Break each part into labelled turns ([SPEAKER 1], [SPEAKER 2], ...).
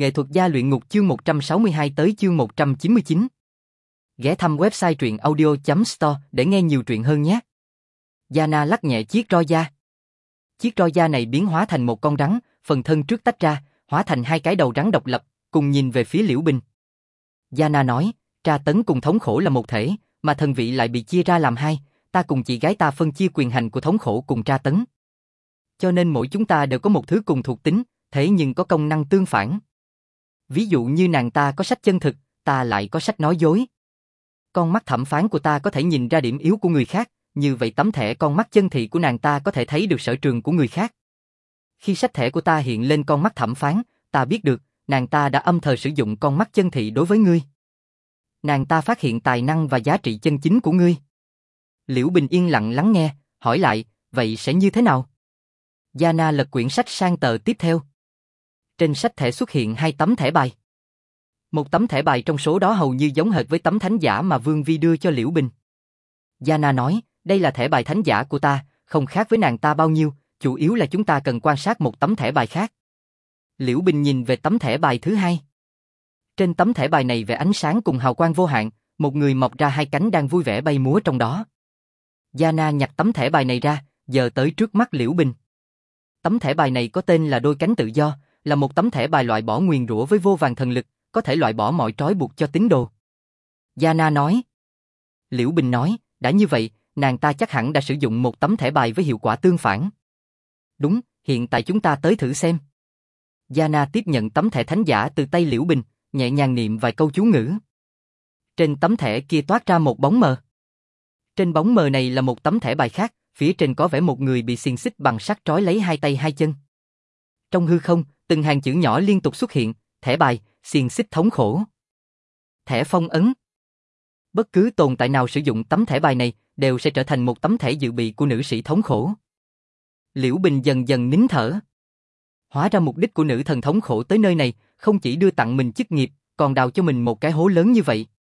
[SPEAKER 1] Nghệ thuật gia luyện ngục chương 162 tới chương 199. Ghé thăm website truyện audio.store để nghe nhiều truyện hơn nhé. Yana lắc nhẹ chiếc roi da. Chiếc roi da này biến hóa thành một con rắn, phần thân trước tách ra, hóa thành hai cái đầu rắn độc lập, cùng nhìn về phía Liễu Bình. Yana nói, tra tấn cùng thống khổ là một thể, mà thần vị lại bị chia ra làm hai, ta cùng chị gái ta phân chia quyền hành của thống khổ cùng tra tấn. Cho nên mỗi chúng ta đều có một thứ cùng thuộc tính, thế nhưng có công năng tương phản. Ví dụ như nàng ta có sách chân thực, ta lại có sách nói dối. Con mắt thẩm phán của ta có thể nhìn ra điểm yếu của người khác, như vậy tấm thẻ con mắt chân thị của nàng ta có thể thấy được sở trường của người khác. Khi sách thẻ của ta hiện lên con mắt thẩm phán, ta biết được, nàng ta đã âm thầm sử dụng con mắt chân thị đối với ngươi. Nàng ta phát hiện tài năng và giá trị chân chính của ngươi. Liễu Bình yên lặng lắng nghe, hỏi lại, vậy sẽ như thế nào? Yana lật quyển sách sang tờ tiếp theo. Trên sách thẻ xuất hiện hai tấm thẻ bài. Một tấm thẻ bài trong số đó hầu như giống hệt với tấm thánh giả mà Vương Vi đưa cho Liễu Bình. Yana nói, đây là thẻ bài thánh giả của ta, không khác với nàng ta bao nhiêu, chủ yếu là chúng ta cần quan sát một tấm thẻ bài khác. Liễu Bình nhìn về tấm thẻ bài thứ hai. Trên tấm thẻ bài này về ánh sáng cùng hào quang vô hạn, một người mọc ra hai cánh đang vui vẻ bay múa trong đó. Yana nhặt tấm thẻ bài này ra, giờ tới trước mắt Liễu Bình. Tấm thẻ bài này có tên là đôi cánh tự do, là một tấm thẻ bài loại bỏ nguyền rủa với vô vàn thần lực, có thể loại bỏ mọi trói buộc cho tín đồ. Yana nói. Liễu Bình nói, đã như vậy, nàng ta chắc hẳn đã sử dụng một tấm thẻ bài với hiệu quả tương phản. Đúng, hiện tại chúng ta tới thử xem. Yana tiếp nhận tấm thẻ thánh giả từ tay Liễu Bình, nhẹ nhàng niệm vài câu chú ngữ. Trên tấm thẻ kia toát ra một bóng mờ. Trên bóng mờ này là một tấm thẻ bài khác, phía trên có vẽ một người bị xiềng xích bằng sắt trói lấy hai tay hai chân. Trong hư không, từng hàng chữ nhỏ liên tục xuất hiện, thẻ bài, xiềng xích thống khổ. Thẻ phong ấn. Bất cứ tồn tại nào sử dụng tấm thẻ bài này, đều sẽ trở thành một tấm thẻ dự bị của nữ sĩ thống khổ. Liễu Bình dần dần nín thở. Hóa ra mục đích của nữ thần thống khổ tới nơi này, không chỉ đưa tặng mình chức nghiệp, còn đào cho mình một cái hố lớn như vậy.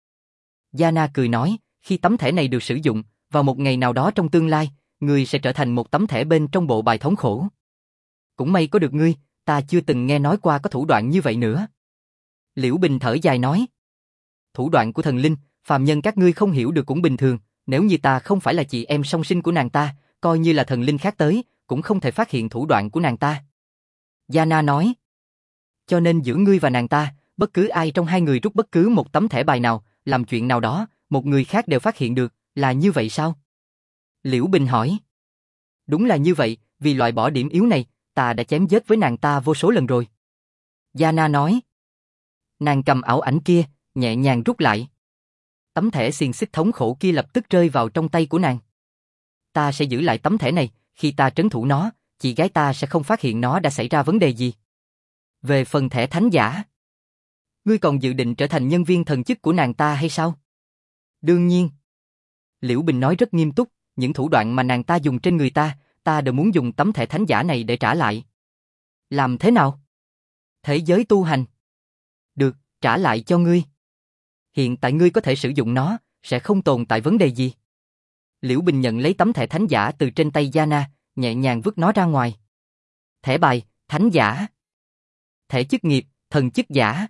[SPEAKER 1] Yana cười nói, khi tấm thẻ này được sử dụng, vào một ngày nào đó trong tương lai, ngươi sẽ trở thành một tấm thẻ bên trong bộ bài thống khổ. Cũng may có được ngươi, ta chưa từng nghe nói qua có thủ đoạn như vậy nữa. Liễu Bình thở dài nói. Thủ đoạn của thần linh, phàm nhân các ngươi không hiểu được cũng bình thường, nếu như ta không phải là chị em song sinh của nàng ta, coi như là thần linh khác tới, cũng không thể phát hiện thủ đoạn của nàng ta. Yana nói. Cho nên giữa ngươi và nàng ta, bất cứ ai trong hai người rút bất cứ một tấm thẻ bài nào, làm chuyện nào đó, một người khác đều phát hiện được, là như vậy sao? Liễu Bình hỏi. Đúng là như vậy, vì loại bỏ điểm yếu này, ta đã chém giết với nàng ta vô số lần rồi. Yana nói. Nàng cầm ảo ảnh kia, nhẹ nhàng rút lại. Tấm thẻ xiềng xích thống khổ kia lập tức rơi vào trong tay của nàng. Ta sẽ giữ lại tấm thẻ này, khi ta trấn thủ nó, chị gái ta sẽ không phát hiện nó đã xảy ra vấn đề gì. Về phần thẻ thánh giả, ngươi còn dự định trở thành nhân viên thần chức của nàng ta hay sao? Đương nhiên. Liễu Bình nói rất nghiêm túc, những thủ đoạn mà nàng ta dùng trên người ta, ta đều muốn dùng tấm thẻ thánh giả này để trả lại. Làm thế nào? Thế giới tu hành. Được, trả lại cho ngươi. Hiện tại ngươi có thể sử dụng nó, sẽ không tồn tại vấn đề gì. Liễu Bình nhận lấy tấm thẻ thánh giả từ trên tay Yana, nhẹ nhàng vứt nó ra ngoài. Thẻ bài, thánh giả. Thẻ chức nghiệp, thần chức giả.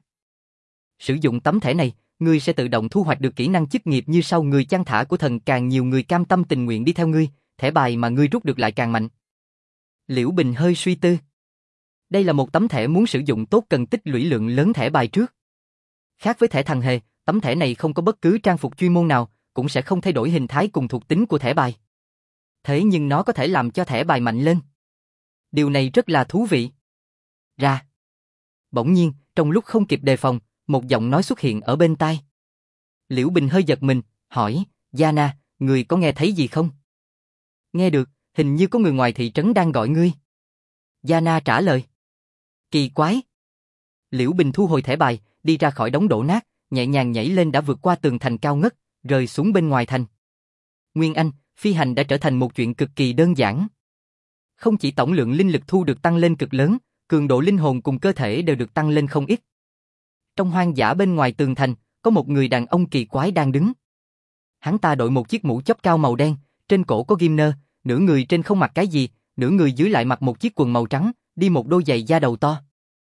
[SPEAKER 1] Sử dụng tấm thẻ này, ngươi sẽ tự động thu hoạch được kỹ năng chức nghiệp như sau: người chăn thả của thần, càng nhiều người cam tâm tình nguyện đi theo ngươi, thẻ bài mà ngươi rút được lại càng mạnh. Liễu Bình hơi suy tư. Đây là một tấm thẻ muốn sử dụng tốt cần tích lũy lượng lớn thẻ bài trước. Khác với thẻ thần hề, tấm thẻ này không có bất cứ trang phục chuyên môn nào, cũng sẽ không thay đổi hình thái cùng thuộc tính của thẻ bài. Thế nhưng nó có thể làm cho thẻ bài mạnh lên. Điều này rất là thú vị. Ra. Bỗng nhiên, trong lúc không kịp đề phòng, một giọng nói xuất hiện ở bên tai. Liễu Bình hơi giật mình, hỏi, Yana, người có nghe thấy gì không? Nghe được, hình như có người ngoài thị trấn đang gọi ngươi. Yana trả lời. Kỳ quái. Liễu Bình thu hồi thẻ bài, đi ra khỏi đống đổ nát, nhẹ nhàng nhảy lên đã vượt qua tường thành cao ngất, rơi xuống bên ngoài thành. Nguyên Anh, phi hành đã trở thành một chuyện cực kỳ đơn giản. Không chỉ tổng lượng linh lực thu được tăng lên cực lớn, cường độ linh hồn cùng cơ thể đều được tăng lên không ít. Trong hoang dã bên ngoài tường thành, có một người đàn ông kỳ quái đang đứng. Hắn ta đội một chiếc mũ chóp cao màu đen, trên cổ có ghim nơ, nửa người trên không mặc cái gì, nửa người dưới lại mặc một chiếc quần màu trắng, đi một đôi giày da đầu to.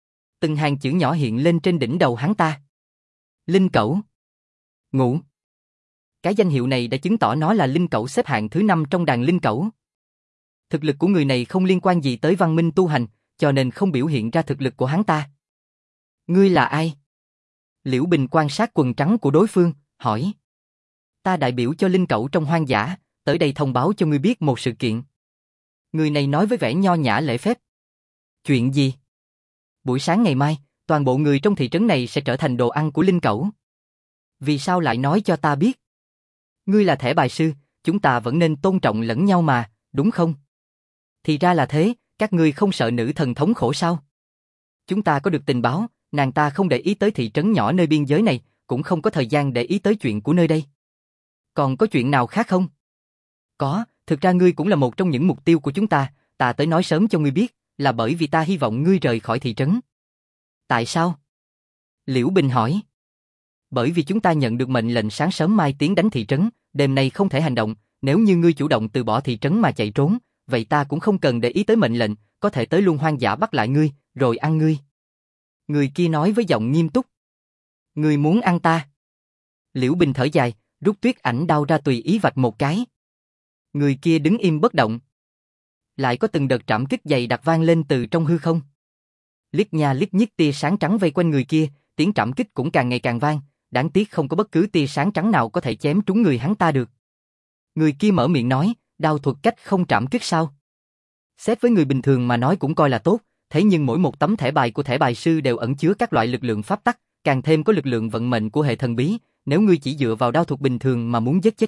[SPEAKER 1] Từng hàng chữ nhỏ hiện lên trên đỉnh đầu hắn ta. Linh Cẩu. Ngũ. Cái danh hiệu này đã chứng tỏ nó là linh cẩu xếp hạng thứ 5 trong đàn linh cẩu. Thực lực của người này không liên quan gì tới văn minh tu hành, cho nên không biểu hiện ra thực lực của hắn ta. Ngươi là ai? Liễu Bình quan sát quần trắng của đối phương, hỏi. Ta đại biểu cho linh cẩu trong hoang dã, tới đây thông báo cho ngươi biết một sự kiện. Người này nói với vẻ nho nhã lễ phép. Chuyện gì? Buổi sáng ngày mai, toàn bộ người trong thị trấn này sẽ trở thành đồ ăn của linh cẩu. Vì sao lại nói cho ta biết? Ngươi là thẻ bài sư, chúng ta vẫn nên tôn trọng lẫn nhau mà, đúng không? Thì ra là thế, các ngươi không sợ nữ thần thống khổ sao? Chúng ta có được tình báo, nàng ta không để ý tới thị trấn nhỏ nơi biên giới này, cũng không có thời gian để ý tới chuyện của nơi đây. Còn có chuyện nào khác không? Có, thực ra ngươi cũng là một trong những mục tiêu của chúng ta tới nói sớm cho ngươi biết, là bởi vì ta hy vọng ngươi rời khỏi thị trấn. Tại sao? Liễu Bình hỏi. Bởi vì chúng ta nhận được mệnh lệnh sáng sớm mai tiến đánh thị trấn, đêm nay không thể hành động, nếu như ngươi chủ động từ bỏ thị trấn mà chạy trốn, vậy ta cũng không cần để ý tới mệnh lệnh, có thể tới luôn hoang dã bắt lại ngươi, rồi ăn ngươi. Người kia nói với giọng nghiêm túc. Ngươi muốn ăn ta? Liễu Bình thở dài, rút tuyết ảnh đao ra tùy ý vạch một cái. Người kia đứng im bất động. Lại có từng đợt trảm kích dày đặc vang lên từ trong hư không. Liếc nha liếc nhích tia sáng trắng vây quanh người kia, tiếng trảm kích cũng càng ngày càng vang, đáng tiếc không có bất cứ tia sáng trắng nào có thể chém trúng người hắn ta được. Người kia mở miệng nói, đao thuật cách không trảm kích sao? Xét với người bình thường mà nói cũng coi là tốt, thế nhưng mỗi một tấm thẻ bài của thẻ bài sư đều ẩn chứa các loại lực lượng pháp tắc, càng thêm có lực lượng vận mệnh của hệ thần bí, nếu ngươi chỉ dựa vào đao thuật bình thường mà muốn giết chết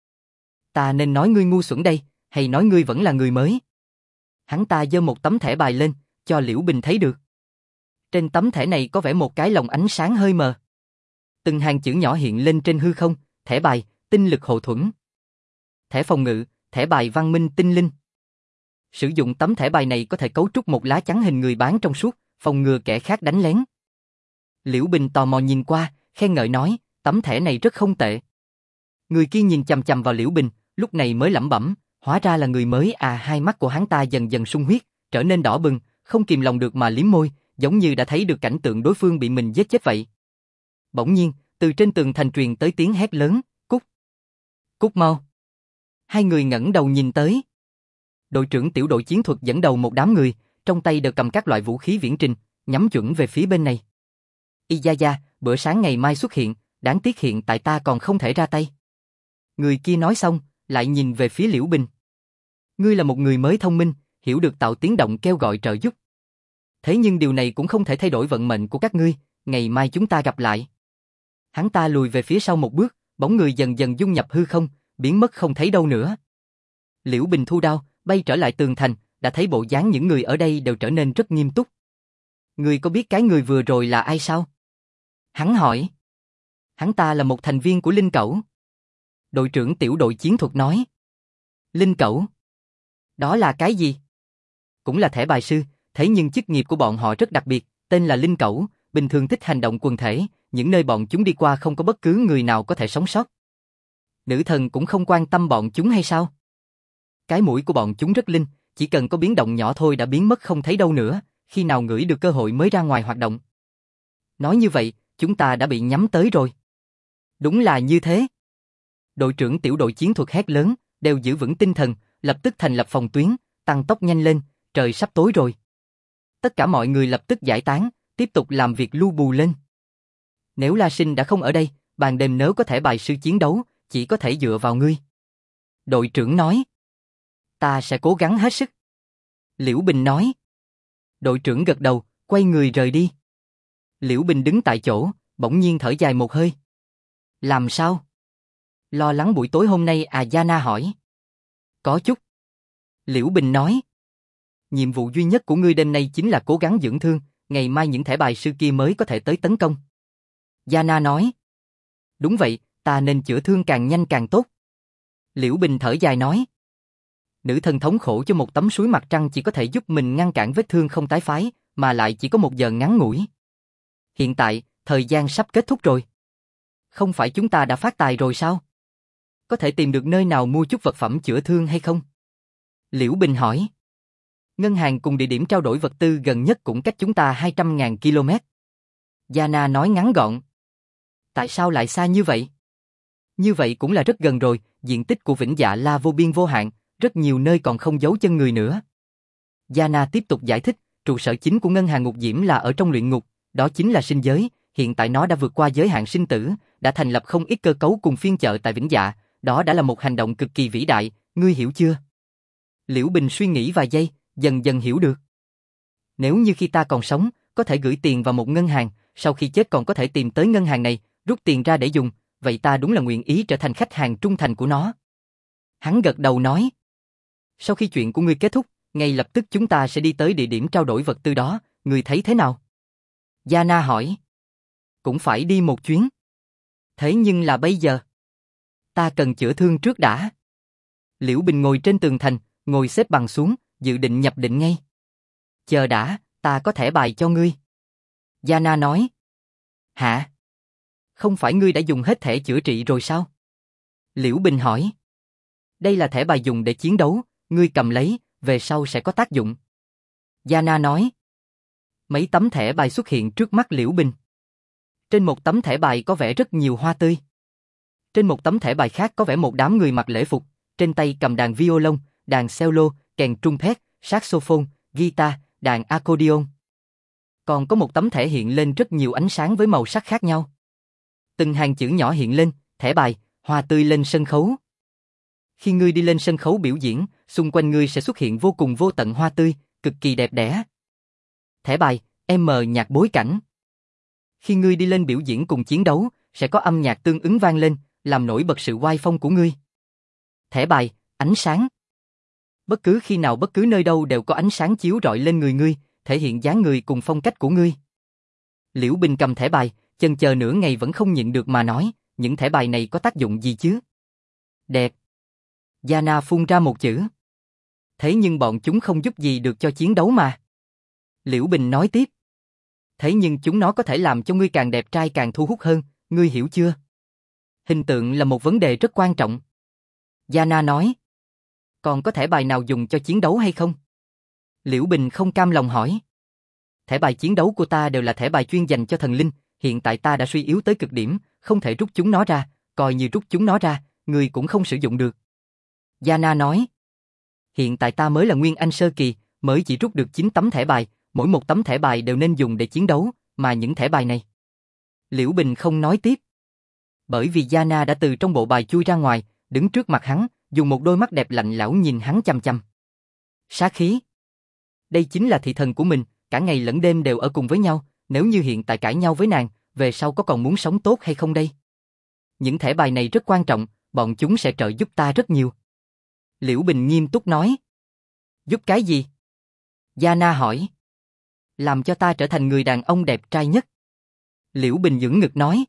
[SPEAKER 1] ta nên nói ngươi ngu xuẩn đây, hay nói ngươi vẫn là người mới? Hắn ta giơ một tấm thẻ bài lên, cho Liễu Bình thấy được. Trên tấm thẻ này có vẽ một cái lồng ánh sáng hơi mờ. Từng hàng chữ nhỏ hiện lên trên hư không, thẻ bài, tinh lực hộ thuẫn. Thẻ phòng ngự, thẻ bài văn minh tinh linh. Sử dụng tấm thẻ bài này có thể cấu trúc một lá chắn hình người bán trong suốt, phòng ngừa kẻ khác đánh lén. Liễu Bình tò mò nhìn qua, khen ngợi nói, tấm thẻ này rất không tệ. Người kia nhìn chằm chằm vào Liễu Bình, lúc này mới lẩm bẩm, hóa ra là người mới à. Hai mắt của hắn ta dần dần sung huyết, trở nên đỏ bừng, không kìm lòng được mà liếm môi, giống như đã thấy được cảnh tượng đối phương bị mình giết chết vậy. Bỗng nhiên, từ trên tường thành truyền tới tiếng hét lớn, cút. Cút mau. Hai người ngẩng đầu nhìn tới. Đội trưởng tiểu đội chiến thuật dẫn đầu một đám người, trong tay đều cầm các loại vũ khí viễn trình, nhắm chuẩn về phía bên này. Iyaja, bữa sáng ngày mai xuất hiện, đáng tiếc hiện tại ta còn không thể ra tay. Người kia nói xong, lại nhìn về phía Liễu Bình. Ngươi là một người mới thông minh, hiểu được tạo tiếng động kêu gọi trợ giúp. Thế nhưng điều này cũng không thể thay đổi vận mệnh của các ngươi, ngày mai chúng ta gặp lại. Hắn ta lùi về phía sau một bước, bóng người dần dần dung nhập hư không, biến mất không thấy đâu nữa. Liễu Bình thu đao, bay trở lại tường thành, đã thấy bộ dáng những người ở đây đều trở nên rất nghiêm túc. Ngươi có biết cái người vừa rồi là ai sao? Hắn hỏi. Hắn ta là một thành viên của Linh Cẩu. Đội trưởng tiểu đội chiến thuật nói. Linh Cẩu? Đó là cái gì? Cũng là thẻ bài sư, thế nhưng chức nghiệp của bọn họ rất đặc biệt, tên là Linh Cẩu, bình thường thích hành động quần thể, những nơi bọn chúng đi qua không có bất cứ người nào có thể sống sót. Nữ thần cũng không quan tâm bọn chúng hay sao? Cái mũi của bọn chúng rất linh, chỉ cần có biến động nhỏ thôi đã biến mất không thấy đâu nữa, khi nào ngửi được cơ hội mới ra ngoài hoạt động. Nói như vậy, chúng ta đã bị nhắm tới rồi. Đúng là như thế. Đội trưởng tiểu đội chiến thuật hét lớn, đều giữ vững tinh thần, lập tức thành lập phòng tuyến, tăng tốc nhanh lên, trời sắp tối rồi. Tất cả mọi người lập tức giải tán, tiếp tục làm việc lu bù lên. Nếu La Sinh đã không ở đây, ban đêm nếu có thể bài sư chiến đấu, chỉ có thể dựa vào ngươi. Đội trưởng nói. Ta sẽ cố gắng hết sức. Liễu Bình nói. Đội trưởng gật đầu, quay người rời đi. Liễu Bình đứng tại chỗ, bỗng nhiên thở dài một hơi. Làm sao? Lo lắng buổi tối hôm nay à? Yana hỏi. Có chút. Liễu Bình nói. Nhiệm vụ duy nhất của ngươi đêm nay chính là cố gắng dưỡng thương, ngày mai những thẻ bài sư kia mới có thể tới tấn công. Yana nói. Đúng vậy, ta nên chữa thương càng nhanh càng tốt. Liễu Bình thở dài nói. Nữ thần thống khổ cho một tấm suối mặt trăng chỉ có thể giúp mình ngăn cản vết thương không tái phái, mà lại chỉ có 1 giờ ngắn ngủi. Hiện tại, thời gian sắp kết thúc rồi. Không phải chúng ta đã phát tài rồi sao? Có thể tìm được nơi nào mua chút vật phẩm chữa thương hay không? Liễu Bình hỏi. Ngân hàng cùng địa điểm trao đổi vật tư gần nhất cũng cách chúng ta 200.000 km. Yana nói ngắn gọn. Tại sao lại xa như vậy? Như vậy cũng là rất gần rồi, diện tích của Vĩnh Dạ La vô biên vô hạn, rất nhiều nơi còn không giấu chân người nữa. Yana tiếp tục giải thích, trụ sở chính của ngân hàng ngục diễm là ở trong luyện ngục, đó chính là sinh giới, hiện tại nó đã vượt qua giới hạn sinh tử, đã thành lập không ít cơ cấu cùng phiên chợ tại Vĩnh Dạ, đó đã là một hành động cực kỳ vĩ đại, ngươi hiểu chưa? Liễu Bình suy nghĩ vài giây, dần dần hiểu được. Nếu như khi ta còn sống, có thể gửi tiền vào một ngân hàng, sau khi chết còn có thể tìm tới ngân hàng này, rút tiền ra để dùng, vậy ta đúng là nguyện ý trở thành khách hàng trung thành của nó. Hắn gật đầu nói. Sau khi chuyện của ngươi kết thúc, ngay lập tức chúng ta sẽ đi tới địa điểm trao đổi vật tư đó, ngươi thấy thế nào? Yana hỏi. Cũng phải đi một chuyến. Thế nhưng là bây giờ. Ta cần chữa thương trước đã. Liễu Bình ngồi trên tường thành, ngồi xếp bằng xuống, dự định nhập định ngay. Chờ đã, ta có thẻ bài cho ngươi. Yana nói. Hả? Không phải ngươi đã dùng hết thẻ chữa trị rồi sao? Liễu Bình hỏi. Đây là thẻ bài dùng để chiến đấu, ngươi cầm lấy, về sau sẽ có tác dụng. Yana nói. Mấy tấm thẻ bài xuất hiện trước mắt Liễu Bình. Trên một tấm thẻ bài có vẽ rất nhiều hoa tươi. Trên một tấm thẻ bài khác có vẽ một đám người mặc lễ phục, trên tay cầm đàn violon, đàn cello, kèn trumpet, saxophone, guitar, đàn accordion. Còn có một tấm thẻ hiện lên rất nhiều ánh sáng với màu sắc khác nhau. Từng hàng chữ nhỏ hiện lên, thẻ bài, hoa tươi lên sân khấu. Khi ngươi đi lên sân khấu biểu diễn, xung quanh ngươi sẽ xuất hiện vô cùng vô tận hoa tươi, cực kỳ đẹp đẽ. Thẻ bài, nhạc bối cảnh. Khi ngươi đi lên biểu diễn cùng chiến đấu, sẽ có âm nhạc tương ứng vang lên, làm nổi bật sự oai phong của ngươi. Thẻ bài, ánh sáng. Bất cứ khi nào bất cứ nơi đâu đều có ánh sáng chiếu rọi lên người ngươi, thể hiện dáng người cùng phong cách của ngươi. Liễu Bình cầm thẻ bài, chần chờ nửa ngày vẫn không nhịn được mà nói, những thẻ bài này có tác dụng gì chứ? Đẹp. Yana phun ra một chữ. Thế nhưng bọn chúng không giúp gì được cho chiến đấu mà. Liễu Bình nói tiếp. Thế nhưng chúng nó có thể làm cho ngươi càng đẹp trai càng thu hút hơn, ngươi hiểu chưa? Hình tượng là một vấn đề rất quan trọng. Yana nói. Còn có thẻ bài nào dùng cho chiến đấu hay không? Liễu Bình không cam lòng hỏi. Thẻ bài chiến đấu của ta đều là thẻ bài chuyên dành cho thần linh, hiện tại ta đã suy yếu tới cực điểm, không thể rút chúng nó ra, coi như rút chúng nó ra, ngươi cũng không sử dụng được. Yana nói. Hiện tại ta mới là Nguyên Anh Sơ Kỳ, mới chỉ rút được 9 tấm thẻ bài, mỗi một tấm thẻ bài đều nên dùng để chiến đấu, mà những thẻ bài này. Liễu Bình không nói tiếp. Bởi vì Yana đã từ trong bộ bài chui ra ngoài, đứng trước mặt hắn, dùng một đôi mắt đẹp lạnh lẽo nhìn hắn chăm chăm. Sát khí. Đây chính là thị thần của mình, cả ngày lẫn đêm đều ở cùng với nhau, nếu như hiện tại cãi nhau với nàng, về sau có còn muốn sống tốt hay không đây? Những thẻ bài này rất quan trọng, bọn chúng sẽ trợ giúp ta rất nhiều. Liễu Bình nghiêm túc nói. Giúp cái gì? Yana hỏi. Làm cho ta trở thành người đàn ông đẹp trai nhất. Liễu Bình ưỡn ngực nói.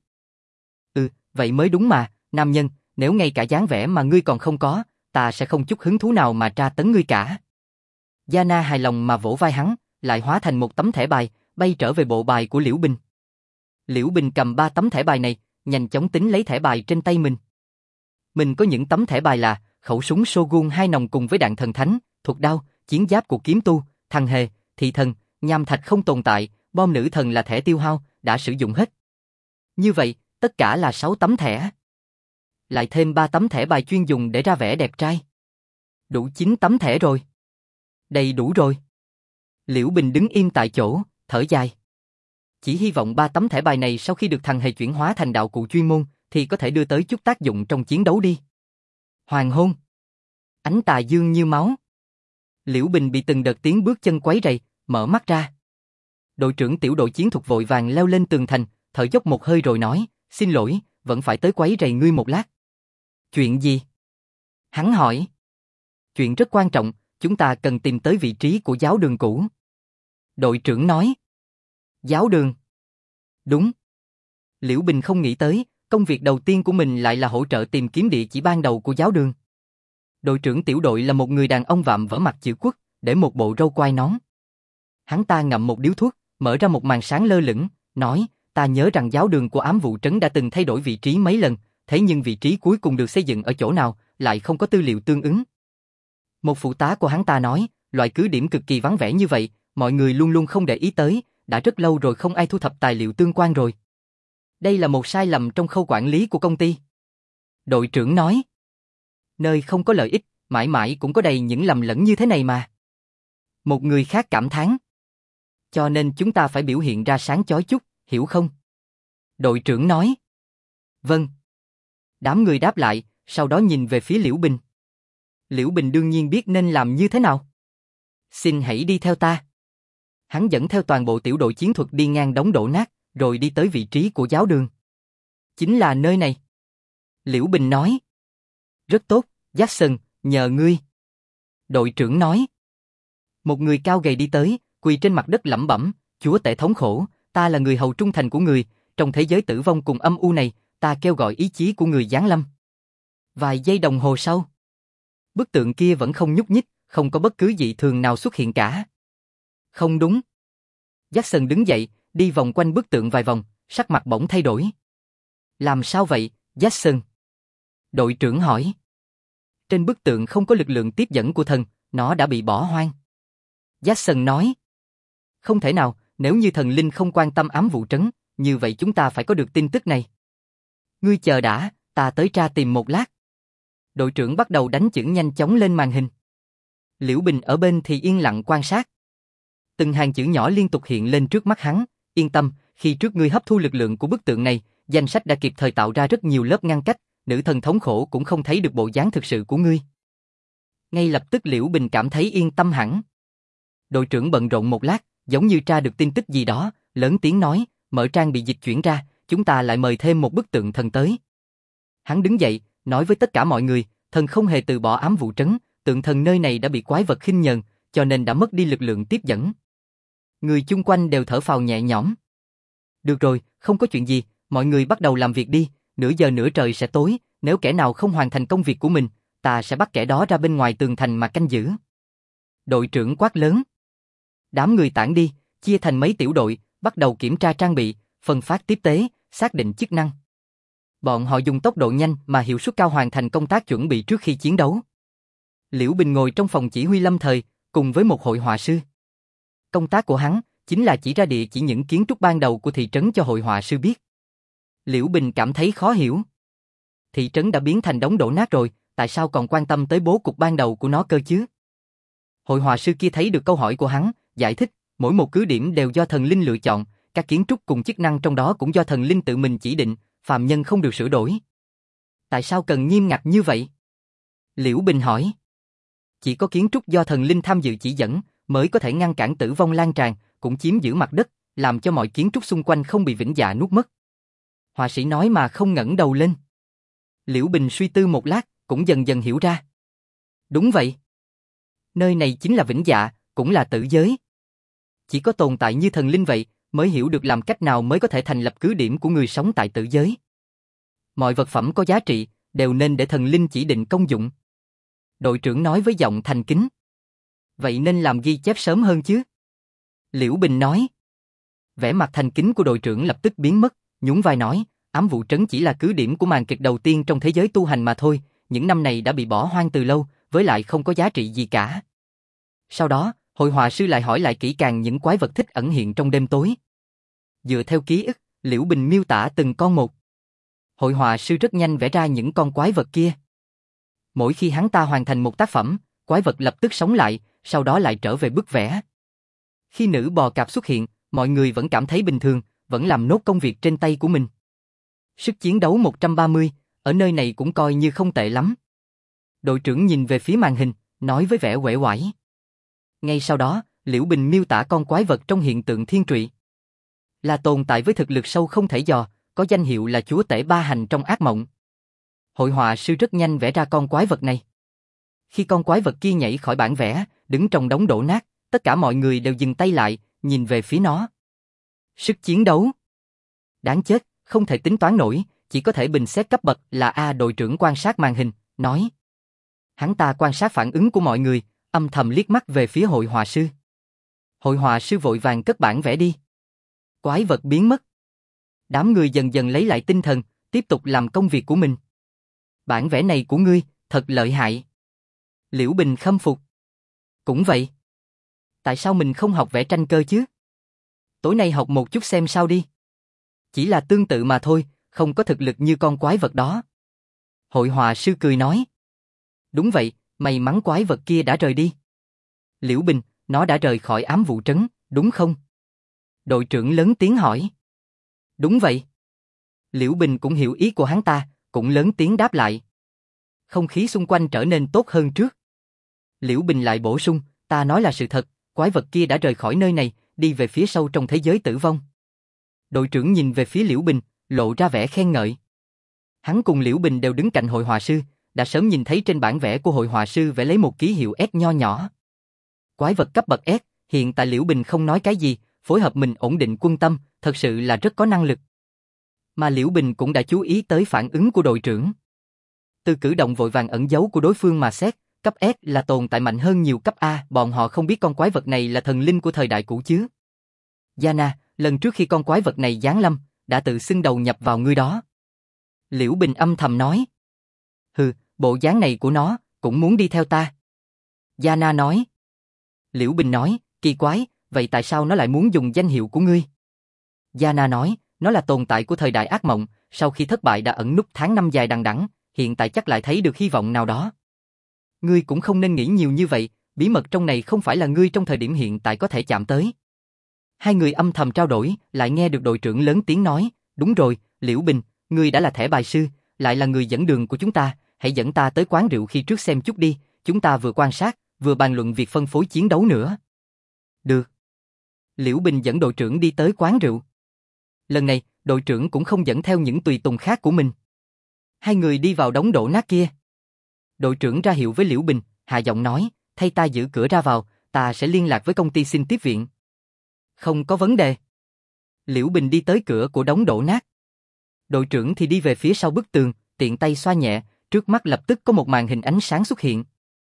[SPEAKER 1] Vậy mới đúng mà, nam nhân, nếu ngay cả dáng vẻ mà ngươi còn không có, ta sẽ không chút hứng thú nào mà tra tấn ngươi cả. Yana hài lòng mà vỗ vai hắn, lại hóa thành một tấm thẻ bài, bay trở về bộ bài của Liễu Bình. Liễu Bình cầm 3 tấm thẻ bài này, nhanh chóng tính lấy thẻ bài trên tay mình. Mình có những tấm thẻ bài là khẩu súng Shogun 2 nòng cùng với đạn thần thánh, thuật đao, chiến giáp của kiếm tu, thằng hề, thị thần, nham thạch không tồn tại, bom nữ thần là thẻ tiêu hao, đã sử dụng hết. Như vậy, tất cả là 6 tấm thẻ. Lại thêm 3 tấm thẻ bài chuyên dùng để ra vẻ đẹp trai. Đủ 9 tấm thẻ rồi. Đầy đủ rồi. Liễu Bình đứng im tại chỗ, thở dài. Chỉ hy vọng 3 tấm thẻ bài này sau khi được thằng hề chuyển hóa thành đạo cụ chuyên môn, thì có thể đưa tới chút tác dụng trong chiến đấu đi. Hoàng hôn. Ánh tà dương như máu. Liễu Bình bị từng đợt tiếng bước chân quấy rầy, mở mắt ra. Đội trưởng tiểu đội chiến thuật vội vàng leo lên tường thành, thở dốc một hơi rồi nói, xin lỗi, vẫn phải tới quấy rầy ngươi một lát. Chuyện gì? Hắn hỏi. Chuyện rất quan trọng, chúng ta cần tìm tới vị trí của giáo đường cũ. Đội trưởng nói. Giáo đường? Đúng. Liễu Bình không nghĩ tới, công việc đầu tiên của mình lại là hỗ trợ tìm kiếm địa chỉ ban đầu của giáo đường. Đội trưởng tiểu đội là một người đàn ông vạm vỡ mặt chữ quốc, để một bộ râu quai nón. Hắn ta ngậm một điếu thuốc, mở ra một màn sáng lơ lửng, nói, ta nhớ rằng giáo đường của ám vụ trấn đã từng thay đổi vị trí mấy lần, thế nhưng vị trí cuối cùng được xây dựng ở chỗ nào, lại không có tư liệu tương ứng. Một phụ tá của hắn ta nói, loại cứ điểm cực kỳ vắng vẻ như vậy, mọi người luôn luôn không để ý tới, đã rất lâu rồi không ai thu thập tài liệu tương quan rồi. Đây là một sai lầm trong khâu quản lý của công ty. Đội trưởng nói. Nơi không có lợi ích, mãi mãi cũng có đầy những lầm lẫn như thế này mà. Một người khác cảm thán. Cho nên chúng ta phải biểu hiện ra sáng chói chút, hiểu không? Đội trưởng nói. Vâng. Đám người đáp lại, sau đó nhìn về phía Liễu Bình. Liễu Bình đương nhiên biết nên làm như thế nào. Xin hãy đi theo ta. Hắn dẫn theo toàn bộ tiểu đội chiến thuật đi ngang đống đổ nát, rồi đi tới vị trí của giáo đường. Chính là nơi này. Liễu Bình nói. Rất tốt, Jackson, nhờ ngươi. Đội trưởng nói. Một người cao gầy đi tới, quỳ trên mặt đất lẩm bẩm, Chúa tể thống khổ, ta là người hầu trung thành của người, trong thế giới tử vong cùng âm u này, ta kêu gọi ý chí của người giáng lâm. Vài giây đồng hồ sau, bức tượng kia vẫn không nhúc nhích, không có bất cứ dị thường nào xuất hiện cả. Không đúng. Jackson đứng dậy, đi vòng quanh bức tượng vài vòng, sắc mặt bỗng thay đổi. Làm sao vậy, Jackson? Đội trưởng hỏi. Trên bức tượng không có lực lượng tiếp dẫn của thần, nó đã bị bỏ hoang. Jackson nói. Không thể nào, nếu như thần linh không quan tâm ám vụ trấn, như vậy chúng ta phải có được tin tức này. Ngươi chờ đã, ta tới tra tìm một lát. Đội trưởng bắt đầu đánh chữ nhanh chóng lên màn hình. Liễu Bình ở bên thì yên lặng quan sát. Từng hàng chữ nhỏ liên tục hiện lên trước mắt hắn, yên tâm, khi trước ngươi hấp thu lực lượng của bức tượng này, danh sách đã kịp thời tạo ra rất nhiều lớp ngăn cách, nữ thần thống khổ cũng không thấy được bộ dáng thực sự của ngươi. Ngay lập tức Liễu Bình cảm thấy yên tâm hẳn. Đội trưởng bận rộn một lát, giống như tra được tin tức gì đó, lớn tiếng nói, mở trang bị dịch chuyển ra, chúng ta lại mời thêm một bức tượng thần tới. Hắn đứng dậy, nói với tất cả mọi người, thần không hề từ bỏ ám vụ trấn, tượng thần nơi này đã bị quái vật khinh nhờn, cho nên đã mất đi lực lượng tiếp dẫn. Người chung quanh đều thở phào nhẹ nhõm. Được rồi, không có chuyện gì, mọi người bắt đầu làm việc đi, nửa giờ nữa trời sẽ tối, nếu kẻ nào không hoàn thành công việc của mình, ta sẽ bắt kẻ đó ra bên ngoài tường thành mà canh giữ. Đội trưởng quát lớn. Đám người tản đi, chia thành mấy tiểu đội, bắt đầu kiểm tra trang bị, phân phát tiếp tế, xác định chức năng. Bọn họ dùng tốc độ nhanh mà hiệu suất cao hoàn thành công tác chuẩn bị trước khi chiến đấu. Liễu Bình ngồi trong phòng chỉ huy lâm thời, cùng với một hội họa sư. Công tác của hắn chính là chỉ ra địa chỉ những kiến trúc ban đầu của thị trấn cho hội họa sư biết. Liễu Bình cảm thấy khó hiểu. Thị trấn đã biến thành đống đổ nát rồi, tại sao còn quan tâm tới bố cục ban đầu của nó cơ chứ? Hội họa sư kia thấy được câu hỏi của hắn, giải thích, mỗi một cứ điểm đều do thần linh lựa chọn, các kiến trúc cùng chức năng trong đó cũng do thần linh tự mình chỉ định, phàm nhân không được sửa đổi. Tại sao cần nghiêm ngặt như vậy? Liễu Bình hỏi. Chỉ có kiến trúc do thần linh tham dự chỉ dẫn, mới có thể ngăn cản tử vong lan tràn, cũng chiếm giữ mặt đất, làm cho mọi kiến trúc xung quanh không bị vĩnh dạ nuốt mất. Họa sĩ nói mà không ngẩng đầu lên. Liễu Bình suy tư một lát, cũng dần dần hiểu ra. Đúng vậy. Nơi này chính là vĩnh dạ, cũng là tử giới. Chỉ có tồn tại như thần linh vậy, mới hiểu được làm cách nào mới có thể thành lập cứ điểm của người sống tại tử giới. Mọi vật phẩm có giá trị, đều nên để thần linh chỉ định công dụng. Đội trưởng nói với giọng thành kính. Vậy nên làm ghi chép sớm hơn chứ? Liễu Bình nói. Vẻ mặt thành kính của đội trưởng lập tức biến mất, nhún vai nói, ám vụ trấn chỉ là cứ điểm của màn kịch đầu tiên trong thế giới tu hành mà thôi, những năm này đã bị bỏ hoang từ lâu, với lại không có giá trị gì cả. Sau đó, hội họa sư lại hỏi lại kỹ càng những quái vật thích ẩn hiện trong đêm tối. Dựa theo ký ức, Liễu Bình miêu tả từng con một. Hội họa sư rất nhanh vẽ ra những con quái vật kia. Mỗi khi hắn ta hoàn thành một tác phẩm, quái vật lập tức sống lại, sau đó lại trở về bức vẽ. Khi nữ bò cạp xuất hiện, mọi người vẫn cảm thấy bình thường, vẫn làm nốt công việc trên tay của mình. Sức chiến đấu 130, ở nơi này cũng coi như không tệ lắm. Đội trưởng nhìn về phía màn hình, nói với vẻ uể oải. Ngay sau đó, Liễu Bình miêu tả con quái vật trong hiện tượng thiên trụy. Là tồn tại với thực lực sâu không thể dò, có danh hiệu là chúa tể ba hành trong ác mộng. Hội họa sư rất nhanh vẽ ra con quái vật này. Khi con quái vật kia nhảy khỏi bản vẽ, đứng trong đống đổ nát, tất cả mọi người đều dừng tay lại, nhìn về phía nó. Sức chiến đấu. Đáng chết, không thể tính toán nổi, chỉ có thể bình xét cấp bậc là A. Đội trưởng quan sát màn hình, nói. Hắn ta quan sát phản ứng của mọi người, âm thầm liếc mắt về phía hội họa sư. Hội họa sư vội vàng cất bản vẽ đi. Quái vật biến mất. Đám người dần dần lấy lại tinh thần, tiếp tục làm công việc của mình. Bản vẽ này của ngươi, thật lợi hại. Liễu Bình khâm phục. Cũng vậy. Tại sao mình không học vẽ tranh cơ chứ? Tối nay học một chút xem sao đi. Chỉ là tương tự mà thôi, không có thực lực như con quái vật đó. Hội họa sư cười nói. Đúng vậy, may mắn quái vật kia đã rời đi. Liễu Bình, nó đã rời khỏi ám vụ trấn, đúng không? Đội trưởng lớn tiếng hỏi. Đúng vậy. Liễu Bình cũng hiểu ý của hắn ta, cũng lớn tiếng đáp lại. Không khí xung quanh trở nên tốt hơn trước. Liễu Bình lại bổ sung, ta nói là sự thật, quái vật kia đã rời khỏi nơi này, đi về phía sâu trong thế giới tử vong. Đội trưởng nhìn về phía Liễu Bình, lộ ra vẻ khen ngợi. Hắn cùng Liễu Bình đều đứng cạnh hội họa sư, đã sớm nhìn thấy trên bản vẽ của hội họa sư vẽ lấy một ký hiệu S nho nhỏ. Quái vật cấp bậc S, hiện tại Liễu Bình không nói cái gì, phối hợp mình ổn định quân tâm, thật sự là rất có năng lực. Mà Liễu Bình cũng đã chú ý tới phản ứng của đội trưởng. Từ cử động vội vàng ẩn giấu của đối phương mà xét, cấp S là tồn tại mạnh hơn nhiều cấp A, bọn họ không biết con quái vật này là thần linh của thời đại cũ chứ. Yana, lần trước khi con quái vật này giáng lâm, đã tự xưng đầu nhập vào ngươi đó. Liễu Bình âm thầm nói. Hừ, bộ dáng này của nó, cũng muốn đi theo ta. Yana nói. Liễu Bình nói, kỳ quái, vậy tại sao nó lại muốn dùng danh hiệu của ngươi? Yana nói, nó là tồn tại của thời đại ác mộng, sau khi thất bại đã ẩn núp tháng năm dài đằng đẵng, hiện tại chắc lại thấy được hy vọng nào đó. Ngươi cũng không nên nghĩ nhiều như vậy, bí mật trong này không phải là ngươi trong thời điểm hiện tại có thể chạm tới. Hai người âm thầm trao đổi, lại nghe được đội trưởng lớn tiếng nói, đúng rồi, Liễu Bình, ngươi đã là thẻ bài sư, lại là người dẫn đường của chúng ta, hãy dẫn ta tới quán rượu khi trước xem chút đi, chúng ta vừa quan sát, vừa bàn luận việc phân phối chiến đấu nữa. Được. Liễu Bình dẫn đội trưởng đi tới quán rượu. Lần này, đội trưởng cũng không dẫn theo những tùy tùng khác của mình. Hai người đi vào đống đổ nát kia. Đội trưởng ra hiệu với Liễu Bình, hạ giọng nói, thay ta giữ cửa ra vào, ta sẽ liên lạc với công ty xin tiếp viện. Không có vấn đề. Liễu Bình đi tới cửa của đống đổ nát. Đội trưởng thì đi về phía sau bức tường, tiện tay xoa nhẹ, trước mắt lập tức có một màn hình ánh sáng xuất hiện.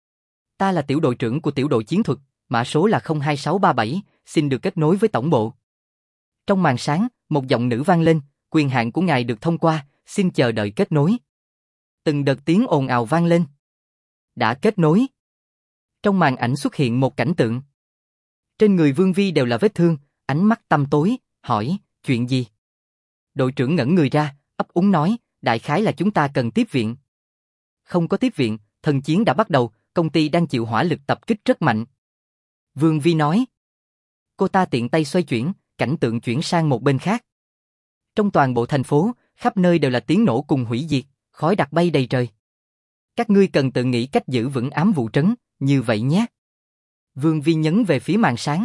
[SPEAKER 1] Ta là tiểu đội trưởng của tiểu đội chiến thuật, mã số là 02637, xin được kết nối với tổng bộ. Trong màn sáng, một giọng nữ vang lên, quyền hạn của ngài được thông qua, xin chờ đợi kết nối. Từng đợt tiếng ồn ào vang lên. Đã kết nối. Trong màn ảnh xuất hiện một cảnh tượng. Trên người Vương Vi đều là vết thương, ánh mắt tăm tối, hỏi, chuyện gì? Đội trưởng ngẩn người ra, ấp úng nói, đại khái là chúng ta cần tiếp viện. Không có tiếp viện, thần chiến đã bắt đầu, công ty đang chịu hỏa lực tập kích rất mạnh. Vương Vi nói. Cô ta tiện tay xoay chuyển, cảnh tượng chuyển sang một bên khác. Trong toàn bộ thành phố, khắp nơi đều là tiếng nổ cùng hủy diệt, khói đặc bay đầy trời. Các ngươi cần tự nghĩ cách giữ vững ám vụ trấn, như vậy nhé. Vương Vi nhấn về phía màn sáng.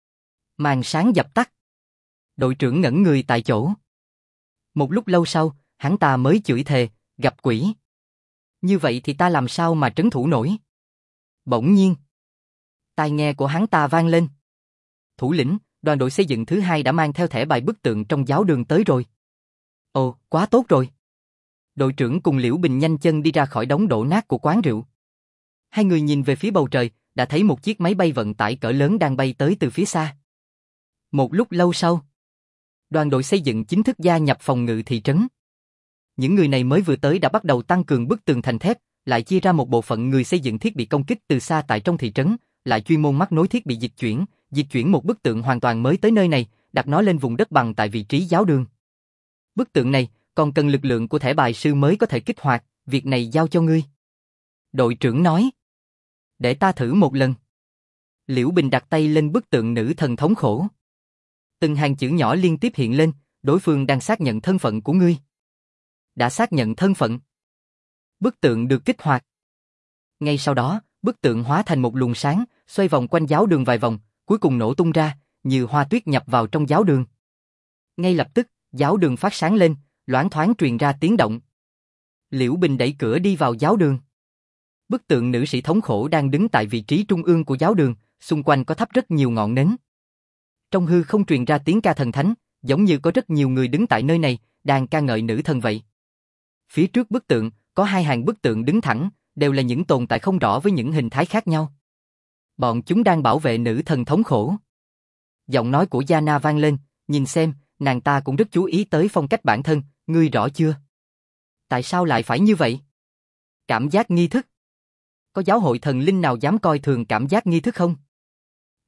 [SPEAKER 1] Màn sáng dập tắt. Đội trưởng ngẩn người tại chỗ. Một lúc lâu sau, hắn ta mới chửi thề, gặp quỷ. Như vậy thì ta làm sao mà trấn thủ nổi? Bỗng nhiên, tai nghe của hắn ta vang lên. Thủ lĩnh, đoàn đội xây dựng thứ 2 đã mang theo thẻ bài bức tượng trong giáo đường tới rồi. Ồ, quá tốt rồi. Đội trưởng cùng Liễu Bình nhanh chân đi ra khỏi đống đổ nát của quán rượu. Hai người nhìn về phía bầu trời, đã thấy một chiếc máy bay vận tải cỡ lớn đang bay tới từ phía xa. Một lúc lâu sau, đoàn đội xây dựng chính thức gia nhập phòng ngự thị trấn. Những người này mới vừa tới đã bắt đầu tăng cường bức tường thành thép, lại chia ra một bộ phận người xây dựng thiết bị công kích từ xa tại trong thị trấn, lại chuyên môn mắc nối thiết bị dịch chuyển một bức tượng hoàn toàn mới tới nơi này, đặt nó lên vùng đất bằng tại vị trí giáo đường. Bức tượng này còn cần lực lượng của thẻ bài sư mới có thể kích hoạt, việc này giao cho ngươi. Đội trưởng nói. Để ta thử một lần. Liễu Bình đặt tay lên bức tượng nữ thần thống khổ. Từng hàng chữ nhỏ liên tiếp hiện lên, đối phương đang xác nhận thân phận của ngươi. Đã xác nhận thân phận. Bức tượng được kích hoạt. Ngay sau đó, bức tượng hóa thành một luồng sáng, xoay vòng quanh giáo đường vài vòng, cuối cùng nổ tung ra, như hoa tuyết nhập vào trong giáo đường. Ngay lập tức, giáo đường phát sáng lên, loáng thoáng truyền ra tiếng động. Liễu Bình đẩy cửa đi vào giáo đường. Bức tượng nữ sĩ thống khổ đang đứng tại vị trí trung ương của giáo đường, xung quanh có thắp rất nhiều ngọn nến. Trong hư không truyền ra tiếng ca thần thánh, giống như có rất nhiều người đứng tại nơi này, đang ca ngợi nữ thần vậy. Phía trước bức tượng, có 2 hàng bức tượng đứng thẳng, đều là những tồn tại không rõ với những hình thái khác nhau. Bọn chúng đang bảo vệ nữ thần thống khổ. Giọng nói của Yana vang lên, nhìn xem, nàng ta cũng rất chú ý tới phong cách bản thân, ngươi rõ chưa? Tại sao lại phải như vậy? Cảm giác nghi thức. Có giáo hội thần linh nào dám coi thường cảm giác nghi thức không?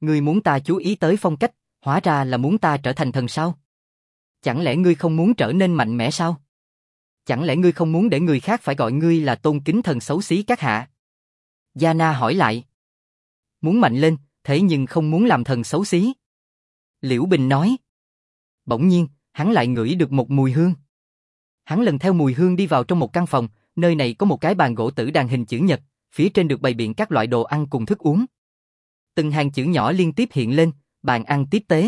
[SPEAKER 1] Ngươi muốn ta chú ý tới phong cách, hóa ra là muốn ta trở thành thần sao? Chẳng lẽ ngươi không muốn trở nên mạnh mẽ sao? Chẳng lẽ ngươi không muốn để người khác phải gọi ngươi là tôn kính thần xấu xí các hạ? Yana hỏi lại. Muốn mạnh lên, thế nhưng không muốn làm thần xấu xí. Liễu Bình nói. Bỗng nhiên, hắn lại ngửi được một mùi hương. Hắn lần theo mùi hương đi vào trong một căn phòng, nơi này có một cái bàn gỗ tử đàn hình chữ nhật, phía trên được bày biện các loại đồ ăn cùng thức uống. Từng hàng chữ nhỏ liên tiếp hiện lên, bàn ăn tiếp tế.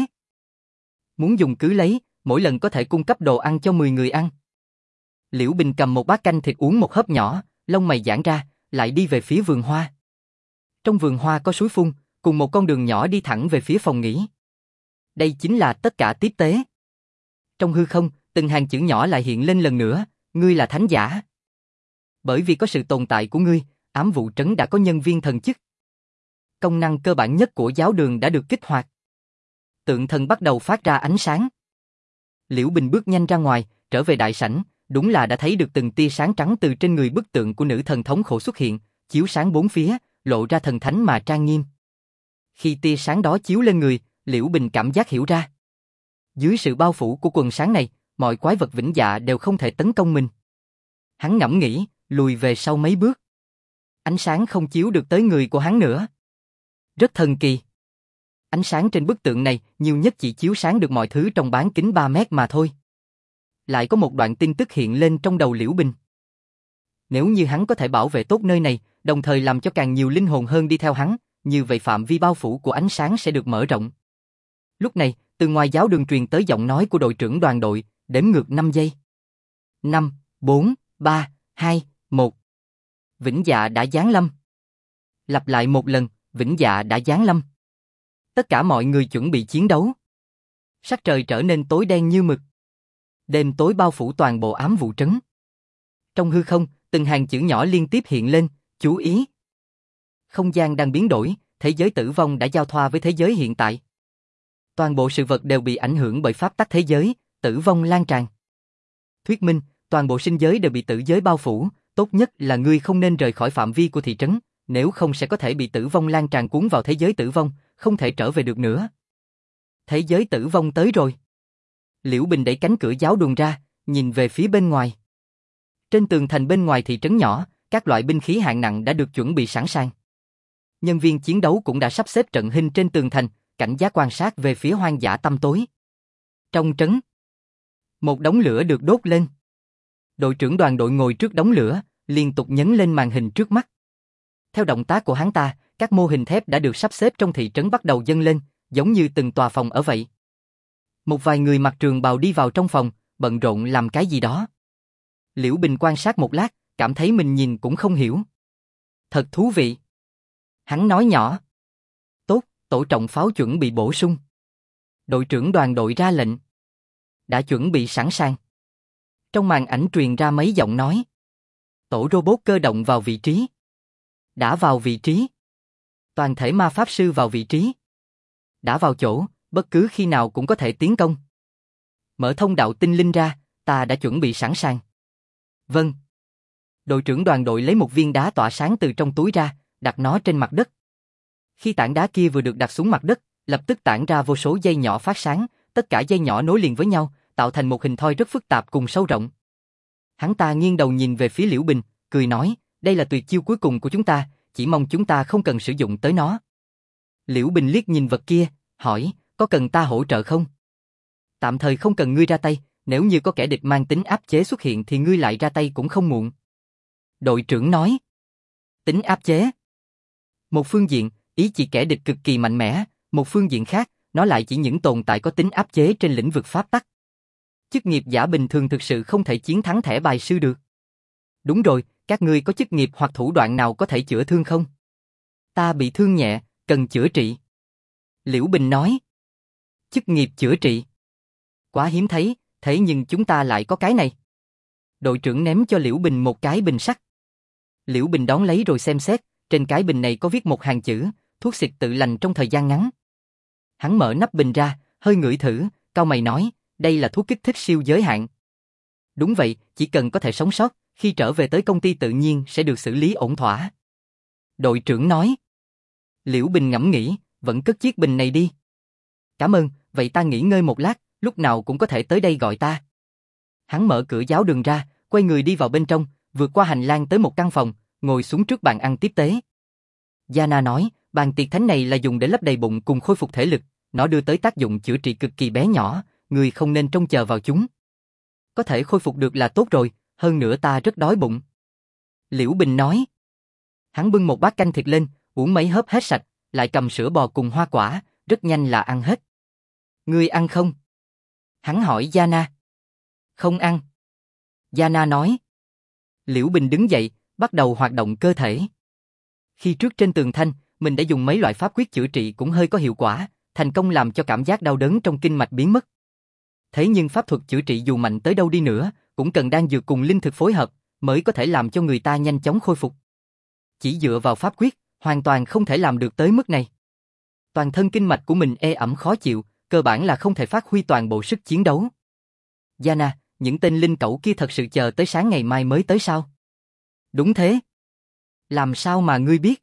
[SPEAKER 1] Muốn dùng cứ lấy, mỗi lần có thể cung cấp đồ ăn cho 10 người ăn. Liễu Bình cầm một bát canh thịt uống một hớp nhỏ, lông mày giãn ra, lại đi về phía vườn hoa. Trong vườn hoa có suối phun, cùng một con đường nhỏ đi thẳng về phía phòng nghỉ. Đây chính là tất cả tiếp tế. Trong hư không, từng hàng chữ nhỏ lại hiện lên lần nữa, ngươi là thánh giả. Bởi vì có sự tồn tại của ngươi, ám vụ trấn đã có nhân viên thần chức. Công năng cơ bản nhất của giáo đường đã được kích hoạt. Tượng thần bắt đầu phát ra ánh sáng. Liễu Bình bước nhanh ra ngoài, trở về đại sảnh, đúng là đã thấy được từng tia sáng trắng từ trên người bức tượng của nữ thần thống khổ xuất hiện, chiếu sáng bốn phía, lộ ra thần thánh mà trang nghiêm. Khi tia sáng đó chiếu lên người, Liễu Bình cảm giác hiểu ra. Dưới sự bao phủ của quần sáng này, mọi quái vật vĩnh dạ đều không thể tấn công mình. Hắn ngẫm nghĩ, lùi về sau mấy bước. Ánh sáng không chiếu được tới người của hắn nữa. Rất thần kỳ. Ánh sáng trên bức tượng này nhiều nhất chỉ chiếu sáng được mọi thứ trong bán kính 3 mét mà thôi. Lại có một đoạn tin tức hiện lên trong đầu Liễu Bình. Nếu như hắn có thể bảo vệ tốt nơi này, đồng thời làm cho càng nhiều linh hồn hơn đi theo hắn, như vậy phạm vi bao phủ của ánh sáng sẽ được mở rộng. Lúc này, từ ngoài giáo đường truyền tới giọng nói của đội trưởng đoàn đội, đếm ngược 5 giây. 5, 4, 3, 2, 1. Vĩnh dạ đã giáng lâm. Lặp lại một lần, vĩnh dạ đã giáng lâm. Tất cả mọi người chuẩn bị chiến đấu. Sắc trời trở nên tối đen như mực. Đêm tối bao phủ toàn bộ ám vụ trấn. Trong hư không, từng hàng chữ nhỏ liên tiếp hiện lên, chú ý. Không gian đang biến đổi, thế giới tử vong đã giao thoa với thế giới hiện tại. Toàn bộ sự vật đều bị ảnh hưởng bởi pháp tắc thế giới, tử vong lan tràn. Thuyết minh, toàn bộ sinh giới đều bị tử giới bao phủ, tốt nhất là ngươi không nên rời khỏi phạm vi của thị trấn, nếu không sẽ có thể bị tử vong lan tràn cuốn vào thế giới tử vong, không thể trở về được nữa. Thế giới tử vong tới rồi. Liễu Bình đẩy cánh cửa giáo đường ra, nhìn về phía bên ngoài. Trên tường thành bên ngoài thị trấn nhỏ, các loại binh khí hạng nặng đã được chuẩn bị sẵn sàng. Nhân viên chiến đấu cũng đã sắp xếp trận hình trên tường thành, cảnh giác quan sát về phía hoang dã tăm tối. Trong trấn, một đống lửa được đốt lên. Đội trưởng đoàn đội ngồi trước đống lửa, liên tục nhấn lên màn hình trước mắt. Theo động tác của hắn ta, các mô hình thép đã được sắp xếp trong thị trấn bắt đầu dâng lên, giống như từng tòa phòng ở vậy. Một vài người mặc trường bào đi vào trong phòng, bận rộn làm cái gì đó. Liễu Bình quan sát một lát, cảm thấy mình nhìn cũng không hiểu. Thật thú vị. Hắn nói nhỏ. Tốt, tổ trọng pháo chuẩn bị bổ sung. Đội trưởng đoàn đội ra lệnh. Đã chuẩn bị sẵn sàng. Trong màn ảnh truyền ra mấy giọng nói. Tổ robot cơ động vào vị trí. Đã vào vị trí. Toàn thể ma pháp sư vào vị trí. Đã vào chỗ, bất cứ khi nào cũng có thể tiến công. Mở thông đạo tinh linh ra, ta đã chuẩn bị sẵn sàng. Vâng. Đội trưởng đoàn đội lấy một viên đá tỏa sáng từ trong túi ra, đặt nó trên mặt đất. Khi tảng đá kia vừa được đặt xuống mặt đất, lập tức tản ra vô số dây nhỏ phát sáng, tất cả dây nhỏ nối liền với nhau, tạo thành một hình thoi rất phức tạp cùng sâu rộng. Hắn ta nghiêng đầu nhìn về phía Liễu Bình, cười nói, đây là tuyệt chiêu cuối cùng của chúng ta, chỉ mong chúng ta không cần sử dụng tới nó. Liễu Bình liếc nhìn vật kia, hỏi, có cần ta hỗ trợ không? Tạm thời không cần ngươi ra tay, nếu như có kẻ địch mang tính áp chế xuất hiện thì ngươi lại ra tay cũng không muộn. Đội trưởng nói, tính áp chế. Một phương diện, ý chỉ kẻ địch cực kỳ mạnh mẽ, một phương diện khác, nó lại chỉ những tồn tại có tính áp chế trên lĩnh vực pháp tắc. Chức nghiệp giả bình thường thực sự không thể chiến thắng thẻ bài sư được. Đúng rồi, các ngươi có chức nghiệp hoặc thủ đoạn nào có thể chữa thương không? Ta bị thương nhẹ, cần chữa trị. Liễu Bình nói. Chức nghiệp chữa trị. Quá hiếm thấy, thế nhưng chúng ta lại có cái này. Đội trưởng ném cho Liễu Bình một cái bình sắt. Liễu Bình đón lấy rồi xem xét, trên cái bình này có viết một hàng chữ, thuốc xịt tự lành trong thời gian ngắn. Hắn mở nắp bình ra, hơi ngửi thử, cau mày nói, đây là thuốc kích thích siêu giới hạn. Đúng vậy, chỉ cần có thể sống sót, khi trở về tới công ty tự nhiên sẽ được xử lý ổn thỏa. Đội trưởng nói. Liễu Bình ngẫm nghĩ, vẫn cất chiếc bình này đi. Cảm ơn, vậy ta nghỉ ngơi một lát, lúc nào cũng có thể tới đây gọi ta. Hắn mở cửa giáo đường ra, quay người đi vào bên trong, vượt qua hành lang tới một căn phòng, ngồi xuống trước bàn ăn tiếp tế. Yana nói, bàn tiệc thánh này là dùng để lấp đầy bụng cùng khôi phục thể lực, nó đưa tới tác dụng chữa trị cực kỳ bé nhỏ, người không nên trông chờ vào chúng. Có thể khôi phục được là tốt rồi, hơn nữa ta rất đói bụng. Liễu Bình nói. Hắn bưng một bát canh thịt lên, uống mấy hớp hết sạch, lại cầm sữa bò cùng hoa quả, rất nhanh là ăn hết. Ngươi ăn không? Hắn hỏi Yana. Không ăn. Yana nói. Liễu Bình đứng dậy, bắt đầu hoạt động cơ thể. Khi trước trên tường thanh, mình đã dùng mấy loại pháp quyết chữa trị cũng hơi có hiệu quả, thành công làm cho cảm giác đau đớn trong kinh mạch biến mất. Thế nhưng pháp thuật chữa trị dù mạnh tới đâu đi nữa, cũng cần đan dược cùng linh thực phối hợp, mới có thể làm cho người ta nhanh chóng khôi phục. Chỉ dựa vào pháp quyết, hoàn toàn không thể làm được tới mức này. Toàn thân kinh mạch của mình ê ẩm khó chịu, cơ bản là không thể phát huy toàn bộ sức chiến đấu. Yana, những tên linh cẩu kia thật sự chờ tới sáng ngày mai mới tới sao? Đúng thế. Làm sao mà ngươi biết?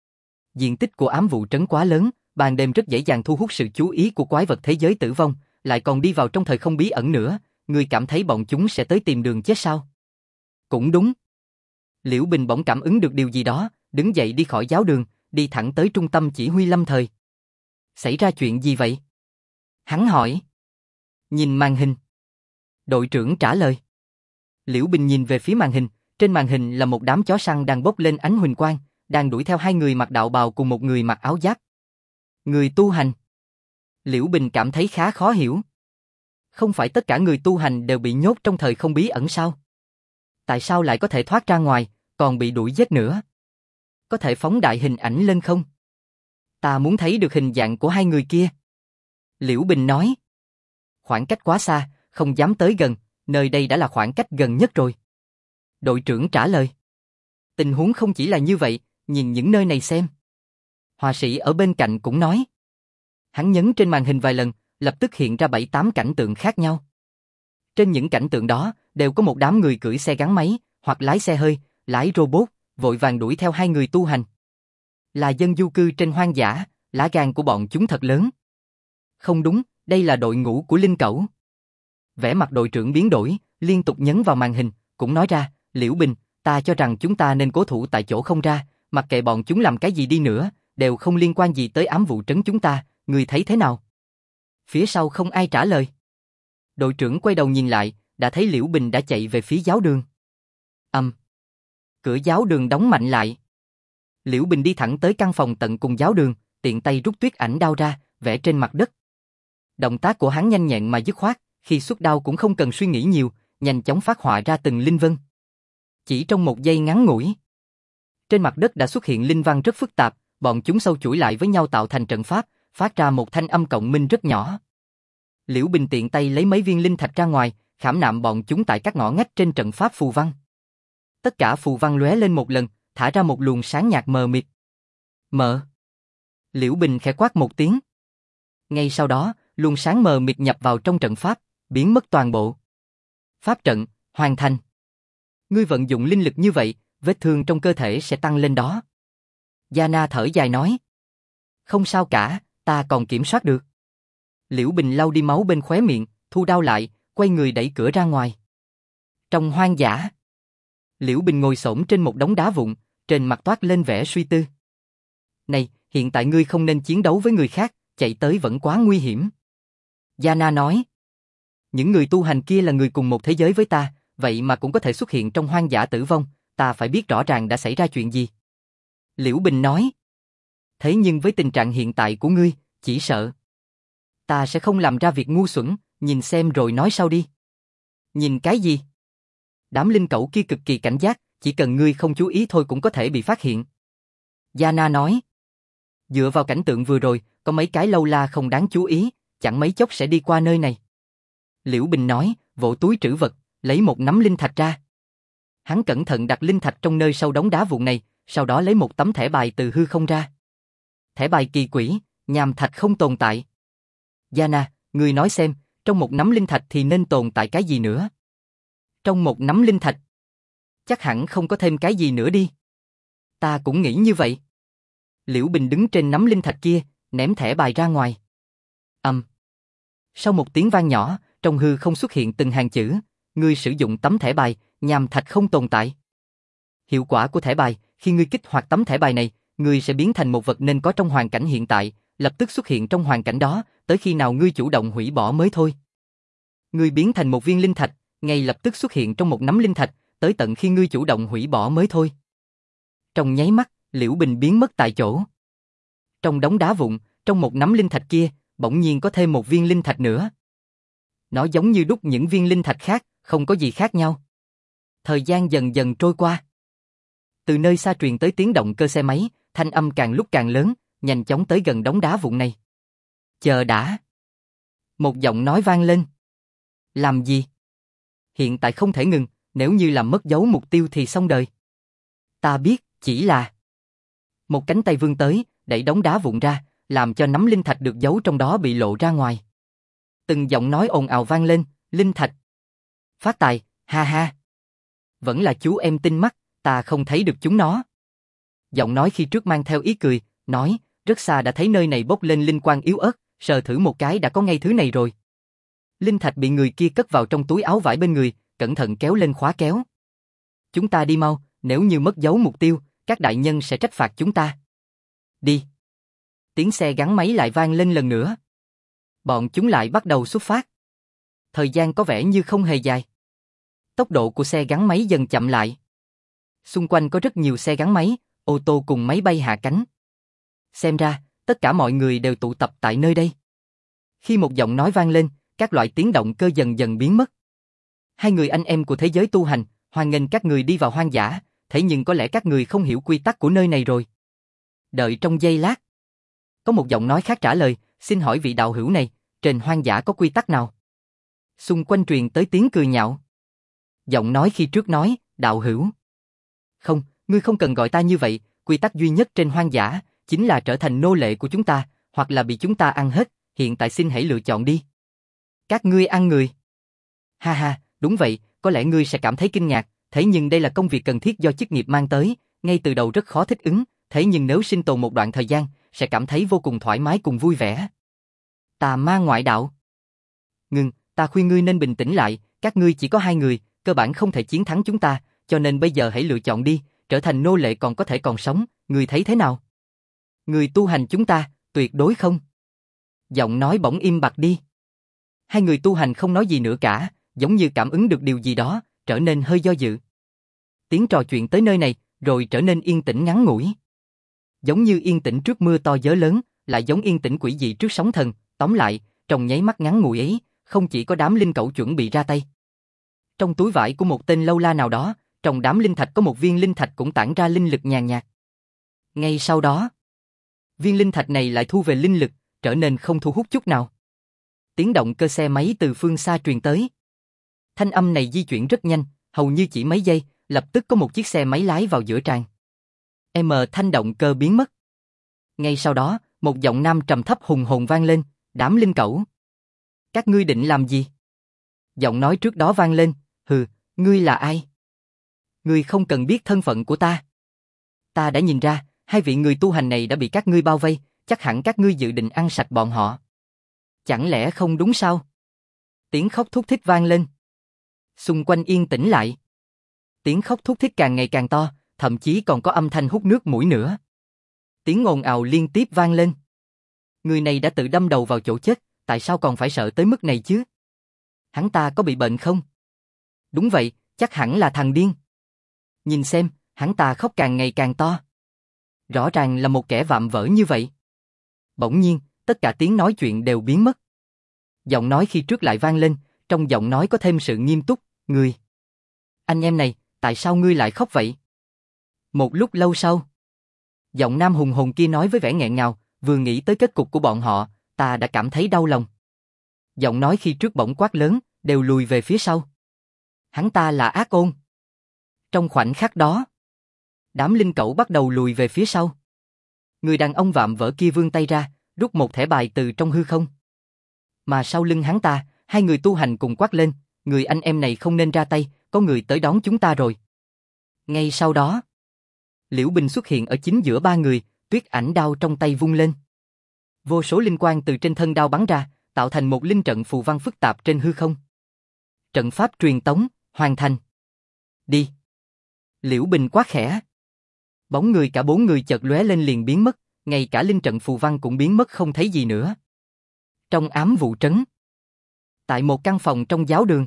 [SPEAKER 1] Diện tích của ám vụ trấn quá lớn, ban đêm rất dễ dàng thu hút sự chú ý của quái vật thế giới tử vong, lại còn đi vào trong thời không bí ẩn nữa, ngươi cảm thấy bọn chúng sẽ tới tìm đường chết sao? Cũng đúng. Liễu Bình bỗng cảm ứng được điều gì đó, đứng dậy đi khỏi giáo đường, đi thẳng tới trung tâm chỉ huy lâm thời. Xảy ra chuyện gì vậy? Hắn hỏi. Nhìn màn hình. Đội trưởng trả lời. Liễu Bình nhìn về phía màn hình, trên màn hình là một đám chó săn đang bốc lên ánh huỳnh quang, đang đuổi theo hai người mặc đạo bào cùng một người mặc áo giáp. Người tu hành. Liễu Bình cảm thấy khá khó hiểu. Không phải tất cả người tu hành đều bị nhốt trong thời không bí ẩn sao? Tại sao lại có thể thoát ra ngoài, còn bị đuổi giết nữa? Có thể phóng đại hình ảnh lên không? Ta muốn thấy được hình dạng của hai người kia. Liễu Bình nói. Khoảng cách quá xa, không dám tới gần, nơi đây đã là khoảng cách gần nhất rồi. Đội trưởng trả lời. Tình huống không chỉ là như vậy, nhìn những nơi này xem. Họa sĩ ở bên cạnh cũng nói. Hắn nhấn trên màn hình vài lần, lập tức hiện ra 7-8 cảnh tượng khác nhau. Trên những cảnh tượng đó, đều có một đám người cưỡi xe gắn máy, hoặc lái xe hơi, lái robot, vội vàng đuổi theo hai người tu hành. Là dân du cư trên hoang dã, lá gan của bọn chúng thật lớn. Không đúng, đây là đội ngũ của linh cẩu. Vẻ mặt đội trưởng biến đổi, liên tục nhấn vào màn hình, cũng nói ra, Liễu Bình, ta cho rằng chúng ta nên cố thủ tại chỗ không ra, mặc kệ bọn chúng làm cái gì đi nữa, đều không liên quan gì tới ám vụ trấn chúng ta, ngươi thấy thế nào? Phía sau không ai trả lời. Đội trưởng quay đầu nhìn lại, đã thấy Liễu Bình đã chạy về phía giáo đường. Cửa giáo đường đóng mạnh lại. Liễu Bình đi thẳng tới căn phòng tận cùng giáo đường, tiện tay rút tuyết ảnh đao ra, vẽ trên mặt đất. Động tác của hắn nhanh nhẹn mà dứt khoát, khi xuất đao cũng không cần suy nghĩ nhiều, nhanh chóng phát họa ra từng linh vân. Chỉ trong một giây ngắn ngủi, trên mặt đất đã xuất hiện linh văn rất phức tạp, bọn chúng xâu chuỗi lại với nhau tạo thành trận pháp, phát ra một thanh âm cộng minh rất nhỏ. Liễu Bình tiện tay lấy mấy viên linh thạch ra ngoài, khảm nạm bọn chúng tại các ngõ ngách trên trận pháp phù văn. Tất cả phù văn lóe lên một lần, thả ra một luồng sáng nhạt mờ mịt. Mờ. Liễu Bình khẽ quát một tiếng. Ngay sau đó, luồng sáng mờ mịt nhập vào trong trận pháp, biến mất toàn bộ. Pháp trận, hoàn thành. Ngươi vận dụng linh lực như vậy, vết thương trong cơ thể sẽ tăng lên đó. Yana thở dài nói. Không sao cả, ta còn kiểm soát được. Liễu Bình lau đi máu bên khóe miệng, thu đao lại, quay người đẩy cửa ra ngoài. Trong hoang dã, Liễu Bình ngồi xổm trên một đống đá vụn, trên mặt toát lên vẻ suy tư. Này, hiện tại ngươi không nên chiến đấu với người khác, chạy tới vẫn quá nguy hiểm. Yana nói. Những người tu hành kia là người cùng một thế giới với ta, vậy mà cũng có thể xuất hiện trong hoang dã tử vong, ta phải biết rõ ràng đã xảy ra chuyện gì. Liễu Bình nói. Thế nhưng với tình trạng hiện tại của ngươi, chỉ sợ ta sẽ không làm ra việc ngu xuẩn, nhìn xem rồi nói sau đi. Nhìn cái gì? Đám linh cẩu kia cực kỳ cảnh giác, chỉ cần ngươi không chú ý thôi cũng có thể bị phát hiện. Yana nói. Dựa vào cảnh tượng vừa rồi, có mấy cái lâu la không đáng chú ý, chẳng mấy chốc sẽ đi qua nơi này. Liễu Bình nói, vỗ túi trữ vật, lấy một nắm linh thạch ra. Hắn cẩn thận đặt linh thạch trong nơi sâu đống đá vụn này, sau đó lấy một tấm thẻ bài từ hư không ra. Thẻ bài kỳ quỷ, nham thạch không tồn tại. Yana, ngươi nói xem, trong một nắm linh thạch thì nên tồn tại cái gì nữa? Trong một nắm linh thạch, chắc hẳn không có thêm cái gì nữa đi. Ta cũng nghĩ như vậy. Liễu Bình đứng trên nắm linh thạch kia, ném thẻ bài ra ngoài. Sau một tiếng vang nhỏ, trong hư không xuất hiện từng hàng chữ, ngươi sử dụng tấm thẻ bài, nham thạch không tồn tại. Hiệu quả của thẻ bài, khi ngươi kích hoạt tấm thẻ bài này, ngươi sẽ biến thành một vật nên có trong hoàn cảnh hiện tại, lập tức xuất hiện trong hoàn cảnh đó, tới khi nào ngươi chủ động hủy bỏ mới thôi. Ngươi biến thành một viên linh thạch, ngay lập tức xuất hiện trong một nắm linh thạch, tới tận khi ngươi chủ động hủy bỏ mới thôi. Trong nháy mắt, Liễu Bình biến mất tại chỗ. Trong đống đá vụn, trong một nắm linh thạch kia, bỗng nhiên có thêm một viên linh thạch nữa. Nó giống như đúc những viên linh thạch khác, không có gì khác nhau. Thời gian dần dần trôi qua. Từ nơi xa truyền tới tiếng động cơ xe máy, thanh âm càng lúc càng lớn, nhanh chóng tới gần đống đá vụn này. Chờ đã. Một giọng nói vang lên. Làm gì? Hiện tại không thể ngừng, nếu như làm mất dấu mục tiêu thì xong đời. Ta biết, chỉ là... Một cánh tay vươn tới, đẩy đống đá vụn ra, làm cho nắm linh thạch được giấu trong đó bị lộ ra ngoài. Từng giọng nói ồn ào vang lên, linh thạch. Phát tài, ha ha. Vẫn là chú em tinh mắt, ta không thấy được chúng nó. Giọng nói khi trước mang theo ý cười, nói, rất xa đã thấy nơi này bốc lên linh quang yếu ớt, sờ thử một cái đã có ngay thứ này rồi. Linh thạch bị người kia cất vào trong túi áo vải bên người, cẩn thận kéo lên khóa kéo. Chúng ta đi mau, nếu như mất dấu mục tiêu, các đại nhân sẽ trách phạt chúng ta. Đi. Tiếng xe gắn máy lại vang lên lần nữa. Bọn chúng lại bắt đầu xuất phát. Thời gian có vẻ như không hề dài. Tốc độ của xe gắn máy dần chậm lại. Xung quanh có rất nhiều xe gắn máy, ô tô cùng máy bay hạ cánh. Xem ra, tất cả mọi người đều tụ tập tại nơi đây. Khi một giọng nói vang lên, các loại tiếng động cơ dần dần biến mất. Hai người anh em của thế giới tu hành, hoan nghênh các người đi vào hoang dã, thế nhưng có lẽ các người không hiểu quy tắc của nơi này rồi. Đợi trong giây lát. Có một giọng nói khác trả lời, xin hỏi vị đạo hữu này, trên hoang dã có quy tắc nào? Xung quanh truyền tới tiếng cười nhạo. Giọng nói khi trước nói, đạo hữu. Không, ngươi không cần gọi ta như vậy, quy tắc duy nhất trên hoang dã, chính là trở thành nô lệ của chúng ta, hoặc là bị chúng ta ăn hết, hiện tại xin hãy lựa chọn đi. Các ngươi ăn người. Ha ha, đúng vậy, có lẽ ngươi sẽ cảm thấy kinh ngạc, thế nhưng đây là công việc cần thiết do chức nghiệp mang tới, ngay từ đầu rất khó thích ứng, thế nhưng nếu sinh tồn một đoạn thời gian, sẽ cảm thấy vô cùng thoải mái cùng vui vẻ. Tà ma ngoại đạo. Ngừng, ta khuyên ngươi nên bình tĩnh lại, các ngươi chỉ có hai người, cơ bản không thể chiến thắng chúng ta, cho nên bây giờ hãy lựa chọn đi, trở thành nô lệ còn có thể còn sống, ngươi thấy thế nào? Người tu hành chúng ta, tuyệt đối không. Giọng nói bỗng im bặt đi. Hai người tu hành không nói gì nữa cả, giống như cảm ứng được điều gì đó, trở nên hơi do dự. Tiếng trò chuyện tới nơi này, rồi trở nên yên tĩnh ngắn ngủi. Giống như yên tĩnh trước mưa to gió lớn, lại giống yên tĩnh quỷ dị trước sóng thần, tóm lại, trong nháy mắt ngắn ngủi ấy, không chỉ có đám linh cẩu chuẩn bị ra tay. Trong túi vải của một tên lâu la nào đó, trong đám linh thạch có một viên linh thạch cũng tản ra linh lực nhàn nhạt. Ngay sau đó, viên linh thạch này lại thu về linh lực, trở nên không thu hút chút nào. Tiếng động cơ xe máy từ phương xa truyền tới. Thanh âm này di chuyển rất nhanh, hầu như chỉ mấy giây, lập tức có một chiếc xe máy lái vào giữa tràn. Thanh động cơ biến mất. Ngay sau đó, một giọng nam trầm thấp hùng hồn vang lên, đám linh cẩu. Các ngươi định làm gì? Giọng nói trước đó vang lên, hừ, ngươi là ai? Ngươi không cần biết thân phận của ta. Ta đã nhìn ra, hai vị người tu hành này đã bị các ngươi bao vây, chắc hẳn các ngươi dự định ăn sạch bọn họ. Chẳng lẽ không đúng sao? Tiếng khóc thúc thích vang lên. Xung quanh yên tĩnh lại. Tiếng khóc thúc thích càng ngày càng to, thậm chí còn có âm thanh hút nước mũi nữa. Tiếng ồn ào liên tiếp vang lên. Người này đã tự đâm đầu vào chỗ chết, tại sao còn phải sợ tới mức này chứ? Hắn ta có bị bệnh không? Đúng vậy, chắc hẳn là thằng điên. Nhìn xem, hắn ta khóc càng ngày càng to. Rõ ràng là một kẻ vạm vỡ như vậy. Bỗng nhiên, tất cả tiếng nói chuyện đều biến mất. Giọng nói khi trước lại vang lên, trong giọng nói có thêm sự nghiêm túc, ngươi. Anh em này, tại sao ngươi lại khóc vậy? Một lúc lâu sau, giọng nam hùng hồn kia nói với vẻ nghẹn ngào, vừa nghĩ tới kết cục của bọn họ, ta đã cảm thấy đau lòng. Giọng nói khi trước bỗng quát lớn, đều lùi về phía sau. Hắn ta là ác ôn. Trong khoảnh khắc đó, đám linh cẩu bắt đầu lùi về phía sau. Người đàn ông vạm vỡ kia vươn tay ra, rút một thẻ bài từ trong hư không. Mà sau lưng hắn ta, hai người tu hành cùng quát lên, người anh em này không nên ra tay, có người tới đón chúng ta rồi. Ngay sau đó, Liễu Bình xuất hiện ở chính giữa ba người, tuyết ảnh đao trong tay vung lên. Vô số linh quang từ trên thân đao bắn ra, tạo thành một linh trận phù văn phức tạp trên hư không. Trận pháp truyền tống, hoàn thành. Đi. Liễu Bình quát khẽ. Bóng người cả 4 người chợt lóe lên liền biến mất, ngay cả linh trận phù văn cũng biến mất không thấy gì nữa. Trong ám vụ trấn. Tại một căn phòng trong giáo đường.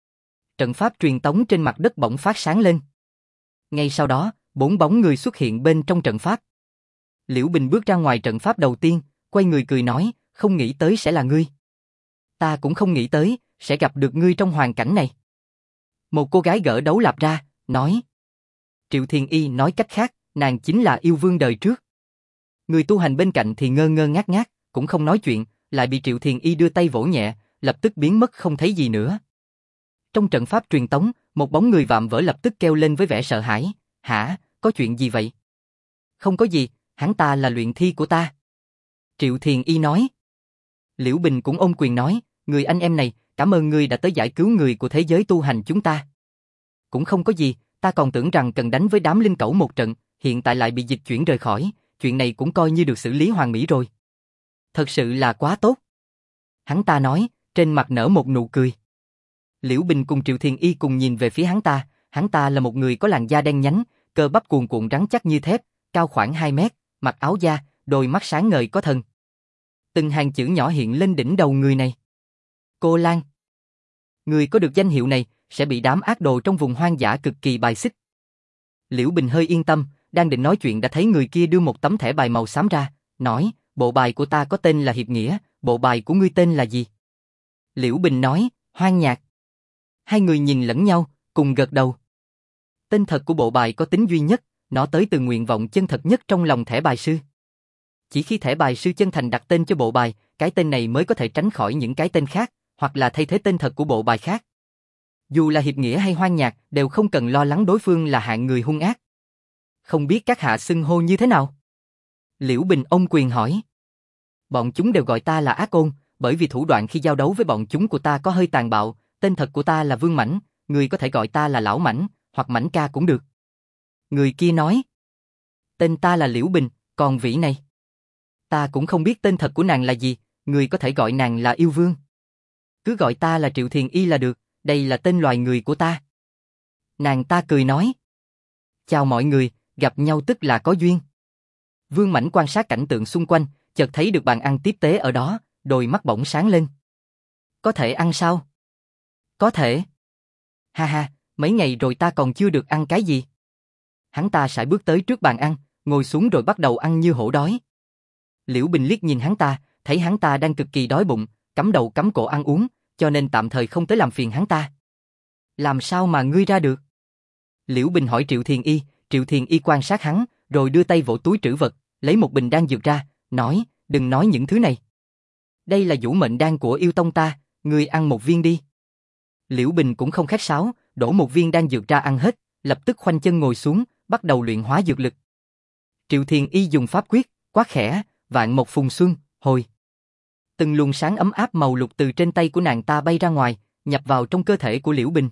[SPEAKER 1] Trận pháp truyền tống trên mặt đất bỗng phát sáng lên. Ngay sau đó, 4 bóng người xuất hiện bên trong trận pháp. Liễu Bình bước ra ngoài trận pháp đầu tiên, quay người cười nói, không nghĩ tới sẽ là ngươi. Ta cũng không nghĩ tới, sẽ gặp được ngươi trong hoàn cảnh này. Một cô gái gỡ đấu lạp ra, nói. Triệu Thiền Y nói cách khác, nàng chính là yêu vương đời trước. Người tu hành bên cạnh thì ngơ ngơ ngác ngác, cũng không nói chuyện, lại bị Triệu Thiền Y đưa tay vỗ nhẹ, lập tức biến mất không thấy gì nữa. Trong trận pháp truyền tống, một bóng người vạm vỡ lập tức kêu lên với vẻ sợ hãi, hả, có chuyện gì vậy? Không có gì, hắn ta là luyện thi của ta. Triệu Thiền Y nói. Liễu Bình cũng ôm quyền nói, người anh em này, cảm ơn ngươi đã tới giải cứu người của thế giới tu hành chúng ta. Cũng không có gì, ta còn tưởng rằng cần đánh với đám linh cẩu một trận, hiện tại lại bị dịch chuyển rời khỏi, chuyện này cũng coi như được xử lý hoàn mỹ rồi. Thật sự là quá tốt. Hắn ta nói, trên mặt nở một nụ cười. Liễu Bình cùng Triệu Thiền Y cùng nhìn về phía hắn ta là một người có làn da đen nhánh, cơ bắp cuồn cuộn rắn chắc như thép, cao khoảng 2 mét, mặc áo da, đôi mắt sáng ngời có thần. Từng hàng chữ nhỏ hiện lên đỉnh đầu người này. Cô Lan. Người có được danh hiệu này, sẽ bị đám ác đồ trong vùng hoang dã cực kỳ bài xích. Liễu Bình hơi yên tâm, đang định nói chuyện đã thấy người kia đưa một tấm thẻ bài màu xám ra, nói, bộ bài của ta có tên là Hiệp Nghĩa, bộ bài của ngươi tên là gì? Liễu Bình nói, Hoang Nhạc. Hai người nhìn lẫn nhau, cùng gật đầu. Tên thật của bộ bài có tính duy nhất, nó tới từ nguyện vọng chân thật nhất trong lòng thẻ bài sư. Chỉ khi thẻ bài sư chân thành đặt tên cho bộ bài, cái tên này mới có thể tránh khỏi những cái tên khác, hoặc là thay thế tên thật của bộ bài khác. Dù là Hiệp Nghĩa hay Hoang Nhạc, đều không cần lo lắng đối phương là hạng người hung ác. Không biết các hạ xưng hô như thế nào? Liễu Bình ôm quyền hỏi. Bọn chúng đều gọi ta là Ác Ôn, bởi vì thủ đoạn khi giao đấu với bọn chúng của ta có hơi tàn bạo, tên thật của ta là Vương Mãnh, người có thể gọi ta là Lão Mãnh, hoặc Mãnh ca cũng được. Người kia nói. Tên ta là Liễu Bình, còn vị này? Ta cũng không biết tên thật của nàng là gì, người có thể gọi nàng là Yêu Vương. Cứ gọi ta là Triệu Thiền Y là được, đây là tên loài người của ta. Nàng ta cười nói. Chào mọi người, gặp nhau tức là có duyên. Vương Mãnh quan sát cảnh tượng xung quanh, chợt thấy được bàn ăn tiếp tế ở đó, đôi mắt bỗng sáng lên. Có thể ăn sao? Có thể. Ha ha, mấy ngày rồi ta còn chưa được ăn cái gì. Hắn ta sải bước tới trước bàn ăn, ngồi xuống rồi bắt đầu ăn như hổ đói. Liễu Bình liếc nhìn hắn ta, thấy hắn ta đang cực kỳ đói bụng, cắm đầu cắm cổ ăn uống, cho nên tạm thời không tới làm phiền hắn ta. Làm sao mà ngươi ra được? Liễu Bình hỏi Triệu Thiền Y quan sát hắn, rồi đưa tay vỗ túi trữ vật, lấy một bình đan dược ra, nói, đừng nói những thứ này. Đây là vũ mệnh đan của yêu tông ta, ngươi ăn một viên đi. Liễu Bình cũng không khách sáo, đổ một viên đan dược ra ăn hết, lập tức khoanh chân ngồi xuống, bắt đầu luyện hóa dược lực. Triệu Thiền Y dùng pháp quyết, quát khẽ, vạn mộc phùng xuân, hồi. Từng luồng sáng ấm áp màu lục từ trên tay của nàng ta bay ra ngoài, nhập vào trong cơ thể của Liễu Bình.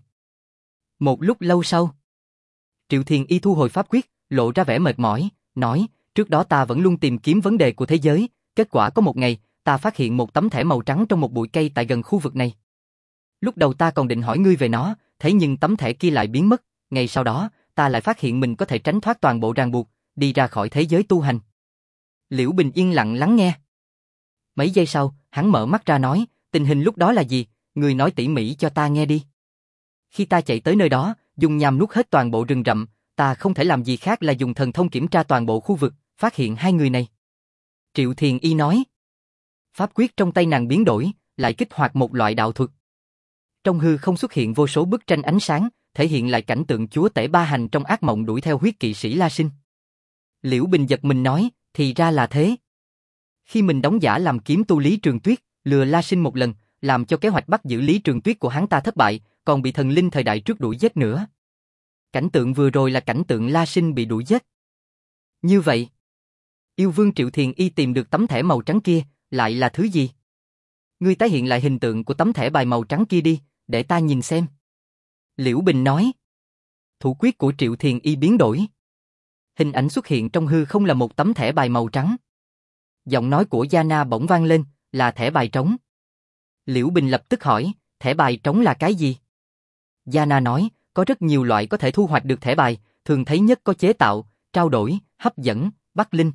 [SPEAKER 1] Một lúc lâu sau, Triệu Thiền Y thu hồi pháp quyết, lộ ra vẻ mệt mỏi, nói, trước đó ta vẫn luôn tìm kiếm vấn đề của thế giới, kết quả có một ngày, ta phát hiện một tấm thẻ màu trắng trong một bụi cây tại gần khu vực này. Lúc đầu ta còn định hỏi ngươi về nó, thế nhưng tấm thẻ kia lại biến mất, ngày sau đó, ta lại phát hiện mình có thể tránh thoát toàn bộ ràng buộc, đi ra khỏi thế giới tu hành. Liễu Bình yên lặng lắng nghe. Mấy giây sau, hắn mở mắt ra nói, tình hình lúc đó là gì, ngươi nói tỉ mỉ cho ta nghe đi. Khi ta chạy tới nơi đó, dùng nham nuốt hết toàn bộ rừng rậm, ta không thể làm gì khác là dùng thần thông kiểm tra toàn bộ khu vực, phát hiện hai người này. Triệu Thiền Y nói. Pháp quyết trong tay nàng biến đổi, lại kích hoạt một loại đạo thuật. Trong hư không xuất hiện vô số bức tranh ánh sáng, thể hiện lại cảnh tượng chúa tể Ba Hành trong ác mộng đuổi theo huyết kỵ sĩ La Sinh. Liễu Bình giật mình nói, thì ra là thế. Khi mình đóng giả làm kiếm tu Lý Trường Tuyết, lừa La Sinh một lần, làm cho kế hoạch bắt giữ Lý Trường Tuyết của hắn ta thất bại, còn bị thần linh thời đại trước đuổi giết nữa. Cảnh tượng vừa rồi là cảnh tượng La Sinh bị đuổi giết. Như vậy, yêu vương Triệu Thiền Y tìm được tấm thẻ màu trắng kia, lại là thứ gì? Ngươi tái hiện lại hình tượng của tấm thẻ bài màu trắng kia đi, để ta nhìn xem. Liễu Bình nói. Thủ quyết của Triệu Thiền Y biến đổi. Hình ảnh xuất hiện trong hư không là một tấm thẻ bài màu trắng. Giọng nói của Yana bỗng vang lên, là thẻ bài trống. Liễu Bình lập tức hỏi, thẻ bài trống là cái gì? Yana nói, có rất nhiều loại có thể thu hoạch được thẻ bài, thường thấy nhất có chế tạo, trao đổi, hấp dẫn, bắt linh.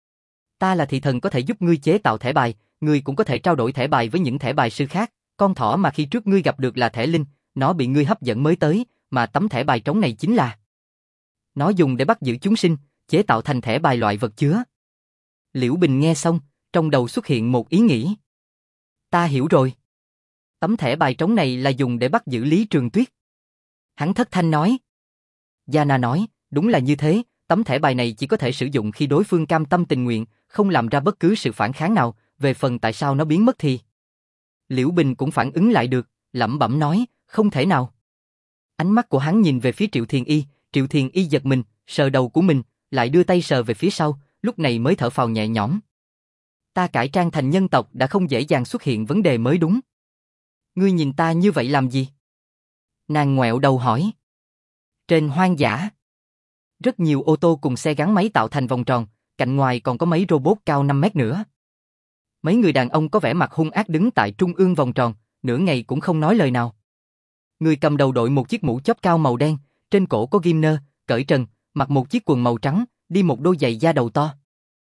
[SPEAKER 1] Ta là thị thần có thể giúp ngươi chế tạo thẻ bài, ngươi cũng có thể trao đổi thẻ bài với những thẻ bài sư khác. Con thỏ mà khi trước ngươi gặp được là thẻ linh, nó bị ngươi hấp dẫn mới tới, mà tấm thẻ bài trống này chính là. Nó dùng để bắt giữ chúng sinh, chế tạo thành thẻ bài loại vật chứa. Liễu Bình nghe xong, trong đầu xuất hiện một ý nghĩ. Ta hiểu rồi. Tấm thẻ bài trống này là dùng để bắt giữ Lý Trường Tuyết. Hắn thất thanh nói. Yana nói, đúng là như thế, tấm thẻ bài này chỉ có thể sử dụng khi đối phương cam tâm tình nguyện, không làm ra bất cứ sự phản kháng nào, về phần tại sao nó biến mất thì. Liễu Bình cũng phản ứng lại được, lẩm bẩm nói, không thể nào. Ánh mắt của hắn nhìn về phía Triệu Thiền Y giật mình, sờ đầu của mình, lại đưa tay sờ về phía sau, lúc này mới thở phào nhẹ nhõm. Ta cải trang thành nhân tộc đã không dễ dàng xuất hiện vấn đề mới đúng. Ngươi nhìn ta như vậy làm gì? Nàng ngoẹo đầu hỏi. Trên hoang dã, rất nhiều ô tô cùng xe gắn máy tạo thành vòng tròn, cạnh ngoài còn có mấy robot cao 5 mét nữa. Mấy người đàn ông có vẻ mặt hung ác đứng tại trung ương vòng tròn, nửa ngày cũng không nói lời nào. Người cầm đầu đội một chiếc mũ chóp cao màu đen, trên cổ có ghim nơ, cởi trần, mặc một chiếc quần màu trắng, đi một đôi giày da đầu to.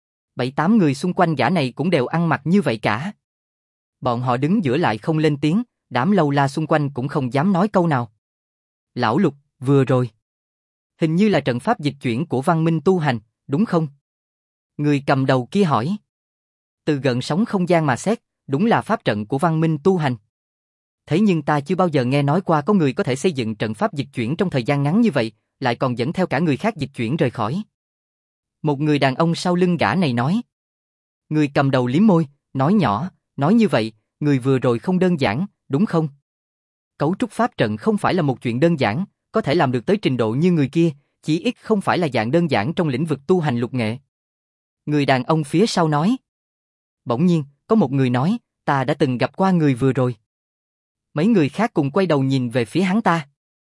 [SPEAKER 1] 7-8 người xung quanh gã này cũng đều ăn mặc như vậy cả. Bọn họ đứng giữa lại không lên tiếng, đám lâu la xung quanh cũng không dám nói câu nào. Lão Lục, vừa rồi. Hình như là trận pháp dịch chuyển của văn minh tu hành, đúng không? Người cầm đầu kia hỏi. Từ gần sóng không gian mà xét, đúng là pháp trận của văn minh tu hành. Thế nhưng ta chưa bao giờ nghe nói qua có người có thể xây dựng trận pháp dịch chuyển trong thời gian ngắn như vậy, lại còn dẫn theo cả người khác dịch chuyển rời khỏi. Một người đàn ông sau lưng gã này nói. Người cầm đầu liếm môi, nói nhỏ, nói như vậy, người vừa rồi không đơn giản, đúng không? Cấu trúc pháp trận không phải là một chuyện đơn giản, có thể làm được tới trình độ như người kia, chỉ ít không phải là dạng đơn giản trong lĩnh vực tu hành lục nghệ. Người đàn ông phía sau nói. Bỗng nhiên, có một người nói, ta đã từng gặp qua người vừa rồi. Mấy người khác cùng quay đầu nhìn về phía hắn ta.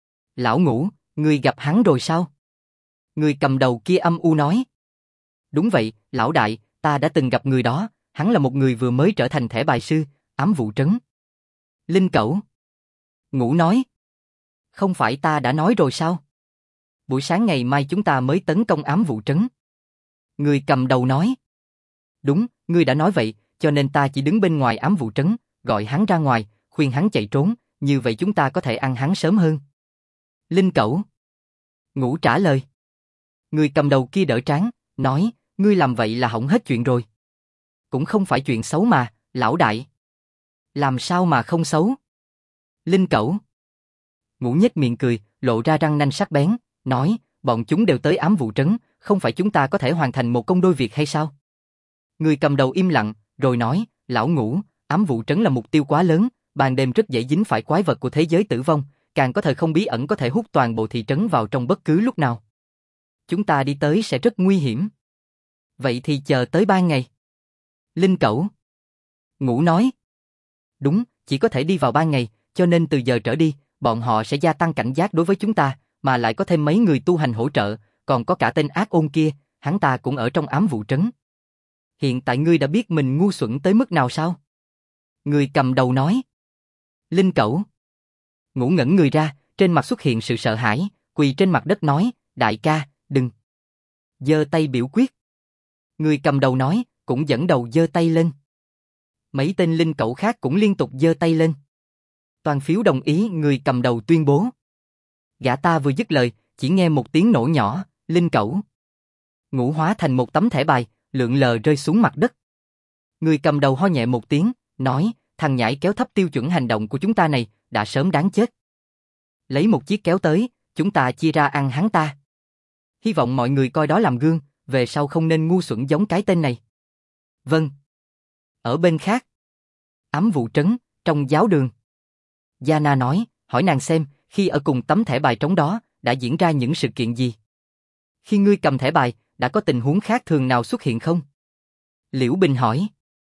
[SPEAKER 1] Lão Ngũ, người gặp hắn rồi sao? Người cầm đầu kia âm u nói. Đúng vậy, lão đại, ta đã từng gặp người đó, hắn là một người vừa mới trở thành thẻ bài sư, ám vụ trấn. Linh Cẩu. Ngũ nói. Không phải ta đã nói rồi sao? Buổi sáng ngày mai chúng ta mới tấn công ám vụ trấn. Người cầm đầu nói. Đúng, ngươi đã nói vậy, cho nên ta chỉ đứng bên ngoài ám vụ trấn, gọi hắn ra ngoài, khuyên hắn chạy trốn, như vậy chúng ta có thể ăn hắn sớm hơn. Linh Cẩu. Ngũ trả lời. Người cầm đầu kia đỡ trán, nói, ngươi làm vậy là hỏng hết chuyện rồi. Cũng không phải chuyện xấu mà, lão đại. Làm sao mà không xấu? Linh Cẩu. Ngũ nhếch miệng cười, lộ ra răng nanh sắc bén, nói, bọn chúng đều tới ám vụ trấn, không phải chúng ta có thể hoàn thành một công đôi việc hay sao? Người cầm đầu im lặng, rồi nói, lão Ngũ, ám vụ trấn là mục tiêu quá lớn, ban đêm rất dễ dính phải quái vật của thế giới tử vong, càng có thời không bí ẩn có thể hút toàn bộ thị trấn vào trong bất cứ lúc nào. Chúng ta đi tới sẽ rất nguy hiểm. Vậy thì chờ tới ban ngày. Linh Cẩu. Ngũ nói. Đúng, chỉ có thể đi vào ban ngày, cho nên từ giờ trở đi, bọn họ sẽ gia tăng cảnh giác đối với chúng ta, mà lại có thêm mấy người tu hành hỗ trợ, còn có cả tên ác ôn kia, hắn ta cũng ở trong ám vụ trấn. Hiện tại ngươi đã biết mình ngu xuẩn tới mức nào sao? Người cầm đầu nói. Linh Cẩu. Ngũ ngẩn người ra, trên mặt xuất hiện sự sợ hãi, quỳ trên mặt đất nói, đại ca, đừng. Giơ tay biểu quyết. Người cầm đầu nói, cũng dẫn đầu giơ tay lên. Mấy tên Linh Cẩu khác cũng liên tục giơ tay lên. Toàn phiếu đồng ý, người cầm đầu tuyên bố. Gã ta vừa dứt lời, chỉ nghe một tiếng nổ nhỏ, Linh Cẩu. Ngũ hóa thành một tấm thẻ bài, lượn lờ rơi xuống mặt đất. Người cầm đầu ho nhẹ một tiếng, nói, thằng nhãi kéo thấp tiêu chuẩn hành động của chúng ta này, đã sớm đáng chết. Lấy một chiếc kéo tới, chúng ta chia ra ăn hắn ta. Hy vọng mọi người coi đó làm gương, về sau không nên ngu xuẩn giống cái tên này. Vâng. Ở bên khác, ám vụ trấn, trong giáo đường. Yana nói, hỏi nàng xem, khi ở cùng tấm thẻ bài trống đó, đã diễn ra những sự kiện gì? Khi ngươi cầm thẻ bài, đã có tình huống khác thường nào xuất hiện không? Liễu Bình hỏi.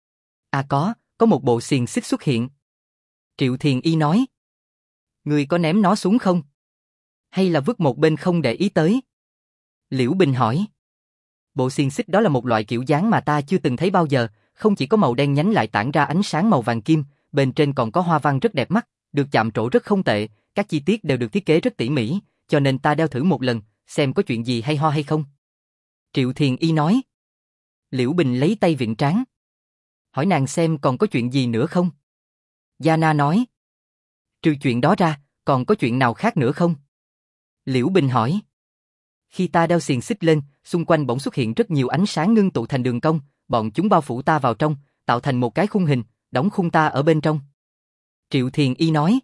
[SPEAKER 1] À có một bộ xiềng xích xuất hiện. Triệu Thiền Y nói. Ngươi có ném nó xuống không? Hay là vứt một bên không để ý tới? Liễu Bình hỏi. Bộ xiềng xích đó là một loại kiểu dáng mà ta chưa từng thấy bao giờ, không chỉ có màu đen nhánh lại tản ra ánh sáng màu vàng kim, bên trên còn có hoa văn rất đẹp mắt, được chạm trổ rất không tệ, các chi tiết đều được thiết kế rất tỉ mỉ, cho nên ta đeo thử một lần, xem có chuyện gì hay ho hay không. Triệu Thiền Y nói. Liễu Bình lấy tay viện trán. Hỏi nàng xem còn có chuyện gì nữa không? Giana nói. Trừ chuyện đó ra, còn có chuyện nào khác nữa không? Liễu Bình hỏi. Khi ta đeo xiềng xích lên, xung quanh bỗng xuất hiện rất nhiều ánh sáng ngưng tụ thành đường cong, bọn chúng bao phủ ta vào trong, tạo thành một cái khung hình, đóng khung ta ở bên trong. Triệu Thiền Y nói.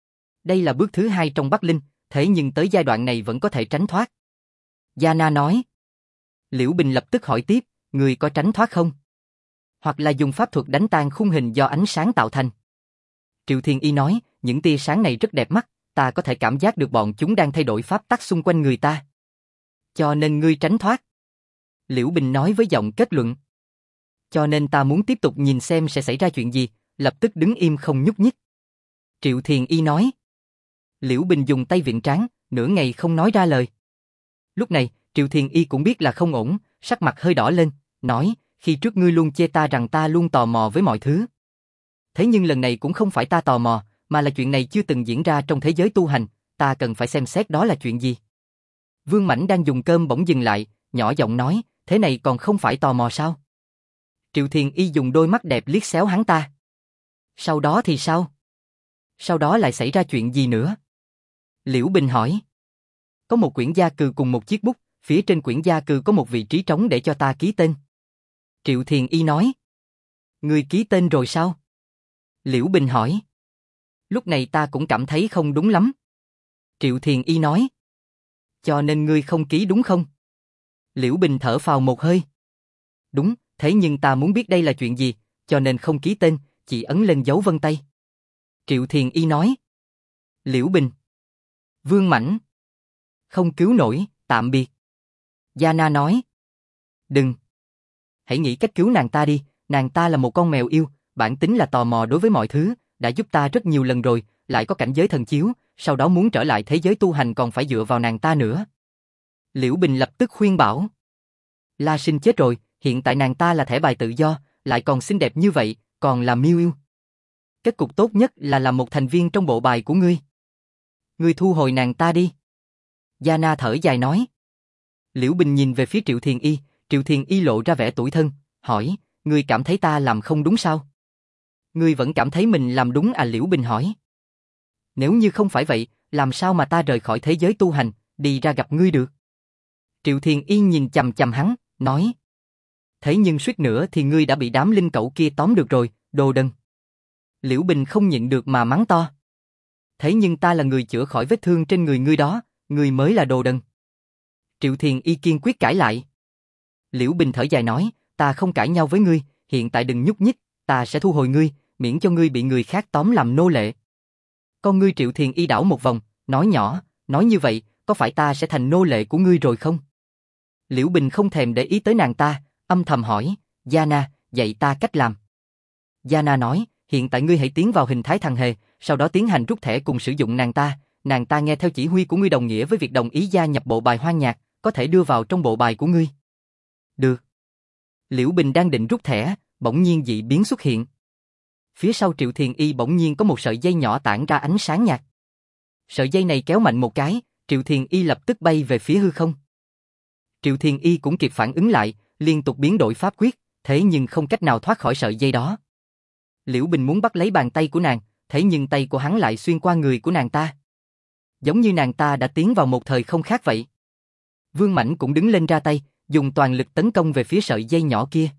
[SPEAKER 1] Đây là bước thứ 2 trong Bắc Linh, thế nhưng tới giai đoạn này vẫn có thể tránh thoát. Giana nói. Liễu Bình lập tức hỏi tiếp, người có tránh thoát không? Hoặc là dùng pháp thuật đánh tan khung hình do ánh sáng tạo thành. Triệu Thiền Y nói, những tia sáng này rất đẹp mắt, ta có thể cảm giác được bọn chúng đang thay đổi pháp tắc xung quanh người ta. Cho nên ngươi tránh thoát. Liễu Bình nói với giọng kết luận. Cho nên ta muốn tiếp tục nhìn xem sẽ xảy ra chuyện gì, lập tức đứng im không nhúc nhích. Triệu Thiền Y nói. Liễu Bình dùng tay viện trán, nửa ngày không nói ra lời. Lúc này, Triệu Thiền Y cũng biết là không ổn, sắc mặt hơi đỏ lên, nói, khi trước ngươi luôn chê ta rằng ta luôn tò mò với mọi thứ. Thế nhưng lần này cũng không phải ta tò mò, mà là chuyện này chưa từng diễn ra trong thế giới tu hành, ta cần phải xem xét đó là chuyện gì. Vương Mãnh đang dùng cơm bỗng dừng lại, nhỏ giọng nói, thế này còn không phải tò mò sao? Triệu Thiền Y dùng đôi mắt đẹp liếc xéo hắn ta. Sau đó thì sao? Sau đó lại xảy ra chuyện gì nữa? Liễu Bình hỏi. Có một quyển gia cừ cùng một chiếc bút, phía trên quyển gia cừ có một vị trí trống để cho ta ký tên. Triệu Thiền Y nói. Ngươi ký tên rồi sao? Liễu Bình hỏi. Lúc này ta cũng cảm thấy không đúng lắm. Triệu Thiền Y nói. Cho nên ngươi không ký đúng không? Liễu Bình thở phào một hơi. Đúng, thế nhưng ta muốn biết đây là chuyện gì, cho nên không ký tên, chỉ ấn lên dấu vân tay. Triệu Thiền Y nói. Liễu Bình. Vương Mãnh. Không cứu nổi, tạm biệt. Giana nói. Đừng. Hãy nghĩ cách cứu nàng ta đi, nàng ta là một con mèo yêu, bản tính là tò mò đối với mọi thứ, đã giúp ta rất nhiều lần rồi, lại có cảnh giới thần chiếu, sau đó muốn trở lại thế giới tu hành còn phải dựa vào nàng ta nữa. Liễu Bình lập tức khuyên bảo. La Sinh chết rồi, hiện tại nàng ta là thẻ bài tự do, lại còn xinh đẹp như vậy, còn là miêu yêu. Kết cục tốt nhất là làm một thành viên trong bộ bài của ngươi. Ngươi thu hồi nàng ta đi. Giana thở dài nói. Liễu Bình nhìn về phía Triệu Thiền Y, Triệu Thiền Y lộ ra vẻ tủi thân, hỏi, ngươi cảm thấy ta làm không đúng sao? Ngươi vẫn cảm thấy mình làm đúng à? Liễu Bình hỏi. Nếu như không phải vậy, làm sao mà ta rời khỏi thế giới tu hành, đi ra gặp ngươi được? Triệu Thiền Y nhìn chằm chằm hắn, nói. Thế nhưng suýt nữa thì ngươi đã bị đám linh cẩu kia tóm được rồi, đồ đần. Liễu Bình không nhịn được mà mắng to. Thế nhưng ta là người chữa khỏi vết thương trên người ngươi đó, ngươi mới là đồ đần. Triệu Thiền Y kiên quyết cãi lại. Liễu Bình thở dài nói, ta không cãi nhau với ngươi, hiện tại đừng nhúc nhích, ta sẽ thu hồi ngươi, miễn cho ngươi bị người khác tóm làm nô lệ. Con ngươi Triệu Thiền Y đảo một vòng, nói nhỏ, nói như vậy, có phải ta sẽ thành nô lệ của ngươi rồi không? Liễu Bình không thèm để ý tới nàng ta, âm thầm hỏi, Giana, dạy ta cách làm. Giana nói, hiện tại ngươi hãy tiến vào hình thái thằng hề, sau đó tiến hành rút thẻ cùng sử dụng nàng ta nghe theo chỉ huy của ngươi đồng nghĩa với việc đồng ý gia nhập bộ bài hoang nhạc, có thể đưa vào trong bộ bài của ngươi. Được. Liễu Bình đang định rút thẻ, bỗng nhiên dị biến xuất hiện. Phía sau Triệu Thiền Y bỗng nhiên có một sợi dây nhỏ tản ra ánh sáng nhạt. Sợi dây này kéo mạnh một cái, Triệu Thiền Y lập tức bay về phía hư không. Triệu Thiền Y cũng kịp phản ứng lại, liên tục biến đổi pháp quyết, thế nhưng không cách nào thoát khỏi sợi dây đó. Liễu Bình muốn bắt lấy bàn tay của nàng, thế nhưng tay của hắn lại xuyên qua người của nàng ta. Giống như nàng ta đã tiến vào một thời không khác vậy. Vương Mãnh cũng đứng lên ra tay, dùng toàn lực tấn công về phía sợi dây nhỏ kia.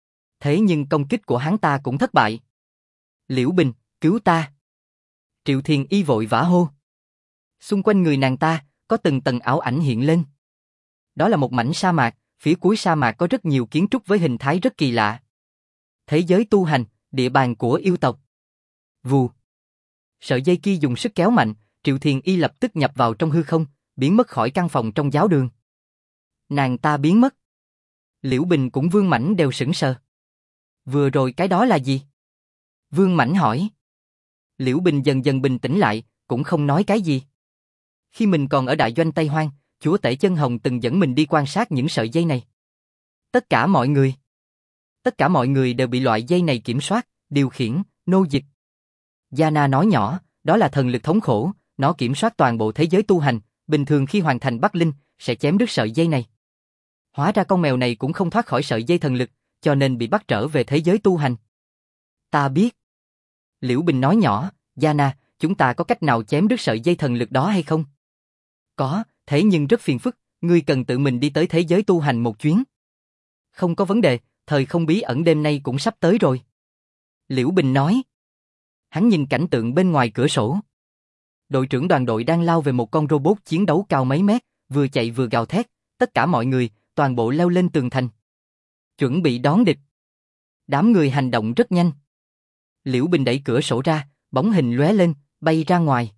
[SPEAKER 1] Thế nhưng công kích của hắn ta cũng thất bại. Liễu Bình, cứu ta. Triệu Thiền Y vội vã hô. Xung quanh người nàng ta, có từng tầng ảo ảnh hiện lên. Đó là một mảnh sa mạc, phía cuối sa mạc có rất nhiều kiến trúc với hình thái rất kỳ lạ. Thế giới tu hành, địa bàn của yêu tộc. Vù. Sợi dây kia dùng sức kéo mạnh, Triệu Thiền Y lập tức nhập vào trong hư không, biến mất khỏi căn phòng trong giáo đường. Nàng ta biến mất. Liễu Bình cũng Vương Mãnh đều sững sờ. Vừa rồi cái đó là gì? Vương Mãnh hỏi. Liễu Bình dần dần bình tĩnh lại, cũng không nói cái gì. Khi mình còn ở đại doanh Tây Hoang, chúa tể Chân Hồng từng dẫn mình đi quan sát những sợi dây này. Tất cả mọi người. Tất cả mọi người đều bị loại dây này kiểm soát, điều khiển, nô dịch. Yana nói nhỏ, đó là thần lực thống khổ, nó kiểm soát toàn bộ thế giới tu hành, bình thường khi hoàn thành Bắc Linh, sẽ chém đứt sợi dây này. Hóa ra con mèo này cũng không thoát khỏi sợi dây thần lực, cho nên bị bắt trở về thế giới tu hành. Ta biết. Liễu Bình nói nhỏ, Yana, chúng ta có cách nào chém đứt sợi dây thần lực đó hay không? Có, thế nhưng rất phiền phức, ngươi cần tự mình đi tới thế giới tu hành một chuyến. Không có vấn đề, thời không bí ẩn đêm nay cũng sắp tới rồi. Liễu Bình nói. Hắn nhìn cảnh tượng bên ngoài cửa sổ. Đội trưởng đoàn đội đang lao về một con robot chiến đấu cao mấy mét, vừa chạy vừa gào thét, tất cả mọi người, toàn bộ leo lên tường thành. Chuẩn bị đón địch. Đám người hành động rất nhanh. Liễu Bình đẩy cửa sổ ra, bóng hình lóe lên, bay ra ngoài.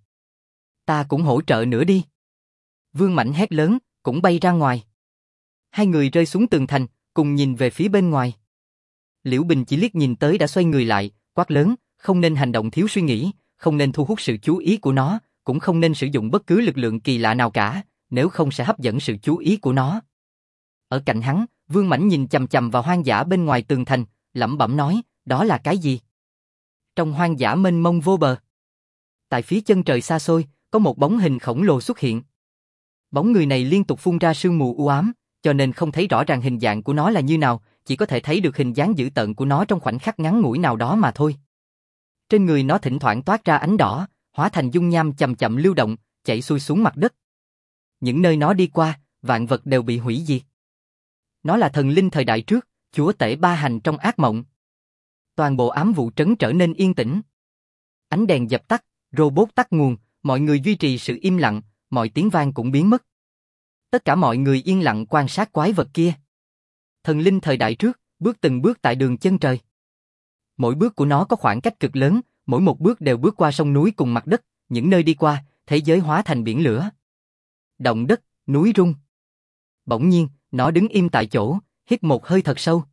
[SPEAKER 1] Ta cũng hỗ trợ nữa đi. Vương Mãnh hét lớn, cũng bay ra ngoài. Hai người rơi xuống tường thành, cùng nhìn về phía bên ngoài. Liễu Bình chỉ liếc nhìn tới đã xoay người lại, quát lớn, không nên hành động thiếu suy nghĩ, không nên thu hút sự chú ý của nó, cũng không nên sử dụng bất cứ lực lượng kỳ lạ nào cả, nếu không sẽ hấp dẫn sự chú ý của nó. Ở cạnh hắn, Vương Mãnh nhìn chằm chằm vào hoang dã bên ngoài tường thành, lẩm bẩm nói, đó là cái gì? Trong hoang dã mênh mông vô bờ. Tại phía chân trời xa xôi, có một bóng hình khổng lồ xuất hiện. Bóng người này liên tục phun ra sương mù u ám, cho nên không thấy rõ ràng hình dạng của nó là như nào, chỉ có thể thấy được hình dáng dữ tợn của nó trong khoảnh khắc ngắn ngủi nào đó mà thôi. Trên người nó thỉnh thoảng toát ra ánh đỏ, hóa thành dung nham chậm chậm lưu động, chảy xuôi xuống mặt đất. Những nơi nó đi qua, vạn vật đều bị hủy diệt. Nó là thần linh thời đại trước, chúa tể ba hành trong ác mộng. Toàn bộ ám vụ trấn trở nên yên tĩnh. Ánh đèn dập tắt, robot tắt nguồn, mọi người duy trì sự im lặng, mọi tiếng vang cũng biến mất. Tất cả mọi người yên lặng quan sát quái vật kia. Thần linh thời đại trước, bước từng bước tại đường chân trời. Mỗi bước của nó có khoảng cách cực lớn, mỗi một bước đều bước qua sông núi cùng mặt đất, những nơi đi qua, thế giới hóa thành biển lửa. Động đất, núi rung. Bỗng nhiên, nó đứng im tại chỗ, hít một hơi thật sâu.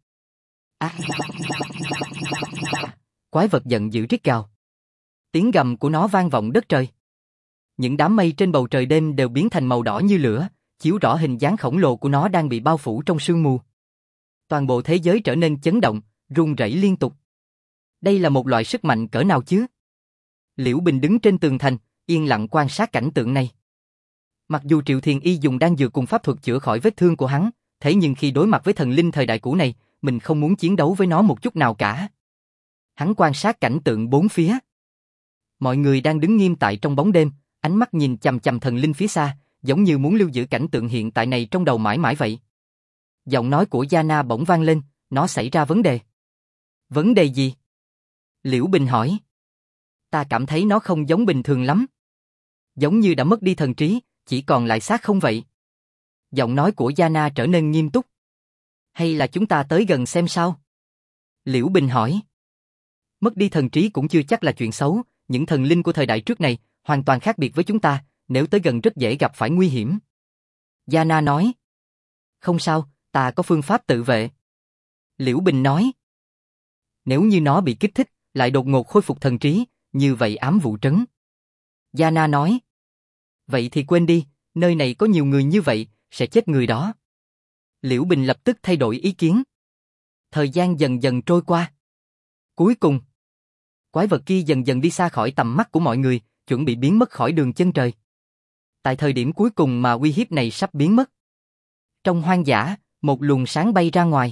[SPEAKER 1] Quái vật giận dữ rít gào. Tiếng gầm của nó vang vọng đất trời. Những đám mây trên bầu trời đêm đều biến thành màu đỏ như lửa, chiếu rõ hình dáng khổng lồ của nó đang bị bao phủ trong sương mù. Toàn bộ thế giới trở nên chấn động, rung rẩy liên tục. Đây là một loại sức mạnh cỡ nào chứ? Liễu Bình đứng trên tường thành, yên lặng quan sát cảnh tượng này. Mặc dù Triệu Thiền Y dùng đan dược cùng pháp thuật chữa khỏi vết thương của hắn, thế nhưng khi đối mặt với thần linh thời đại cũ này, mình không muốn chiến đấu với nó một chút nào cả. Hắn quan sát cảnh tượng bốn phía. Mọi người đang đứng nghiêm tại trong bóng đêm, ánh mắt nhìn chằm chằm thần linh phía xa, giống như muốn lưu giữ cảnh tượng hiện tại này trong đầu mãi mãi vậy. Giọng nói của Yana bỗng vang lên, nó xảy ra vấn đề. Vấn đề gì? Liễu Bình hỏi. Ta cảm thấy nó không giống bình thường lắm. Giống như đã mất đi thần trí, chỉ còn lại xác không vậy? Giọng nói của Yana trở nên nghiêm túc. Hay là chúng ta tới gần xem sao? Liễu Bình hỏi. Mất đi thần trí cũng chưa chắc là chuyện xấu, những thần linh của thời đại trước này hoàn toàn khác biệt với chúng ta, nếu tới gần rất dễ gặp phải nguy hiểm. Yana nói. Không sao, ta có phương pháp tự vệ. Liễu Bình nói. Nếu như nó bị kích thích, lại đột ngột khôi phục thần trí, như vậy ám vụ trấn. Yana nói. Vậy thì quên đi, nơi này có nhiều người như vậy, sẽ chết người đó. Liễu Bình lập tức thay đổi ý kiến. Thời gian dần dần trôi qua. Cuối cùng, quái vật kia dần dần đi xa khỏi tầm mắt của mọi người, chuẩn bị biến mất khỏi đường chân trời. Tại thời điểm cuối cùng mà uy hiếp này sắp biến mất. Trong hoang dã, một luồng sáng bay ra ngoài.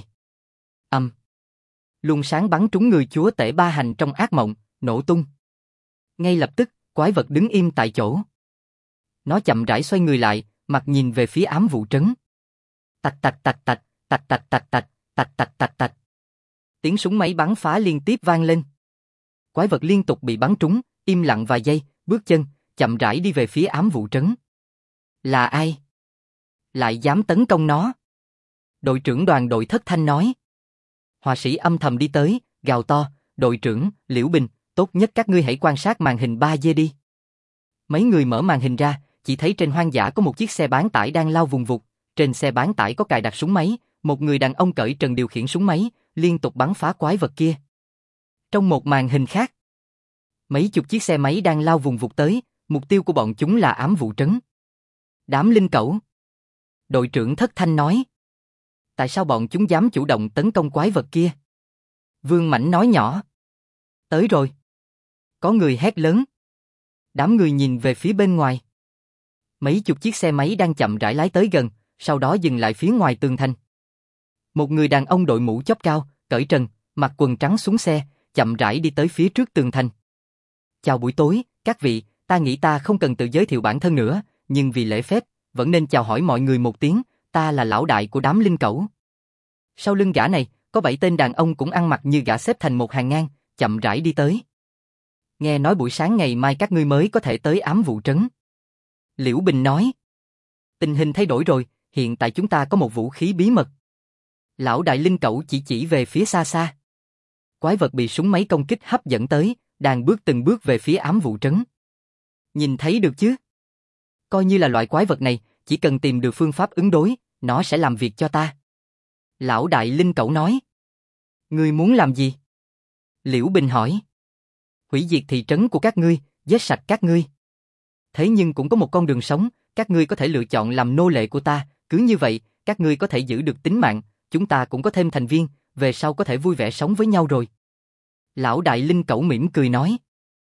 [SPEAKER 1] Luồng sáng bắn trúng người chúa tể ba hành trong ác mộng, nổ tung. Ngay lập tức, quái vật đứng im tại chỗ. Nó chậm rãi xoay người lại, mặt nhìn về phía ám vụ trấn. Tạch tạch tạch tạch, tạch tạch tạch tạch, tạch tạch tạch tạch. Tiếng súng máy bắn phá liên tiếp vang lên. Quái vật liên tục bị bắn trúng, im lặng vài giây, bước chân, chậm rãi đi về phía ám vụ trấn. Là ai? Lại dám tấn công nó? Đội trưởng đoàn đội thất thanh nói. Họa sĩ âm thầm đi tới, gào to, đội trưởng, Liễu Bình, tốt nhất các ngươi hãy quan sát màn hình 3D đi. Mấy người mở màn hình ra, chỉ thấy trên hoang dã có một chiếc xe bán tải đang lao vùng vụt, trên xe bán tải có cài đặt súng máy, một người đàn ông cởi trần điều khiển súng máy, liên tục bắn phá quái vật kia. Trong một màn hình khác, mấy chục chiếc xe máy đang lao vùng vụt tới, mục tiêu của bọn chúng là ám vụ trấn. Đám linh cẩu. Đội trưởng thất thanh nói. tại sao bọn chúng dám chủ động tấn công quái vật kia? Vương Mãnh nói nhỏ. Tới rồi. Có người hét lớn. Đám người nhìn về phía bên ngoài. Mấy chục chiếc xe máy đang chậm rãi lái tới gần, sau đó dừng lại phía ngoài tường thành. Một người đàn ông đội mũ chóp cao, cởi trần, mặc quần trắng xuống xe, chậm rãi đi tới phía trước tường thành. Chào buổi tối, các vị, ta nghĩ ta không cần tự giới thiệu bản thân nữa, nhưng vì lễ phép, vẫn nên chào hỏi mọi người một tiếng, ta là lão đại của đám linh cẩu. Sau lưng gã này, có 7 tên đàn ông cũng ăn mặc như gã xếp thành một hàng ngang, chậm rãi đi tới. Nghe nói buổi sáng ngày mai các ngươi mới có thể tới ám vụ trấn. Liễu Bình nói. Tình hình thay đổi rồi, hiện tại chúng ta có một vũ khí bí mật. Lão đại linh cẩu chỉ về phía xa xa. Quái vật bị súng máy công kích hấp dẫn tới, đang bước từng bước về phía ám vụ trấn. Nhìn thấy được chứ? Coi như là loại quái vật này, chỉ cần tìm được phương pháp ứng đối, nó sẽ làm việc cho ta. Lão đại linh cẩu nói. Ngươi muốn làm gì? Liễu Bình hỏi. Hủy diệt thị trấn của các ngươi, giết sạch các ngươi. Thế nhưng cũng có một con đường sống, các ngươi có thể lựa chọn làm nô lệ của ta, cứ như vậy, các ngươi có thể giữ được tính mạng, chúng ta cũng có thêm thành viên, về sau có thể vui vẻ sống với nhau rồi. Lão đại linh cẩu mỉm cười nói.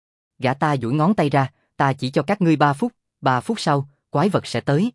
[SPEAKER 1] Gã ta duỗi ngón tay ra, ta chỉ cho các ngươi 3 phút, 3 phút sau, quái vật sẽ tới.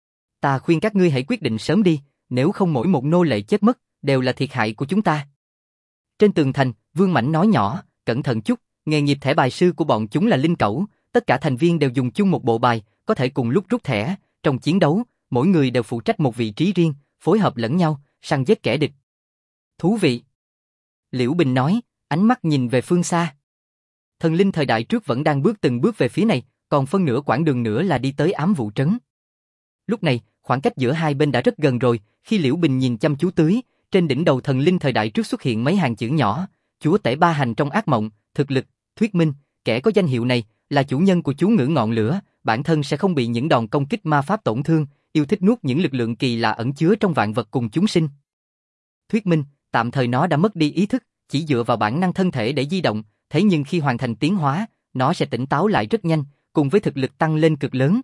[SPEAKER 1] Ta khuyên các ngươi hãy quyết định sớm đi, nếu không mỗi một nô lệ chết mất, đều là thiệt hại của chúng ta. Trên tường thành, Vương Mãnh nói nhỏ, cẩn thận chút, nghề nghiệp thẻ bài sư của bọn chúng là linh cẩu, tất cả thành viên đều dùng chung một bộ bài, có thể cùng lúc rút thẻ, trong chiến đấu, mỗi người đều phụ trách một vị trí riêng, phối hợp lẫn nhau, săn giết kẻ địch. Thú vị. Liễu Bình nói, ánh mắt nhìn về phương xa. Thần linh thời đại trước vẫn đang bước từng bước về phía này, còn phân nửa quãng đường nữa là đi tới ám vụ trấn. Lúc này, khoảng cách giữa hai bên đã rất gần rồi, khi Liễu Bình nhìn chăm chú tưới, trên đỉnh đầu thần linh thời đại trước xuất hiện mấy hàng chữ nhỏ, chúa tể ba hành trong ác mộng, thực lực, thuyết minh, kẻ có danh hiệu này là chủ nhân của chú ngữ ngọn lửa, bản thân sẽ không bị những đòn công kích ma pháp tổn thương, yêu thích nuốt những lực lượng kỳ lạ ẩn chứa trong vạn vật cùng chúng sinh. Thuyết minh, tạm thời nó đã mất đi ý thức, chỉ dựa vào bản năng thân thể để di động, thế nhưng khi hoàn thành tiến hóa, nó sẽ tỉnh táo lại rất nhanh, cùng với thực lực tăng lên cực lớn.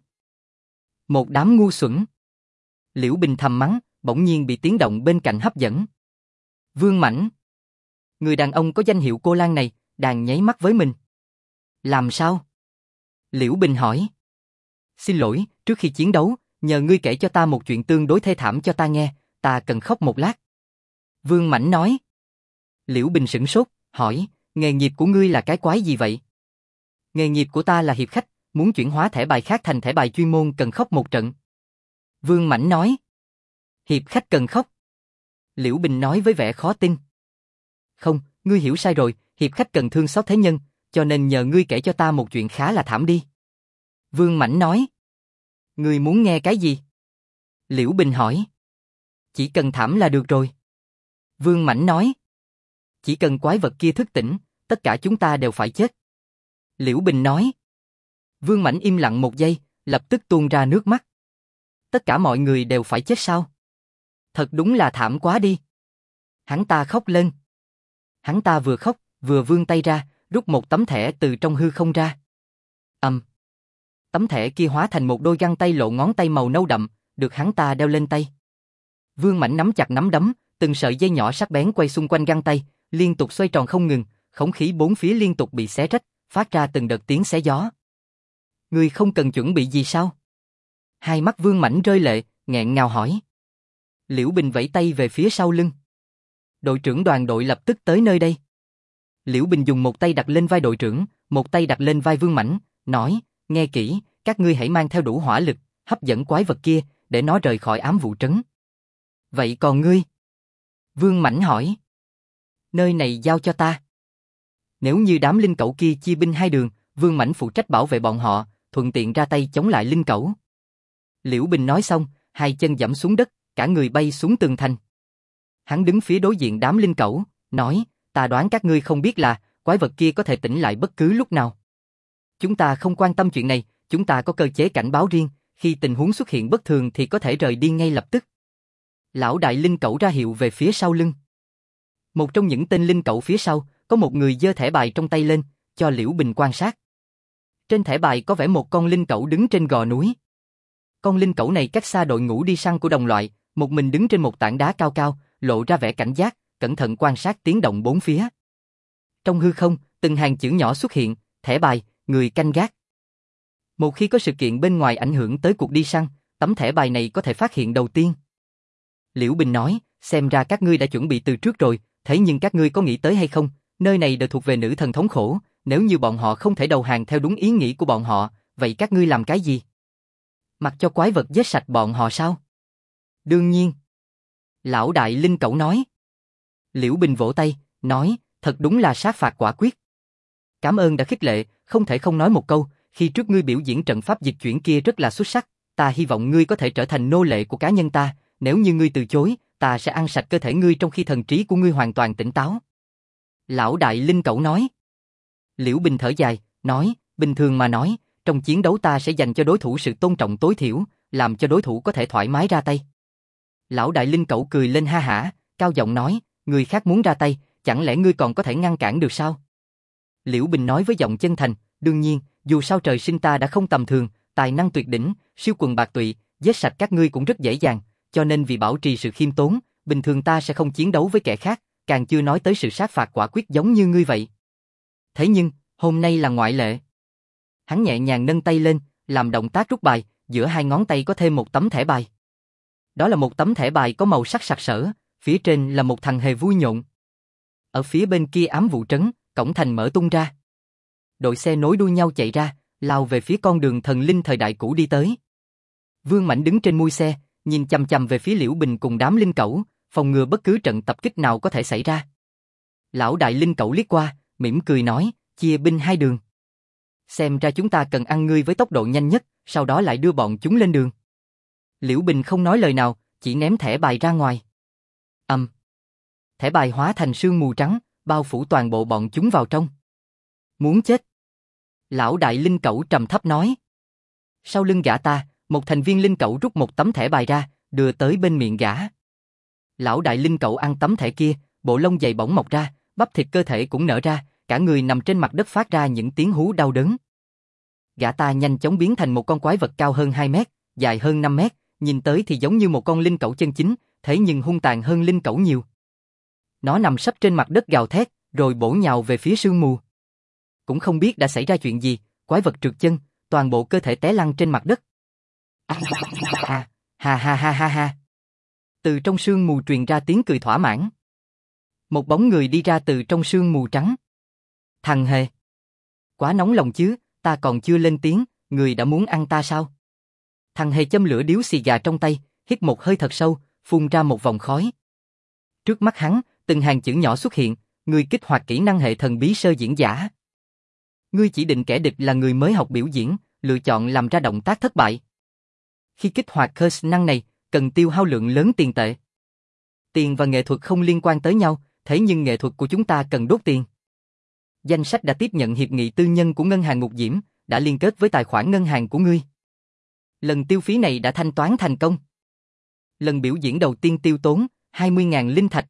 [SPEAKER 1] Một đám ngu xuẩn. Liễu Bình thầm mắng, bỗng nhiên bị tiếng động bên cạnh hấp dẫn. Vương Mãnh. Người đàn ông có danh hiệu Cô Lan này, đang nháy mắt với mình. Làm sao? Liễu Bình hỏi. Xin lỗi, trước khi chiến đấu, nhờ ngươi kể cho ta một chuyện tương đối thê thảm cho ta nghe, ta cần khóc một lát. Vương Mãnh nói. Liễu Bình sửng sốt, hỏi, nghề nghiệp của ngươi là cái quái gì vậy? Nghề nghiệp của ta là hiệp khách, muốn chuyển hóa thẻ bài khác thành thẻ bài chuyên môn cần khóc một trận. Vương Mãnh nói. Hiệp khách cần khóc. Liễu Bình nói với vẻ khó tin. Không, ngươi hiểu sai rồi, hiệp khách cần thương xót thế nhân, cho nên nhờ ngươi kể cho ta một chuyện khá là thảm đi. Vương Mãnh nói. Ngươi muốn nghe cái gì? Liễu Bình hỏi. Chỉ cần thảm là được rồi. Vương Mãnh nói. Chỉ cần quái vật kia thức tỉnh, tất cả chúng ta đều phải chết. Liễu Bình nói. Vương Mãnh im lặng một giây, lập tức tuôn ra nước mắt. Tất cả mọi người đều phải chết sao? Thật đúng là thảm quá đi. Hắn ta khóc lên. Hắn ta vừa khóc, vừa vươn tay ra, rút một tấm thẻ từ trong hư không ra. Tấm thẻ kia hóa thành một đôi găng tay lộ ngón tay màu nâu đậm, được hắn ta đeo lên tay. Vương Mãnh nắm chặt nắm đấm, từng sợi dây nhỏ sắc bén quay xung quanh găng tay, liên tục xoay tròn không ngừng, không khí bốn phía liên tục bị xé rách, phát ra từng đợt tiếng xé gió. Ngươi không cần chuẩn bị gì sao? Hai mắt Vương Mãnh rơi lệ, nghẹn ngào hỏi. Liễu Bình vẫy tay về phía sau lưng. Đội trưởng đoàn đội lập tức tới nơi đây. Liễu Bình dùng một tay đặt lên vai đội trưởng, một tay đặt lên vai Vương Mãnh, nói, nghe kỹ, các ngươi hãy mang theo đủ hỏa lực, hấp dẫn quái vật kia, để nó rời khỏi ám vụ trấn. Vậy còn ngươi? Vương Mãnh hỏi. Nơi này giao cho ta. Nếu như đám linh cẩu kia chia binh hai đường, Vương Mãnh phụ trách bảo vệ bọn họ, thuận tiện ra tay chống lại linh cẩu. Liễu Bình nói xong, hai chân giẫm xuống đất, cả người bay xuống tường thành. Hắn đứng phía đối diện đám linh cẩu, nói, ta đoán các ngươi không biết là, quái vật kia có thể tỉnh lại bất cứ lúc nào. Chúng ta không quan tâm chuyện này, chúng ta có cơ chế cảnh báo riêng, khi tình huống xuất hiện bất thường thì có thể rời đi ngay lập tức. Lão đại linh cẩu ra hiệu về phía sau lưng. Một trong những tên linh cẩu phía sau, có một người giơ thẻ bài trong tay lên, cho Liễu Bình quan sát. Trên thẻ bài có vẽ một con linh cẩu đứng trên gò núi. Con linh cẩu này cách xa đội ngũ đi săn của đồng loại, một mình đứng trên một tảng đá cao cao, lộ ra vẻ cảnh giác, cẩn thận quan sát tiếng động bốn phía. Trong hư không, từng hàng chữ nhỏ xuất hiện, thẻ bài, người canh gác. Một khi có sự kiện bên ngoài ảnh hưởng tới cuộc đi săn, tấm thẻ bài này có thể phát hiện đầu tiên. Liễu Bình nói, xem ra các ngươi đã chuẩn bị từ trước rồi, thế nhưng các ngươi có nghĩ tới hay không, nơi này đều thuộc về nữ thần thống khổ, nếu như bọn họ không thể đầu hàng theo đúng ý nghĩ của bọn họ, vậy các ngươi làm cái gì? Mặc cho quái vật giết sạch bọn họ sao? Đương nhiên. Lão đại linh cẩu nói. Liễu Bình vỗ tay, nói, thật đúng là sát phạt quả quyết. Cảm ơn đã khích lệ, không thể không nói một câu, khi trước ngươi biểu diễn trận pháp dịch chuyển kia rất là xuất sắc, ta hy vọng ngươi có thể trở thành nô lệ của cá nhân ta, nếu như ngươi từ chối, ta sẽ ăn sạch cơ thể ngươi trong khi thần trí của ngươi hoàn toàn tỉnh táo. Lão đại linh cẩu nói. Liễu Bình thở dài, nói, bình thường mà nói, trong chiến đấu ta sẽ dành cho đối thủ sự tôn trọng tối thiểu, làm cho đối thủ có thể thoải mái ra tay. Lão đại linh cẩu cười lên ha hả, cao giọng nói, người khác muốn ra tay, chẳng lẽ ngươi còn có thể ngăn cản được sao? Liễu Bình nói với giọng chân thành, đương nhiên, dù sao trời sinh ta đã không tầm thường, tài năng tuyệt đỉnh, siêu quần bạc tụy, giết sạch các ngươi cũng rất dễ dàng, cho nên vì bảo trì sự khiêm tốn, bình thường ta sẽ không chiến đấu với kẻ khác, càng chưa nói tới sự sát phạt quả quyết giống như ngươi vậy. Thế nhưng, hôm nay là ngoại lệ. Hắn nhẹ nhàng nâng tay lên, làm động tác rút bài, giữa hai ngón tay có thêm một tấm thẻ bài. Đó là một tấm thẻ bài có màu sắc sặc sỡ, phía trên là một thằng hề vui nhộn. Ở phía bên kia ám vụ trấn, cổng thành mở tung ra. Đội xe nối đuôi nhau chạy ra, lao về phía con đường thần linh thời đại cũ đi tới. Vương Mãnh đứng trên mui xe, nhìn chằm chằm về phía Liễu Bình cùng đám linh cẩu, phòng ngừa bất cứ trận tập kích nào có thể xảy ra. Lão đại linh cẩu liếc qua, mỉm cười nói, chia binh hai đường. Xem ra chúng ta cần ăn ngươi với tốc độ nhanh nhất, sau đó lại đưa bọn chúng lên đường. Liễu Bình không nói lời nào, chỉ ném thẻ bài ra ngoài. Thẻ bài hóa thành sương mù trắng, bao phủ toàn bộ bọn chúng vào trong. Muốn chết. Lão đại linh cẩu trầm thấp nói. Sau lưng gã ta, một thành viên linh cẩu rút một tấm thẻ bài ra, đưa tới bên miệng gã. Lão đại linh cẩu ăn tấm thẻ kia, bộ lông dày bỗng mọc ra, bắp thịt cơ thể cũng nở ra, cả người nằm trên mặt đất phát ra những tiếng hú đau đớn. Gã ta nhanh chóng biến thành một con quái vật cao hơn 2 mét, dài hơn 5 mét, nhìn tới thì giống như một con linh cẩu chân chính, thế nhưng hung tàn hơn linh cẩu nhiều. Nó nằm sấp trên mặt đất gào thét, rồi bổ nhào về phía sương mù. Cũng không biết đã xảy ra chuyện gì, quái vật trượt chân, toàn bộ cơ thể té lăn trên mặt đất. Ha ha ha ha ha. Từ trong sương mù truyền ra tiếng cười thỏa mãn. Một bóng người đi ra từ trong sương mù trắng. Thằng hề. Quá nóng lòng chứ, ta còn chưa lên tiếng, người đã muốn ăn ta sao? Thằng hề châm lửa điếu xì gà trong tay, hít một hơi thật sâu, phun ra một vòng khói. Trước mắt hắn, từng hàng chữ nhỏ xuất hiện, người kích hoạt kỹ năng hệ thần bí sơ diễn giả. Ngươi chỉ định kẻ địch là người mới học biểu diễn, lựa chọn làm ra động tác thất bại. Khi kích hoạt curse năng này, cần tiêu hao lượng lớn tiền tệ. Tiền và nghệ thuật không liên quan tới nhau, thế nhưng nghệ thuật của chúng ta cần đốt tiền. Danh sách đã tiếp nhận hiệp nghị tư nhân của ngân hàng Ngục Diễm, đã liên kết với tài khoản ngân hàng của ngươi. Lần tiêu phí này đã thanh toán thành công. Lần biểu diễn đầu tiên tiêu tốn 20.000 linh thạch.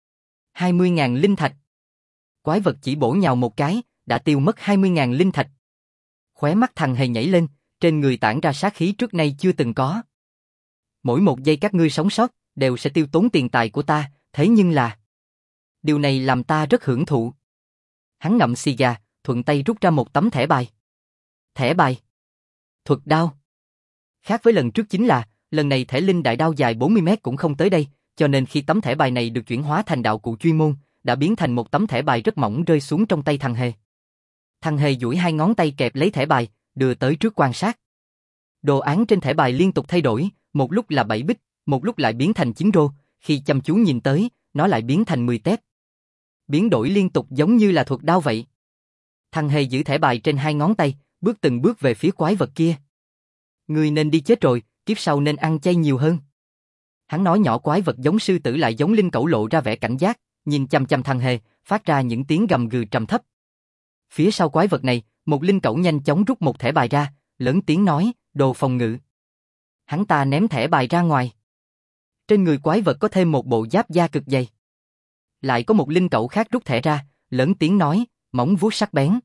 [SPEAKER 1] 20.000 linh thạch. Quái vật chỉ bổ nhào một cái, đã tiêu mất 20.000 linh thạch. Khóe mắt thằng hề nhảy lên, trên người tản ra sát khí trước nay chưa từng có. Mỗi một giây các ngươi sống sót, đều sẽ tiêu tốn tiền tài của ta, thế nhưng là... Điều này làm ta rất hưởng thụ. Hắn ngậm xì gà, thuận tay rút ra một tấm thẻ bài. Thẻ bài. Thuật đao. Khác với lần trước chính là, lần này thẻ linh đại đao dài 40 mét cũng không tới đây, cho nên khi tấm thẻ bài này được chuyển hóa thành đạo cụ chuyên môn, đã biến thành một tấm thẻ bài rất mỏng rơi xuống trong tay thằng hề. Thằng hề duỗi hai ngón tay kẹp lấy thẻ bài, đưa tới trước quan sát. Đồ án trên thẻ bài liên tục thay đổi, một lúc là 7 bích, một lúc lại biến thành 9 rô, khi chăm chú nhìn tới, nó lại biến thành 10 tép. Biến đổi liên tục giống như là thuật đao vậy. Thằng hề giữ thẻ bài trên hai ngón tay, bước từng bước về phía quái vật kia. Ngươi nên đi chết rồi, kiếp sau nên ăn chay nhiều hơn. Hắn nói nhỏ, quái vật giống sư tử lại giống linh cẩu lộ ra vẻ cảnh giác, nhìn chằm chằm thằng hề, phát ra những tiếng gầm gừ trầm thấp. Phía sau quái vật này, một linh cẩu nhanh chóng rút một thẻ bài ra, lớn tiếng nói, đồ phòng ngự. Hắn ta ném thẻ bài ra ngoài. Trên người quái vật có thêm một bộ giáp da cực dày. Lại có một linh cẩu khác rút thẻ ra, lớn tiếng nói, móng vuốt sắc bén.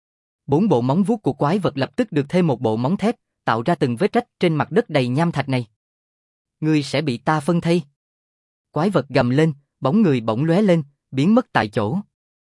[SPEAKER 1] 4 bộ móng vuốt của quái vật lập tức được thêm một bộ móng thép, tạo ra từng vết rách trên mặt đất đầy nham thạch này. Ngươi sẽ bị ta phân thây. Quái vật gầm lên, bóng người bỗng lóe lên, biến mất tại chỗ.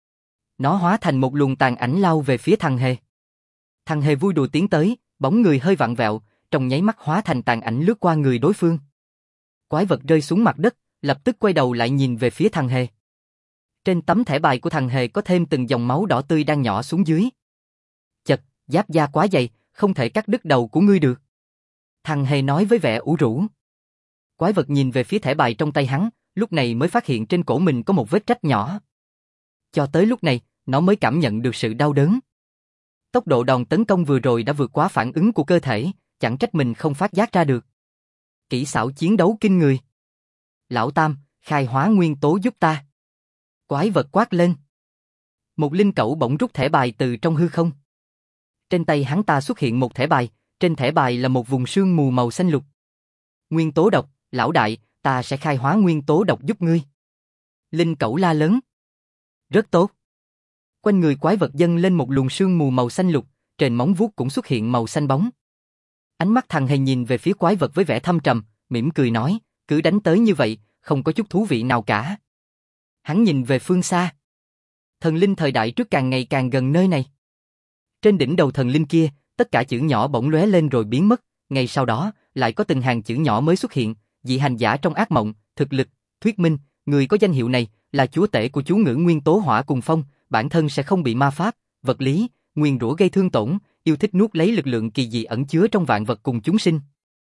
[SPEAKER 1] Nó hóa thành một luồng tàn ảnh lao về phía thằng hề. Thằng hề vui đùa tiến tới, bóng người hơi vặn vẹo, trong nháy mắt hóa thành tàn ảnh lướt qua người đối phương. Quái vật rơi xuống mặt đất, lập tức quay đầu lại nhìn về phía thằng hề. Trên tấm thẻ bài của thằng hề có thêm từng dòng máu đỏ tươi đang nhỏ xuống dưới. Chật, giáp da quá dày, không thể cắt đứt đầu của ngươi được. Thằng hề nói với vẻ ủ rũ. Quái vật nhìn về phía thẻ bài trong tay hắn, lúc này mới phát hiện trên cổ mình có một vết rách nhỏ. Cho tới lúc này, nó mới cảm nhận được sự đau đớn. Tốc độ đòn tấn công vừa rồi đã vượt quá phản ứng của cơ thể, chẳng trách mình không phát giác ra được. Kỹ xảo chiến đấu kinh người. Lão Tam, khai hóa nguyên tố giúp ta. Quái vật quát lên. Một linh cẩu bỗng rút thẻ bài từ trong hư không. Trên tay hắn ta xuất hiện một thẻ bài, trên thẻ bài là một vùng sương mù màu xanh lục. Nguyên tố độc, lão đại, ta sẽ khai hóa nguyên tố độc giúp ngươi. Linh cẩu la lớn. Rất tốt. Quanh người quái vật dâng lên một luồng sương mù màu xanh lục, trên móng vuốt cũng xuất hiện màu xanh bóng. Ánh mắt thằng hề nhìn về phía quái vật với vẻ thâm trầm, mỉm cười nói, cứ đánh tới như vậy, không có chút thú vị nào cả. Hắn nhìn về phương xa. Thần linh thời đại trước càng ngày càng gần nơi này. Trên đỉnh đầu thần linh kia, tất cả chữ nhỏ bỗng lóe lên rồi biến mất, ngay sau đó, lại có từng hàng chữ nhỏ mới xuất hiện, dị hành giả trong ác mộng, thực lực, thuyết minh, người có danh hiệu này, là chúa tể của chú ngữ nguyên tố hỏa cùng phong, bản thân sẽ không bị ma pháp, vật lý, nguyền rủa gây thương tổn, yêu thích nuốt lấy lực lượng kỳ dị ẩn chứa trong vạn vật cùng chúng sinh.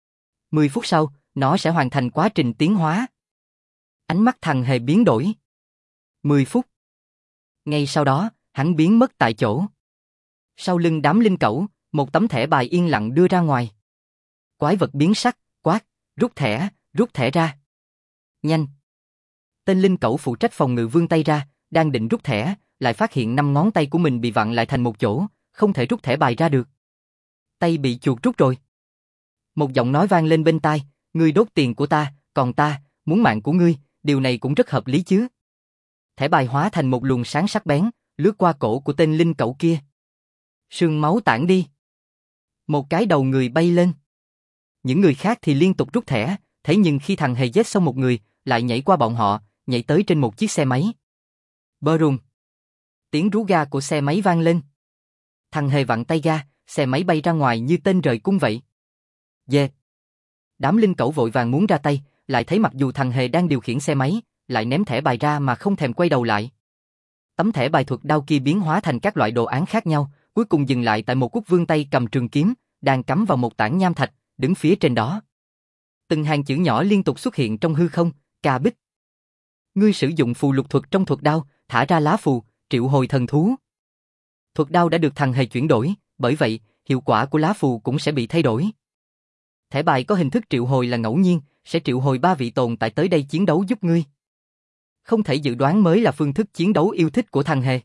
[SPEAKER 1] 10 phút sau, nó sẽ hoàn thành quá trình tiến hóa. Ánh mắt thằng hề biến đổi. 10 phút. Ngay sau đó, hắn biến mất tại chỗ. Sau lưng đám linh cẩu, một tấm thẻ bài yên lặng đưa ra ngoài. Quái vật biến sắc, quát, rút thẻ ra. Nhanh. Tên linh cẩu phụ trách phòng ngự vươn tay ra, đang định rút thẻ, lại phát hiện 5 ngón tay của mình bị vặn lại thành một chỗ, không thể rút thẻ bài ra được. Tay bị chuột rút rồi. Một giọng nói vang lên bên tai, ngươi đốt tiền của ta, còn ta, muốn mạng của ngươi, điều này cũng rất hợp lý chứ. Thẻ bài hóa thành một luồng sáng sắc bén, lướt qua cổ của tên linh cẩu kia. Sương máu tản đi. Một cái đầu người bay lên. Những người khác thì liên tục rút thẻ, thế nhưng khi thằng hề giết xong một người, lại nhảy qua bọn họ, nhảy tới trên một chiếc xe máy. Brum. Tiếng rú ga của xe máy vang lên. Thằng hề vặn tay ga, xe máy bay ra ngoài như tên rời cung vậy. Yeah. Đám linh cẩu vội vàng muốn ra tay, lại thấy mặc dù thằng hề đang điều khiển xe máy, lại ném thẻ bài ra mà không thèm quay đầu lại. Tấm thẻ bài thuật đao kia biến hóa thành các loại đồ án khác nhau, cuối cùng dừng lại tại một quốc vương tay cầm trường kiếm, đang cắm vào một tảng nham thạch, đứng phía trên đó. Từng hàng chữ nhỏ liên tục xuất hiện trong hư không, Ca Bích. Ngươi sử dụng phù lục thuật trong thuật đao, thả ra lá phù, triệu hồi thần thú. Thuật đao đã được thằng hề chuyển đổi, bởi vậy, hiệu quả của lá phù cũng sẽ bị thay đổi. Thẻ bài có hình thức triệu hồi là ngẫu nhiên, sẽ triệu hồi 3 vị tồn tại tới đây chiến đấu giúp ngươi. Không thể dự đoán mới là phương thức chiến đấu yêu thích của thằng hề.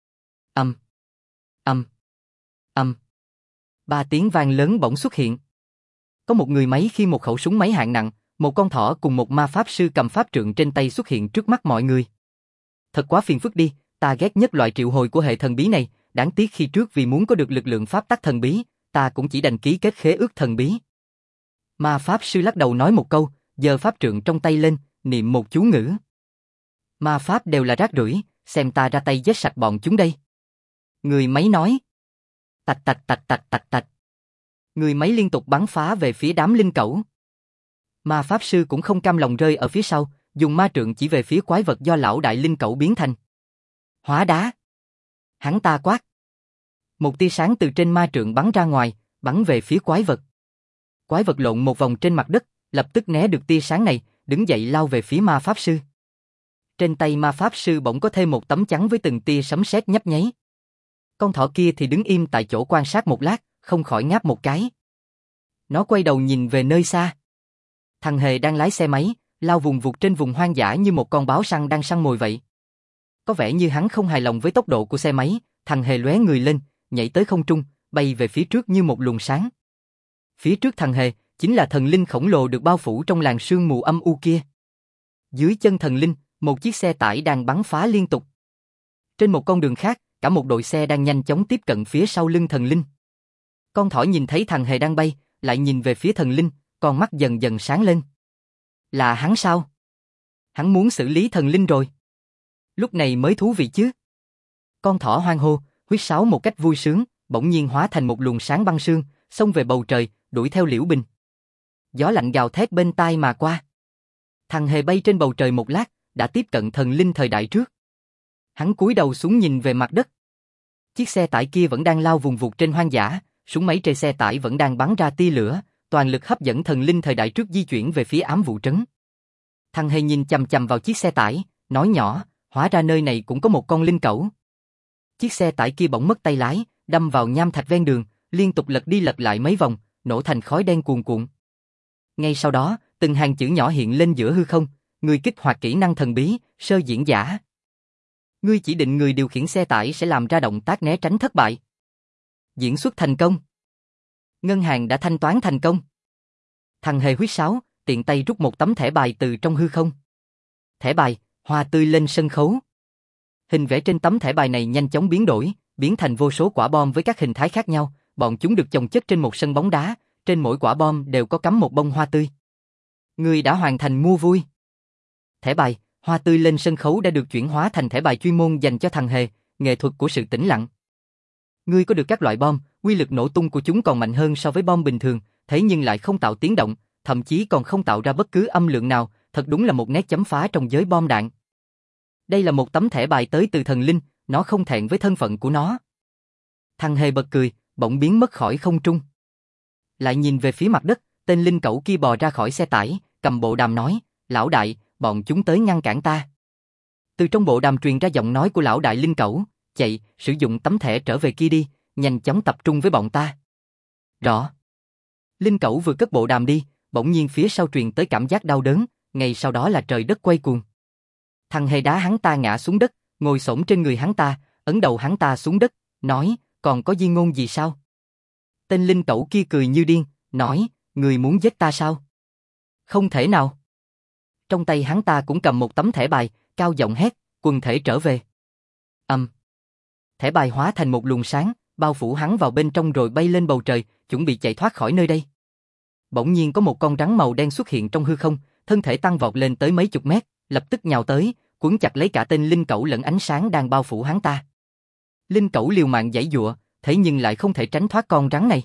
[SPEAKER 1] Ba tiếng vang lớn bỗng xuất hiện. Có một người máy khiêng một khẩu súng máy hạng nặng, một con thỏ cùng một ma pháp sư cầm pháp trượng trên tay xuất hiện trước mắt mọi người. Thật quá phiền phức đi, ta ghét nhất loại triệu hồi của hệ thần bí này, đáng tiếc khi trước vì muốn có được lực lượng pháp tắc thần bí, ta cũng chỉ đành ký kết khế ước thần bí. Ma pháp sư lắc đầu nói một câu, giơ pháp trượng trong tay lên, niệm một chú ngữ. Ma pháp đều là rác rưởi, xem ta ra tay giết sạch bọn chúng đây. Người máy nói. Tạch tạch tạch tạch tạch tạch. Người máy liên tục bắn phá về phía đám linh cẩu. Ma pháp sư cũng không cam lòng rơi ở phía sau, dùng ma trượng chỉ về phía quái vật do lão đại linh cẩu biến thành. Hóa đá. Hắn ta quát. Một tia sáng từ trên ma trượng bắn ra ngoài, bắn về phía quái vật. Quái vật lộn một vòng trên mặt đất, lập tức né được tia sáng này, đứng dậy lao về phía ma pháp sư. Trên tay ma pháp sư bỗng có thêm một tấm chắn với từng tia sấm sét nhấp nháy. Con thỏ kia thì đứng im tại chỗ quan sát một lát, không khỏi ngáp một cái. Nó quay đầu nhìn về nơi xa. Thằng hề đang lái xe máy, lao vùng vụt trên vùng hoang dã như một con báo săn đang săn mồi vậy. Có vẻ như hắn không hài lòng với tốc độ của xe máy, thằng hề lóe người lên, nhảy tới không trung, bay về phía trước như một luồng sáng. Phía trước thằng hề, chính là thần linh khổng lồ được bao phủ trong làn sương mù âm u kia. Dưới chân thần linh, một chiếc xe tải đang bắn phá liên tục. Trên một con đường khác, cả một đội xe đang nhanh chóng tiếp cận phía sau lưng thần linh. Con thỏ nhìn thấy thằng hề đang bay, lại nhìn về phía thần linh, con mắt dần dần sáng lên. Là hắn sao? Hắn muốn xử lý thần linh rồi. Lúc này mới thú vị chứ. Con thỏ hoang hô, huýt sáo một cách vui sướng, bỗng nhiên hóa thành một luồng sáng băng sương, xông về bầu trời, đuổi theo Liễu Bình. Gió lạnh gào thét bên tai mà qua. Thằng hề bay trên bầu trời một lát, đã tiếp cận thần linh thời đại trước. Hắn cúi đầu xuống nhìn về mặt đất. Chiếc xe tải kia vẫn đang lao vùng vụt trên hoang dã, súng máy trên xe tải vẫn đang bắn ra tia lửa, toàn lực hấp dẫn thần linh thời đại trước di chuyển về phía ám vụ trấn. Thằng hề nhìn chằm chằm vào chiếc xe tải, nói nhỏ, hóa ra nơi này cũng có một con linh cẩu. Chiếc xe tải kia bỗng mất tay lái, đâm vào nham thạch ven đường, liên tục lật đi lật lại mấy vòng, nổ thành khói đen cuồn cuộn. Ngay sau đó, từng hàng chữ nhỏ hiện lên giữa hư không, người kích hoạt kỹ năng thần bí, sơ diễn giả. Ngươi chỉ định người điều khiển xe tải sẽ làm ra động tác né tránh thất bại. Diễn xuất thành công. Ngân hàng đã thanh toán thành công. Thằng hề huýt sáo, tiện tay rút một tấm thẻ bài từ trong hư không. Thẻ bài, hoa tươi lên sân khấu. Hình vẽ trên tấm thẻ bài này nhanh chóng biến đổi, biến thành vô số quả bom với các hình thái khác nhau, bọn chúng được chồng chất trên một sân bóng đá, trên mỗi quả bom đều có cắm một bông hoa tươi. Ngươi đã hoàn thành mua vui. Thẻ bài, hoa tươi lên sân khấu đã được chuyển hóa thành thẻ bài chuyên môn dành cho thằng hề, nghệ thuật của sự tĩnh lặng. Ngươi có được các loại bom, uy lực nổ tung của chúng còn mạnh hơn so với bom bình thường, thế nhưng lại không tạo tiếng động, thậm chí còn không tạo ra bất cứ âm lượng nào, thật đúng là một nét chấm phá trong giới bom đạn. Đây là một tấm thẻ bài tới từ thần linh, nó không thẹn với thân phận của nó. Thằng hề bật cười, bỗng biến mất khỏi không trung. Lại nhìn về phía mặt đất, tên linh cẩu kia bò ra khỏi xe tải, cầm bộ đàm nói, lão đại, bọn chúng tới ngăn cản ta. Từ trong bộ đàm truyền ra giọng nói của lão đại linh cẩu, chạy, sử dụng tấm thẻ trở về kia đi, nhanh chóng tập trung với bọn ta. Rõ. Linh cẩu vừa cất bộ đàm đi, bỗng nhiên phía sau truyền tới cảm giác đau đớn, ngay sau đó là trời đất quay cuồng. Thằng hề đá hắn ta ngã xuống đất, ngồi xổm trên người hắn ta, ấn đầu hắn ta xuống đất, nói, còn có di ngôn gì sao? Tên linh cẩu kia cười như điên, nói, người muốn giết ta sao? Không thể nào. Trong tay hắn ta cũng cầm một tấm thẻ bài, cao giọng hét, quần thể trở về. Thẻ bài hóa thành một luồng sáng, bao phủ hắn vào bên trong rồi bay lên bầu trời, chuẩn bị chạy thoát khỏi nơi đây. Bỗng nhiên có một con rắn màu đen xuất hiện trong hư không, thân thể tăng vọt lên tới mấy chục mét, lập tức nhào tới, quấn chặt lấy cả tên linh cẩu lẫn ánh sáng đang bao phủ hắn ta. Linh cẩu liều mạng giãy giụa, thế nhưng lại không thể tránh thoát con rắn này.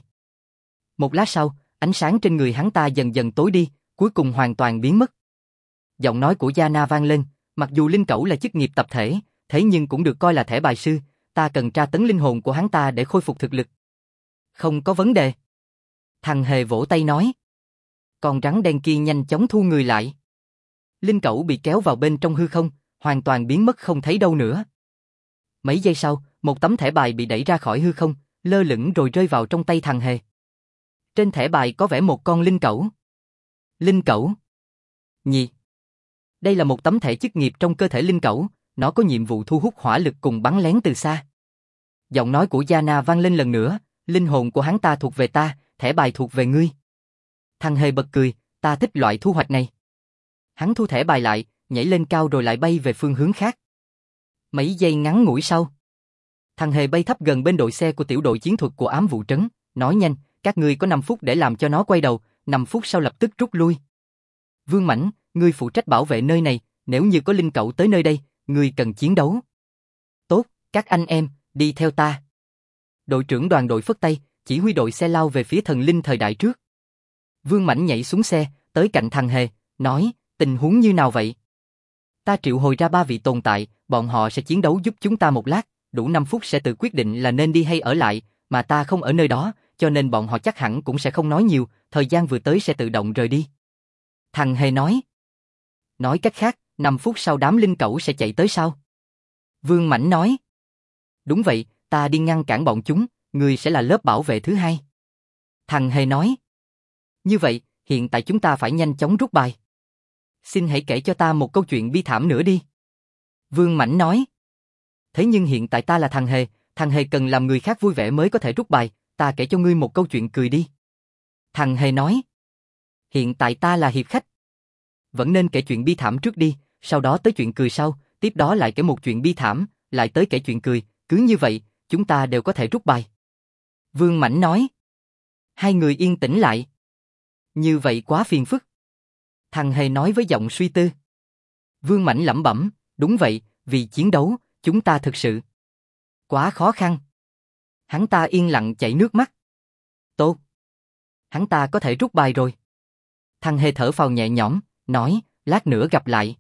[SPEAKER 1] Một lát sau, ánh sáng trên người hắn ta dần dần tối đi, cuối cùng hoàn toàn biến mất. Giọng nói của Yana vang lên, mặc dù linh cẩu là chức nghiệp tập thể, thế nhưng cũng được coi là thẻ bài sư, ta cần tra tấn linh hồn của hắn ta để khôi phục thực lực. Không có vấn đề. Thằng hề vỗ tay nói. Con rắn đen kia nhanh chóng thu người lại. Linh cẩu bị kéo vào bên trong hư không, hoàn toàn biến mất không thấy đâu nữa. Mấy giây sau, một tấm thẻ bài bị đẩy ra khỏi hư không, lơ lửng rồi rơi vào trong tay thằng hề. Trên thẻ bài có vẽ một con linh cẩu. Linh cẩu. Nhì. Đây là một tấm thẻ chức nghiệp trong cơ thể linh cẩu, nó có nhiệm vụ thu hút hỏa lực cùng bắn lén từ xa. Giọng nói của Yana vang lên lần nữa, linh hồn của hắn ta thuộc về ta, thẻ bài thuộc về ngươi. Thằng hề bật cười, ta thích loại thu hoạch này. Hắn thu thẻ bài lại, nhảy lên cao rồi lại bay về phương hướng khác. Mấy giây ngắn ngủi sau, thằng hề bay thấp gần bên đội xe của tiểu đội chiến thuật của ám vụ trấn, nói nhanh, các ngươi có 5 phút để làm cho nó quay đầu, 5 phút sau lập tức rút lui. Vương Mãnh, ngươi phụ trách bảo vệ nơi này, nếu như có linh cẩu tới nơi đây, ngươi cần chiến đấu. Tốt, các anh em, đi theo ta. Đội trưởng đoàn đội phất tay, chỉ huy đội xe lao về phía thần linh thời đại trước. Vương Mãnh nhảy xuống xe, tới cạnh thằng hề, nói, tình huống như nào vậy? Ta triệu hồi ra 3 vị tồn tại, bọn họ sẽ chiến đấu giúp chúng ta một lát, đủ 5 phút sẽ tự quyết định là nên đi hay ở lại, mà ta không ở nơi đó, cho nên bọn họ chắc hẳn cũng sẽ không nói nhiều, thời gian vừa tới sẽ tự động rời đi. Thằng hề nói. Nói cách khác, 5 phút sau đám linh cẩu sẽ chạy tới sao? Vương Mãnh nói. Đúng vậy, ta đi ngăn cản bọn chúng, ngươi sẽ là lớp bảo vệ thứ hai. Thằng hề nói. Như vậy, hiện tại chúng ta phải nhanh chóng rút bài. Xin hãy kể cho ta một câu chuyện bi thảm nữa đi. Vương Mãnh nói. Thế nhưng hiện tại ta là thằng hề cần làm người khác vui vẻ mới có thể rút bài, ta kể cho ngươi một câu chuyện cười đi. Thằng hề nói. Hiện tại ta là hiệp khách. Vẫn nên kể chuyện bi thảm trước đi, sau đó tới chuyện cười sau, tiếp đó lại kể một chuyện bi thảm, lại tới kể chuyện cười, cứ như vậy, chúng ta đều có thể rút bài. Vương Mãnh nói. Hai người yên tĩnh lại. Như vậy quá phiền phức. Thằng Hề nói với giọng suy tư. Vương Mãnh lẩm bẩm, đúng vậy, vì chiến đấu, chúng ta thực sự quá khó khăn. Hắn ta yên lặng chảy nước mắt. Tốt. Hắn ta có thể rút bài rồi. Thằng Hề thở phào nhẹ nhõm, nói, lát nữa gặp lại.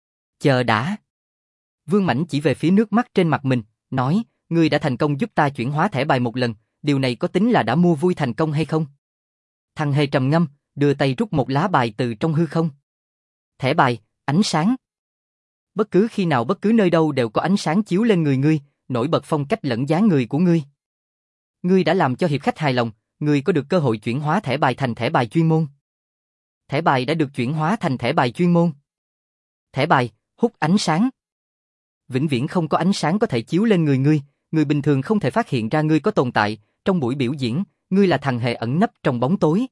[SPEAKER 1] Chờ đã. Vương Mãnh chỉ về phía nước mắt trên mặt mình, nói, ngươi đã thành công giúp ta chuyển hóa thẻ bài một lần, điều này có tính là đã mua vui thành công hay không? Thằng Hề trầm ngâm, đưa tay rút một lá bài từ trong hư không. Thẻ bài, ánh sáng. Bất cứ khi nào bất cứ nơi đâu đều có ánh sáng chiếu lên người ngươi, nổi bật phong cách lẫn dáng người của ngươi. Ngươi đã làm cho hiệp khách hài lòng, ngươi có được cơ hội chuyển hóa thẻ bài thành thẻ bài chuyên môn. Thẻ bài đã được chuyển hóa thành thẻ bài chuyên môn. Thẻ bài, hút ánh sáng. Vĩnh viễn không có ánh sáng có thể chiếu lên người ngươi, người bình thường không thể phát hiện ra ngươi có tồn tại, trong buổi biểu diễn, ngươi là thằng Hề ẩn nấp trong bóng tối.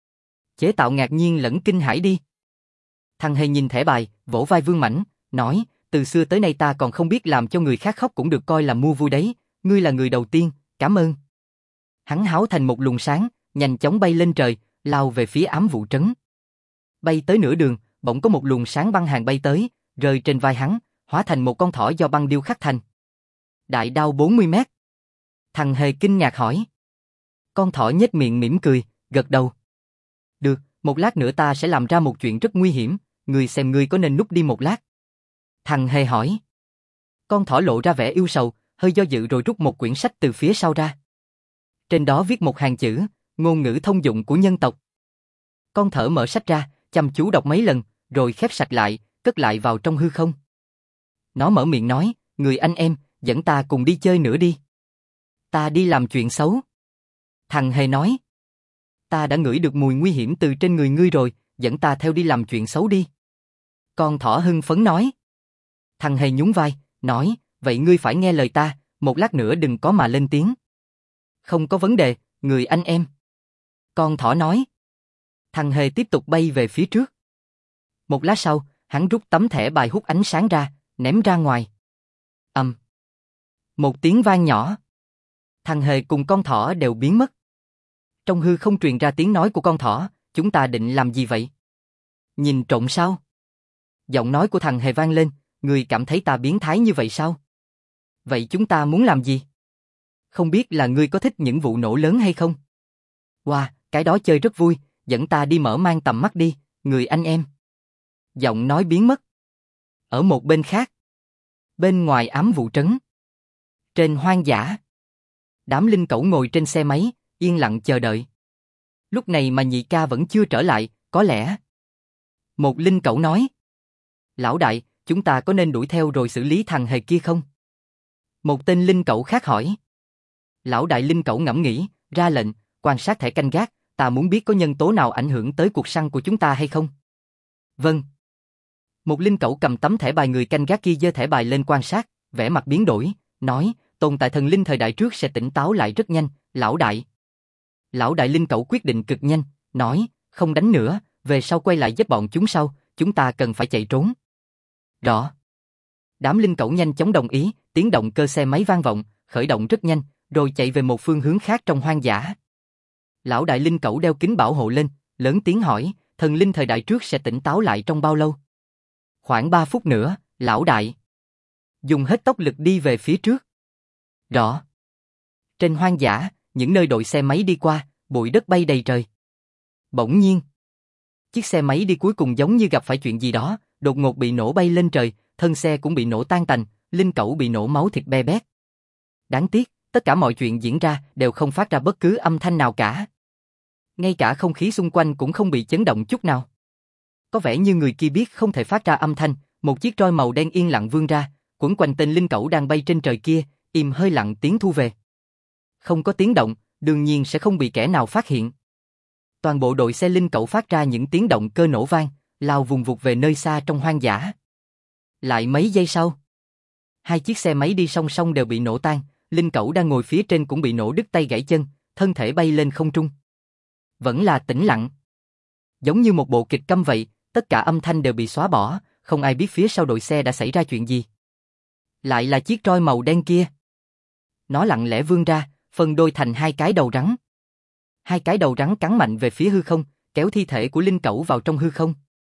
[SPEAKER 1] Chế tạo ngạc nhiên lẫn kinh hãi đi. Thằng Hề nhìn thẻ bài, vỗ vai Vương Mãnh, nói, từ xưa tới nay ta còn không biết làm cho người khác khóc cũng được coi là mua vui đấy, ngươi là người đầu tiên, cảm ơn. Hắn háo thành một luồng sáng, nhanh chóng bay lên trời, lao về phía ám vụ trấn. Bay tới nửa đường, bỗng có một luồng sáng băng hàng bay tới, rơi trên vai hắn, hóa thành một con thỏ do băng điêu khắc thành. Đại đao 40 mét. Thằng Hề kinh ngạc hỏi. Con thỏ nhếch miệng mỉm cười, gật đầu. Được, một lát nữa ta sẽ làm ra một chuyện rất nguy hiểm, ngươi xem ngươi có nên núp đi một lát. Thằng Hề hỏi. Con thỏ lộ ra vẻ yêu sầu, hơi do dự rồi rút một quyển sách từ phía sau ra. Trên đó viết một hàng chữ, ngôn ngữ thông dụng của nhân tộc. Con thỏ mở sách ra, chăm chú đọc mấy lần, rồi khép sạch lại, cất lại vào trong hư không. Nó mở miệng nói, người anh em, dẫn ta cùng đi chơi nữa đi. Ta đi làm chuyện xấu. Thằng Hề nói. Ta đã ngửi được mùi nguy hiểm từ trên người ngươi rồi, dẫn ta theo đi làm chuyện xấu đi. Con thỏ hưng phấn nói. Thằng Hề nhún vai, nói, vậy ngươi phải nghe lời ta, một lát nữa đừng có mà lên tiếng. Không có vấn đề, người anh em. Con thỏ nói. Thằng Hề tiếp tục bay về phía trước. Một lát sau, hắn rút tấm thẻ bài hút ánh sáng ra, ném ra ngoài. Một tiếng vang nhỏ. Thằng Hề cùng con thỏ đều biến mất. Trong hư không truyền ra tiếng nói của con thỏ, chúng ta định làm gì vậy? Nhìn trộm sao? Giọng nói của thằng Hề vang lên, ngươi cảm thấy ta biến thái như vậy sao? Vậy chúng ta muốn làm gì? Không biết là ngươi có thích những vụ nổ lớn hay không? Wow, cái đó chơi rất vui, dẫn ta đi mở mang tầm mắt đi, người anh em. Giọng nói biến mất. Ở một bên khác. Bên ngoài ám vụ trấn. Trên hoang dã. Đám linh cẩu ngồi trên xe máy, yên lặng chờ đợi. Lúc này mà nhị ca vẫn chưa trở lại, có lẽ. Một linh cẩu nói. Lão đại, chúng ta có nên đuổi theo rồi xử lý thằng Hề kia không? Một tên linh cẩu khác hỏi. Lão đại linh cẩu ngẫm nghĩ, ra lệnh, quan sát thẻ canh gác, ta muốn biết có nhân tố nào ảnh hưởng tới cuộc săn của chúng ta hay không? Vâng. Một linh cẩu cầm tấm thẻ bài người canh gác kia giơ thẻ bài lên quan sát, vẻ mặt biến đổi, nói, tồn tại thần linh thời đại trước sẽ tỉnh táo lại rất nhanh, lão đại. Lão đại linh cẩu quyết định cực nhanh, nói, không đánh nữa, về sau quay lại giúp bọn chúng sau, chúng ta cần phải chạy trốn. Rõ. Đám linh cẩu nhanh chóng đồng ý, tiếng động cơ xe máy vang vọng, khởi động rất nhanh, rồi chạy về một phương hướng khác trong hoang dã. Lão đại linh cẩu đeo kính bảo hộ lên, lớn tiếng hỏi, thần linh thời đại trước sẽ tỉnh táo lại trong bao lâu? Khoảng 3 phút nữa, lão đại. Dùng hết tốc lực đi về phía trước. Rõ. Trên hoang dã, những nơi đội xe máy đi qua, bụi đất bay đầy trời. Bỗng nhiên, chiếc xe máy đi cuối cùng giống như gặp phải chuyện gì đó, đột ngột bị nổ bay lên trời, thân xe cũng bị nổ tan tành, linh cẩu bị nổ máu thịt be bét. Đáng tiếc, tất cả mọi chuyện diễn ra đều không phát ra bất cứ âm thanh nào cả. Ngay cả không khí xung quanh cũng không bị chấn động chút nào. Có vẻ như người kia biết không thể phát ra âm thanh, một chiếc roi màu đen yên lặng vươn ra, quấn quanh tên linh cẩu đang bay trên trời kia, im hơi lặng tiếng thu về. Không có tiếng động, đương nhiên sẽ không bị kẻ nào phát hiện. Toàn bộ đội xe linh cẩu phát ra những tiếng động cơ nổ vang, lao vùng vụt về nơi xa trong hoang dã. Lại mấy giây sau, hai chiếc xe máy đi song song đều bị nổ tan, linh cẩu đang ngồi phía trên cũng bị nổ đứt tay gãy chân, thân thể bay lên không trung. Vẫn là tĩnh lặng. Giống như một bộ kịch câm vậy, tất cả âm thanh đều bị xóa bỏ, không ai biết phía sau đội xe đã xảy ra chuyện gì. Lại là chiếc roi màu đen kia. Nó lặng lẽ vươn ra, phân đôi thành hai cái đầu rắn. Hai cái đầu rắn cắn mạnh về phía hư không, kéo thi thể của linh cẩu vào trong hư không.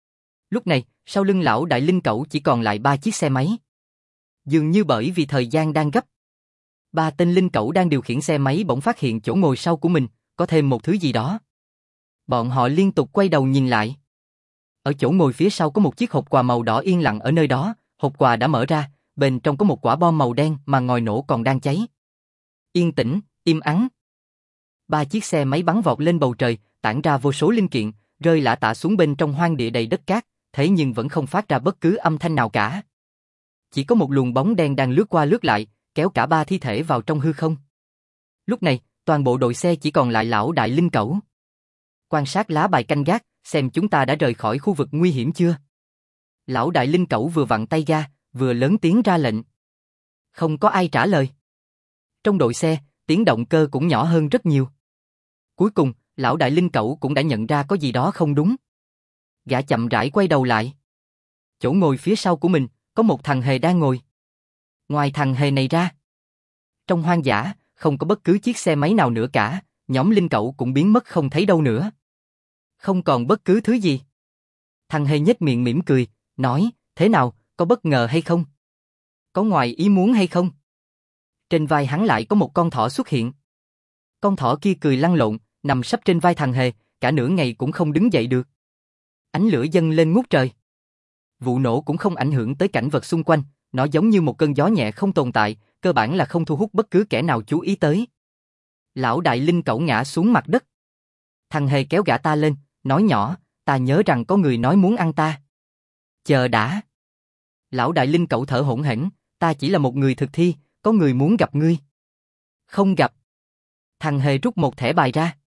[SPEAKER 1] Lúc này, sau lưng lão đại linh cẩu chỉ còn lại 3 chiếc xe máy. Dường như bởi vì thời gian đang gấp. 3 tên linh cẩu đang điều khiển xe máy bỗng phát hiện chỗ ngồi sau của mình, có thêm một thứ gì đó. Bọn họ liên tục quay đầu nhìn lại. Ở chỗ ngồi phía sau có một chiếc hộp quà màu đỏ yên lặng ở nơi đó, hộp quà đã mở ra, bên trong có một quả bom màu đen mà ngòi nổ còn đang cháy. Yên tĩnh, im ắng. 3 chiếc xe máy bắn vọt lên bầu trời, tản ra vô số linh kiện, rơi lả tả xuống bên trong hoang địa đầy đất cát, thế nhưng vẫn không phát ra bất cứ âm thanh nào cả. Chỉ có một luồng bóng đen đang lướt qua lướt lại, kéo cả 3 thi thể vào trong hư không. Lúc này, toàn bộ đội xe chỉ còn lại lão đại linh cẩu. Quan sát lá bài canh gác, xem chúng ta đã rời khỏi khu vực nguy hiểm chưa. Lão đại linh cẩu vừa vặn tay ga, vừa lớn tiếng ra lệnh. Không có ai trả lời. Trong đội xe, tiếng động cơ cũng nhỏ hơn rất nhiều. Cuối cùng, lão đại linh cẩu cũng đã nhận ra có gì đó không đúng. Gã chậm rãi quay đầu lại. Chỗ ngồi phía sau của mình, có một thằng hề đang ngồi. Ngoài thằng hề này ra, trong hoang dã, không có bất cứ chiếc xe máy nào nữa cả, nhóm linh cẩu cũng biến mất không thấy đâu nữa. Không còn bất cứ thứ gì. Thằng hề nhếch miệng mỉm cười, nói, thế nào, có bất ngờ hay không? Có ngoài ý muốn hay không? Trên vai hắn lại có một con thỏ xuất hiện. Con thỏ kia cười lăn lộn, nằm sấp trên vai thằng hề, cả nửa ngày cũng không đứng dậy được. Ánh lửa dâng lên ngút trời. Vụ nổ cũng không ảnh hưởng tới cảnh vật xung quanh, nó giống như một cơn gió nhẹ không tồn tại, cơ bản là không thu hút bất cứ kẻ nào chú ý tới. Lão đại linh cẩu ngã xuống mặt đất. Thằng hề kéo gã ta lên, nói nhỏ, ta nhớ rằng có người nói muốn ăn ta. Chờ đã. Lão đại linh cẩu thở hổn hển, ta chỉ là một người thực thi, có người muốn gặp ngươi. Không gặp. Thằng hề rút một thẻ bài ra.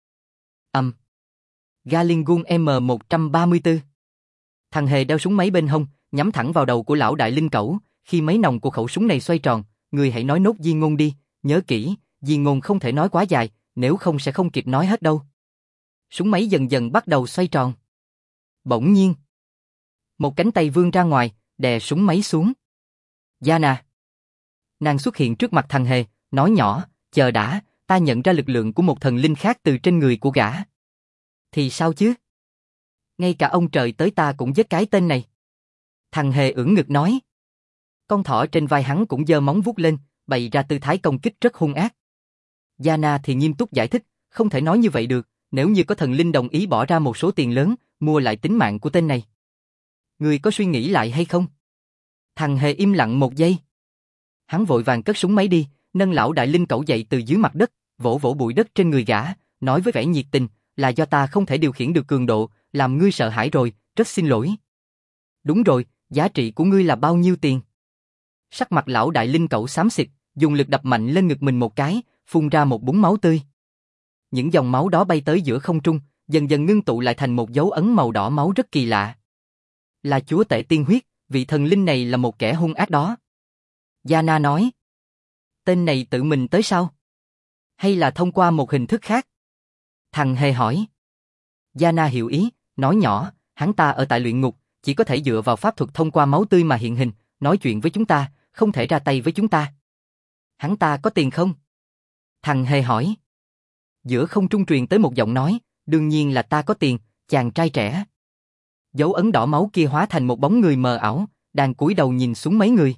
[SPEAKER 1] Galingun M134. Thằng hề đeo súng máy bên hông, nhắm thẳng vào đầu của lão đại linh cẩu, khi mấy nòng của khẩu súng này xoay tròn, ngươi hãy nói nốt di ngôn đi, nhớ kỹ, di ngôn không thể nói quá dài, nếu không sẽ không kịp nói hết đâu. Súng máy dần dần bắt đầu xoay tròn. Bỗng nhiên, một cánh tay vươn ra ngoài, đè súng máy xuống. Yana. Nàng xuất hiện trước mặt thằng hề, nói nhỏ, chờ đã, ta nhận ra lực lượng của một thần linh khác từ trên người của gã. Thì sao chứ? Ngay cả ông trời tới ta cũng giết cái tên này. Thằng hề ưỡn ngực nói. Con thỏ trên vai hắn cũng giơ móng vuốt lên, bày ra tư thái công kích rất hung ác. Yana thì nghiêm túc giải thích, không thể nói như vậy được, nếu như có thần linh đồng ý bỏ ra một số tiền lớn, mua lại tính mạng của tên này. Ngươi có suy nghĩ lại hay không? Thằng hề im lặng một giây. Hắn vội vàng cất súng máy đi, nâng lão đại linh cẩu dậy từ dưới mặt đất, vỗ vỗ bụi đất trên người gã, nói với vẻ nhiệt tình, là do ta không thể điều khiển được cường độ, làm ngươi sợ hãi rồi, rất xin lỗi. Đúng rồi, giá trị của ngươi là bao nhiêu tiền? Sắc mặt lão đại linh cẩu xám xịt, dùng lực đập mạnh lên ngực mình một cái, phun ra một búng máu tươi. Những dòng máu đó bay tới giữa không trung, dần dần ngưng tụ lại thành một dấu ấn màu đỏ máu rất kỳ lạ. Là chúa tể tiên huyết, vị thần linh này là một kẻ hung ác đó. Yana nói. Tên này tự mình tới sao? Hay là thông qua một hình thức khác? Thằng hề hỏi. Yana hiểu ý, nói nhỏ, hắn ta ở tại luyện ngục, chỉ có thể dựa vào pháp thuật thông qua máu tươi mà hiện hình, nói chuyện với chúng ta, không thể ra tay với chúng ta. Hắn ta có tiền không? Thằng hề hỏi. Giữa không trung truyền tới một giọng nói, đương nhiên là ta có tiền, chàng trai trẻ. Dấu ấn đỏ máu kia hóa thành một bóng người mờ ảo, đang cúi đầu nhìn xuống mấy người.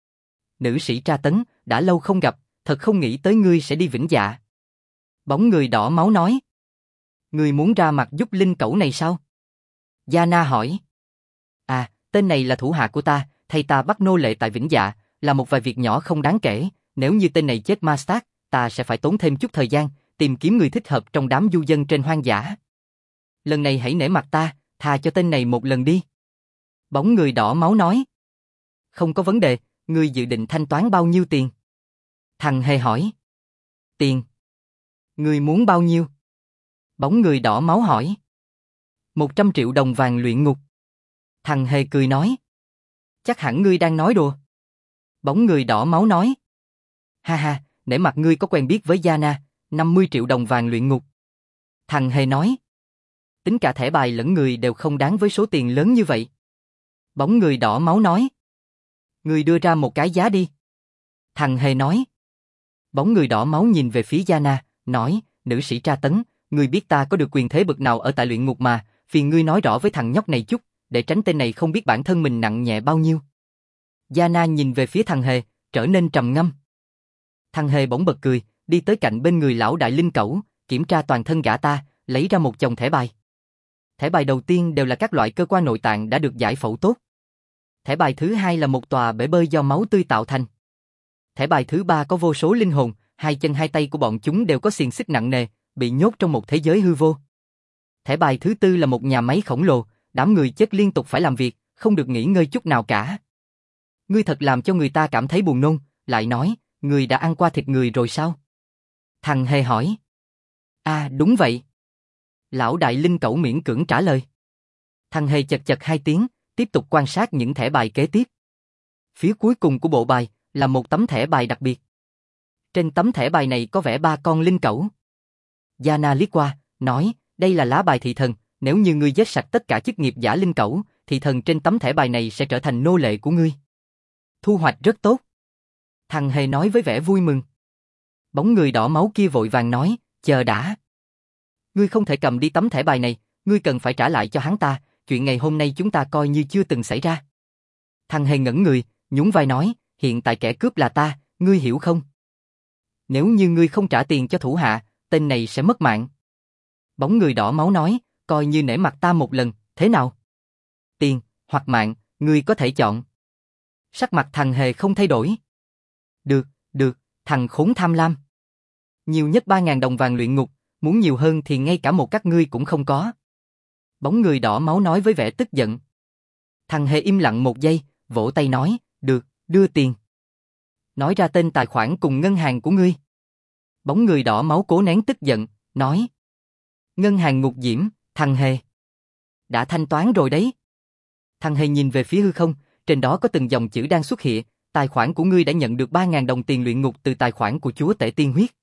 [SPEAKER 1] Nữ sĩ tra tấn, đã lâu không gặp, thật không nghĩ tới ngươi sẽ đi Vĩnh Dạ. Bóng người đỏ máu nói. Ngươi muốn ra mặt giúp linh cẩu này sao? Yana hỏi. À, tên này là thủ hạ của ta, thay ta bắt nô lệ tại Vĩnh Dạ, là một vài việc nhỏ không đáng kể, nếu như tên này chết ma sát, ta sẽ phải tốn thêm chút thời gian, tìm kiếm người thích hợp trong đám du dân trên hoang dã. Lần này hãy nể mặt ta, tha cho tên này một lần đi. Bóng người đỏ máu nói. Không có vấn đề, ngươi dự định thanh toán bao nhiêu tiền? Thằng hề hỏi. Tiền? Ngươi muốn bao nhiêu? Bóng người đỏ máu hỏi. 100 triệu đồng vàng luyện ngục. Thằng hề cười nói. Chắc hẳn ngươi đang nói đùa. Bóng người đỏ máu nói. Ha ha, nể mặt ngươi có quen biết với Yana, 50 triệu đồng vàng luyện ngục. Thằng hề nói. Tính cả thẻ bài lẫn người đều không đáng với số tiền lớn như vậy. Bóng người đỏ máu nói. Ngươi đưa ra một cái giá đi. Thằng hề nói. Bóng người đỏ máu nhìn về phía Yana, nói, nữ sĩ tra tấn, ngươi biết ta có được quyền thế bậc nào ở tại luyện ngục mà, phiền ngươi nói rõ với thằng nhóc này chút, để tránh tên này không biết bản thân mình nặng nhẹ bao nhiêu. Giana nhìn về phía thằng Hề, trở nên trầm ngâm. Thằng Hề bỗng bật cười, đi tới cạnh bên người lão đại linh cẩu, kiểm tra toàn thân gã ta, lấy ra một chồng thẻ bài. Thẻ bài đầu tiên đều là các loại cơ quan nội tạng đã được giải phẫu tốt. Thẻ bài thứ hai là một tòa bể bơi do máu tươi tạo thành. Thẻ bài thứ ba có vô số linh hồn, hai chân hai tay của bọn chúng đều có xiềng xích nặng nề, bị nhốt trong một thế giới hư vô. Thẻ bài thứ tư là một nhà máy khổng lồ, đám người chết liên tục phải làm việc, không được nghỉ ngơi chút nào cả. Ngươi thật làm cho người ta cảm thấy buồn nôn, lại nói, ngươi đã ăn qua thịt người rồi sao? Thằng Hề hỏi. Đúng vậy. Lão đại linh cẩu miễn cưỡng trả lời. Thằng Hề chật chật hai tiếng, tiếp tục quan sát những thẻ bài kế tiếp. Phía cuối cùng của bộ bài là một tấm thẻ bài đặc biệt. Trên tấm thẻ bài này có vẽ 3 con linh cẩu. Giana liếc qua, nói, đây là lá bài thị thần, nếu như ngươi giết sạch tất cả chức nghiệp giả linh cẩu, thị thần trên tấm thẻ bài này sẽ trở thành nô lệ của ngươi. Thu hoạch rất tốt. Thằng Hề nói với vẻ vui mừng. Bóng người đỏ máu kia vội vàng nói, chờ đã. Ngươi không thể cầm đi tấm thẻ bài này, ngươi cần phải trả lại cho hắn ta, chuyện ngày hôm nay chúng ta coi như chưa từng xảy ra. Thằng Hề ngẩn người, nhún vai nói, hiện tại kẻ cướp là ta, ngươi hiểu không? Nếu như ngươi không trả tiền cho thủ hạ, tên này sẽ mất mạng. Bóng người đỏ máu nói, coi như nể mặt ta một lần, thế nào? Tiền, hoặc mạng, ngươi có thể chọn. Sắc mặt thằng Hề không thay đổi. Được, thằng khốn tham lam. Nhiều nhất 3.000 đồng vàng luyện ngục, muốn nhiều hơn thì ngay cả một các ngươi cũng không có. Bóng người đỏ máu nói với vẻ tức giận. Thằng Hề im lặng một giây, vỗ tay nói, được, đưa tiền. Nói ra tên tài khoản cùng ngân hàng của ngươi. Bóng người đỏ máu cố nén tức giận, nói. Ngân hàng Ngục Diễm, thằng Hề. Đã thanh toán rồi đấy. Thằng Hề nhìn về phía hư không, trên đó có từng dòng chữ đang xuất hiện, tài khoản của ngươi đã nhận được 3.000 đồng tiền luyện ngục từ tài khoản của chúa tể tiên huyết.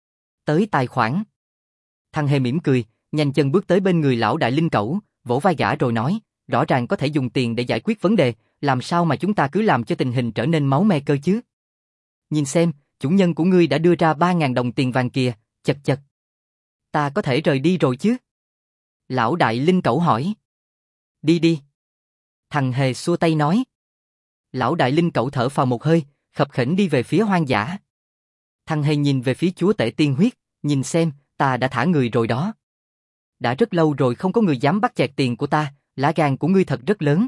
[SPEAKER 1] Tới tài khoản. Thằng Hề mỉm cười, nhanh chân bước tới bên người lão đại linh cẩu, vỗ vai gã rồi nói, rõ ràng có thể dùng tiền để giải quyết vấn đề, làm sao mà chúng ta cứ làm cho tình hình trở nên máu me cơ chứ? Nhìn xem, chủ nhân của ngươi đã đưa ra 3.000 đồng tiền vàng kìa, chật chật. Ta có thể rời đi rồi chứ? Lão đại linh cẩu hỏi. Đi đi. Thằng Hề xua tay nói. Lão đại linh cẩu thở phào một hơi, khập khiễng đi về phía hoang dã. Thằng Hề nhìn về phía chúa tể tiên huyết, nhìn xem, ta đã thả người rồi đó. Đã rất lâu rồi không có người dám bắt chẹt tiền của ta, lá gan của ngươi thật rất lớn.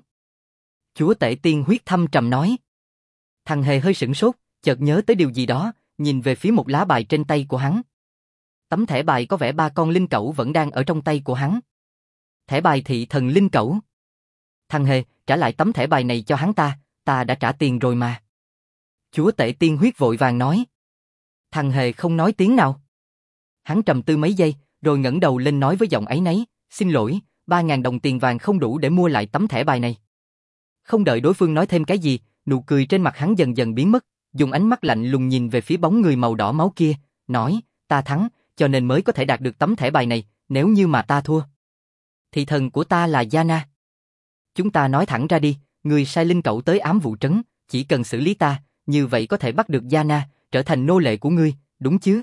[SPEAKER 1] Chúa tể tiên huyết thâm trầm nói. Thằng Hề hơi sửng sốt, chợt nhớ tới điều gì đó, nhìn về phía một lá bài trên tay của hắn. Tấm thẻ bài có vẽ 3 con linh cẩu vẫn đang ở trong tay của hắn. Thẻ bài thị thần linh cẩu. Thằng Hề, trả lại tấm thẻ bài này cho hắn ta đã trả tiền rồi mà. Chúa tể tiên huyết vội vàng nói. Thằng Hề không nói tiếng nào. Hắn trầm tư mấy giây, rồi ngẩng đầu lên nói với giọng áy náy, xin lỗi, 3.000 đồng tiền vàng không đủ để mua lại tấm thẻ bài này. Không đợi đối phương nói thêm cái gì, nụ cười trên mặt hắn dần dần biến mất, dùng ánh mắt lạnh lùng nhìn về phía bóng người màu đỏ máu kia, nói, ta thắng, cho nên mới có thể đạt được tấm thẻ bài này, nếu như mà ta thua. Thị thần của ta là Giana. Chúng ta nói thẳng ra đi, người sai linh cẩu tới ám vụ trấn, chỉ cần xử lý ta, như vậy có thể bắt được Giana, trở thành nô lệ của ngươi, đúng chứ?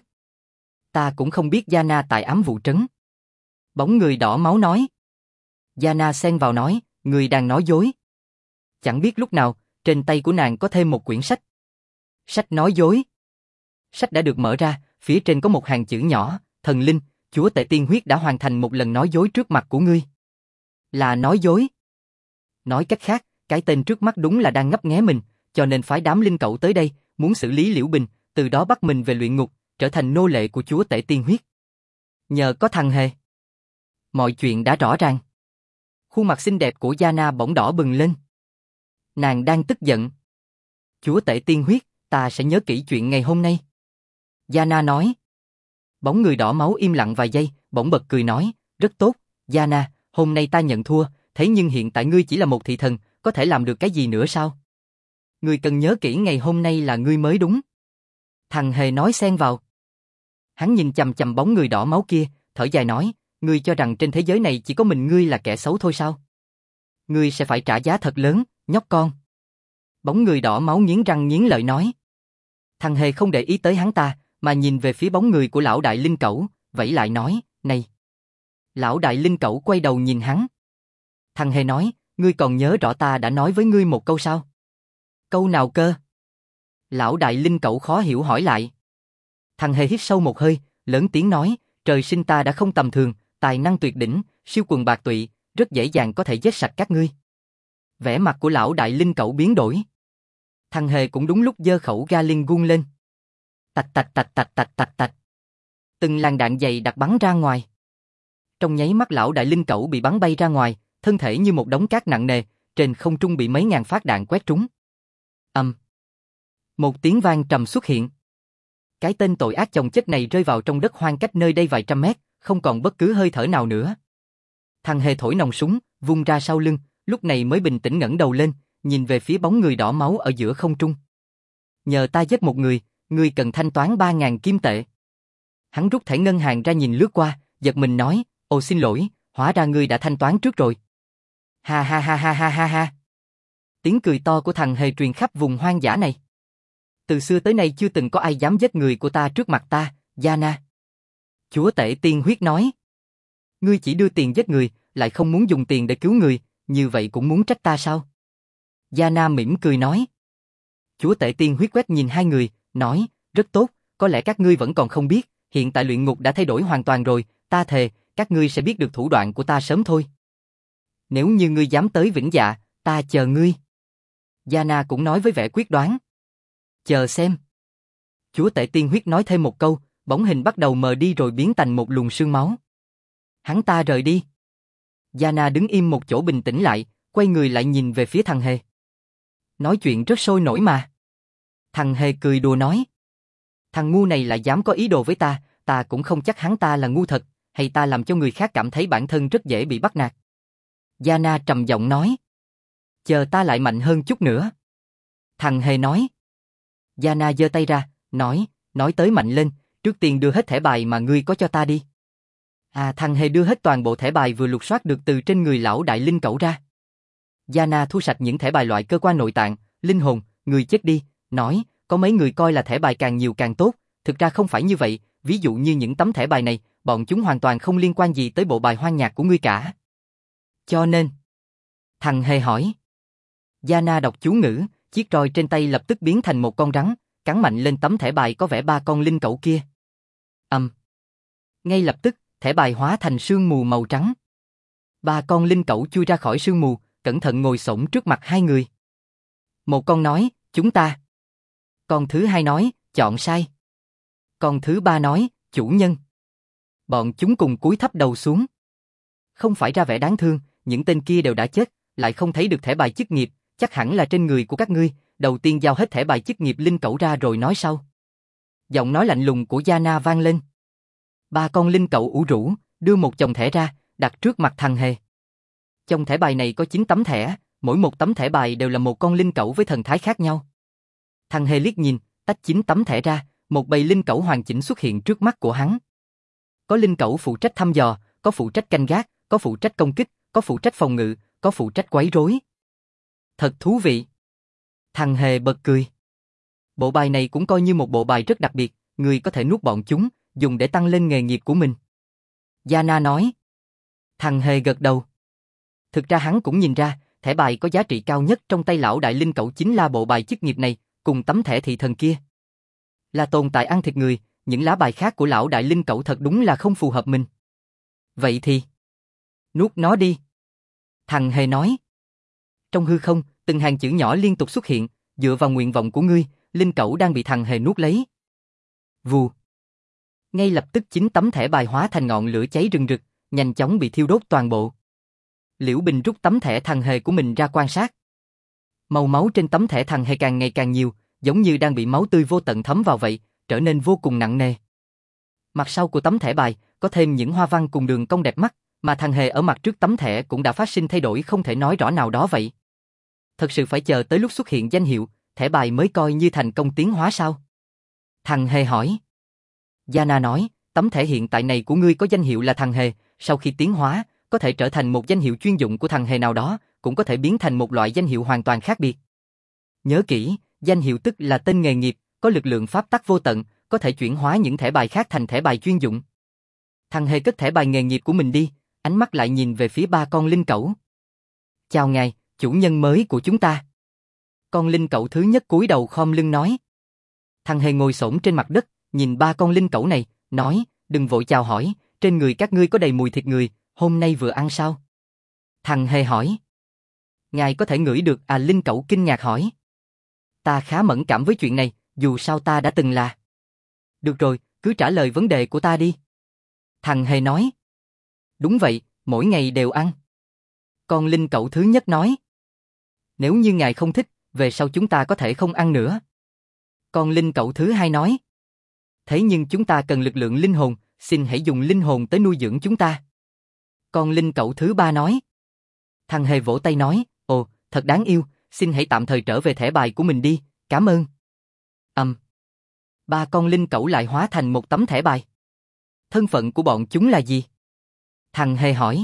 [SPEAKER 1] Ta cũng không biết Giana tại ám vụ trấn. Bóng người đỏ máu nói. Giana xen vào nói, người đang nói dối. Chẳng biết lúc nào, trên tay của nàng có thêm một quyển sách. Sách nói dối. Sách đã được mở ra, phía trên có một hàng chữ nhỏ, thần linh, chúa tể tiên huyết đã hoàn thành một lần nói dối trước mặt của ngươi. Là nói dối. Nói cách khác, cái tên trước mắt đúng là đang ngấp nghé mình, cho nên phái đám linh cẩu tới đây, muốn xử lý Liễu Bình, từ đó bắt mình về luyện ngục, trở thành nô lệ của chúa tể tiên huyết. Nhờ có thằng Hề, mọi chuyện đã rõ ràng. Khuôn mặt xinh đẹp của Giana bỗng đỏ bừng lên. Nàng đang tức giận. Chúa tể tiên huyết, ta sẽ nhớ kỹ chuyện ngày hôm nay. Giana nói. Bóng người đỏ máu im lặng vài giây, bỗng bật cười nói, rất tốt, Giana, hôm nay ta nhận thua, thế nhưng hiện tại ngươi chỉ là một thị thần, có thể làm được cái gì nữa sao? Ngươi cần nhớ kỹ ngày hôm nay là ngươi mới đúng. Thằng Hề nói xen vào. Hắn nhìn chằm chằm bóng người đỏ máu kia, thở dài nói, ngươi cho rằng trên thế giới này chỉ có mình ngươi là kẻ xấu thôi sao? Ngươi sẽ phải trả giá thật lớn, nhóc con. Bóng người đỏ máu nghiến răng nghiến lợi nói. Thằng Hề không để ý tới hắn ta, mà nhìn về phía bóng người của lão đại linh cẩu, vẫy lại nói, này. Lão đại linh cẩu quay đầu nhìn hắn. Thằng Hề nói, ngươi còn nhớ rõ ta đã nói với ngươi một câu sao? Câu nào cơ? Lão đại linh cẩu khó hiểu hỏi lại. Thằng Hề hít sâu một hơi, lớn tiếng nói, trời sinh ta đã không tầm thường, tài năng tuyệt đỉnh, siêu quần bạc tụy, rất dễ dàng có thể giết sạch các ngươi. Vẻ mặt của lão đại linh cẩu biến đổi. Thằng Hề cũng đúng lúc giơ khẩu Gatling gun lên. Tạch tạch tạch tạch tạch tạch tạch. Từng làn đạn dày đặc bắn ra ngoài. Trong nháy mắt lão đại linh cẩu bị bắn bay ra ngoài, thân thể như một đống cát nặng nề, trên không trung bị mấy ngàn phát đạn quét trúng. Một tiếng vang trầm xuất hiện. Cái tên tội ác chồng chất này rơi vào trong đất hoang cách nơi đây vài trăm mét, không còn bất cứ hơi thở nào nữa. Thằng Hề thổi nòng súng, vung ra sau lưng, lúc này mới bình tĩnh ngẩng đầu lên, nhìn về phía bóng người đỏ máu ở giữa không trung. Nhờ ta giết một người, ngươi cần thanh toán 3.000 kim tệ. Hắn rút thẻ ngân hàng ra nhìn lướt qua, giật mình nói, ồ xin lỗi, hóa ra ngươi đã thanh toán trước rồi. Ha ha ha ha ha ha ha. Tiếng cười to của thằng Hề truyền khắp vùng hoang dã này. Từ xưa tới nay chưa từng có ai dám giết người của ta trước mặt ta, Yana. Chúa tể tiên huyết nói. Ngươi chỉ đưa tiền giết người, lại không muốn dùng tiền để cứu người, như vậy cũng muốn trách ta sao? Yana mỉm cười nói. Chúa tể tiên huyết quét nhìn hai người, nói, rất tốt, có lẽ các ngươi vẫn còn không biết, hiện tại luyện ngục đã thay đổi hoàn toàn rồi, ta thề, các ngươi sẽ biết được thủ đoạn của ta sớm thôi. Nếu như ngươi dám tới Vĩnh Dạ, ta chờ ngươi. Yana cũng nói với vẻ quyết đoán. Chờ xem. Chúa tể tiên huyết nói thêm một câu, bóng hình bắt đầu mờ đi rồi biến thành một luồng sương máu. Hắn ta rời đi. Yana đứng im một chỗ bình tĩnh lại, quay người lại nhìn về phía thằng Hề. Nói chuyện rất sôi nổi mà. Thằng Hề cười đùa nói. Thằng ngu này lại dám có ý đồ với ta cũng không chắc hắn ta là ngu thật, hay ta làm cho người khác cảm thấy bản thân rất dễ bị bắt nạt. Yana trầm giọng nói. Chờ ta lại mạnh hơn chút nữa. Thằng Hề nói. Yana giơ tay ra, nói tới mạnh lên, trước tiên đưa hết thẻ bài mà ngươi có cho ta đi. Thằng Hề đưa hết toàn bộ thẻ bài vừa lục soát được từ trên người lão đại linh cẩu ra. Yana thu sạch những thẻ bài loại cơ quan nội tạng, linh hồn, người chết đi, nói, có mấy người coi là thẻ bài càng nhiều càng tốt, thực ra không phải như vậy, ví dụ như những tấm thẻ bài này, bọn chúng hoàn toàn không liên quan gì tới bộ bài hoang nhạc của ngươi cả. Cho nên, thằng Hề hỏi. Yana đọc chú ngữ, chiếc roi trên tay lập tức biến thành một con rắn, cắn mạnh lên tấm thẻ bài có vẽ ba con linh cẩu kia. Ngay lập tức, thẻ bài hóa thành sương mù màu trắng. Ba con linh cẩu chui ra khỏi sương mù, cẩn thận ngồi xổm trước mặt hai người. Một con nói, chúng ta. Con thứ hai nói, chọn sai. Con thứ ba nói, chủ nhân. Bọn chúng cùng cúi thấp đầu xuống. Không phải ra vẻ đáng thương, những tên kia đều đã chết, lại không thấy được thẻ bài chức nghiệp, chắc hẳn là trên người của các ngươi, đầu tiên giao hết thẻ bài chức nghiệp linh cẩu ra rồi nói sau. Giọng nói lạnh lùng của Yana vang lên. Ba con linh cẩu ủ rũ, đưa một chồng thẻ ra, đặt trước mặt thằng Hề. Trong thẻ bài này có 9 tấm thẻ, mỗi một tấm thẻ bài đều là một con linh cẩu với thần thái khác nhau. Thằng Hề liếc nhìn, tách 9 tấm thẻ ra, một bầy linh cẩu hoàn chỉnh xuất hiện trước mắt của hắn. Có linh cẩu phụ trách thăm dò, có phụ trách canh gác, có phụ trách công kích, có phụ trách phòng ngự, có phụ trách quấy rối. Thật thú vị. Thằng Hề bật cười. Bộ bài này cũng coi như một bộ bài rất đặc biệt, người có thể nuốt bọn chúng, dùng để tăng lên nghề nghiệp của mình. Yana nói. Thằng Hề gật đầu. Thực ra hắn cũng nhìn ra, thẻ bài có giá trị cao nhất trong tay lão đại linh cẩu chính là bộ bài chức nghiệp này, cùng tấm thẻ thị thần kia. Là tồn tại ăn thịt người, những lá bài khác của lão đại linh cẩu thật đúng là không phù hợp mình. Vậy thì, nuốt nó đi. Thằng Hề nói. Trong hư không, từng hàng chữ nhỏ liên tục xuất hiện, dựa vào nguyện vọng của ngươi, linh cẩu đang bị thằng Hề nuốt lấy. Vù. Ngay lập tức 9 tấm thẻ bài hóa thành ngọn lửa cháy rừng rực, nhanh chóng bị thiêu đốt toàn bộ. Liễu Bình rút tấm thẻ thằng Hề của mình ra quan sát. Màu máu trên tấm thẻ thằng Hề càng ngày càng nhiều, giống như đang bị máu tươi vô tận thấm vào vậy, trở nên vô cùng nặng nề. Mặt sau của tấm thẻ bài có thêm những hoa văn cùng đường cong đẹp mắt, mà thằng Hề ở mặt trước tấm thẻ cũng đã phát sinh thay đổi không thể nói rõ nào đó vậy. Thật sự phải chờ tới lúc xuất hiện danh hiệu, thẻ bài mới coi như thành công tiến hóa sao? Thằng Hề hỏi. Yana nói, tấm thẻ hiện tại này của ngươi có danh hiệu là thằng Hề, sau khi tiến hóa, có thể trở thành một danh hiệu chuyên dụng của thằng Hề nào đó, cũng có thể biến thành một loại danh hiệu hoàn toàn khác biệt. Nhớ kỹ, danh hiệu tức là tên nghề nghiệp, có lực lượng pháp tắc vô tận, có thể chuyển hóa những thẻ bài khác thành thẻ bài chuyên dụng. Thằng Hề cất thẻ bài nghề nghiệp của mình đi, ánh mắt lại nhìn về phía ba con linh cẩu. Chào ngài, chủ nhân mới của chúng ta. Con linh cẩu thứ nhất cúi đầu khom lưng nói. Thằng hề ngồi xổm trên mặt đất, nhìn ba con linh cẩu này, nói, đừng vội chào hỏi, trên người các ngươi có đầy mùi thịt người, hôm nay vừa ăn sao? Thằng hề hỏi. Ngài có thể ngửi được à? Linh cẩu kinh ngạc hỏi. Ta khá mẫn cảm với chuyện này, dù sao ta đã từng là. Được rồi, cứ trả lời vấn đề của ta đi. Thằng hề nói. Đúng vậy, mỗi ngày đều ăn. Con linh cẩu thứ nhất nói. Nếu như ngài không thích, về sau chúng ta có thể không ăn nữa. Con linh cẩu thứ hai nói. Thế nhưng chúng ta cần lực lượng linh hồn, xin hãy dùng linh hồn tới nuôi dưỡng chúng ta. Con linh cẩu thứ ba nói. Thằng hề vỗ tay nói, ồ, thật đáng yêu, xin hãy tạm thời trở về thẻ bài của mình đi, cảm ơn. Ba con linh cẩu lại hóa thành một tấm thẻ bài. Thân phận của bọn chúng là gì? Thằng hề hỏi.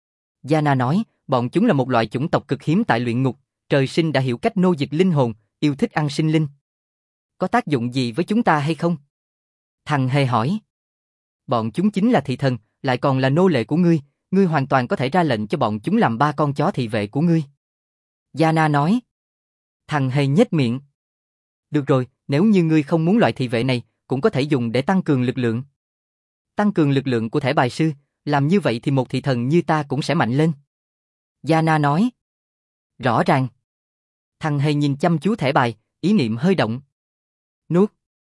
[SPEAKER 1] Yana nói, bọn chúng là một loại chủng tộc cực hiếm tại luyện ngục, trời sinh đã hiểu cách nô dịch linh hồn, yêu thích ăn sinh linh. Có tác dụng gì với chúng ta hay không? Thằng hề hỏi. Bọn chúng chính là thị thần, lại còn là nô lệ của ngươi, ngươi hoàn toàn có thể ra lệnh cho bọn chúng làm ba con chó thị vệ của ngươi. Yana nói. Thằng hề nhếch miệng. Được rồi, nếu như ngươi không muốn loại thị vệ này, cũng có thể dùng để tăng cường lực lượng. Tăng cường lực lượng của thẻ bài sư, làm như vậy thì một thị thần như ta cũng sẽ mạnh lên. Yana nói. Rõ ràng. Thằng hề nhìn chăm chú thẻ bài, ý niệm hơi động. Nuốt.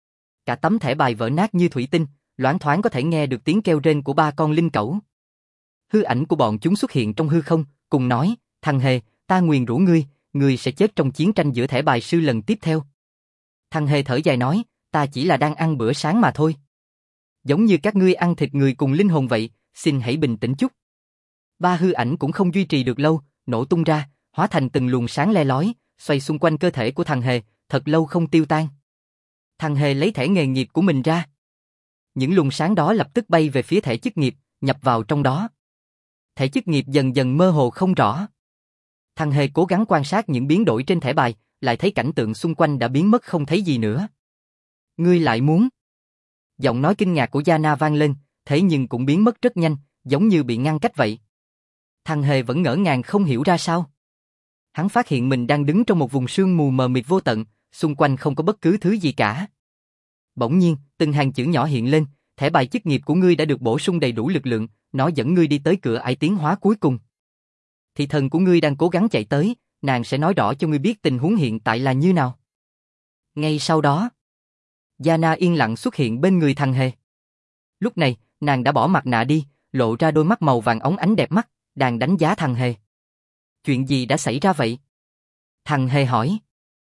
[SPEAKER 1] Cả tấm thẻ bài vỡ nát như thủy tinh, loáng thoáng có thể nghe được tiếng kêu rên của ba con linh cẩu. Hư ảnh của bọn chúng xuất hiện trong hư không, cùng nói, thằng hề, ta nguyền rủa ngươi sẽ chết trong chiến tranh giữa thẻ bài sư lần tiếp theo. Thằng hề thở dài nói, ta chỉ là đang ăn bữa sáng mà thôi. Giống như các ngươi ăn thịt người cùng linh hồn vậy, xin hãy bình tĩnh chút. Ba hư ảnh cũng không duy trì được lâu, nổ tung ra, hóa thành từng luồng sáng le lói, xoay xung quanh cơ thể của thằng hề, thật lâu không tiêu tan. Thằng hề lấy thẻ nghề nghiệp của mình ra. Những luồng sáng đó lập tức bay về phía thẻ chức nghiệp, nhập vào trong đó. Thẻ chức nghiệp dần dần mơ hồ không rõ. Thằng hề cố gắng quan sát những biến đổi trên thẻ bài, lại thấy cảnh tượng xung quanh đã biến mất không thấy gì nữa. Ngươi lại muốn? Giọng nói kinh ngạc của Yana vang lên, thế nhưng cũng biến mất rất nhanh, giống như bị ngăn cách vậy. Thằng hề vẫn ngỡ ngàng không hiểu ra sao. Hắn phát hiện mình đang đứng trong một vùng sương mù mờ mịt vô tận, xung quanh không có bất cứ thứ gì cả. Bỗng nhiên, từng hàng chữ nhỏ hiện lên, thẻ bài chức nghiệp của ngươi đã được bổ sung đầy đủ lực lượng, nó dẫn ngươi đi tới cửa ải tiến hóa cuối cùng. Thị thần của ngươi đang cố gắng chạy tới, nàng sẽ nói rõ cho ngươi biết tình huống hiện tại là như nào. Ngay sau đó, Yana yên lặng xuất hiện bên người thằng hề. Lúc này, nàng đã bỏ mặt nạ đi, lộ ra đôi mắt màu vàng óng ánh đẹp mắt, đang đánh giá thằng hề. Chuyện gì đã xảy ra vậy? Thằng hề hỏi.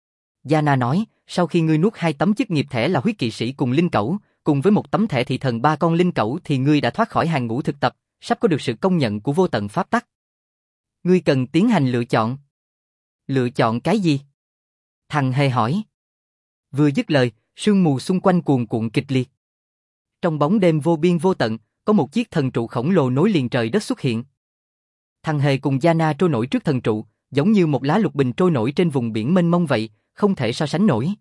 [SPEAKER 1] Yana nói, sau khi ngươi nuốt 2 tấm chức nghiệp thẻ là huyết kỵ sĩ cùng linh cẩu, cùng với một tấm thẻ thị thần 3 con linh cẩu thì ngươi đã thoát khỏi hàng ngũ thực tập, sắp có được sự công nhận của vô tận pháp tắc. Ngươi cần tiến hành lựa chọn. Lựa chọn cái gì? Thằng hề hỏi. Vừa dứt lời, sương mù xung quanh cuồn cuộn kịch liệt. Trong bóng đêm vô biên vô tận, có một chiếc thần trụ khổng lồ nối liền trời đất xuất hiện. Thằng hề cùng Yana trôi nổi trước thần trụ, giống như một lá lục bình trôi nổi trên vùng biển mênh mông vậy, không thể so sánh nổi.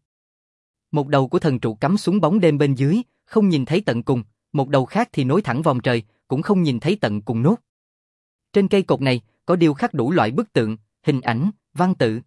[SPEAKER 1] Một đầu của thần trụ cắm xuống bóng đêm bên dưới, không nhìn thấy tận cùng, một đầu khác thì nối thẳng vòm trời, cũng không nhìn thấy tận cùng nốt. Trên cây cột này, có điêu khắc đủ loại bức tượng, hình ảnh, văn tự.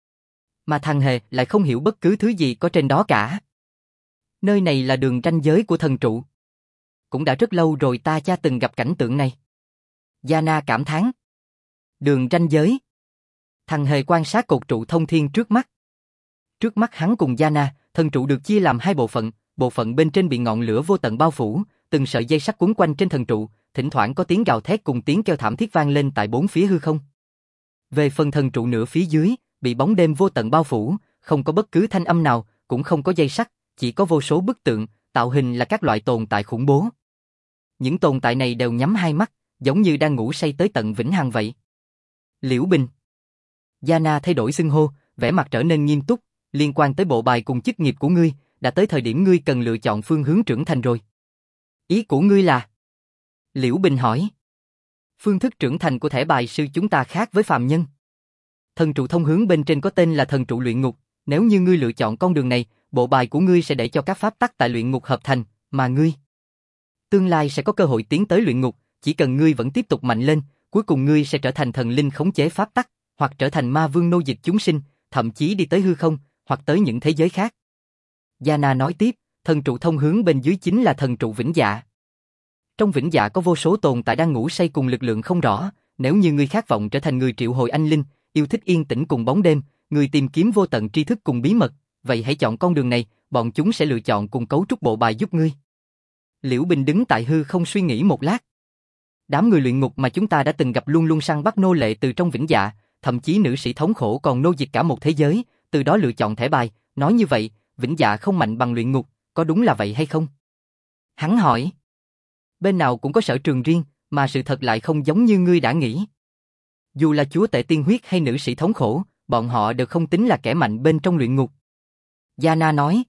[SPEAKER 1] Mà thằng hề lại không hiểu bất cứ thứ gì có trên đó cả. Nơi này là đường ranh giới của thần trụ. Cũng đã rất lâu rồi ta cha từng gặp cảnh tượng này. Yana cảm thán. Đường ranh giới. Thằng hề quan sát cột trụ thông thiên trước mắt. Trước mắt hắn cùng Yana, thần trụ được chia làm 2 bộ phận bên trên bị ngọn lửa vô tận bao phủ, từng sợi dây sắt quấn quanh trên thần trụ, thỉnh thoảng có tiếng gào thét cùng tiếng kêu thảm thiết vang lên tại 4 phía hư không. Về phần thần trụ nửa phía dưới, bị bóng đêm vô tận bao phủ, không có bất cứ thanh âm nào, cũng không có dây sắt, chỉ có vô số bức tượng, tạo hình là các loại tồn tại khủng bố. Những tồn tại này đều nhắm 2 mắt, giống như đang ngủ say tới tận vĩnh hằng vậy. Liễu Bình. Yana thay đổi xưng hô, vẻ mặt trở nên nghiêm túc, liên quan tới bộ bài cùng chức nghiệp của ngươi, đã tới thời điểm ngươi cần lựa chọn phương hướng trưởng thành rồi. Ý của ngươi là? Liễu Bình hỏi. Phương thức trưởng thành của thẻ bài sư chúng ta khác với phàm nhân. Thần trụ thông hướng bên trên có tên là thần trụ luyện ngục, nếu như ngươi lựa chọn con đường này, bộ bài của ngươi sẽ để cho các pháp tắc tại luyện ngục hợp thành, mà ngươi tương lai sẽ có cơ hội tiến tới luyện ngục, chỉ cần ngươi vẫn tiếp tục mạnh lên, cuối cùng ngươi sẽ trở thành thần linh khống chế pháp tắc, hoặc trở thành ma vương nô dịch chúng sinh, thậm chí đi tới hư không, hoặc tới những thế giới khác. Yana nói tiếp, thần trụ thông hướng bên dưới chính là thần trụ vĩnh dạ. Trong vĩnh dạ có vô số tồn tại đang ngủ say cùng lực lượng không rõ, nếu như ngươi khát vọng trở thành người triệu hồi anh linh, yêu thích yên tĩnh cùng bóng đêm, người tìm kiếm vô tận tri thức cùng bí mật, vậy hãy chọn con đường này, bọn chúng sẽ lựa chọn cùng cấu trúc bộ bài giúp ngươi. Liễu Bình đứng tại hư không suy nghĩ một lát. Đám người luyện ngục mà chúng ta đã từng gặp luôn luôn săn bắt nô lệ từ trong vĩnh dạ, thậm chí nữ sĩ thống khổ còn nô dịch cả một thế giới, từ đó lựa chọn thẻ bài, nói như vậy, vĩnh dạ không mạnh bằng luyện ngục, có đúng là vậy hay không? Hắn hỏi. Bên nào cũng có sở trường riêng, mà sự thật lại không giống như ngươi đã nghĩ. Dù là chúa tể tiên huyết hay nữ sĩ thống khổ, bọn họ đều không tính là kẻ mạnh bên trong luyện ngục. Yana nói.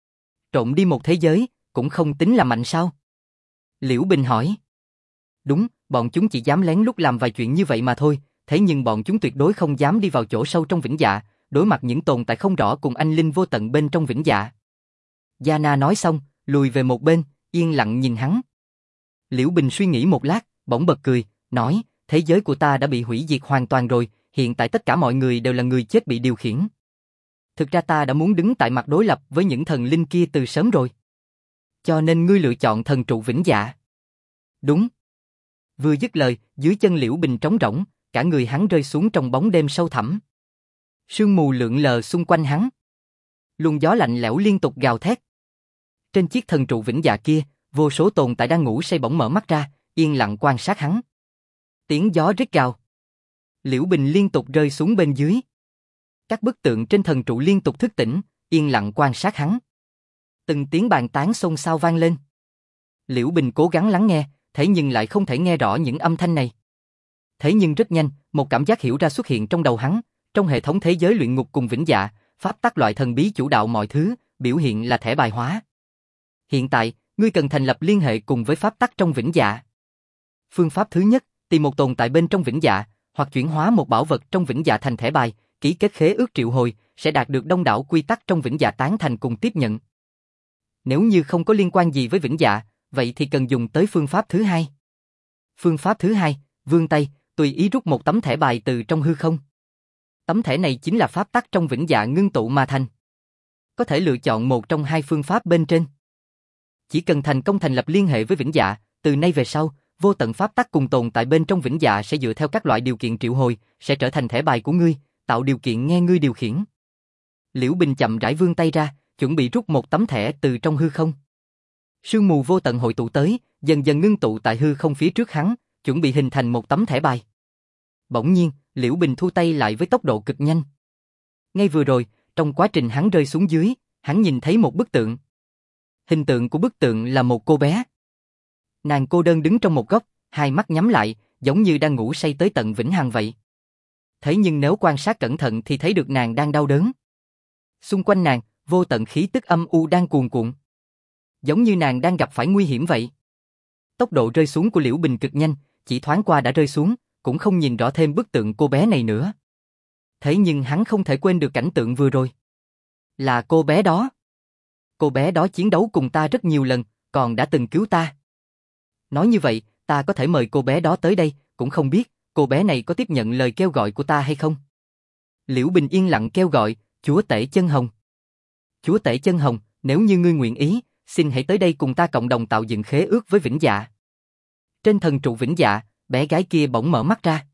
[SPEAKER 1] Trộm đi một thế giới, cũng không tính là mạnh sao? Liễu Bình hỏi. Đúng, bọn chúng chỉ dám lén lút làm vài chuyện như vậy mà thôi, thế nhưng bọn chúng tuyệt đối không dám đi vào chỗ sâu trong vĩnh dạ, đối mặt những tồn tại không rõ cùng anh linh vô tận bên trong vĩnh dạ. Yana nói xong, lùi về một bên, yên lặng nhìn hắn. Liễu Bình suy nghĩ một lát, bỗng bật cười, nói, thế giới của ta đã bị hủy diệt hoàn toàn rồi, hiện tại tất cả mọi người đều là người chết bị điều khiển. Thực ra ta đã muốn đứng tại mặt đối lập với những thần linh kia từ sớm rồi. Cho nên ngươi lựa chọn thần trụ vĩnh dạ. Đúng. Vừa dứt lời, dưới chân Liễu Bình trống rỗng, cả người hắn rơi xuống trong bóng đêm sâu thẳm. Sương mù lượn lờ xung quanh hắn. Luồng gió lạnh lẽo liên tục gào thét. Trên chiếc thần trụ vĩnh dạ kia, vô số tồn tại đang ngủ say bỗng mở mắt ra, yên lặng quan sát hắn. Tiếng gió rít gào. Liễu Bình liên tục rơi xuống bên dưới. Các bức tượng trên thần trụ liên tục thức tỉnh, yên lặng quan sát hắn. Từng tiếng bàn tán xôn xao vang lên. Liễu Bình cố gắng lắng nghe, thế nhưng lại không thể nghe rõ những âm thanh này. Thế nhưng rất nhanh, một cảm giác hiểu ra xuất hiện trong đầu hắn, trong hệ thống thế giới luyện ngục cùng vĩnh dạ, pháp tắc loại thần bí chủ đạo mọi thứ, biểu hiện là thẻ bài hóa. Hiện tại, ngươi cần thành lập liên hệ cùng với pháp tắc trong vĩnh dạ. Phương pháp thứ nhất, tìm một tồn tại bên trong vĩnh dạ, hoặc chuyển hóa một bảo vật trong vĩnh dạ thành thẻ bài, ký kết khế ước triệu hồi, sẽ đạt được đông đảo quy tắc trong vĩnh dạ tán thành cùng tiếp nhận. Nếu như không có liên quan gì với vĩnh dạ, vậy thì cần dùng tới phương pháp thứ hai. Phương pháp thứ hai, vươn tay, tùy ý rút một tấm thẻ bài từ trong hư không. Tấm thẻ này chính là pháp tắc trong vĩnh dạ ngưng tụ mà thành. Có thể lựa chọn một trong hai phương pháp bên trên. Chỉ cần thành công thành lập liên hệ với vĩnh dạ, từ nay về sau, vô tận pháp tắc cùng tồn tại bên trong vĩnh dạ sẽ dựa theo các loại điều kiện triệu hồi, sẽ trở thành thẻ bài của ngươi, tạo điều kiện nghe ngươi điều khiển. Liễu Bình chậm rãi vươn tay ra, chuẩn bị rút một tấm thẻ từ trong hư không. Sương mù vô tận hội tụ tới, dần dần ngưng tụ tại hư không phía trước hắn, chuẩn bị hình thành một tấm thẻ bài. Bỗng nhiên, Liễu Bình thu tay lại với tốc độ cực nhanh. Ngay vừa rồi, trong quá trình hắn rơi xuống dưới, hắn nhìn thấy một bức tượng. Hình tượng của bức tượng là một cô bé. Nàng cô đơn đứng trong một góc, hai mắt nhắm lại, giống như đang ngủ say tới tận vĩnh hằng vậy. Thế nhưng nếu quan sát cẩn thận thì thấy được nàng đang đau đớn. Xung quanh nàng, vô tận khí tức âm u đang cuồn cuộn. Giống như nàng đang gặp phải nguy hiểm vậy. Tốc độ rơi xuống của Liễu Bình cực nhanh, chỉ thoáng qua đã rơi xuống, cũng không nhìn rõ thêm bức tượng cô bé này nữa. Thế nhưng hắn không thể quên được cảnh tượng vừa rồi. Là cô bé đó. Cô bé đó chiến đấu cùng ta rất nhiều lần, còn đã từng cứu ta. Nói như vậy, ta có thể mời cô bé đó tới đây, cũng không biết cô bé này có tiếp nhận lời kêu gọi của ta hay không. Liễu Bình yên lặng kêu gọi, chúa tể chân hồng. Chúa tể chân hồng, nếu như ngươi nguyện ý, xin hãy tới đây cùng ta cộng đồng tạo dựng khế ước với vĩnh dạ. Trên thần trụ vĩnh dạ, bé gái kia bỗng mở mắt ra.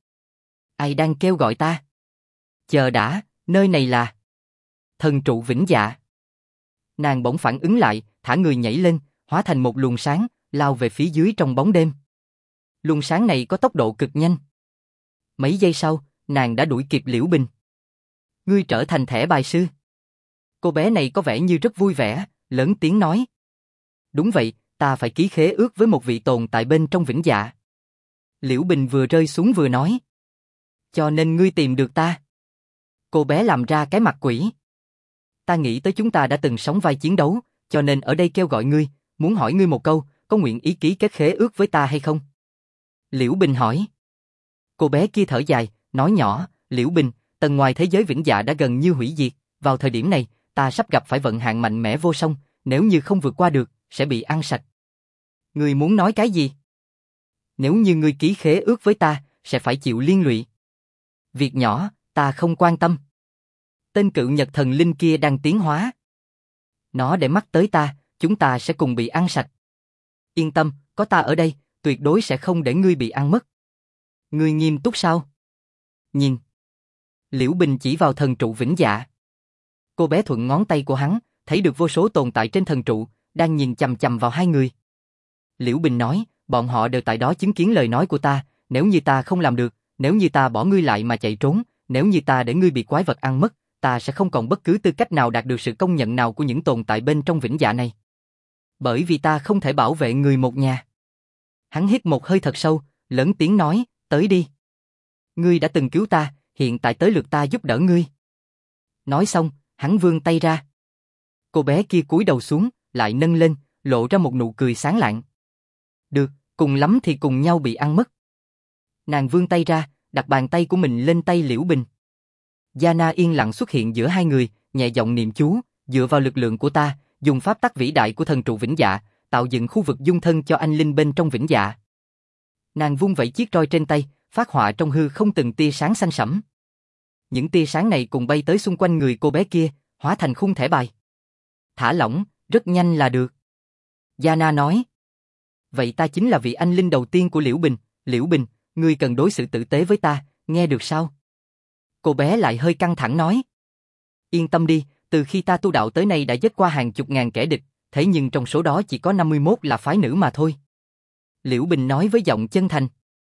[SPEAKER 1] Ai đang kêu gọi ta? Chờ đã, nơi này là thần trụ vĩnh dạ. Nàng bỗng phản ứng lại, thả người nhảy lên, hóa thành một luồng sáng, lao về phía dưới trong bóng đêm. Luồng sáng này có tốc độ cực nhanh. Mấy giây sau, nàng đã đuổi kịp Liễu Bình. Ngươi trở thành thẻ bài sư. Cô bé này có vẻ như rất vui vẻ, lớn tiếng nói. Đúng vậy, ta phải ký khế ước với một vị tồn tại bên trong vĩnh dạ. Liễu Bình vừa rơi xuống vừa nói. Cho nên ngươi tìm được ta. Cô bé làm ra cái mặt quỷ. Ta nghĩ tới chúng ta đã từng sóng vai chiến đấu, cho nên ở đây kêu gọi ngươi, muốn hỏi ngươi một câu, có nguyện ý ký kết khế ước với ta hay không? Liễu Bình hỏi. Cô bé kia thở dài, nói nhỏ, Liễu Bình, tầng ngoài thế giới vĩnh dạ đã gần như hủy diệt, vào thời điểm này, ta sắp gặp phải vận hạn mạnh mẽ vô song, nếu như không vượt qua được, sẽ bị ăn sạch. Ngươi muốn nói cái gì? Nếu như ngươi ký khế ước với ta, sẽ phải chịu liên lụy. Việc nhỏ, Ta không quan tâm. Tên cự nhật thần linh kia đang tiến hóa. Nó để mắt tới ta, chúng ta sẽ cùng bị ăn sạch. Yên tâm, có ta ở đây, tuyệt đối sẽ không để ngươi bị ăn mất. Ngươi nghiêm túc sao? Nhìn. Liễu Bình chỉ vào thần trụ vĩnh dạ. Cô bé thuận ngón tay của hắn, thấy được vô số tồn tại trên thần trụ, đang nhìn chằm chằm vào hai người. Liễu Bình nói, bọn họ đều tại đó chứng kiến lời nói của ta, nếu như ta không làm được, nếu như ta bỏ ngươi lại mà chạy trốn, nếu như ta để ngươi bị quái vật ăn mất, ta sẽ không còn bất cứ tư cách nào đạt được sự công nhận nào của những tồn tại bên trong vĩnh dạ này. Bởi vì ta không thể bảo vệ người một nhà. Hắn hít một hơi thật sâu, lớn tiếng nói, tới đi. Ngươi đã từng cứu ta, hiện tại tới lượt ta giúp đỡ ngươi. Nói xong, hắn vươn tay ra. Cô bé kia cúi đầu xuống, lại nâng lên, lộ ra một nụ cười sáng lạng. Được, cùng lắm thì cùng nhau bị ăn mất. Nàng vươn tay ra, đặt bàn tay của mình lên tay Liễu Bình. Yana yên lặng xuất hiện giữa hai người, nhẹ giọng niệm chú, dựa vào lực lượng của ta, dùng pháp tắc vĩ đại của thần trụ vĩnh dạ, tạo dựng khu vực dung thân cho anh linh bên trong vĩnh dạ. Nàng vung vẩy chiếc roi trên tay, phát họa trong hư không từng tia sáng xanh sẫm. Những tia sáng này cùng bay tới xung quanh người cô bé kia, hóa thành khung thẻ bài. Thả lỏng, rất nhanh là được. Yana nói. Vậy ta chính là vị anh linh đầu tiên của Liễu Bình. Liễu Bình, ngươi cần đối xử tử tế với ta, nghe được sao? Cô bé lại hơi căng thẳng nói. Yên tâm đi, từ khi ta tu đạo tới nay đã giết qua hàng chục ngàn kẻ địch, thế nhưng trong số đó chỉ có 51 là phái nữ mà thôi. Liễu Bình nói với giọng chân thành.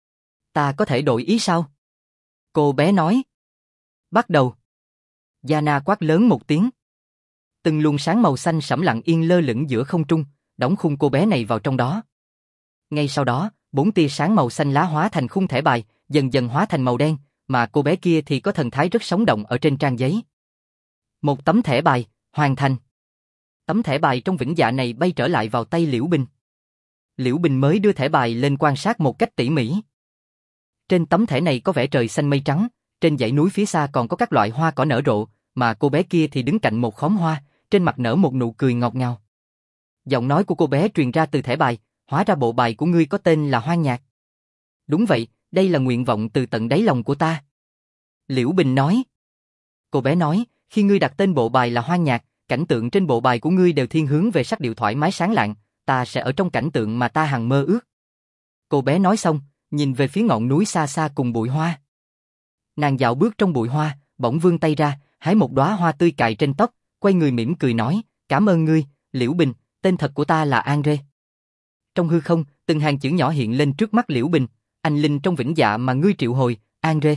[SPEAKER 1] Ta có thể đổi ý sao? Cô bé nói. Bắt đầu. Yana quát lớn một tiếng. Từng luồng sáng màu xanh sẫm lặng yên lơ lửng giữa không trung, đóng khung cô bé này vào trong đó. Ngay sau đó, 4 tia sáng màu xanh lá hóa thành khung thẻ bài, dần dần hóa thành màu đen, mà cô bé kia thì có thần thái rất sống động ở trên trang giấy. Một tấm thẻ bài, hoàn thành. Tấm thẻ bài trong vĩnh dạ này bay trở lại vào tay Liễu Bình. Liễu Bình mới đưa thẻ bài lên quan sát một cách tỉ mỉ. Trên tấm thẻ này có vẻ trời xanh mây trắng, trên dãy núi phía xa còn có các loại hoa cỏ nở rộ, mà cô bé kia thì đứng cạnh một khóm hoa, trên mặt nở một nụ cười ngọt ngào. Giọng nói của cô bé truyền ra từ thẻ bài, hóa ra bộ bài của ngươi có tên là Hoang Nhạc. Đúng vậy, đây là nguyện vọng từ tận đáy lòng của ta. Liễu Bình nói. Cô bé nói, khi ngươi đặt tên bộ bài là Hoang Nhạc, cảnh tượng trên bộ bài của ngươi đều thiên hướng về sắc điệu thoải mái sáng lạng, ta sẽ ở trong cảnh tượng mà ta hằng mơ ước. Cô bé nói xong, nhìn về phía ngọn núi xa xa cùng bụi hoa. Nàng dạo bước trong bụi hoa, bỗng vươn tay ra, hái một đóa hoa tươi cài trên tóc, quay người mỉm cười nói, cảm ơn ngươi, Liễu Bình, tên thật của ta là Andre. Trong hư không, từng hàng chữ nhỏ hiện lên trước mắt Liễu Bình, anh linh trong vĩnh dạ mà ngươi triệu hồi, Andre.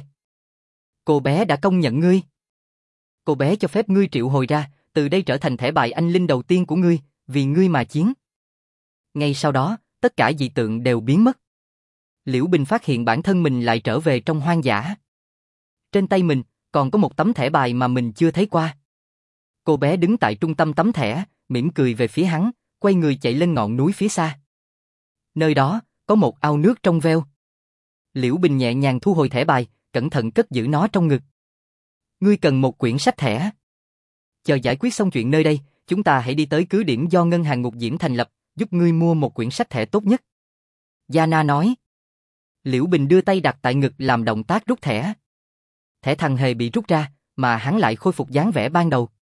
[SPEAKER 1] Cô bé đã công nhận ngươi. Cô bé cho phép ngươi triệu hồi ra, từ đây trở thành thẻ bài anh linh đầu tiên của ngươi, vì ngươi mà chiến. Ngay sau đó, tất cả dị tượng đều biến mất. Liễu Bình phát hiện bản thân mình lại trở về trong hoang dã. Trên tay mình, còn có một tấm thẻ bài mà mình chưa thấy qua. Cô bé đứng tại trung tâm tấm thẻ, mỉm cười về phía hắn, quay người chạy lên ngọn núi phía xa. Nơi đó, có một ao nước trong veo. Liễu Bình nhẹ nhàng thu hồi thẻ bài, cẩn thận cất giữ nó trong ngực. Ngươi cần một quyển sách thẻ. Chờ giải quyết xong chuyện nơi đây, chúng ta hãy đi tới cứ điểm do Ngân hàng Ngục Diễm thành lập, giúp ngươi mua một quyển sách thẻ tốt nhất. Yana nói. Liễu Bình đưa tay đặt tại ngực làm động tác rút thẻ. Thẻ thằng hề bị rút ra, mà hắn lại khôi phục dáng vẻ ban đầu.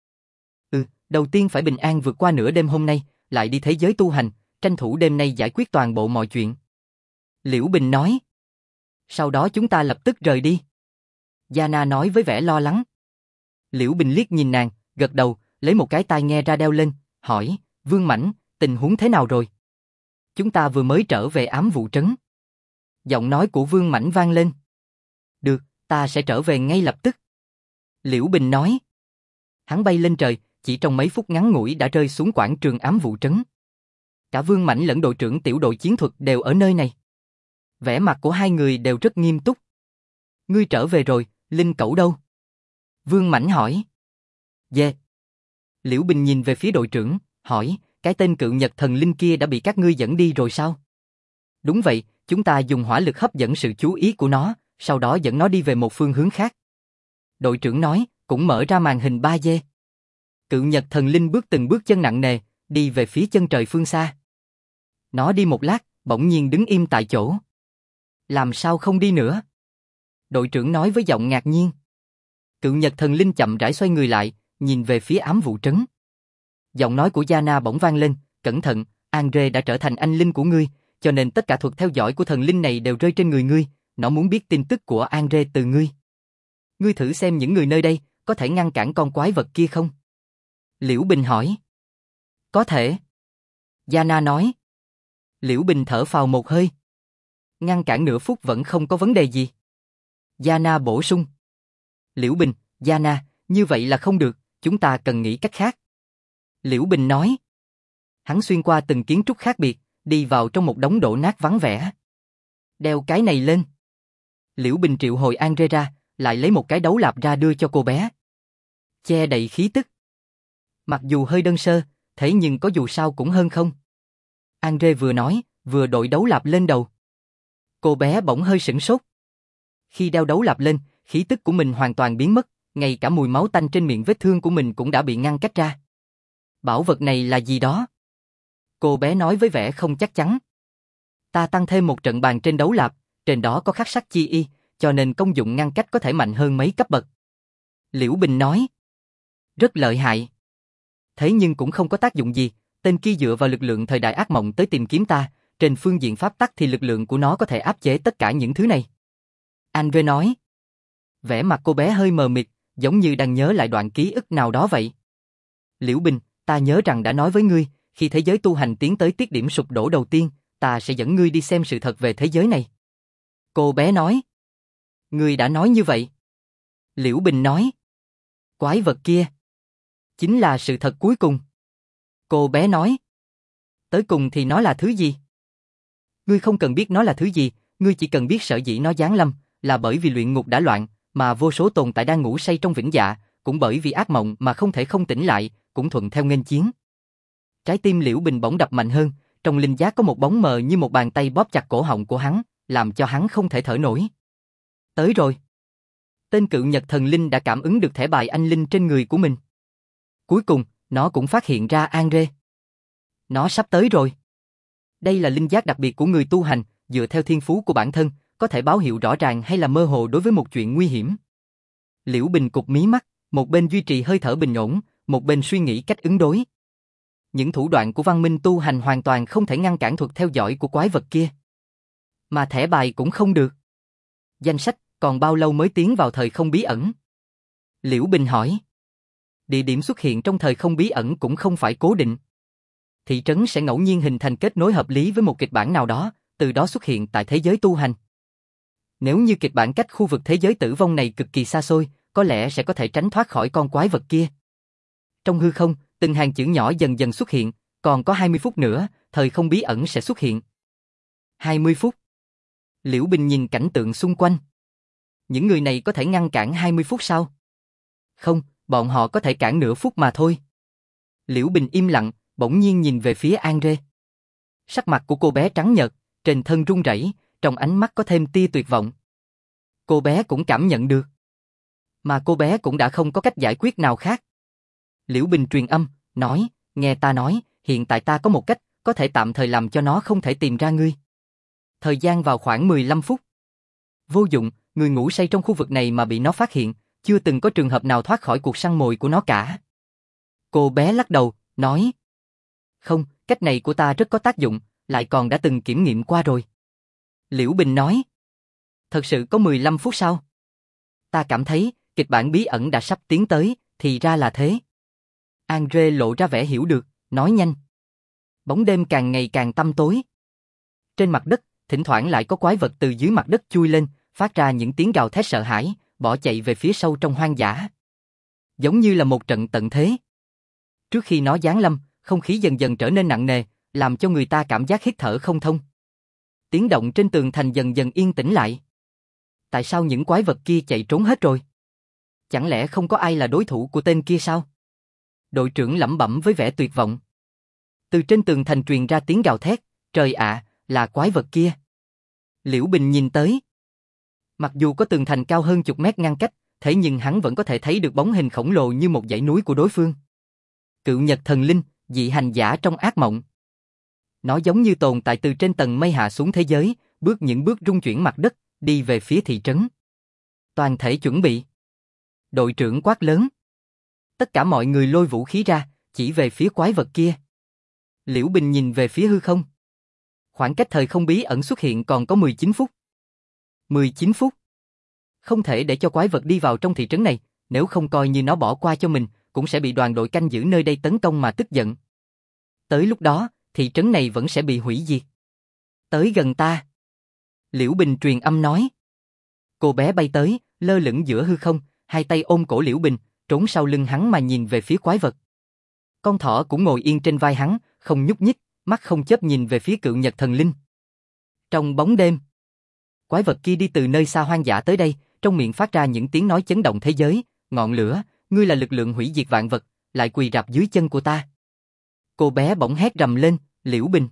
[SPEAKER 1] Đầu tiên phải bình an vượt qua nửa đêm hôm nay, lại đi thế giới tu hành, tranh thủ đêm nay giải quyết toàn bộ mọi chuyện. Liễu Bình nói. Sau đó chúng ta lập tức rời đi. Yana nói với vẻ lo lắng. Liễu Bình liếc nhìn nàng, gật đầu, lấy một cái tai nghe ra đeo lên, hỏi, Vương Mãnh, tình huống thế nào rồi? Chúng ta vừa mới trở về ám vụ trấn. Giọng nói của Vương Mãnh vang lên. Được, ta sẽ trở về ngay lập tức. Liễu Bình nói. Hắn bay lên trời, chỉ trong mấy phút ngắn ngủi đã rơi xuống quảng trường ám vụ trấn. Cả Vương Mãnh lẫn đội trưởng tiểu đội chiến thuật đều ở nơi này. Vẻ mặt của hai người đều rất nghiêm túc. Ngươi trở về rồi, Linh Cẩu đâu? Vương Mãnh hỏi. Yeah. Liễu Bình nhìn về phía đội trưởng, hỏi, cái tên cự nhật thần linh kia đã bị các ngươi dẫn đi rồi sao? Đúng vậy, chúng ta dùng hỏa lực hấp dẫn sự chú ý của nó, sau đó dẫn nó đi về một phương hướng khác. Đội trưởng nói, cũng mở ra màn hình 3D. Cự nhật thần linh bước từng bước chân nặng nề, đi về phía chân trời phương xa. Nó đi một lát, bỗng nhiên đứng im tại chỗ. Làm sao không đi nữa? Đội trưởng nói với giọng ngạc nhiên. Cựu Nhật Thần Linh chậm rãi xoay người lại, nhìn về phía ám vụ trấn. Giọng nói của Yana bỗng vang lên, cẩn thận, Andre đã trở thành anh linh của ngươi, cho nên tất cả thuật theo dõi của thần linh này đều rơi trên người ngươi, nó muốn biết tin tức của Andre từ ngươi. Ngươi thử xem những người nơi đây, có thể ngăn cản con quái vật kia không? Liễu Bình hỏi. Có thể. Yana nói. Liễu Bình thở phào một hơi. Ngăn cản nửa phút vẫn không có vấn đề gì. Yana bổ sung. Liễu Bình, Yana, như vậy là không được, chúng ta cần nghĩ cách khác. Liễu Bình nói. Hắn xuyên qua từng kiến trúc khác biệt, đi vào trong một đống đổ nát vắng vẻ. Đeo cái này lên. Liễu Bình triệu hồi Andre ra, lại lấy một cái đấu lạp ra đưa cho cô bé. Che đậy khí tức. Mặc dù hơi đơn sơ, thế nhưng có dù sao cũng hơn không. Andre vừa nói, vừa đội đấu lạp lên đầu. Cô bé bỗng hơi sửng sốt. Khi đeo đấu lạp lên, khí tức của mình hoàn toàn biến mất, ngay cả mùi máu tanh trên miệng vết thương của mình cũng đã bị ngăn cách ra. Bảo vật này là gì đó? Cô bé nói với vẻ không chắc chắn. Ta tăng thêm một trận bàn trên đấu lạp, trên đó có khắc sắc chi y, cho nên công dụng ngăn cách có thể mạnh hơn mấy cấp bậc. Liễu Bình nói. Rất lợi hại. Thế nhưng cũng không có tác dụng gì, tên kia dựa vào lực lượng thời đại ác mộng tới tìm kiếm ta, trên phương diện pháp tắc thì lực lượng của nó có thể áp chế tất cả những thứ này. Andre nói. Vẻ mặt cô bé hơi mờ mịt, giống như đang nhớ lại đoạn ký ức nào đó vậy. Liễu Bình, ta nhớ rằng đã nói với ngươi, khi thế giới tu hành tiến tới tiết điểm sụp đổ đầu tiên, ta sẽ dẫn ngươi đi xem sự thật về thế giới này. Cô bé nói. Ngươi đã nói như vậy. Liễu Bình nói. Quái vật kia chính là sự thật cuối cùng. Cô bé nói. Tới cùng thì nó là thứ gì? Ngươi không cần biết nó là thứ gì, ngươi chỉ cần biết sở dĩ nó giáng lâm, là bởi vì luyện ngục đã loạn, mà vô số tồn tại đang ngủ say trong vĩnh dạ, cũng bởi vì ác mộng mà không thể không tỉnh lại, cũng thuận theo nghênh chiến. Trái tim Liễu Bình bỗng đập mạnh hơn, trong linh giác có một bóng mờ như một bàn tay bóp chặt cổ họng của hắn, làm cho hắn không thể thở nổi. Tới rồi. Tên Cựu Nhật Thần Linh đã cảm ứng được thẻ bài anh linh trên người của mình. Cuối cùng, nó cũng phát hiện ra Andre. Nó sắp tới rồi. Đây là linh giác đặc biệt của người tu hành, dựa theo thiên phú của bản thân, có thể báo hiệu rõ ràng hay là mơ hồ đối với một chuyện nguy hiểm. Liễu Bình cụp mí mắt, một bên duy trì hơi thở bình ổn, một bên suy nghĩ cách ứng đối. Những thủ đoạn của văn minh tu hành hoàn toàn không thể ngăn cản thuật theo dõi của quái vật kia. Mà thẻ bài cũng không được. Danh sách, còn bao lâu mới tiến vào thời không bí ẩn? Liễu Bình hỏi. Địa điểm xuất hiện trong thời không bí ẩn cũng không phải cố định. Thị trấn sẽ ngẫu nhiên hình thành kết nối hợp lý với một kịch bản nào đó, từ đó xuất hiện tại thế giới tu hành. Nếu như kịch bản cách khu vực thế giới tử vong này cực kỳ xa xôi, có lẽ sẽ có thể tránh thoát khỏi con quái vật kia. Trong hư không, từng hàng chữ nhỏ dần dần xuất hiện, còn có 20 phút nữa, thời không bí ẩn sẽ xuất hiện. 20 phút. Liễu Bình nhìn cảnh tượng xung quanh. Những người này có thể ngăn cản 20 phút sao? Không, bọn họ có thể cản nửa phút mà thôi. Liễu Bình im lặng, bỗng nhiên nhìn về phía Andre. Sắc mặt của cô bé trắng nhợt, trên thân run rẩy, trong ánh mắt có thêm tia tuyệt vọng. Cô bé cũng cảm nhận được. Mà cô bé cũng đã không có cách giải quyết nào khác. Liễu Bình truyền âm, nói, nghe ta nói, hiện tại ta có một cách, có thể tạm thời làm cho nó không thể tìm ra ngươi. Thời gian vào khoảng 15 phút. Vô dụng, người ngủ say trong khu vực này mà bị nó phát hiện, chưa từng có trường hợp nào thoát khỏi cuộc săn mồi của nó cả. Cô bé lắc đầu, nói, không, cách này của ta rất có tác dụng, lại còn đã từng kiểm nghiệm qua rồi. Liễu Bình nói, thật sự có 15 phút sao? Ta cảm thấy, kịch bản bí ẩn đã sắp tiến tới, thì ra là thế. Andre lộ ra vẻ hiểu được, nói nhanh. Bóng đêm càng ngày càng tăm tối. Trên mặt đất, thỉnh thoảng lại có quái vật từ dưới mặt đất chui lên, phát ra những tiếng gào thét sợ hãi, bỏ chạy về phía sâu trong hoang dã. Giống như là một trận tận thế. Trước khi nó giáng lâm, không khí dần dần trở nên nặng nề, làm cho người ta cảm giác hít thở không thông. Tiếng động trên tường thành dần dần yên tĩnh lại. Tại sao những quái vật kia chạy trốn hết rồi? Chẳng lẽ không có ai là đối thủ của tên kia sao? Đội trưởng lẩm bẩm với vẻ tuyệt vọng. Từ trên tường thành truyền ra tiếng gào thét, trời ạ, là quái vật kia. Liễu Bình nhìn tới. Mặc dù có tường thành cao hơn chục mét ngăn cách, thế nhưng hắn vẫn có thể thấy được bóng hình khổng lồ như một dãy núi của đối phương. Cựu Nhật Thần Linh, dị hành giả trong ác mộng. Nó giống như tồn tại từ trên tầng mây hạ xuống thế giới, bước những bước rung chuyển mặt đất, đi về phía thị trấn. Toàn thể chuẩn bị. Đội trưởng quát lớn. Tất cả mọi người lôi vũ khí ra, chỉ về phía quái vật kia. Liễu Bình nhìn về phía hư không. Khoảng cách thời không bí ẩn xuất hiện còn có 19 phút. 19 phút. Không thể để cho quái vật đi vào trong thị trấn này, nếu không coi như nó bỏ qua cho mình, cũng sẽ bị đoàn đội canh giữ nơi đây tấn công mà tức giận. Tới lúc đó, thị trấn này vẫn sẽ bị hủy diệt. Tới gần ta. Liễu Bình truyền âm nói. Cô bé bay tới, lơ lửng giữa hư không, hai tay ôm cổ Liễu Bình, trốn sau lưng hắn mà nhìn về phía quái vật. Con thỏ cũng ngồi yên trên vai hắn, không nhúc nhích, mắt không chớp nhìn về phía Cự Nhật Thần Linh. Trong bóng đêm, quái vật kia đi từ nơi xa hoang dã tới đây, trong miệng phát ra những tiếng nói chấn động thế giới. Ngọn lửa, ngươi là lực lượng hủy diệt vạn vật, lại quỳ rạp dưới chân của ta. Cô bé bỗng hét rầm lên, Liễu Bình.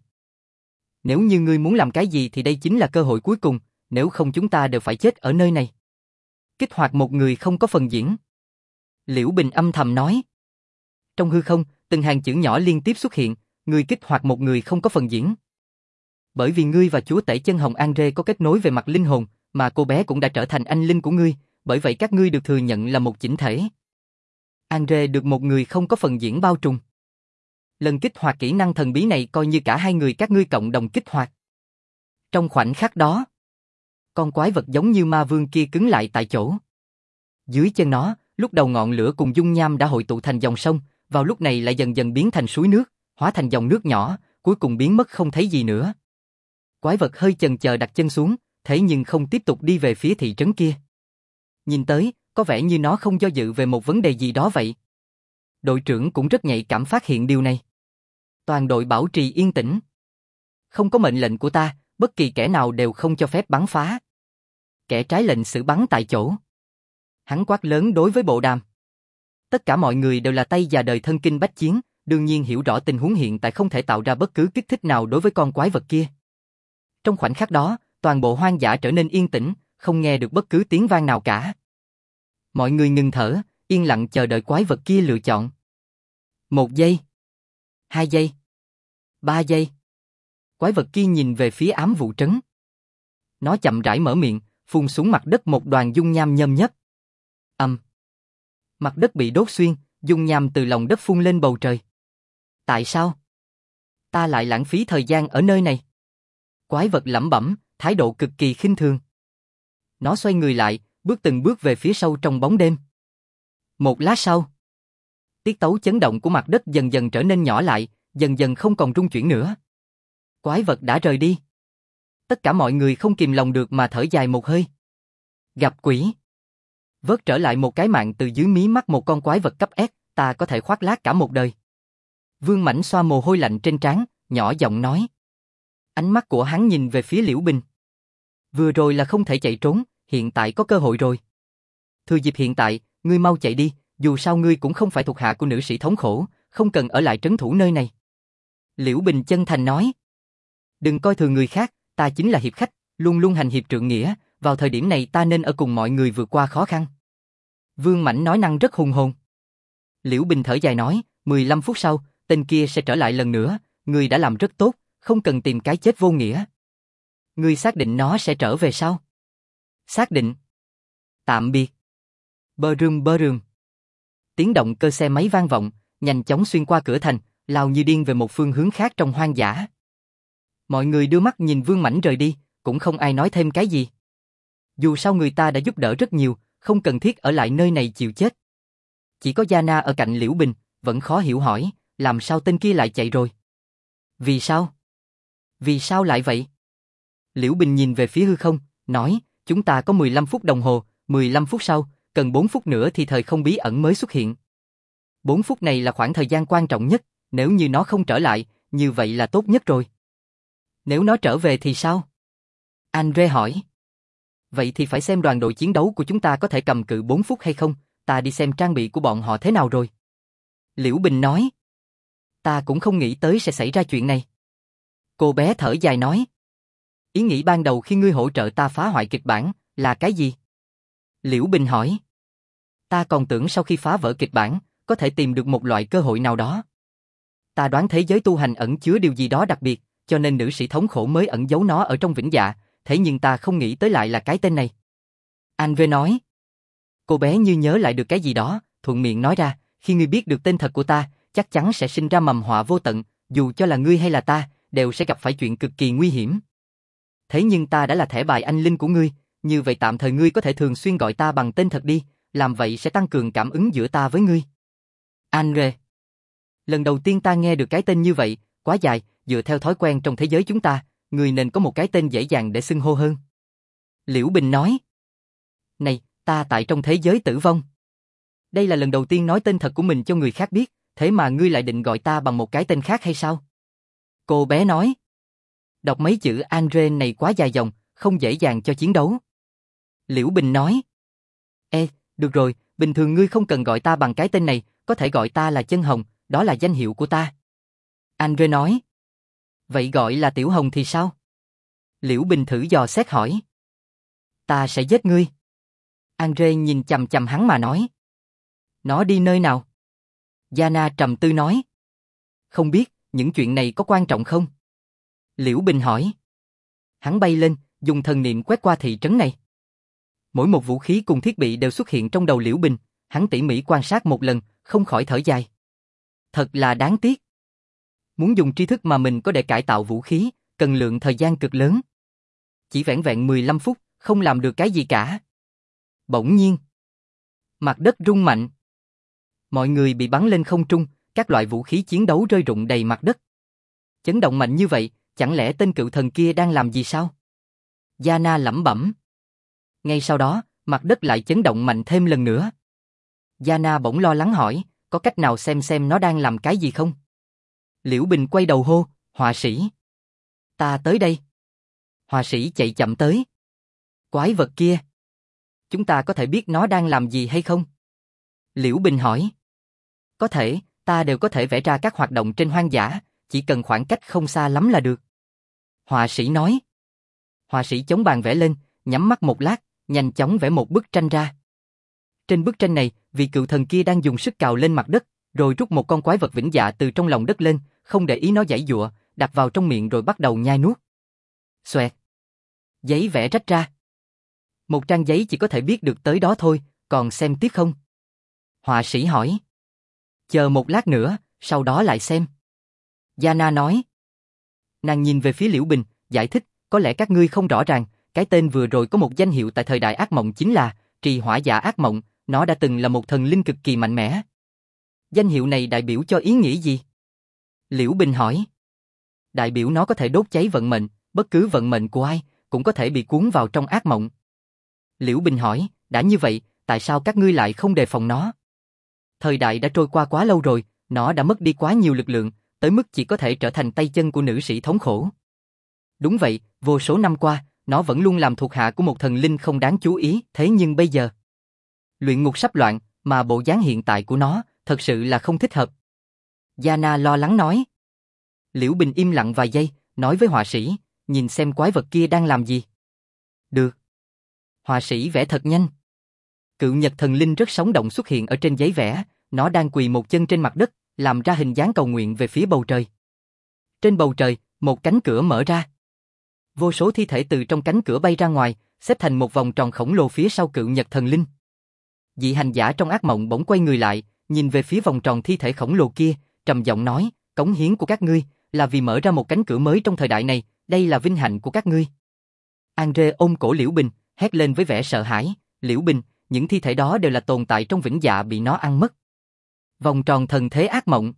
[SPEAKER 1] Nếu như ngươi muốn làm cái gì thì đây chính là cơ hội cuối cùng, nếu không chúng ta đều phải chết ở nơi này. Kích hoạt một người không có phần diễn. Liễu Bình âm thầm nói. Trong hư không, từng hàng chữ nhỏ liên tiếp xuất hiện, ngươi kích hoạt một người không có phần diễn. Bởi vì ngươi và chúa tể chân hồng Andre có kết nối về mặt linh hồn, mà cô bé cũng đã trở thành anh linh của ngươi, bởi vậy các ngươi được thừa nhận là một chỉnh thể. Andre được một người không có phần diễn bao trùm. Lần kích hoạt kỹ năng thần bí này coi như cả hai người các ngươi cộng đồng kích hoạt. Trong khoảnh khắc đó, con quái vật giống như ma vương kia cứng lại tại chỗ. Dưới chân nó, lúc đầu ngọn lửa cùng dung nham đã hội tụ thành dòng sông, vào lúc này lại dần dần biến thành suối nước, hóa thành dòng nước nhỏ, cuối cùng biến mất không thấy gì nữa. Quái vật hơi chần chờ đặt chân xuống, thế nhưng không tiếp tục đi về phía thị trấn kia. Nhìn tới, có vẻ như nó không do dự về một vấn đề gì đó vậy. Đội trưởng cũng rất nhạy cảm phát hiện điều này. Toàn đội bảo trì yên tĩnh. Không có mệnh lệnh của ta, bất kỳ kẻ nào đều không cho phép bắn phá. Kẻ trái lệnh xử bắn tại chỗ. Hắn quát lớn đối với bộ đàm. Tất cả mọi người đều là tay già đời thân kinh bách chiến, đương nhiên hiểu rõ tình huống hiện tại không thể tạo ra bất cứ kích thích nào đối với con quái vật kia. Trong khoảnh khắc đó, toàn bộ hoang dã trở nên yên tĩnh, không nghe được bất cứ tiếng vang nào cả. Mọi người ngừng thở, yên lặng chờ đợi quái vật kia lựa chọn. 1 giây. 2 giây. 3 giây. Quái vật kia nhìn về phía ám vụ trấn. Nó chậm rãi mở miệng, phun xuống mặt đất một đoàn dung nham nhâm nhấp. Mặt đất bị đốt xuyên, dung nham từ lòng đất phun lên bầu trời. Tại sao? Ta lại lãng phí thời gian ở nơi này. Quái vật lẩm bẩm, thái độ cực kỳ khinh thường. Nó xoay người lại, bước từng bước về phía sâu trong bóng đêm. Một lát sau, tiết tấu chấn động của mặt đất dần dần trở nên nhỏ lại, dần dần không còn rung chuyển nữa. Quái vật đã rời đi. Tất cả mọi người không kìm lòng được mà thở dài một hơi. Gặp quỷ. Vớt trở lại một cái mạng từ dưới mí mắt một con quái vật cấp S, ta có thể khoác lác cả một đời. Vương Mãnh xoa mồ hôi lạnh trên trán, nhỏ giọng nói. Ánh mắt của hắn nhìn về phía Liễu Bình. Vừa rồi là không thể chạy trốn, hiện tại có cơ hội rồi. Thừa dịp hiện tại, ngươi mau chạy đi, dù sao ngươi cũng không phải thuộc hạ của nữ sĩ thống khổ, không cần ở lại trấn thủ nơi này. Liễu Bình chân thành nói. Đừng coi thường người khác, ta chính là hiệp khách, luôn luôn hành hiệp trượng nghĩa, vào thời điểm này ta nên ở cùng mọi người vượt qua khó khăn. Vương Mãnh nói năng rất hùng hồn. Liễu Bình thở dài nói, 15 phút sau, tên kia sẽ trở lại lần nữa, ngươi đã làm rất tốt, không cần tìm cái chết vô nghĩa. Ngươi xác định nó sẽ trở về sao? Xác định. Tạm biệt. Bơ rừng. Tiếng động cơ xe máy vang vọng, nhanh chóng xuyên qua cửa thành, lao như điên về một phương hướng khác trong hoang dã. Mọi người đưa mắt nhìn Vương Mãnh rời đi, cũng không ai nói thêm cái gì. Dù sao người ta đã giúp đỡ rất nhiều, không cần thiết ở lại nơi này chịu chết. Chỉ có Yana ở cạnh Liễu Bình, vẫn khó hiểu hỏi, làm sao tên kia lại chạy rồi? Vì sao? Vì sao lại vậy? Liễu Bình nhìn về phía hư không, nói, chúng ta có 15 phút đồng hồ, 15 phút sau, cần 4 phút nữa thì thời không bí ẩn mới xuất hiện. 4 phút này là khoảng thời gian quan trọng nhất, nếu như nó không trở lại, như vậy là tốt nhất rồi. Nếu nó trở về thì sao? Andre hỏi. Vậy thì phải xem đoàn đội chiến đấu của chúng ta có thể cầm cự 4 phút hay không, ta đi xem trang bị của bọn họ thế nào rồi. Liễu Bình nói. Ta cũng không nghĩ tới sẽ xảy ra chuyện này. Cô bé thở dài nói. Ý nghĩ ban đầu khi ngươi hỗ trợ ta phá hoại kịch bản, là cái gì? Liễu Bình hỏi. Ta còn tưởng sau khi phá vỡ kịch bản, có thể tìm được một loại cơ hội nào đó. Ta đoán thế giới tu hành ẩn chứa điều gì đó đặc biệt, cho nên nữ sĩ thống khổ mới ẩn giấu nó ở trong vĩnh dạ, thế nhưng ta không nghĩ tới lại là cái tên này. Anh V nói. Cô bé như nhớ lại được cái gì đó, thuận miệng nói ra, khi ngươi biết được tên thật của ta, chắc chắn sẽ sinh ra mầm họa vô tận, dù cho là ngươi hay là ta, đều sẽ gặp phải chuyện cực kỳ nguy hiểm. Thế nhưng ta đã là thẻ bài anh linh của ngươi, như vậy tạm thời ngươi có thể thường xuyên gọi ta bằng tên thật đi, làm vậy sẽ tăng cường cảm ứng giữa ta với ngươi. Andre. Lần đầu tiên ta nghe được cái tên như vậy, quá dài, dựa theo thói quen trong thế giới chúng ta, ngươi nên có một cái tên dễ dàng để xưng hô hơn. Liễu Bình nói. Này, ta tại trong thế giới tử vong. Đây là lần đầu tiên nói tên thật của mình cho người khác biết, thế mà ngươi lại định gọi ta bằng một cái tên khác hay sao? Cô bé nói. Đọc mấy chữ Andre này quá dài dòng, không dễ dàng cho chiến đấu. Liễu Bình nói. Ê, được rồi, bình thường ngươi không cần gọi ta bằng cái tên này, có thể gọi ta là Chân Hồng, đó là danh hiệu của ta. Andre nói. Vậy gọi là Tiểu Hồng thì sao? Liễu Bình thử dò xét hỏi. Ta sẽ giết ngươi. Andre nhìn chằm chằm hắn mà nói. Nó đi nơi nào? Yana trầm tư nói. Không biết, những chuyện này có quan trọng không? Liễu Bình hỏi. Hắn bay lên, dùng thần niệm quét qua thị trấn này. Mỗi một vũ khí cùng thiết bị đều xuất hiện trong đầu Liễu Bình, hắn tỉ mỉ quan sát một lần, không khỏi thở dài. Thật là đáng tiếc. Muốn dùng tri thức mà mình có để cải tạo vũ khí, cần lượng thời gian cực lớn. Chỉ vẻn vẹn 15 phút, không làm được cái gì cả. Bỗng nhiên, mặt đất rung mạnh. Mọi người bị bắn lên không trung, các loại vũ khí chiến đấu rơi rụng đầy mặt đất. Chấn động mạnh như vậy, chẳng lẽ tên cựu thần kia đang làm gì sao? Yana lẩm bẩm. Ngay sau đó, mặt đất lại chấn động mạnh thêm lần nữa. Yana bỗng lo lắng hỏi, có cách nào xem nó đang làm cái gì không? Liễu Bình quay đầu hô, họa sĩ. Ta tới đây. Họa sĩ chạy chậm tới. Quái vật kia. Chúng ta có thể biết nó đang làm gì hay không? Liễu Bình hỏi. Có thể, ta đều có thể vẽ ra các hoạt động trên hoang dã, chỉ cần khoảng cách không xa lắm là được. Họa sĩ nói. Họa sĩ chống bàn vẽ lên, nhắm mắt một lát, nhanh chóng vẽ một bức tranh ra. Trên bức tranh này, vị cựu thần kia đang dùng sức cào lên mặt đất, rồi rút một con quái vật vĩnh dạ từ trong lòng đất lên, không để ý nó giãy giụa, đặt vào trong miệng rồi bắt đầu nhai nuốt. Xoẹt. Giấy vẽ rách ra. Một trang giấy chỉ có thể biết được tới đó thôi, còn xem tiếp không? Họa sĩ hỏi. Chờ một lát nữa, sau đó lại xem. Yana nói. Nàng nhìn về phía Liễu Bình, giải thích, có lẽ các ngươi không rõ ràng, cái tên vừa rồi có một danh hiệu tại thời đại ác mộng chính là Trì Hỏa Giả Ác Mộng, nó đã từng là một thần linh cực kỳ mạnh mẽ. Danh hiệu này đại biểu cho ý nghĩa gì? Liễu Bình hỏi. Đại biểu nó có thể đốt cháy vận mệnh, bất cứ vận mệnh của ai, cũng có thể bị cuốn vào trong ác mộng. Liễu Bình hỏi, đã như vậy, tại sao các ngươi lại không đề phòng nó? Thời đại đã trôi qua quá lâu rồi, nó đã mất đi quá nhiều lực lượng, tới mức chỉ có thể trở thành tay chân của nữ sĩ thống khổ. Đúng vậy, vô số năm qua, nó vẫn luôn làm thuộc hạ của một thần linh không đáng chú ý, thế nhưng bây giờ, luyện ngục sắp loạn, mà bộ dáng hiện tại của nó, thật sự là không thích hợp. Yana lo lắng nói. Liễu Bình im lặng vài giây, nói với họa sĩ, nhìn xem quái vật kia đang làm gì. Được. Họa sĩ vẽ thật nhanh. Cựu nhật thần linh rất sống động xuất hiện ở trên giấy vẽ, nó đang quỳ một chân trên mặt đất, làm ra hình dáng cầu nguyện về phía bầu trời. Trên bầu trời, một cánh cửa mở ra. Vô số thi thể từ trong cánh cửa bay ra ngoài, xếp thành một vòng tròn khổng lồ phía sau cựu nhật thần linh. Dị hành giả trong ác mộng bỗng quay người lại, nhìn về phía vòng tròn thi thể khổng lồ kia, trầm giọng nói, cống hiến của các ngươi là vì mở ra một cánh cửa mới trong thời đại này, đây là vinh hạnh của các ngươi. Andre ôm cổ Liễu Bình, hét lên với vẻ sợ hãi, Liễu Bình, những thi thể đó đều là tồn tại trong vĩnh dạ bị nó ăn mất. Vòng tròn thần thế ác mộng.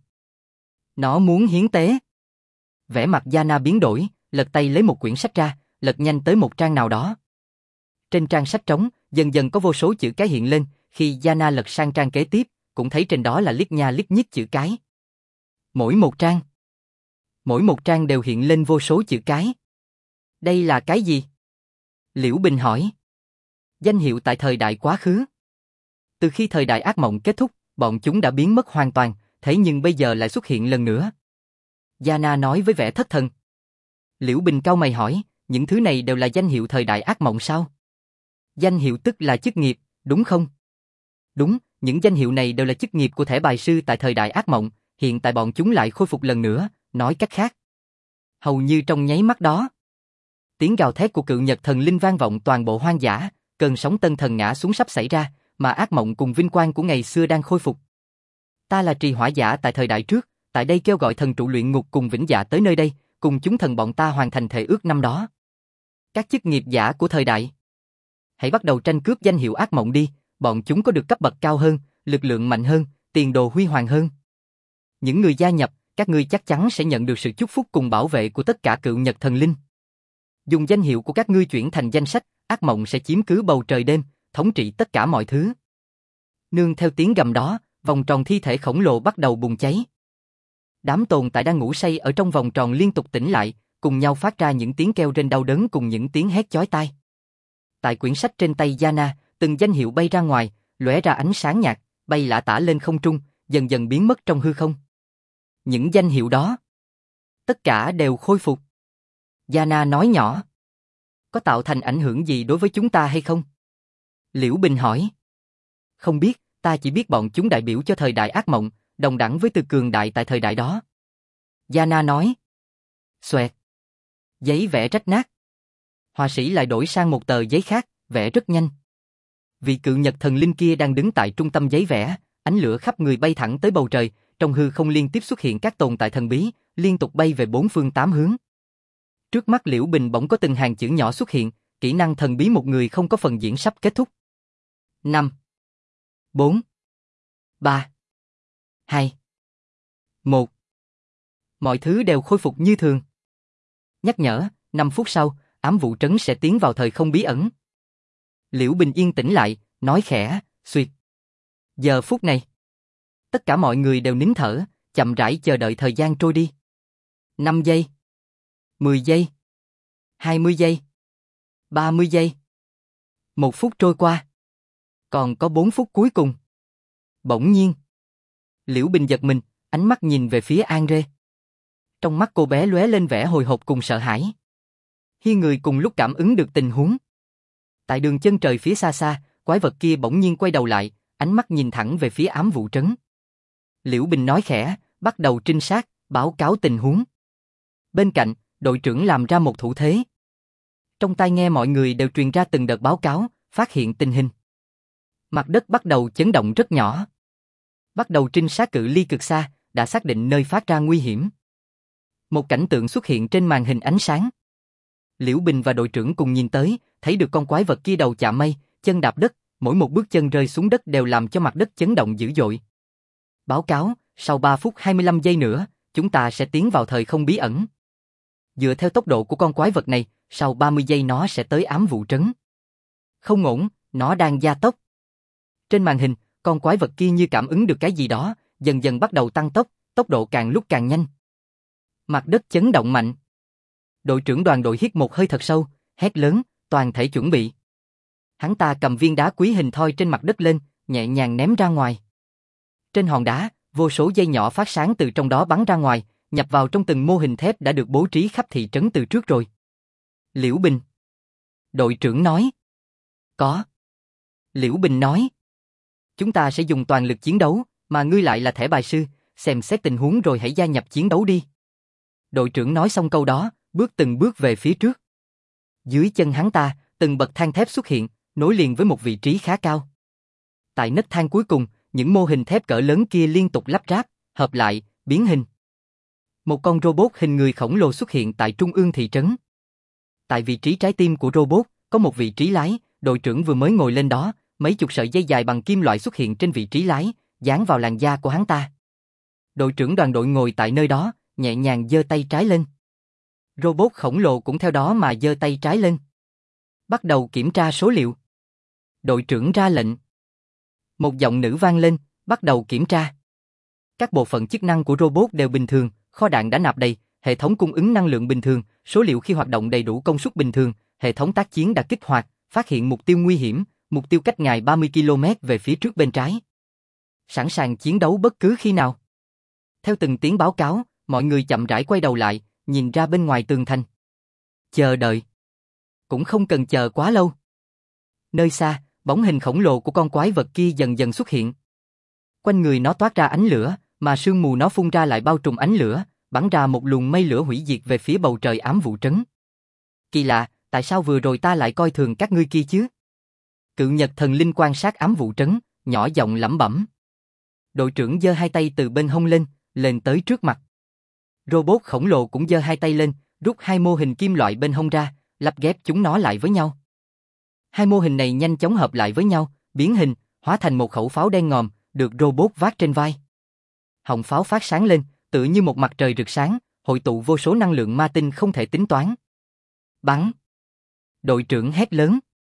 [SPEAKER 1] Nó muốn hiến tế. Vẻ mặt Yana biến đổi, lật tay lấy một quyển sách ra, lật nhanh tới một trang nào đó. Trên trang sách trống, dần dần có vô số chữ cái hiện lên, khi Yana lật sang trang kế tiếp, cũng thấy trên đó là liếc nha liếc nhích chữ cái. Mỗi một trang đều hiện lên vô số chữ cái. Đây là cái gì? Liễu Bình hỏi. Danh hiệu tại thời đại quá khứ. Từ khi thời đại ác mộng kết thúc, bọn chúng đã biến mất hoàn toàn, thế nhưng bây giờ lại xuất hiện lần nữa. Yana nói với vẻ thất thần. Liễu Bình cau mày hỏi, những thứ này đều là danh hiệu thời đại ác mộng sao? Danh hiệu tức là chức nghiệp, đúng không? Đúng, những danh hiệu này đều là chức nghiệp của thẻ bài sư tại thời đại ác mộng, hiện tại bọn chúng lại khôi phục lần nữa, nói cách khác. Hầu như trong nháy mắt đó, tiếng gào thét của cự nhật thần linh vang vọng toàn bộ hoang dã, cơn sóng tân thần ngã xuống sắp xảy ra, mà ác mộng cùng vinh quang của ngày xưa đang khôi phục. Ta là trì hỏa giả tại thời đại trước, tại đây kêu gọi thần trụ luyện ngục cùng vĩnh dạ tới nơi đây, cùng chúng thần bọn ta hoàn thành thệ ước năm đó. Các chức nghiệp giả của thời đại, hãy bắt đầu tranh cướp danh hiệu ác mộng đi, bọn chúng có được cấp bậc cao hơn, lực lượng mạnh hơn, tiền đồ huy hoàng hơn. Những người gia nhập, các ngươi chắc chắn sẽ nhận được sự chúc phúc cùng bảo vệ của tất cả cựu nhật thần linh. Dùng danh hiệu của các ngươi chuyển thành danh sách, ác mộng sẽ chiếm cứ bầu trời đêm, thống trị tất cả mọi thứ. Nương theo tiếng gầm đó, vòng tròn thi thể khổng lồ bắt đầu bùng cháy. Đám tồn tại đang ngủ say ở trong vòng tròn liên tục tỉnh lại, cùng nhau phát ra những tiếng kêu rên đau đớn cùng những tiếng hét chói tai. Tại quyển sách trên tay Yana, từng danh hiệu bay ra ngoài, lóe ra ánh sáng nhạt, bay lả tả lên không trung, dần dần biến mất trong hư không. Những danh hiệu đó, tất cả đều khôi phục. Yana nói nhỏ. Có tạo thành ảnh hưởng gì đối với chúng ta hay không? Liễu Bình hỏi. Không biết, ta chỉ biết bọn chúng đại biểu cho thời đại ác mộng, đồng đẳng với từ cường đại tại thời đại đó. Yana nói. Xoẹt. Giấy vẽ rách nát. Họa sĩ lại đổi sang một tờ giấy khác, vẽ rất nhanh. Vị cự nhật thần linh kia đang đứng tại trung tâm giấy vẽ, ánh lửa khắp người bay thẳng tới bầu trời, trong hư không liên tiếp xuất hiện các tồn tại thần bí, liên tục bay về bốn phương tám hướng. Trước mắt Liễu Bình bỗng có từng hàng chữ nhỏ xuất hiện, kỹ năng thần bí một người không có phần diễn sắp kết thúc. 5 4 3 2 1 Mọi thứ đều khôi phục như thường. Nhắc nhở, 5 phút sau, ám vụ trấn sẽ tiến vào thời không bí ẩn. Liễu Bình yên tĩnh lại, nói khẽ, xuyệt. Giờ phút này, tất cả mọi người đều nín thở, chậm rãi chờ đợi thời gian trôi đi. 5 giây, 10 giây, 20 giây, 30 giây. 1 phút trôi qua. Còn có 4 phút cuối cùng. Bỗng nhiên, Liễu Bình giật mình, ánh mắt nhìn về phía An Rê. Trong mắt cô bé lóe lên vẻ hồi hộp cùng sợ hãi. Hai người cùng lúc cảm ứng được tình huống. Tại đường chân trời phía xa xa, quái vật kia bỗng nhiên quay đầu lại, ánh mắt nhìn thẳng về phía ám vụ trấn. Liễu Bình nói khẽ, bắt đầu trinh sát, báo cáo tình huống. Bên cạnh, đội trưởng làm ra một thủ thế. Trong tai nghe mọi người đều truyền ra từng đợt báo cáo, phát hiện tình hình. Mặt đất bắt đầu chấn động rất nhỏ. Bắt đầu trinh sát cự ly cực xa, đã xác định nơi phát ra nguy hiểm. Một cảnh tượng xuất hiện trên màn hình ánh sáng. Liễu Bình và đội trưởng cùng nhìn tới, thấy được con quái vật kia đầu chạm mây, chân đạp đất, mỗi một bước chân rơi xuống đất đều làm cho mặt đất chấn động dữ dội. Báo cáo, sau 3 phút 25 giây nữa, chúng ta sẽ tiến vào thời không bí ẩn. Dựa theo tốc độ của con quái vật này, sau 30 giây nó sẽ tới ám vụ trấn. Không ổn, nó đang gia tốc. Trên màn hình, con quái vật kia như cảm ứng được cái gì đó, dần dần bắt đầu tăng tốc, tốc độ càng lúc càng nhanh. Mặt đất chấn động mạnh. Đội trưởng đoàn đội hít một hơi thật sâu, hét lớn, toàn thể chuẩn bị. Hắn ta cầm viên đá quý hình thoi trên mặt đất lên, nhẹ nhàng ném ra ngoài. Trên hòn đá, vô số dây nhỏ phát sáng từ trong đó bắn ra ngoài, nhập vào trong từng mô hình thép đã được bố trí khắp thị trấn từ trước rồi. Liễu Bình. Đội trưởng nói. Có. Liễu Bình nói. Chúng ta sẽ dùng toàn lực chiến đấu, mà ngươi lại là thẻ bài sư, xem xét tình huống rồi hãy gia nhập chiến đấu đi. Đội trưởng nói xong câu đó, bước từng bước về phía trước. Dưới chân hắn ta, từng bậc thang thép xuất hiện, nối liền với một vị trí khá cao. Tại nấc thang cuối cùng, những mô hình thép cỡ lớn kia liên tục lắp ráp, hợp lại, biến hình. Một con robot hình người khổng lồ xuất hiện tại trung ương thị trấn. Tại vị trí trái tim của robot, có một vị trí lái, đội trưởng vừa mới ngồi lên đó, mấy chục sợi dây dài bằng kim loại xuất hiện trên vị trí lái, dán vào làn da của hắn ta. Đội trưởng đoàn đội ngồi tại nơi đó, nhẹ nhàng giơ tay trái lên. Robot khổng lồ cũng theo đó mà giơ tay trái lên. Bắt đầu kiểm tra số liệu. Đội trưởng ra lệnh. Một giọng nữ vang lên, bắt đầu kiểm tra. Các bộ phận chức năng của robot đều bình thường, kho đạn đã nạp đầy, hệ thống cung ứng năng lượng bình thường, số liệu khi hoạt động đầy đủ công suất bình thường, hệ thống tác chiến đã kích hoạt, phát hiện mục tiêu nguy hiểm, mục tiêu cách ngài 30 km về phía trước bên trái. Sẵn sàng chiến đấu bất cứ khi nào. Theo từng tiếng báo cáo, mọi người chậm rãi quay đầu lại, nhìn ra bên ngoài tường thành. Chờ đợi. Cũng không cần chờ quá lâu. Nơi xa, bóng hình khổng lồ của con quái vật kia dần dần xuất hiện. Quanh người nó toát ra ánh lửa, mà sương mù nó phun ra lại bao trùm ánh lửa, bắn ra một luồng mây lửa hủy diệt về phía bầu trời ám vụ trấn. Kỳ lạ, tại sao vừa rồi ta lại coi thường các ngươi kia chứ? Cự Nhật Thần Linh quan sát ám vụ trấn, nhỏ giọng lẩm bẩm. Đội trưởng giơ hai tay từ bên hông lên tới trước mặt. Robot khổng lồ cũng giơ hai tay lên, rút hai mô hình kim loại bên hông ra, lắp ghép chúng nó lại với nhau. Hai mô hình này nhanh chóng hợp lại với nhau, biến hình, hóa thành một khẩu pháo đen ngòm, được robot vác trên vai. Họng pháo phát sáng lên, tựa như một mặt trời rực sáng, hội tụ vô số năng lượng ma tinh không thể tính toán. Bắn! Đội trưởng hét lớn.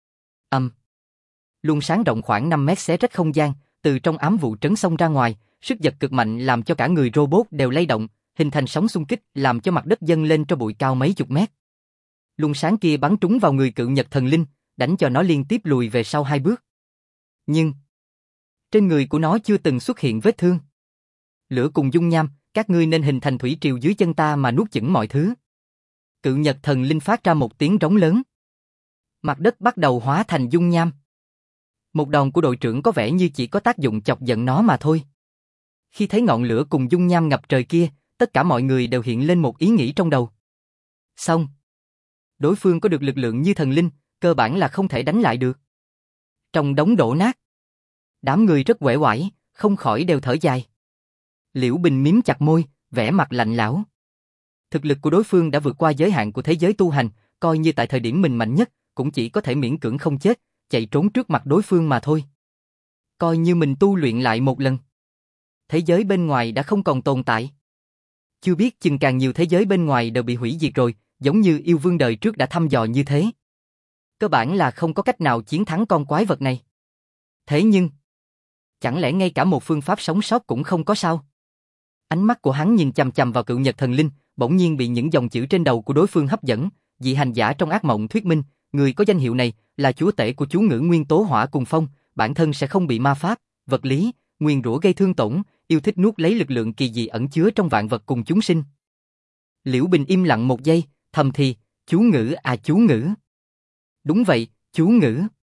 [SPEAKER 1] Luồng sáng rộng khoảng 5 mét xé rách không gian, từ trong ám vụ trấn xông ra ngoài, sức giật cực mạnh làm cho cả người robot đều lay động, hình thành sóng xung kích làm cho mặt đất dâng lên cho bụi cao mấy chục mét. Luồng sáng kia bắn trúng vào người Cự Nhật Thần Linh, đánh cho nó liên tiếp lùi về sau 2 bước. Nhưng trên người của nó chưa từng xuất hiện vết thương. Lửa cùng dung nham, các ngươi nên hình thành thủy triều dưới chân ta mà nuốt chửng mọi thứ. Cự Nhật Thần Linh phát ra một tiếng rống lớn. Mặt đất bắt đầu hóa thành dung nham. Một đòn của đội trưởng có vẻ như chỉ có tác dụng chọc giận nó mà thôi. Khi thấy ngọn lửa cùng dung nham ngập trời kia, tất cả mọi người đều hiện lên một ý nghĩ trong đầu. Xong. Đối phương có được lực lượng như thần linh, cơ bản là không thể đánh lại được. Trong đống đổ nát, đám người rất uể oải, không khỏi đều thở dài. Liễu Bình mím chặt môi, vẻ mặt lạnh lẽo. Thực lực của đối phương đã vượt qua giới hạn của thế giới tu hành, coi như tại thời điểm mình mạnh nhất, cũng chỉ có thể miễn cưỡng không chết, chạy trốn trước mặt đối phương mà thôi. Coi như mình tu luyện lại một lần. Thế giới bên ngoài đã không còn tồn tại. Chưa biết chừng càng nhiều thế giới bên ngoài đều bị hủy diệt rồi, giống như yêu vương đời trước đã thăm dò như thế. Cơ bản là không có cách nào chiến thắng con quái vật này. Thế nhưng, chẳng lẽ ngay cả một phương pháp sống sót cũng không có sao? Ánh mắt của hắn nhìn chằm chằm vào Cự Nhật Thần Linh, bỗng nhiên bị những dòng chữ trên đầu của đối phương hấp dẫn. Dị hành giả trong ác mộng thuyết minh, người có danh hiệu này là chúa tể của chú ngữ nguyên tố hỏa cùng phong, bản thân sẽ không bị ma pháp, vật lý, nguyền rủa gây thương tổn, yêu thích nuốt lấy lực lượng kỳ dị ẩn chứa trong vạn vật cùng chúng sinh. Liễu Bình im lặng một giây, thầm thì, chú ngữ à chú ngữ. Đúng vậy, chú ngữ.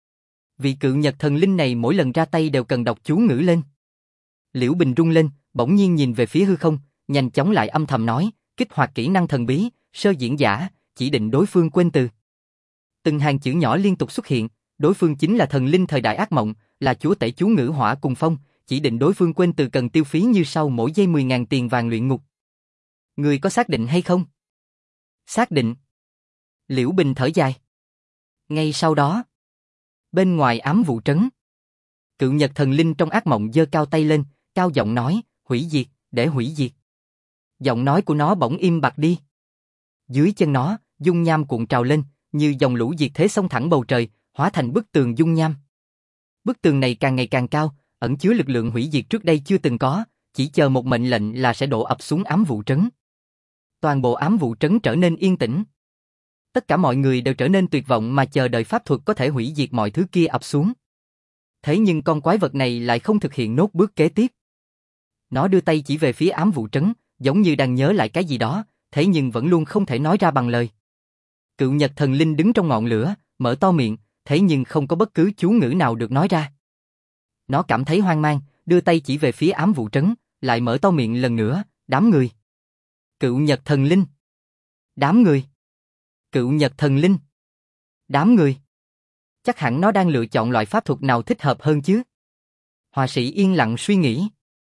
[SPEAKER 1] Vị Cự Nhật Thần Linh này mỗi lần ra tay đều cần đọc chú ngữ lên. Liễu Bình rung lên, bỗng nhiên nhìn về phía hư không, nhanh chóng lại âm thầm nói, kích hoạt kỹ năng thần bí, sơ diễn giả, chỉ định đối phương quên từ. Từng hàng chữ nhỏ liên tục xuất hiện, đối phương chính là thần linh thời đại ác mộng, là chúa tể chú ngữ hỏa cùng phong, chỉ định đối phương quên từ cần tiêu phí như sau mỗi giây 10.000 tiền vàng luyện ngục. Người có xác định hay không? Xác định. Liễu Bình thở dài. Ngay sau đó, bên ngoài ám vụ trấn, Cự Nhật Thần Linh trong ác mộng giơ cao tay lên, cao giọng nói, hủy diệt, để hủy diệt. Giọng nói của nó bỗng im bặt đi. Dưới chân nó, dung nham cuộn trào lên, như dòng lũ diệt thế xông thẳng bầu trời, hóa thành bức tường dung nham. Bức tường này càng ngày càng cao, ẩn chứa lực lượng hủy diệt trước đây chưa từng có, chỉ chờ một mệnh lệnh là sẽ đổ ập xuống ám vụ trấn. Toàn bộ ám vụ trấn trở nên yên tĩnh. Tất cả mọi người đều trở nên tuyệt vọng mà chờ đợi pháp thuật có thể hủy diệt mọi thứ kia ập xuống. Thế nhưng con quái vật này lại không thực hiện nốt bước kế tiếp. Nó đưa tay chỉ về phía ám vụ trấn, giống như đang nhớ lại cái gì đó, thế nhưng vẫn luôn không thể nói ra bằng lời. Cự Nhật Thần Linh đứng trong ngọn lửa, mở to miệng, thế nhưng không có bất cứ chú ngữ nào được nói ra. Nó cảm thấy hoang mang, đưa tay chỉ về phía ám vụ trấn, lại mở to miệng lần nữa, đám người. Cự Nhật Thần Linh. Đám người. Cự Nhật Thần Linh. Đám người. Chắc hẳn nó đang lựa chọn loại pháp thuật nào thích hợp hơn chứ. Họa sĩ yên lặng suy nghĩ.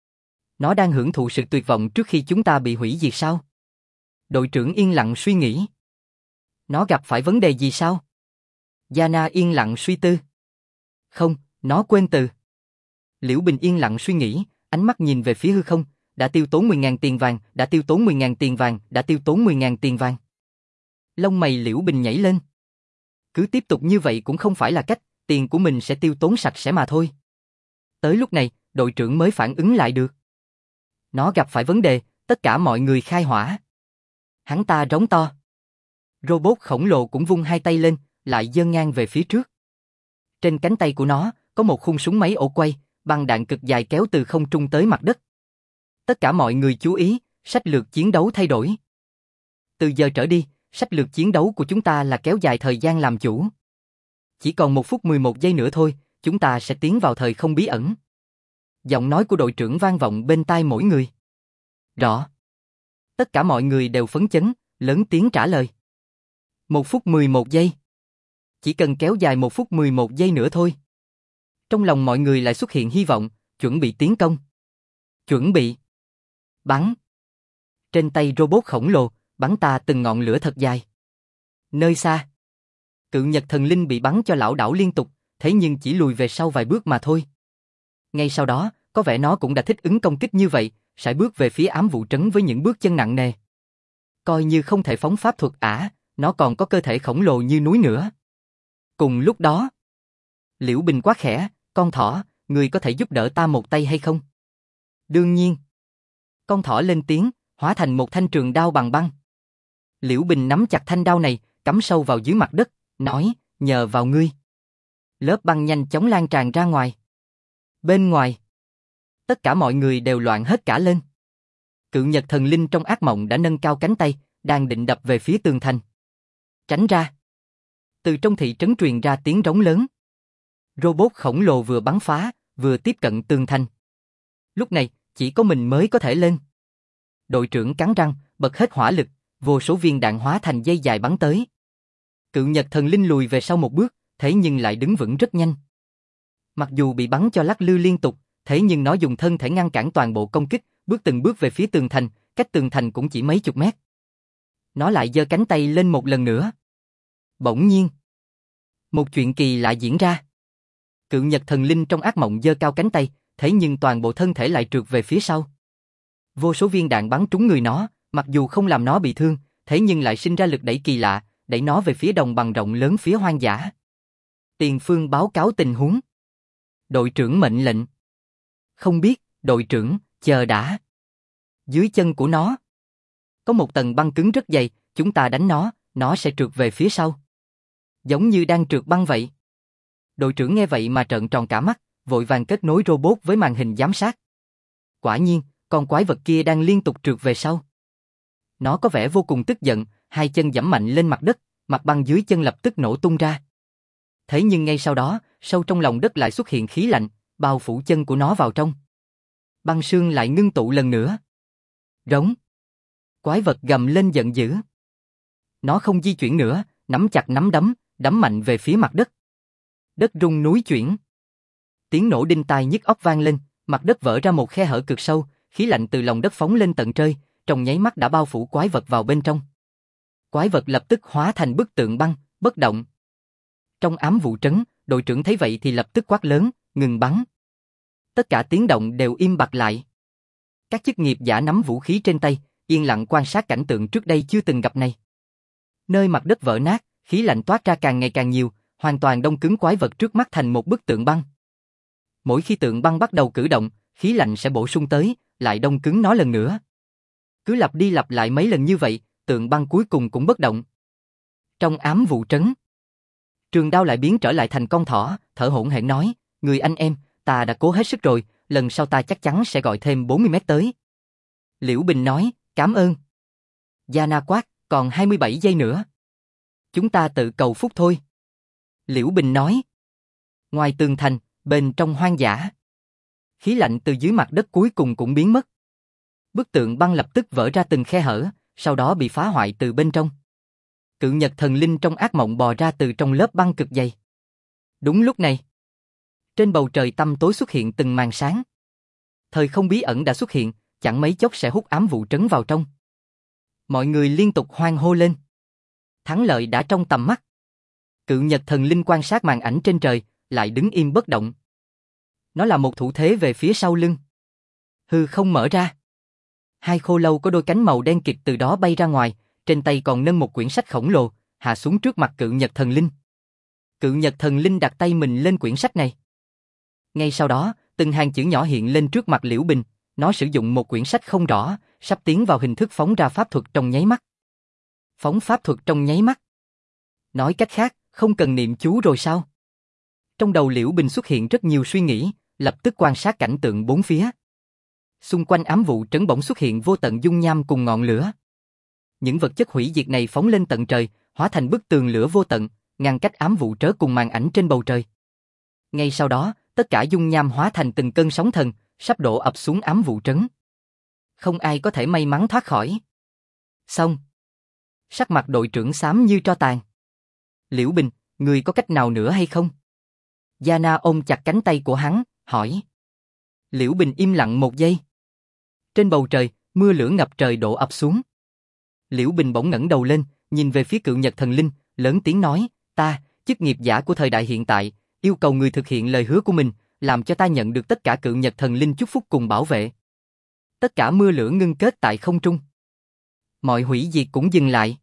[SPEAKER 1] Nó đang hưởng thụ sự tuyệt vọng trước khi chúng ta bị hủy diệt sao? Đội trưởng yên lặng suy nghĩ. Nó gặp phải vấn đề gì sao? Yana yên lặng suy tư. Không, nó quên từ. Liễu Bình yên lặng suy nghĩ, ánh mắt nhìn về phía hư không, đã tiêu tốn 10.000 tiền vàng, đã tiêu tốn 10.000 tiền vàng, đã tiêu tốn 10.000 tiền vàng. Lông mày Liễu Bình nhảy lên. Cứ tiếp tục như vậy cũng không phải là cách, tiền của mình sẽ tiêu tốn sạch sẽ mà thôi. Tới lúc này, đội trưởng mới phản ứng lại được. Nó gặp phải vấn đề, tất cả mọi người khai hỏa. Hắn ta rống to. Robot khổng lồ cũng vung hai tay lên, lại giơ ngang về phía trước. Trên cánh tay của nó, có một khung súng máy ổ quay, băng đạn cực dài kéo từ không trung tới mặt đất. Tất cả mọi người chú ý, sách lược chiến đấu thay đổi. Từ giờ trở đi, sách lược chiến đấu của chúng ta là kéo dài thời gian làm chủ. Chỉ còn 1 phút 11 giây nữa thôi, chúng ta sẽ tiến vào thời không bí ẩn. Giọng nói của đội trưởng vang vọng bên tai mỗi người. Rõ. Tất cả mọi người đều phấn chấn, lớn tiếng trả lời. 1 phút 11 giây. Chỉ cần kéo dài 1 phút 11 giây nữa thôi. Trong lòng mọi người lại xuất hiện hy vọng, chuẩn bị tiến công. Chuẩn bị. Bắn. Trên tay robot khổng lồ, bắn ta từng ngọn lửa thật dài. Nơi xa, Cự Nhật Thần Linh bị bắn cho lảo đảo liên tục, thế nhưng chỉ lùi về sau vài bước mà thôi. Ngay sau đó, có vẻ nó cũng đã thích ứng công kích như vậy, sải bước về phía ám vụ trấn với những bước chân nặng nề. Coi như không thể phóng pháp thuật nó còn có cơ thể khổng lồ như núi nữa. Cùng lúc đó, Liễu Bình quát khẽ, con thỏ, người có thể giúp đỡ ta một tay hay không? Đương nhiên. Con thỏ lên tiếng, hóa thành một thanh trường đao bằng băng. Liễu Bình nắm chặt thanh đao này, cắm sâu vào dưới mặt đất, nói, nhờ vào ngươi. Lớp băng nhanh chóng lan tràn ra ngoài. Bên ngoài, tất cả mọi người đều loạn hết cả lên. Cự Nhật Thần Linh trong ác mộng đã nâng cao cánh tay, đang định đập về phía tường thành. Tránh ra. Từ trong thị trấn truyền ra tiếng rống lớn. Robot khổng lồ vừa bắn phá, vừa tiếp cận tường thành. Lúc này, chỉ có mình mới có thể lên. Đội trưởng cắn răng, bật hết hỏa lực, vô số viên đạn hóa thành dây dài bắn tới. Cự Nhật Thần Linh lùi về sau một bước, thế nhưng lại đứng vững rất nhanh. Mặc dù bị bắn cho lắc lư liên tục, thế nhưng nó dùng thân thể ngăn cản toàn bộ công kích, bước từng bước về phía tường thành, cách tường thành cũng chỉ mấy chục mét. Nó lại giơ cánh tay lên một lần nữa. Bỗng nhiên, một chuyện kỳ lạ diễn ra. Cự Nhật Thần Linh trong ác mộng giơ cao cánh tay, thế nhưng toàn bộ thân thể lại trượt về phía sau. Vô số viên đạn bắn trúng người nó, mặc dù không làm nó bị thương, thế nhưng lại sinh ra lực đẩy kỳ lạ, đẩy nó về phía đồng bằng rộng lớn phía hoang dã. Tiền phương báo cáo tình huống. Đội trưởng mệnh lệnh. Không biết, đội trưởng, chờ đã. Dưới chân của nó có một tầng băng cứng rất dày, chúng ta đánh nó sẽ trượt về phía sau. Giống như đang trượt băng vậy. Đội trưởng nghe vậy mà trợn tròn cả mắt, vội vàng kết nối robot với màn hình giám sát. Quả nhiên, con quái vật kia đang liên tục trượt về sau. Nó có vẻ vô cùng tức giận, hai chân giẫm mạnh lên mặt đất, mặt băng dưới chân lập tức nổ tung ra. Thế nhưng ngay sau đó, sâu trong lòng đất lại xuất hiện khí lạnh, bao phủ chân của nó vào trong. Băng sương lại ngưng tụ lần nữa. Rống. Quái vật gầm lên giận dữ. Nó không di chuyển nữa, nắm chặt nắm đấm, đấm mạnh về phía mặt đất. Đất rung núi chuyển. Tiếng nổ đinh tai nhức óc vang lên, mặt đất vỡ ra một khe hở cực sâu, khí lạnh từ lòng đất phóng lên tận trời, trong nháy mắt đã bao phủ quái vật vào bên trong. Quái vật lập tức hóa thành bức tượng băng, bất động. Trong ám vụ trấn, đội trưởng thấy vậy thì lập tức quát lớn, ngừng bắn. Tất cả tiếng động đều im bặt lại. Các chức nghiệp giả nắm vũ khí trên tay, yên lặng quan sát cảnh tượng trước đây chưa từng gặp này. Nơi mặt đất vỡ nát, khí lạnh toát ra càng ngày càng nhiều, hoàn toàn đông cứng quái vật trước mắt thành một bức tượng băng. Mỗi khi tượng băng bắt đầu cử động, khí lạnh sẽ bổ sung tới, lại đông cứng nó lần nữa. Cứ lặp đi lặp lại mấy lần như vậy, tượng băng cuối cùng cũng bất động. Trong ám vụ trấn, trường đao lại biến trở lại thành con thỏ, thở hổn hển nói, người anh em, ta đã cố hết sức rồi, lần sau ta chắc chắn sẽ gọi thêm 40 mét tới. Liễu Bình nói, cảm ơn. Yana quát, còn 27 giây nữa. Chúng ta tự cầu phúc thôi. Liễu Bình nói. Ngoài tường thành, bên trong hoang dã, khí lạnh từ dưới mặt đất cuối cùng cũng biến mất. Bức tượng băng lập tức vỡ ra từng khe hở, sau đó bị phá hoại từ bên trong. Cự Nhật Thần Linh trong ác mộng bò ra từ trong lớp băng cực dày. Đúng lúc này, trên bầu trời tăm tối xuất hiện từng màn sáng. Thời không bí ẩn đã xuất hiện, chẳng mấy chốc sẽ hút ám vụ trấn vào trong. Mọi người liên tục hoan hô lên. Thắng lợi đã trong tầm mắt. Cự Nhật Thần Linh quan sát màn ảnh trên trời, lại đứng im bất động. Nó là một thủ thế về phía sau lưng. Hư không mở ra. Hai khô lâu có đôi cánh màu đen kịt từ đó bay ra ngoài, trên tay còn nâng một quyển sách khổng lồ, hạ xuống trước mặt Cự Nhật Thần Linh. Cự Nhật Thần Linh đặt tay mình lên quyển sách này. Ngay sau đó, từng hàng chữ nhỏ hiện lên trước mặt Liễu Bình, nó sử dụng một quyển sách không rõ, sắp tiến vào hình thức phóng ra pháp thuật trong nháy mắt. Phóng pháp thuật trong nháy mắt. Nói cách khác, không cần niệm chú rồi sao? Trong đầu Liễu Bình xuất hiện rất nhiều suy nghĩ, lập tức quan sát cảnh tượng bốn phía. Xung quanh ám vụ trấn bỗng xuất hiện vô tận dung nham cùng ngọn lửa. Những vật chất hủy diệt này phóng lên tận trời, hóa thành bức tường lửa vô tận, ngăn cách ám vụ trớ cùng màn ảnh trên bầu trời. Ngay sau đó, tất cả dung nham hóa thành từng cơn sóng thần, sắp đổ ập xuống ám vụ trấn. Không ai có thể may mắn thoát khỏi. Xong. Sắc mặt đội trưởng xám như tro tàn. Liễu Bình, Ngươi có cách nào nữa hay không? Yana ôm chặt cánh tay của hắn, hỏi. Liễu Bình im lặng một giây. Trên bầu trời, mưa lửa ngập trời đổ ập xuống. Liễu Bình bỗng ngẩng đầu lên, nhìn về phía Cự Nhật Thần Linh, lớn tiếng nói, ta, chức nghiệp giả của thời đại hiện tại, yêu cầu người thực hiện lời hứa của mình, làm cho ta nhận được tất cả Cự Nhật Thần Linh chúc phúc cùng bảo vệ. Tất cả mưa lửa ngưng kết tại không trung. Mọi hủy diệt cũng dừng lại.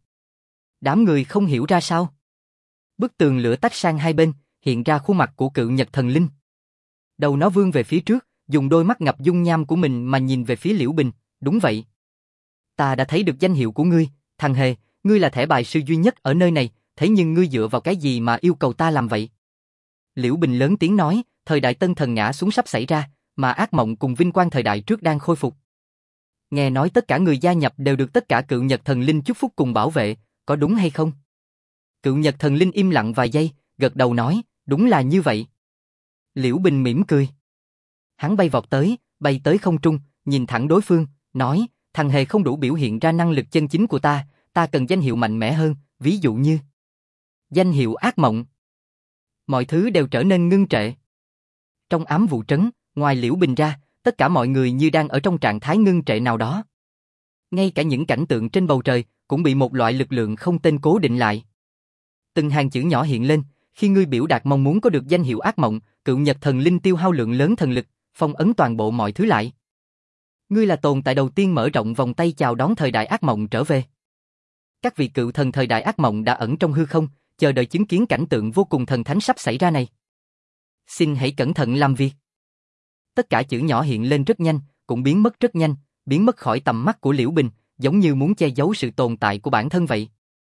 [SPEAKER 1] Đám người không hiểu ra sao. Bức tường lửa tách sang hai bên, hiện ra khuôn mặt của Cự Nhật Thần Linh. Đầu nó vươn về phía trước, dùng đôi mắt ngập dung nham của mình mà nhìn về phía Liễu Bình, đúng vậy. Ta đã thấy được danh hiệu của ngươi, thằng hề, ngươi là thẻ bài sư duy nhất ở nơi này, thế nhưng ngươi dựa vào cái gì mà yêu cầu ta làm vậy? Liễu Bình lớn tiếng nói, thời đại tân thần ngã xuống sắp xảy ra, mà ác mộng cùng vinh quang thời đại trước đang khôi phục. Nghe nói tất cả người gia nhập đều được tất cả Cự Nhật Thần Linh chúc phúc cùng bảo vệ, có đúng hay không? Cự Nhật Thần Linh im lặng vài giây, gật đầu nói, đúng là như vậy. Liễu Bình mỉm cười. Hắn bay tới không trung, nhìn thẳng đối phương, nói, thằng hề không đủ biểu hiện ra năng lực chân chính của ta cần danh hiệu mạnh mẽ hơn, ví dụ như danh hiệu ác mộng. Mọi thứ đều trở nên ngưng trệ. Trong ám vụ trấn, ngoài Liễu Bình ra, tất cả mọi người như đang ở trong trạng thái ngưng trệ nào đó. Ngay cả những cảnh tượng trên bầu trời cũng bị một loại lực lượng không tên cố định lại. Từng hàng chữ nhỏ hiện lên, khi ngươi biểu đạt mong muốn có được danh hiệu ác mộng, Cự Nhật Thần Linh tiêu hao lượng lớn thần lực, phong ấn toàn bộ mọi thứ lại. Ngươi là tồn tại đầu tiên mở rộng vòng tay chào đón thời đại ác mộng trở về. Các vị cự thần thời đại ác mộng đã ẩn trong hư không, chờ đợi chứng kiến cảnh tượng vô cùng thần thánh sắp xảy ra này. Xin hãy cẩn thận làm việc. Tất cả chữ nhỏ hiện lên rất nhanh, cũng biến mất rất nhanh, biến mất khỏi tầm mắt của Liễu Bình, giống như muốn che giấu sự tồn tại của bản thân vậy.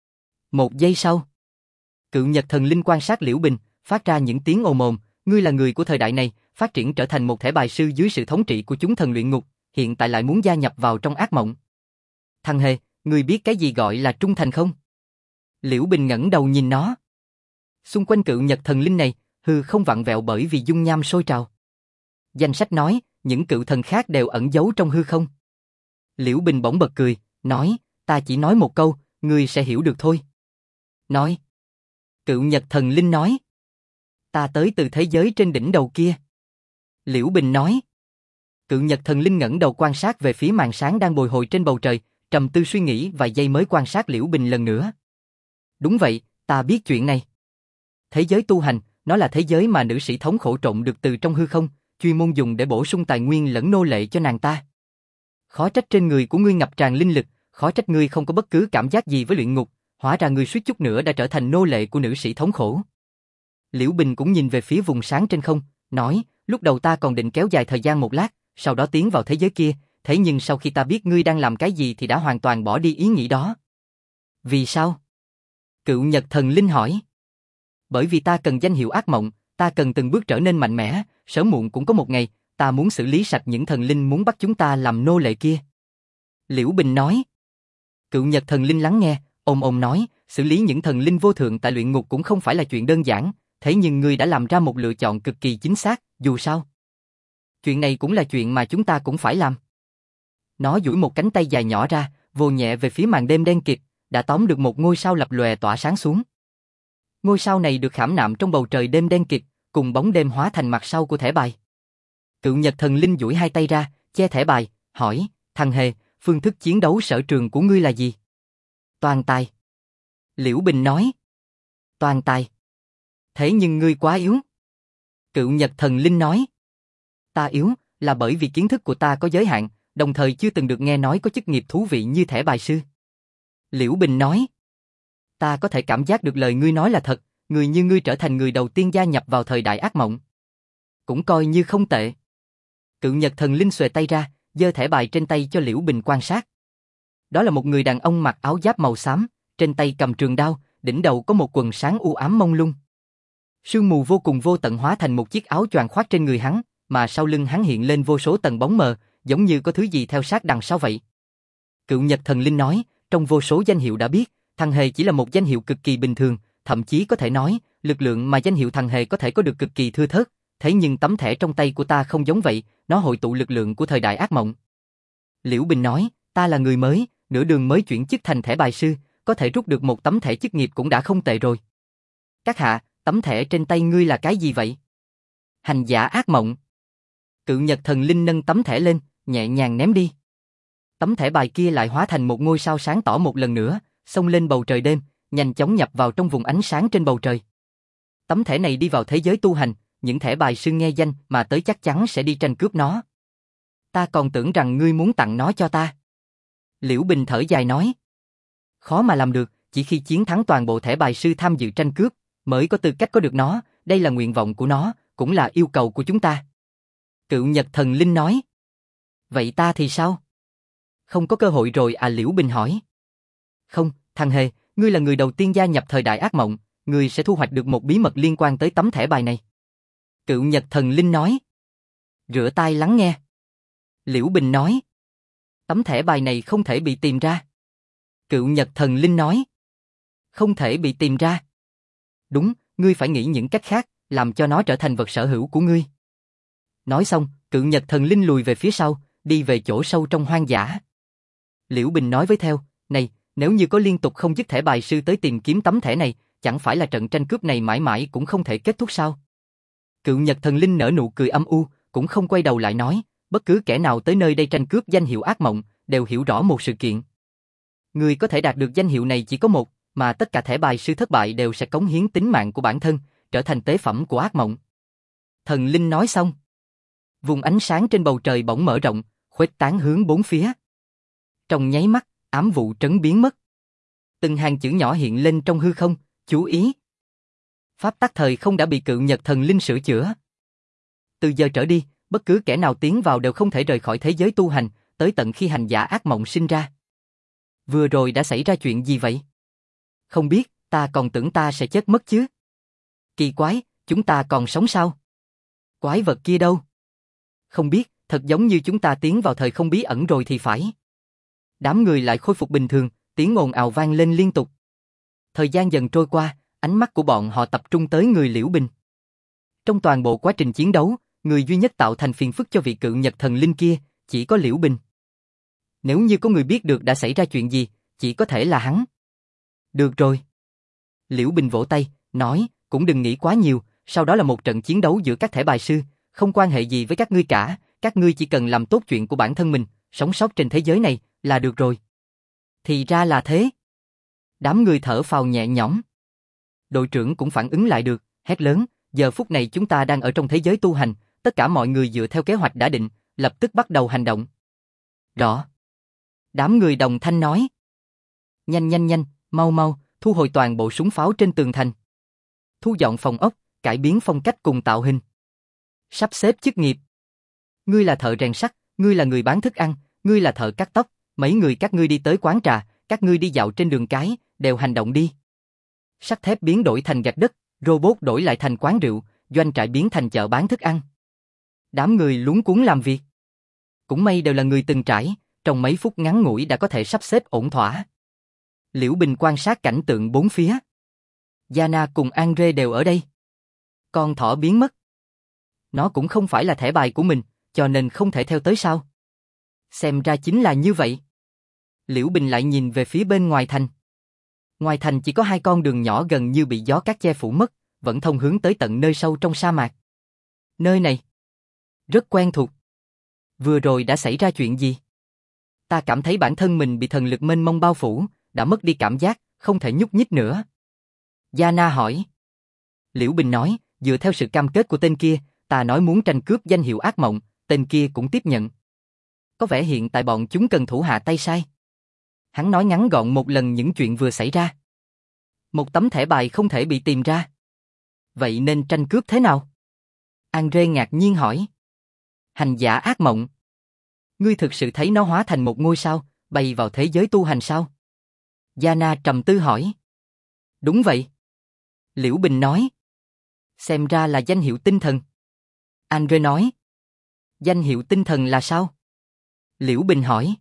[SPEAKER 1] Một giây sau, Cự Nhật Thần Linh quan sát Liễu Bình, phát ra những tiếng ồm ồm, ngươi là người của thời đại này, phát triển trở thành một thẻ bài sư dưới sự thống trị của chúng thần luyện ngục, hiện tại lại muốn gia nhập vào trong ác mộng. Thằng hề, ngươi biết cái gì gọi là trung thành không? Liễu Bình ngẩng đầu nhìn nó. Xung quanh Cự Nhật Thần Linh này, hư không vặn vẹo bởi vì dung nham sôi trào. Danh sách nói, những cự thần khác đều ẩn giấu trong hư không. Liễu Bình bỗng bật cười, nói, ta chỉ nói một câu, ngươi sẽ hiểu được thôi. Nói. Cự Nhật Thần Linh nói. Ta tới từ thế giới trên đỉnh đầu kia. Liễu Bình nói. Cự Nhật Thần Linh ngẩng đầu quan sát về phía màn sáng đang bồi hồi trên bầu trời, trầm tư suy nghĩ vài giây mới quan sát Liễu Bình lần nữa. Đúng vậy, ta biết chuyện này. Thế giới tu hành, nó là thế giới mà nữ sĩ thống khổ trộn được từ trong hư không, chuyên môn dùng để bổ sung tài nguyên lẫn nô lệ cho nàng ta. Khó trách trên người của ngươi ngập tràn linh lực, khó trách ngươi không có bất cứ cảm giác gì với luyện ngục, hóa ra ngươi suýt chút nữa đã trở thành nô lệ của nữ sĩ thống khổ. Liễu Bình cũng nhìn về phía vùng sáng trên không, nói, lúc đầu ta còn định kéo dài thời gian một lát, sau đó tiến vào thế giới kia, thế nhưng sau khi ta biết ngươi đang làm cái gì thì đã hoàn toàn bỏ đi ý nghĩ đó. Vì sao? Cự Nhật Thần Linh hỏi. Bởi vì ta cần danh hiệu ác mộng, ta cần từng bước trở nên mạnh mẽ, sớm muộn cũng có một ngày, ta muốn xử lý sạch những thần linh muốn bắt chúng ta làm nô lệ kia. Liễu Bình nói. Cự Nhật Thần Linh lắng nghe, ôm ôm nói, xử lý những thần linh vô thượng tại luyện ngục cũng không phải là chuyện đơn giản, thế nhưng ngươi đã làm ra một lựa chọn cực kỳ chính xác, dù sao. Chuyện này cũng là chuyện mà chúng ta cũng phải làm. Nó duỗi một cánh tay dài nhỏ ra, vồ nhẹ về phía màn đêm đen kịt, đã tóm được một ngôi sao lập lòe tỏa sáng xuống. Ngôi sao này được khảm nạm trong bầu trời đêm đen kịt, cùng bóng đêm hóa thành mặt sau của thẻ bài. Cự Nhật Thần Linh duỗi hai tay ra, che thẻ bài, hỏi, thằng hề, phương thức chiến đấu sở trường của ngươi là gì? Toàn tài. Liễu Bình nói. Toàn tài. Thế nhưng ngươi quá yếu. Cự Nhật Thần Linh nói. Ta yếu, là bởi vì kiến thức của ta có giới hạn, đồng thời chưa từng được nghe nói có chức nghiệp thú vị như thẻ bài sư. Liễu Bình nói. Ta có thể cảm giác được lời ngươi nói là thật, người như ngươi trở thành người đầu tiên gia nhập vào thời đại ác mộng. Cũng coi như không tệ. Cự Nhật Thần Linh xuề tay ra, giơ thẻ bài trên tay cho Liễu Bình quan sát. Đó là một người đàn ông mặc áo giáp màu xám, trên tay cầm trường đao, đỉnh đầu có một quần sáng u ám mông lung. Sương mù vô cùng vô tận hóa thành một chiếc áo choàng khoác trên người hắn, mà sau lưng hắn hiện lên vô số tầng bóng mờ, giống như có thứ gì theo sát đằng sau vậy. Cự Nhật Thần Linh nói, trong vô số danh hiệu đã biết, thằng hề chỉ là một danh hiệu cực kỳ bình thường, thậm chí có thể nói, lực lượng mà danh hiệu thằng hề có thể có được cực kỳ thưa thớt, thế nhưng tấm thẻ trong tay của ta không giống vậy, nó hội tụ lực lượng của thời đại ác mộng. Liễu Bình nói, ta là người mới, nửa đường mới chuyển chức thành thẻ bài sư, có thể rút được một tấm thẻ chức nghiệp cũng đã không tệ rồi. Các hạ, tấm thẻ trên tay ngươi là cái gì vậy? Hành giả ác mộng. Cự Nhật Thần Linh nâng tấm thẻ lên, nhẹ nhàng ném đi. Tấm thẻ bài kia lại hóa thành một ngôi sao sáng tỏ một lần nữa, xông lên bầu trời đêm, nhanh chóng nhập vào trong vùng ánh sáng trên bầu trời. Tấm thẻ này đi vào thế giới tu hành, những thẻ bài sư nghe danh mà tới chắc chắn sẽ đi tranh cướp nó. Ta còn tưởng rằng ngươi muốn tặng nó cho ta. Liễu Bình thở dài nói. Khó mà làm được, chỉ khi chiến thắng toàn bộ thẻ bài sư tham dự tranh cướp, mới có tư cách có được nó, đây là nguyện vọng của nó, cũng là yêu cầu của chúng ta. Cự Nhật Thần Linh nói. Vậy ta thì sao? Không có cơ hội rồi à, Liễu Bình hỏi. Không, thằng hề, ngươi là người đầu tiên gia nhập thời đại ác mộng, ngươi sẽ thu hoạch được một bí mật liên quan tới tấm thẻ bài này. Cự Nhật Thần Linh nói. Rửa tai lắng nghe. Liễu Bình nói. Tấm thẻ bài này không thể bị tìm ra. Cự Nhật Thần Linh nói. Không thể bị tìm ra. Đúng, ngươi phải nghĩ những cách khác, làm cho nó trở thành vật sở hữu của ngươi. Nói xong, Cự Nhật Thần Linh lùi về phía sau, đi về chỗ sâu trong hoang dã. Liễu Bình nói với theo, này, nếu như có liên tục không dứt thẻ bài sư tới tìm kiếm tấm thẻ này, chẳng phải là trận tranh cướp này mãi mãi cũng không thể kết thúc sao? Cự Nhật Thần Linh nở nụ cười âm u, cũng không quay đầu lại nói, bất cứ kẻ nào tới nơi đây tranh cướp danh hiệu ác mộng, đều hiểu rõ một sự kiện. Người có thể đạt được danh hiệu này chỉ có một, mà tất cả thẻ bài sư thất bại đều sẽ cống hiến tính mạng của bản thân, trở thành tế phẩm của ác mộng. Thần Linh nói xong. Vùng ánh sáng trên bầu trời bỗng mở rộng, khuếch tán hướng bốn phía. Trong nháy mắt, ám vụ trấn biến mất. Từng hàng chữ nhỏ hiện lên trong hư không, chú ý. Pháp tắc thời không đã bị Cự Nhật Thần Linh sửa chữa. Từ giờ trở đi, bất cứ kẻ nào tiến vào đều không thể rời khỏi thế giới tu hành, tới tận khi hành giả ác mộng sinh ra. Vừa rồi đã xảy ra chuyện gì vậy? Không biết, ta còn tưởng ta sẽ chết mất chứ. Kỳ quái, chúng ta còn sống sao? Quái vật kia đâu? Không biết, thật giống như chúng ta tiến vào thời không bí ẩn rồi thì phải. Đám người lại khôi phục bình thường, tiếng ồn ào vang lên liên tục. Thời gian dần trôi qua, ánh mắt của bọn họ tập trung tới người Liễu Bình. Trong toàn bộ quá trình chiến đấu, người duy nhất tạo thành phiền phức cho vị Cự Nhật Thần Linh kia, chỉ có Liễu Bình. Nếu như có người biết được đã xảy ra chuyện gì, chỉ có thể là hắn. Được rồi. Liễu Bình vỗ tay, nói, cũng đừng nghĩ quá nhiều, sau đó là một trận chiến đấu giữa các thẻ bài sư, không quan hệ gì với các ngươi cả, các ngươi chỉ cần làm tốt chuyện của bản thân mình, sống sót trên thế giới này, là được rồi. Thì ra là thế. Đám người thở phào nhẹ nhõm. Đội trưởng cũng phản ứng lại được, hét lớn, giờ phút này chúng ta đang ở trong thế giới tu hành, tất cả mọi người dựa theo kế hoạch đã định, lập tức bắt đầu hành động. Rõ. Đám người đồng thanh nói. Nhanh nhanh nhanh, mau mau, thu hồi toàn bộ súng pháo trên tường thành. Thu dọn phòng ốc, cải biến phong cách cùng tạo hình. Sắp xếp chức nghiệp. Ngươi là thợ rèn sắt, ngươi là người bán thức ăn, ngươi là thợ cắt tóc, mấy người các ngươi đi tới quán trà, các ngươi đi dạo trên đường cái, đều hành động đi. Sắt thép biến đổi thành gạch đất, robot đổi lại thành quán rượu, doanh trại biến thành chợ bán thức ăn. Đám người luống cuống làm việc. Cũng may đều là người từng trải, trong mấy phút ngắn ngủi đã có thể sắp xếp ổn thỏa. Liễu Bình quan sát cảnh tượng bốn phía. Yana cùng Andre đều ở đây. Con thỏ biến mất. Nó cũng không phải là thẻ bài của mình, cho nên không thể theo tới sao? Xem ra chính là như vậy. Liễu Bình lại nhìn về phía bên ngoài thành. Ngoài thành chỉ có hai con đường nhỏ gần như bị gió cát che phủ mất, vẫn thông hướng tới tận nơi sâu trong sa mạc. Nơi này rất quen thuộc. Vừa rồi đã xảy ra chuyện gì? Ta cảm thấy bản thân mình bị thần lực mênh mông bao phủ, đã mất đi cảm giác, không thể nhúc nhích nữa. Yana hỏi. Liễu Bình nói, dựa theo sự cam kết của tên kia, ta nói muốn tranh cướp danh hiệu ác mộng, tên kia cũng tiếp nhận. Có vẻ hiện tại bọn chúng cần thủ hạ tay sai. Hắn nói ngắn gọn một lần những chuyện vừa xảy ra. Một tấm thẻ bài không thể bị tìm ra. Vậy nên tranh cướp thế nào? Andre ngạc nhiên hỏi. Hành giả ác mộng. Ngươi thực sự thấy nó hóa thành một ngôi sao, bay vào thế giới tu hành sao? Yana trầm tư hỏi. Đúng vậy. Liễu Bình nói. Xem ra là danh hiệu tinh thần. Andre nói. Danh hiệu tinh thần là sao? Liễu Bình hỏi.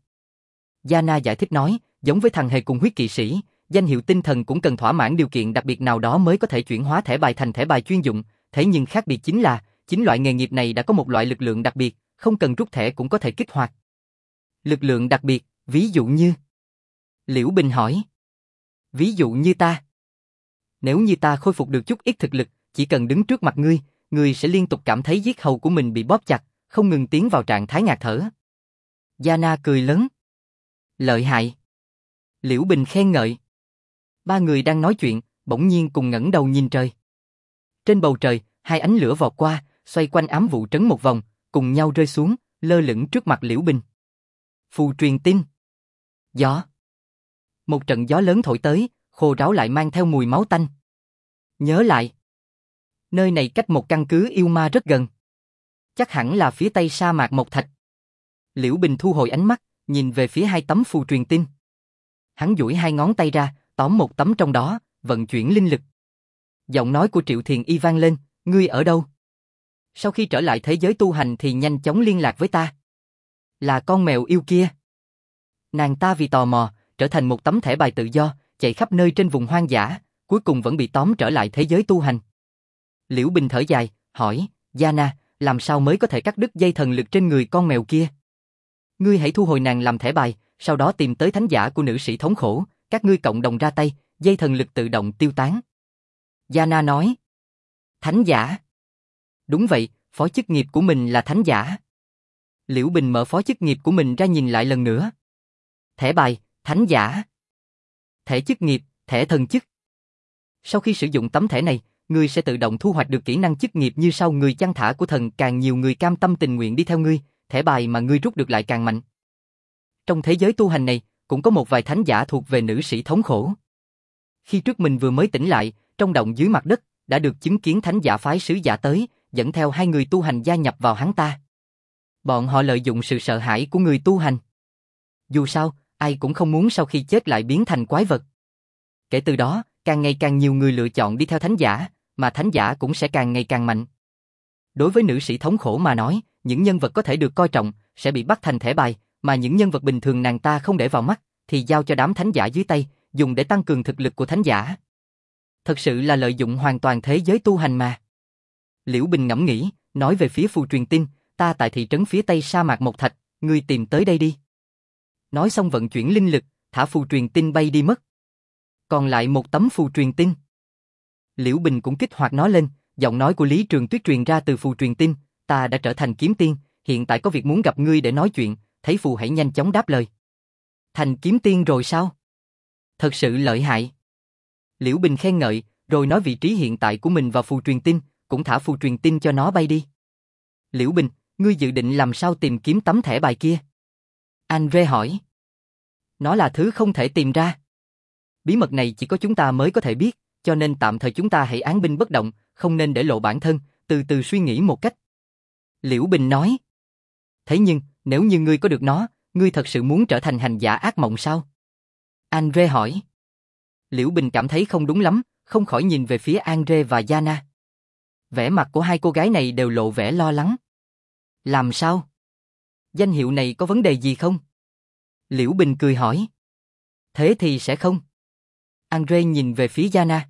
[SPEAKER 1] Yana giải thích nói, giống với thằng hề cùng huyết kỵ sĩ, danh hiệu tinh thần cũng cần thỏa mãn điều kiện đặc biệt nào đó mới có thể chuyển hóa thẻ bài thành thẻ bài chuyên dụng, thế nhưng khác biệt chính là, chính loại nghề nghiệp này đã có một loại lực lượng đặc biệt, không cần rút thẻ cũng có thể kích hoạt. Lực lượng đặc biệt, ví dụ như? Liễu Bình hỏi. Ví dụ như ta. Nếu như ta khôi phục được chút ít thực lực, chỉ cần đứng trước mặt ngươi, ngươi sẽ liên tục cảm thấy yết hầu của mình bị bóp chặt, không ngừng tiến vào trạng thái ngạt thở. Yana cười lớn. Lợi hại. Liễu Bình khen ngợi. Ba người đang nói chuyện, bỗng nhiên cùng ngẩng đầu nhìn trời. Trên bầu trời, hai ánh lửa vọt qua, xoay quanh ám vụ trấn một vòng, cùng nhau rơi xuống, lơ lửng trước mặt Liễu Bình. Phù truyền tin. Gió. Một trận gió lớn thổi tới, khô ráo lại mang theo mùi máu tanh. Nhớ lại. Nơi này cách một căn cứ yêu ma rất gần. Chắc hẳn là phía tây sa mạc Mộc Thạch. Liễu Bình thu hồi ánh mắt, nhìn về phía hai tấm phù truyền tin. Hắn duỗi hai ngón tay ra, tóm một tấm trong đó, vận chuyển linh lực. Giọng nói của Triệu Thiền Y vang lên, ngươi ở đâu? Sau khi trở lại thế giới tu hành thì nhanh chóng liên lạc với ta. Là con mèo yêu kia. Nàng ta vì tò mò, trở thành một tấm thẻ bài tự do, chạy khắp nơi trên vùng hoang dã, cuối cùng vẫn bị tóm trở lại thế giới tu hành. Liễu Bình thở dài, hỏi, Yana, làm sao mới có thể cắt đứt dây thần lực trên người con mèo kia? Ngươi hãy thu hồi nàng làm thẻ bài, sau đó tìm tới thánh giả của nữ sĩ thống khổ, các ngươi cộng đồng ra tay, dây thần lực tự động tiêu tán. Yana nói. Thánh giả? Đúng vậy, phó chức nghiệp của mình là thánh giả. Liễu Bình mở phó chức nghiệp của mình ra nhìn lại lần nữa. Thẻ bài, thánh giả. Thẻ chức nghiệp, thẻ thần chức. Sau khi sử dụng tấm thẻ này, ngươi sẽ tự động thu hoạch được kỹ năng chức nghiệp như sau: người chăn thả của thần, càng nhiều người cam tâm tình nguyện đi theo ngươi, thẻ bài mà ngươi rút được lại càng mạnh. Trong thế giới tu hành này, cũng có một vài thánh giả thuộc về nữ sĩ thống khổ. Khi trước mình vừa mới tỉnh lại, trong động dưới mặt đất, đã được chứng kiến thánh giả phái sứ giả tới, dẫn theo hai người tu hành gia nhập vào hắn ta. Bọn họ lợi dụng sự sợ hãi của người tu hành. Dù sao, ai cũng không muốn sau khi chết lại biến thành quái vật. Kể từ đó, càng ngày càng nhiều người lựa chọn đi theo thánh giả, mà thánh giả cũng sẽ càng ngày càng mạnh. Đối với nữ sĩ thống khổ mà nói, những nhân vật có thể được coi trọng, sẽ bị bắt thành thẻ bài, mà những nhân vật bình thường nàng ta không để vào mắt, thì giao cho đám thánh giả dưới tay, dùng để tăng cường thực lực của thánh giả. Thật sự là lợi dụng hoàn toàn thế giới tu hành mà. Liễu Bình ngẫm nghĩ, nói về phía phù truyền tin, ta tại thị trấn phía tây sa mạc Mộc Thạch, ngươi tìm tới đây đi. Nói xong vận chuyển linh lực, thả phù truyền tin bay đi mất. Còn lại một tấm phù truyền tin. Liễu Bình cũng kích hoạt nó lên, giọng nói của Lý Trường Tuyết truyền ra từ phù truyền tin, ta đã trở thành kiếm tiên, hiện tại có việc muốn gặp ngươi để nói chuyện, thấy phù hãy nhanh chóng đáp lời. Thành kiếm tiên rồi sao? Thật sự lợi hại. Liễu Bình khen ngợi, rồi nói vị trí hiện tại của mình vào phù truyền tin, cũng thả phù truyền tin cho nó bay đi. Liễu Bình, ngươi dự định làm sao tìm kiếm tấm thẻ bài kia? Andre hỏi. Nó là thứ không thể tìm ra. Bí mật này chỉ có chúng ta mới có thể biết, cho nên tạm thời chúng ta hãy án binh bất động, không nên để lộ bản thân, từ từ suy nghĩ một cách. Liễu Bình nói. Thế nhưng, nếu như ngươi có được nó, ngươi thật sự muốn trở thành hành giả ác mộng sao? Andre hỏi. Liễu Bình cảm thấy không đúng lắm, không khỏi nhìn về phía Andre và Yana. Vẻ mặt của hai cô gái này đều lộ vẻ lo lắng. Làm sao? Danh hiệu này có vấn đề gì không? Liễu Bình cười hỏi. Thế thì sẽ không. Andre nhìn về phía Yana.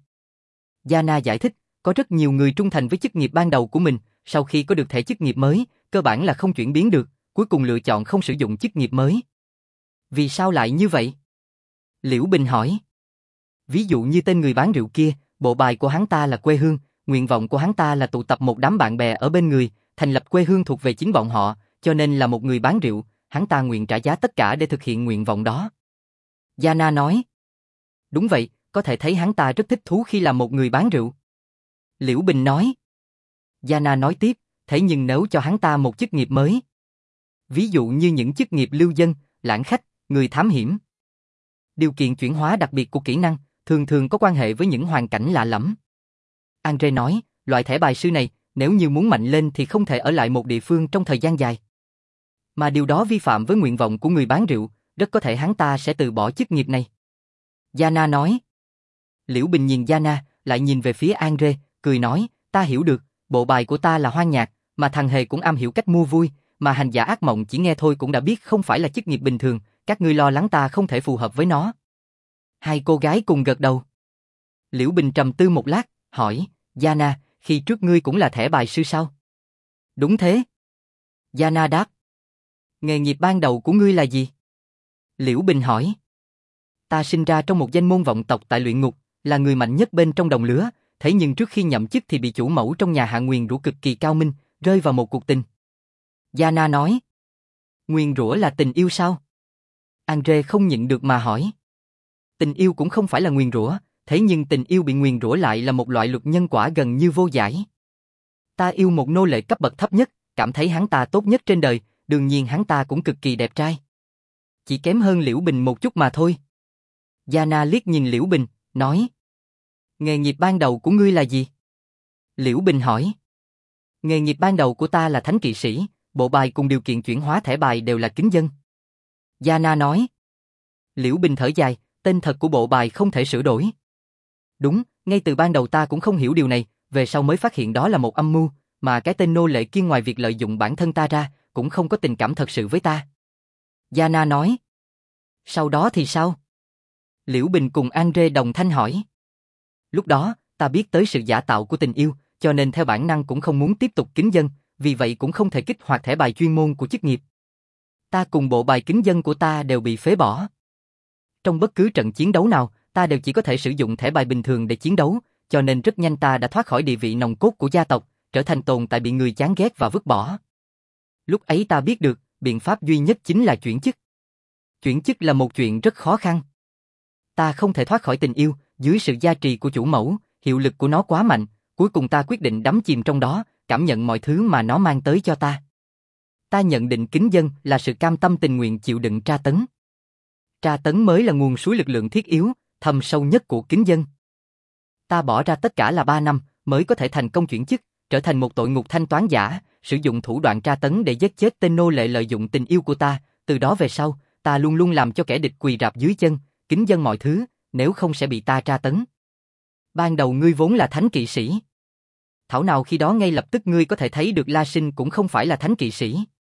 [SPEAKER 1] Yana giải thích, có rất nhiều người trung thành với chức nghiệp ban đầu của mình, sau khi có được thẻ chức nghiệp mới, cơ bản là không chuyển biến được, cuối cùng lựa chọn không sử dụng chức nghiệp mới. Vì sao lại như vậy? Liễu Bình hỏi. Ví dụ như tên người bán rượu kia, bộ bài của hắn ta là quê hương, nguyện vọng của hắn ta là tụ tập một đám bạn bè ở bên người, thành lập quê hương thuộc về chính bọn họ, cho nên là một người bán rượu, hắn ta nguyện trả giá tất cả để thực hiện nguyện vọng đó. Yana nói. Đúng vậy, có thể thấy hắn ta rất thích thú khi làm một người bán rượu. Liễu Bình nói. Yana nói tiếp, thế nhưng nếu cho hắn ta một chức nghiệp mới, ví dụ như những chức nghiệp lưu dân, lãng khách, người thám hiểm, điều kiện chuyển hóa đặc biệt của kỹ năng, thường thường có quan hệ với những hoàn cảnh lạ lẫm. Andre nói, loại thẻ bài sư này, nếu như muốn mạnh lên thì không thể ở lại một địa phương trong thời gian dài. Mà điều đó vi phạm với nguyện vọng của người bán rượu, rất có thể hắn ta sẽ từ bỏ chức nghiệp này. Yana nói. Liễu Bình nhìn Yana, lại nhìn về phía Andre, cười nói, ta hiểu được, bộ bài của ta là hoang nhạc, mà thằng hề cũng am hiểu cách mua vui, mà hành giả ác mộng chỉ nghe thôi cũng đã biết không phải là chức nghiệp bình thường, các ngươi lo lắng ta không thể phù hợp với nó. Hai cô gái cùng gật đầu. Liễu Bình trầm tư một lát, hỏi, Yana, khi trước ngươi cũng là thẻ bài sư sao? Đúng thế. Yana đáp. Nghề nghiệp ban đầu của ngươi là gì? Liễu Bình hỏi. Ta sinh ra trong một danh môn vọng tộc tại luyện ngục, là người mạnh nhất bên trong đồng lứa, thế nhưng trước khi nhậm chức thì bị chủ mẫu trong nhà hạ nguyền rủa cực kỳ cao minh, rơi vào một cuộc tình. Yana nói. Nguyền rủa là tình yêu sao? Andre không nhịn được mà hỏi. Tình yêu cũng không phải là nguyền rủa, thế nhưng tình yêu bị nguyền rủa lại là một loại luật nhân quả gần như vô giải. Ta yêu một nô lệ cấp bậc thấp nhất, cảm thấy hắn ta tốt nhất trên đời, đương nhiên hắn ta cũng cực kỳ đẹp trai. Chỉ kém hơn Liễu Bình một chút mà thôi. Yana liếc nhìn Liễu Bình, nói. Nghề nghiệp ban đầu của ngươi là gì? Liễu Bình hỏi. Nghề nghiệp ban đầu của ta là thánh kỵ sĩ, bộ bài cùng điều kiện chuyển hóa thẻ bài đều là kính dân. Yana nói. Liễu Bình thở dài, tên thật của bộ bài không thể sửa đổi. Đúng, ngay từ ban đầu ta cũng không hiểu điều này, về sau mới phát hiện đó là một âm mưu, mà cái tên nô lệ kia ngoài việc lợi dụng bản thân ta ra, cũng không có tình cảm thật sự với ta. Yana nói. Sau đó thì sao? Liễu Bình cùng Andre đồng thanh hỏi. Lúc đó, ta biết tới sự giả tạo của tình yêu, cho nên theo bản năng cũng không muốn tiếp tục kính dân, vì vậy cũng không thể kích hoạt thẻ bài chuyên môn của chức nghiệp. Ta cùng bộ bài kính dân của ta đều bị phế bỏ. Trong bất cứ trận chiến đấu nào, ta đều chỉ có thể sử dụng thẻ bài bình thường để chiến đấu, cho nên rất nhanh ta đã thoát khỏi địa vị nòng cốt của gia tộc, trở thành tồn tại bị người chán ghét và vứt bỏ. Lúc ấy ta biết được, biện pháp duy nhất chính là chuyển chức. Chuyển chức là một chuyện rất khó khăn. Ta không thể thoát khỏi tình yêu, dưới sự gia trì của chủ mẫu, hiệu lực của nó quá mạnh, cuối cùng ta quyết định đắm chìm trong đó, cảm nhận mọi thứ mà nó mang tới cho ta. Ta nhận định kính dân là sự cam tâm tình nguyện chịu đựng tra tấn. Tra tấn mới là nguồn suối lực lượng thiết yếu, thâm sâu nhất của kính dân. Ta bỏ ra tất cả là 3 năm mới có thể thành công chuyển chức, trở thành một tội ngục thanh toán giả, sử dụng thủ đoạn tra tấn để giết chết tên nô lệ lợi dụng tình yêu của ta. Từ đó về sau, ta luôn luôn làm cho kẻ địch quỳ rạp dưới chân, kính dân mọi thứ, nếu không sẽ bị ta tra tấn. Ban đầu ngươi vốn là thánh kỵ sĩ. Thảo nào khi đó ngay lập tức ngươi có thể thấy được La Sinh cũng không phải là thánh kỵ sĩ.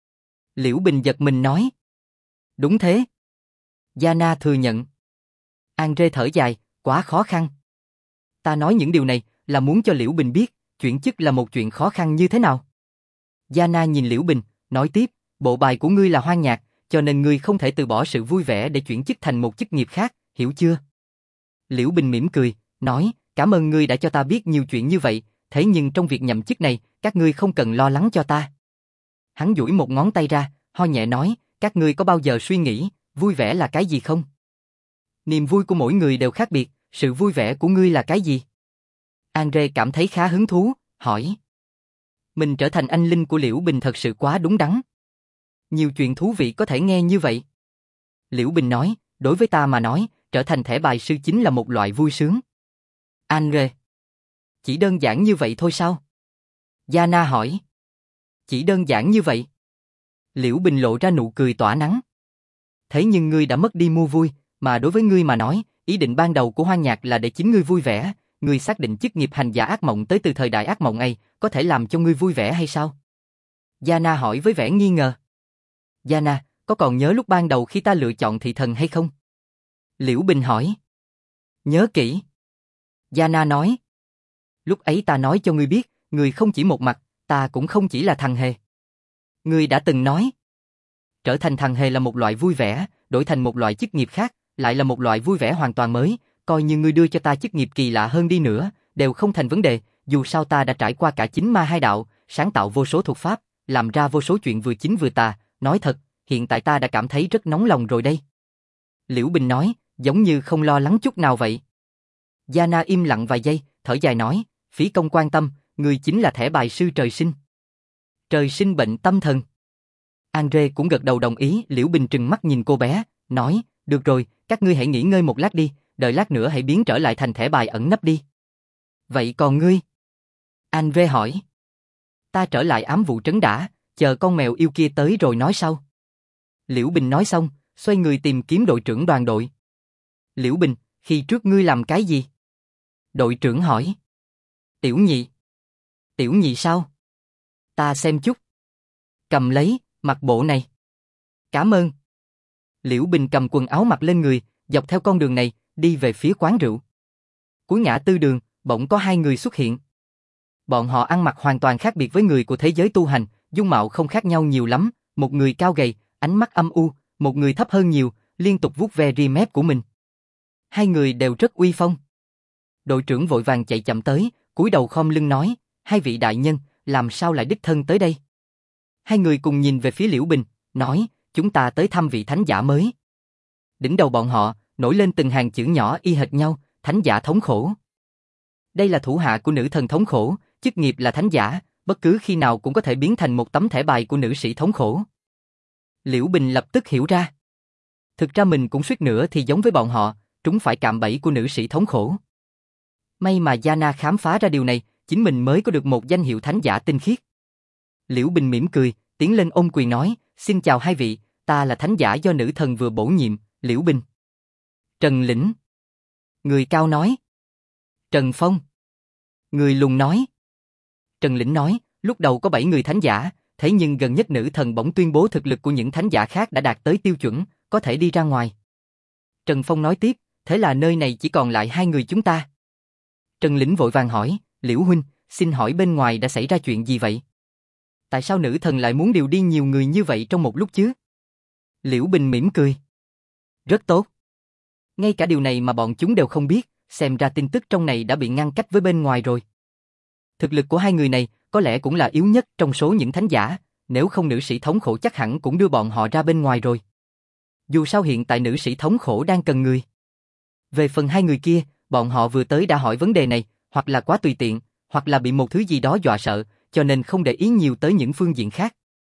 [SPEAKER 1] Liễu Bình giật mình nói. Đúng thế. Yana thừa nhận. Andre thở dài, quá khó khăn. Ta nói những điều này là muốn cho Liễu Bình biết, chuyển chức là một chuyện khó khăn như thế nào. Yana nhìn Liễu Bình, nói tiếp, bộ bài của ngươi là hoang nhạc, cho nên ngươi không thể từ bỏ sự vui vẻ để chuyển chức thành một chức nghiệp khác, hiểu chưa? Liễu Bình mỉm cười, nói, cảm ơn ngươi đã cho ta biết nhiều chuyện như vậy, thế nhưng trong việc nhậm chức này, các ngươi không cần lo lắng cho ta. Hắn duỗi một ngón tay ra, ho nhẹ nói, các ngươi có bao giờ suy nghĩ, vui vẻ là cái gì không? Niềm vui của mỗi người đều khác biệt, sự vui vẻ của ngươi là cái gì? Andre cảm thấy khá hứng thú, hỏi. Mình trở thành anh linh của Liễu Bình thật sự quá đúng đắn. Nhiều chuyện thú vị có thể nghe như vậy. Liễu Bình nói, đối với ta mà nói, trở thành thẻ bài sư chính là một loại vui sướng. Andre. Chỉ đơn giản như vậy thôi sao? Yana hỏi. Chỉ đơn giản như vậy. Liễu Bình lộ ra nụ cười tỏa nắng. Thế nhưng ngươi đã mất đi mua vui, mà đối với ngươi mà nói, ý định ban đầu của Hoang Nhạc là để chính ngươi vui vẻ, ngươi xác định chức nghiệp hành giả ác mộng tới từ thời đại ác mộng ấy, có thể làm cho ngươi vui vẻ hay sao? Yana hỏi với vẻ nghi ngờ. Yana, có còn nhớ lúc ban đầu khi ta lựa chọn thị thần hay không? Liễu Bình hỏi. Nhớ kỹ. Yana nói. Lúc ấy ta nói cho ngươi biết, ngươi không chỉ một mặt, ta cũng không chỉ là thằng hề. Ngươi đã từng nói. Trở thành thằng hề là một loại vui vẻ, đổi thành một loại chức nghiệp khác, lại là một loại vui vẻ hoàn toàn mới, coi như ngươi đưa cho ta chức nghiệp kỳ lạ hơn đi nữa, đều không thành vấn đề, dù sao ta đã trải qua cả chính ma hai đạo, sáng tạo vô số thuật pháp, làm ra vô số chuyện vừa chính vừa tà, nói thật, hiện tại ta đã cảm thấy rất nóng lòng rồi đây. Liễu Bình nói, giống như không lo lắng chút nào vậy. Yana im lặng vài giây, thở dài nói, phí công quan tâm, ngươi chính là thẻ bài sư trời sinh. Trời sinh bệnh tâm thần. Andre cũng gật đầu đồng ý, Liễu Bình trừng mắt nhìn cô bé, nói, được rồi, các ngươi hãy nghỉ ngơi một lát đi, đợi lát nữa hãy biến trở lại thành thẻ bài ẩn nấp đi. Vậy còn ngươi? Andre hỏi. Ta trở lại ám vụ trấn đã, chờ con mèo yêu kia tới rồi nói sau. Liễu Bình nói xong, xoay người tìm kiếm đội trưởng đoàn đội. Liễu Bình, khi trước ngươi làm cái gì? Đội trưởng hỏi. Tiểu nhị. Tiểu nhị sao? Ta xem chút. Cầm lấy, mặc bộ này. Cảm ơn. Liễu Bình cầm quần áo mặc lên người, dọc theo con đường này, đi về phía quán rượu. Cuối ngã tư đường, bỗng có hai người xuất hiện. Bọn họ ăn mặc hoàn toàn khác biệt với người của thế giới tu hành, dung mạo không khác nhau nhiều lắm, một người cao gầy, ánh mắt âm u, một người thấp hơn nhiều, liên tục vuốt ve ria mép của mình. Hai người đều rất uy phong. Đội trưởng vội vàng chạy chậm tới, cúi đầu khom lưng nói, hai vị đại nhân, làm sao lại đích thân tới đây? Hai người cùng nhìn về phía Liễu Bình, nói, chúng ta tới thăm vị thánh giả mới. Đỉnh đầu bọn họ, nổi lên từng hàng chữ nhỏ y hệt nhau, thánh giả thống khổ. Đây là thủ hạ của nữ thần thống khổ, chức nghiệp là thánh giả, bất cứ khi nào cũng có thể biến thành một tấm thẻ bài của nữ sĩ thống khổ. Liễu Bình lập tức hiểu ra. Thực ra mình cũng suýt nữa thì giống với bọn họ, trúng phải cạm bẫy của nữ sĩ thống khổ. May mà Yana khám phá ra điều này, chính mình mới có được một danh hiệu thánh giả tinh khiết. Liễu Bình mỉm cười, tiến lên ôm quyền nói, xin chào hai vị, ta là thánh giả do nữ thần vừa bổ nhiệm, Liễu Bình. Trần Lĩnh. Người cao nói. Trần Phong. Người lùn nói. Trần Lĩnh nói, lúc đầu có 7 người thánh giả, thế nhưng gần nhất nữ thần bỗng tuyên bố thực lực của những thánh giả khác đã đạt tới tiêu chuẩn, có thể đi ra ngoài. Trần Phong nói tiếp, thế là nơi này chỉ còn lại 2 người chúng ta. Trần Lĩnh vội vàng hỏi, Liễu huynh, xin hỏi bên ngoài đã xảy ra chuyện gì vậy? Tại sao nữ thần lại muốn điều đi nhiều người như vậy trong một lúc chứ? Liễu Bình mỉm cười. Rất tốt. Ngay cả điều này mà bọn chúng đều không biết, xem ra tin tức trong này đã bị ngăn cách với bên ngoài rồi. Thực lực của hai người này có lẽ cũng là yếu nhất trong số những thánh giả, nếu không nữ sĩ thống khổ chắc hẳn cũng đưa bọn họ ra bên ngoài rồi. Dù sao hiện tại nữ sĩ thống khổ đang cần người. Về phần hai người kia, bọn họ vừa tới đã hỏi vấn đề này, hoặc là quá tùy tiện, hoặc là bị một thứ gì đó dọa sợ, cho nên không để ý nhiều tới những phương diện khác.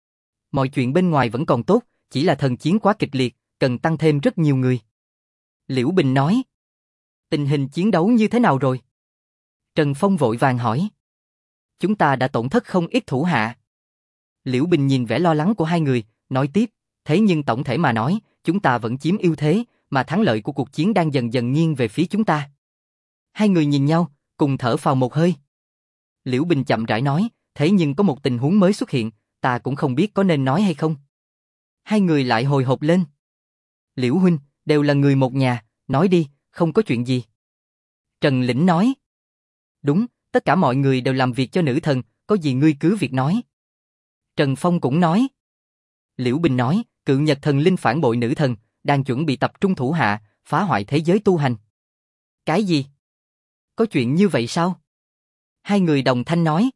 [SPEAKER 1] Mọi chuyện bên ngoài vẫn còn tốt, chỉ là thần chiến quá kịch liệt, cần tăng thêm rất nhiều người. Liễu Bình nói. Tình hình chiến đấu như thế nào rồi? Trần Phong vội vàng hỏi. Chúng ta đã tổn thất không ít thủ hạ. Liễu Bình nhìn vẻ lo lắng của hai người, nói tiếp, thế nhưng tổng thể mà nói, chúng ta vẫn chiếm ưu thế, mà thắng lợi của cuộc chiến đang dần dần nghiêng về phía chúng ta. Hai người nhìn nhau, cùng thở phào một hơi. Liễu Bình chậm rãi nói, thế nhưng có một tình huống mới xuất hiện, ta cũng không biết có nên nói hay không. Hai người lại hồi hộp lên. Liễu huynh, đều là người một nhà, nói đi, không có chuyện gì. Trần Lĩnh nói. Đúng, tất cả mọi người đều làm việc cho nữ thần, có gì ngươi cứ việc nói. Trần Phong cũng nói. Liễu Bình nói, cự nhật thần linh phản bội nữ thần, đang chuẩn bị tập trung thủ hạ, phá hoại thế giới tu hành. Cái gì? Có chuyện như vậy sao? Hai người đồng thanh nói.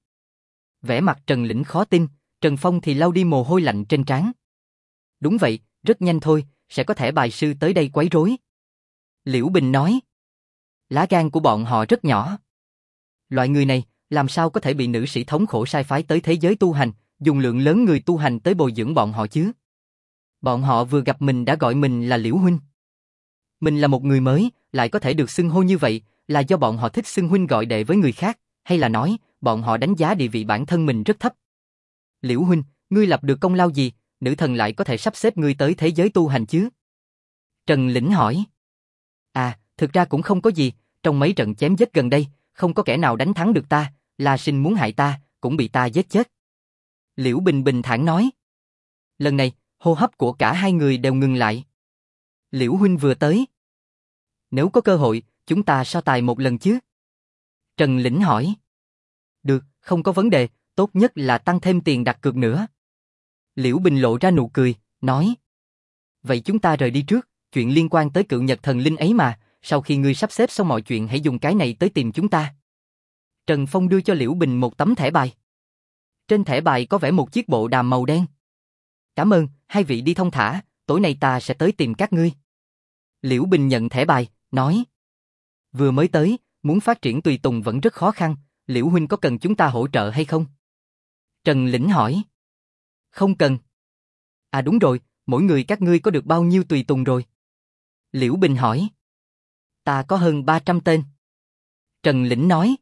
[SPEAKER 1] Vẻ mặt Trần Lĩnh khó tin, Trần Phong thì lau đi mồ hôi lạnh trên trán. Đúng vậy, rất nhanh thôi, sẽ có thẻ bài sư tới đây quấy rối. Liễu Bình nói. Lá gan của bọn họ rất nhỏ. Loại người này, làm sao có thể bị nữ sĩ thống khổ sai phái tới thế giới tu hành, dùng lượng lớn người tu hành tới bồi dưỡng bọn họ chứ? Bọn họ vừa gặp mình đã gọi mình là Liễu huynh. Mình là một người mới, lại có thể được xưng hô như vậy, là do bọn họ thích xưng huynh gọi đệ với người khác, hay là nói, bọn họ đánh giá địa vị bản thân mình rất thấp? Liễu huynh, ngươi lập được công lao gì, nữ thần lại có thể sắp xếp ngươi tới thế giới tu hành chứ? Trần Lĩnh hỏi. À, thực ra cũng không có gì, trong mấy trận chém giết gần đây, không có kẻ nào đánh thắng được ta, La Sinh muốn hại ta, cũng bị ta giết chết. Liễu Bình bình thản nói. Lần này, hô hấp của cả hai người đều ngừng lại. Liễu huynh vừa tới. Nếu có cơ hội, chúng ta so tài một lần chứ? Trần Lĩnh hỏi. Được, không có vấn đề, tốt nhất là tăng thêm tiền đặt cược nữa. Liễu Bình lộ ra nụ cười, nói. Vậy chúng ta rời đi trước, chuyện liên quan tới cự nhật thần linh ấy mà, sau khi ngươi sắp xếp xong mọi chuyện hãy dùng cái này tới tìm chúng ta. Trần Phong đưa cho Liễu Bình một tấm thẻ bài. Trên thẻ bài có vẽ một chiếc bộ đàm màu đen. Cảm ơn, hai vị đi thong thả, tối nay ta sẽ tới tìm các ngươi. Liễu Bình nhận thẻ bài, nói. Vừa mới tới, muốn phát triển tùy tùng vẫn rất khó khăn, Liễu huynh có cần chúng ta hỗ trợ hay không? Trần Lĩnh hỏi. Không cần. À đúng rồi, mỗi người các ngươi có được bao nhiêu tùy tùng rồi? Liễu Bình hỏi. Ta có hơn 300 tên. Trần Lĩnh nói.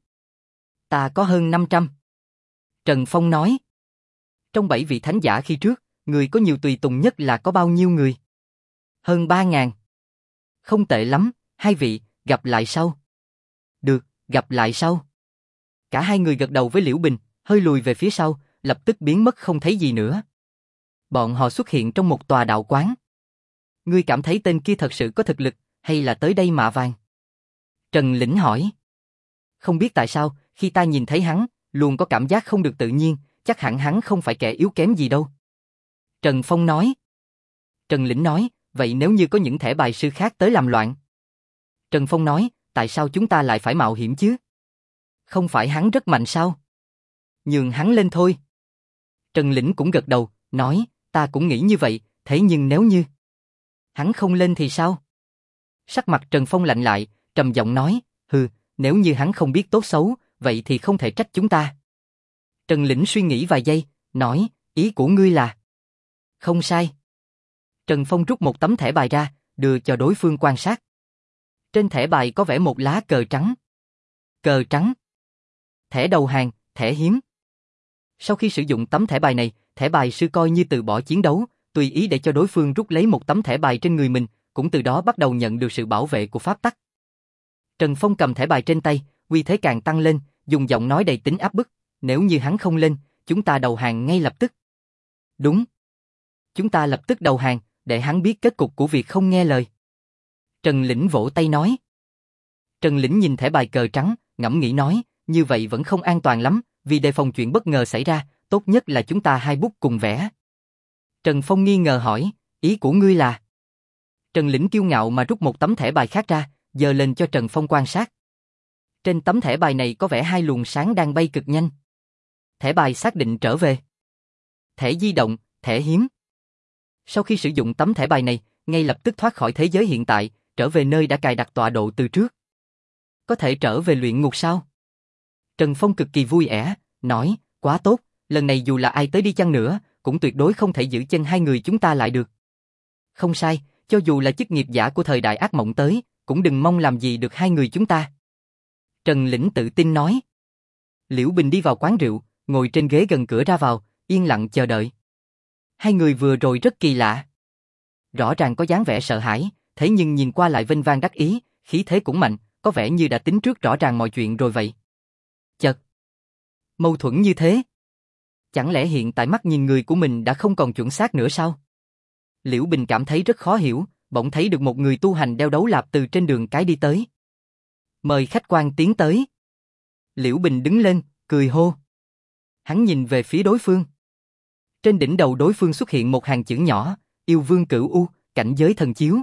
[SPEAKER 1] Ta có hơn 500. Trần Phong nói. Trong 7 vị thánh giả khi trước, người có nhiều tùy tùng nhất là có bao nhiêu người? Hơn 3.000. Không tệ lắm, hai vị, gặp lại sau. Được, gặp lại sau. Cả hai người gật đầu với Liễu Bình, hơi lùi về phía sau, lập tức biến mất không thấy gì nữa. Bọn họ xuất hiện trong một tòa đạo quán. Ngươi cảm thấy tên kia thật sự có thực lực, hay là tới đây mạ vàng? Trần Lĩnh hỏi. Không biết tại sao, khi ta nhìn thấy hắn, luôn có cảm giác không được tự nhiên, chắc hẳn hắn không phải kẻ yếu kém gì đâu. Trần Phong nói. Trần Lĩnh nói, vậy nếu như có những thẻ bài sư khác tới làm loạn? Trần Phong nói, tại sao chúng ta lại phải mạo hiểm chứ? Không phải hắn rất mạnh sao? Nhường hắn lên thôi. Trần Lĩnh cũng gật đầu, nói, ta cũng nghĩ như vậy, thế nhưng nếu như hắn không lên thì sao? Sắc mặt Trần Phong lạnh lại, trầm giọng nói, hừ, nếu như hắn không biết tốt xấu, vậy thì không thể trách chúng ta. Trần Lĩnh suy nghĩ vài giây, nói, ý của ngươi là... Không sai. Trần Phong rút một tấm thẻ bài ra, đưa cho đối phương quan sát. Trên thẻ bài có vẽ một lá cờ trắng. Cờ trắng. Thẻ đầu hàng, thẻ hiếm. Sau khi sử dụng tấm thẻ bài này, thẻ bài sư coi như từ bỏ chiến đấu, tùy ý để cho đối phương rút lấy một tấm thẻ bài trên người mình, cũng từ đó bắt đầu nhận được sự bảo vệ của pháp tắc. Trần Phong cầm thẻ bài trên tay, uy thế càng tăng lên, dùng giọng nói đầy tính áp bức, nếu như hắn không lên, chúng ta đầu hàng ngay lập tức. Đúng. Chúng ta lập tức đầu hàng, để hắn biết kết cục của việc không nghe lời. Trần Lĩnh vỗ tay nói. Trần Lĩnh nhìn thẻ bài cờ trắng, ngẫm nghĩ nói, như vậy vẫn không an toàn lắm, vì đề phòng chuyện bất ngờ xảy ra, tốt nhất là chúng ta hai bút cùng vẽ. Trần Phong nghi ngờ hỏi, ý của ngươi là? Trần Lĩnh kiêu ngạo mà rút một tấm thẻ bài khác ra, giơ lên cho Trần Phong quan sát. Trên tấm thẻ bài này có vẽ hai luồng sáng đang bay cực nhanh. Thẻ bài xác định trở về. Thẻ di động, thẻ hiếm. Sau khi sử dụng tấm thẻ bài này, ngay lập tức thoát khỏi thế giới hiện tại, trở về nơi đã cài đặt tọa độ từ trước. Có thể trở về luyện ngục sao? Trần Phong cực kỳ vui vẻ, nói, quá tốt, lần này dù là ai tới đi chăng nữa, cũng tuyệt đối không thể giữ chân hai người chúng ta lại được. Không sai, cho dù là chức nghiệp giả của thời đại ác mộng tới, cũng đừng mong làm gì được hai người chúng ta. Trần Lĩnh tự tin nói. Liễu Bình đi vào quán rượu, ngồi trên ghế gần cửa ra vào, yên lặng chờ đợi. Hai người vừa rồi rất kỳ lạ. Rõ ràng có dáng vẻ sợ hãi, thế nhưng nhìn qua lại vênh vang đắc ý, khí thế cũng mạnh, có vẻ như đã tính trước rõ ràng mọi chuyện rồi vậy. Chật. Mâu thuẫn như thế. Chẳng lẽ hiện tại mắt nhìn người của mình đã không còn chuẩn xác nữa sao? Liễu Bình cảm thấy rất khó hiểu, bỗng thấy được một người tu hành đeo đấu lạp từ trên đường cái đi tới. Mời khách quan tiến tới. Liễu Bình đứng lên, cười hô. Hắn nhìn về phía đối phương. Trên đỉnh đầu đối phương xuất hiện một hàng chữ nhỏ, Yêu Vương Cửu U, cảnh giới thần chiếu.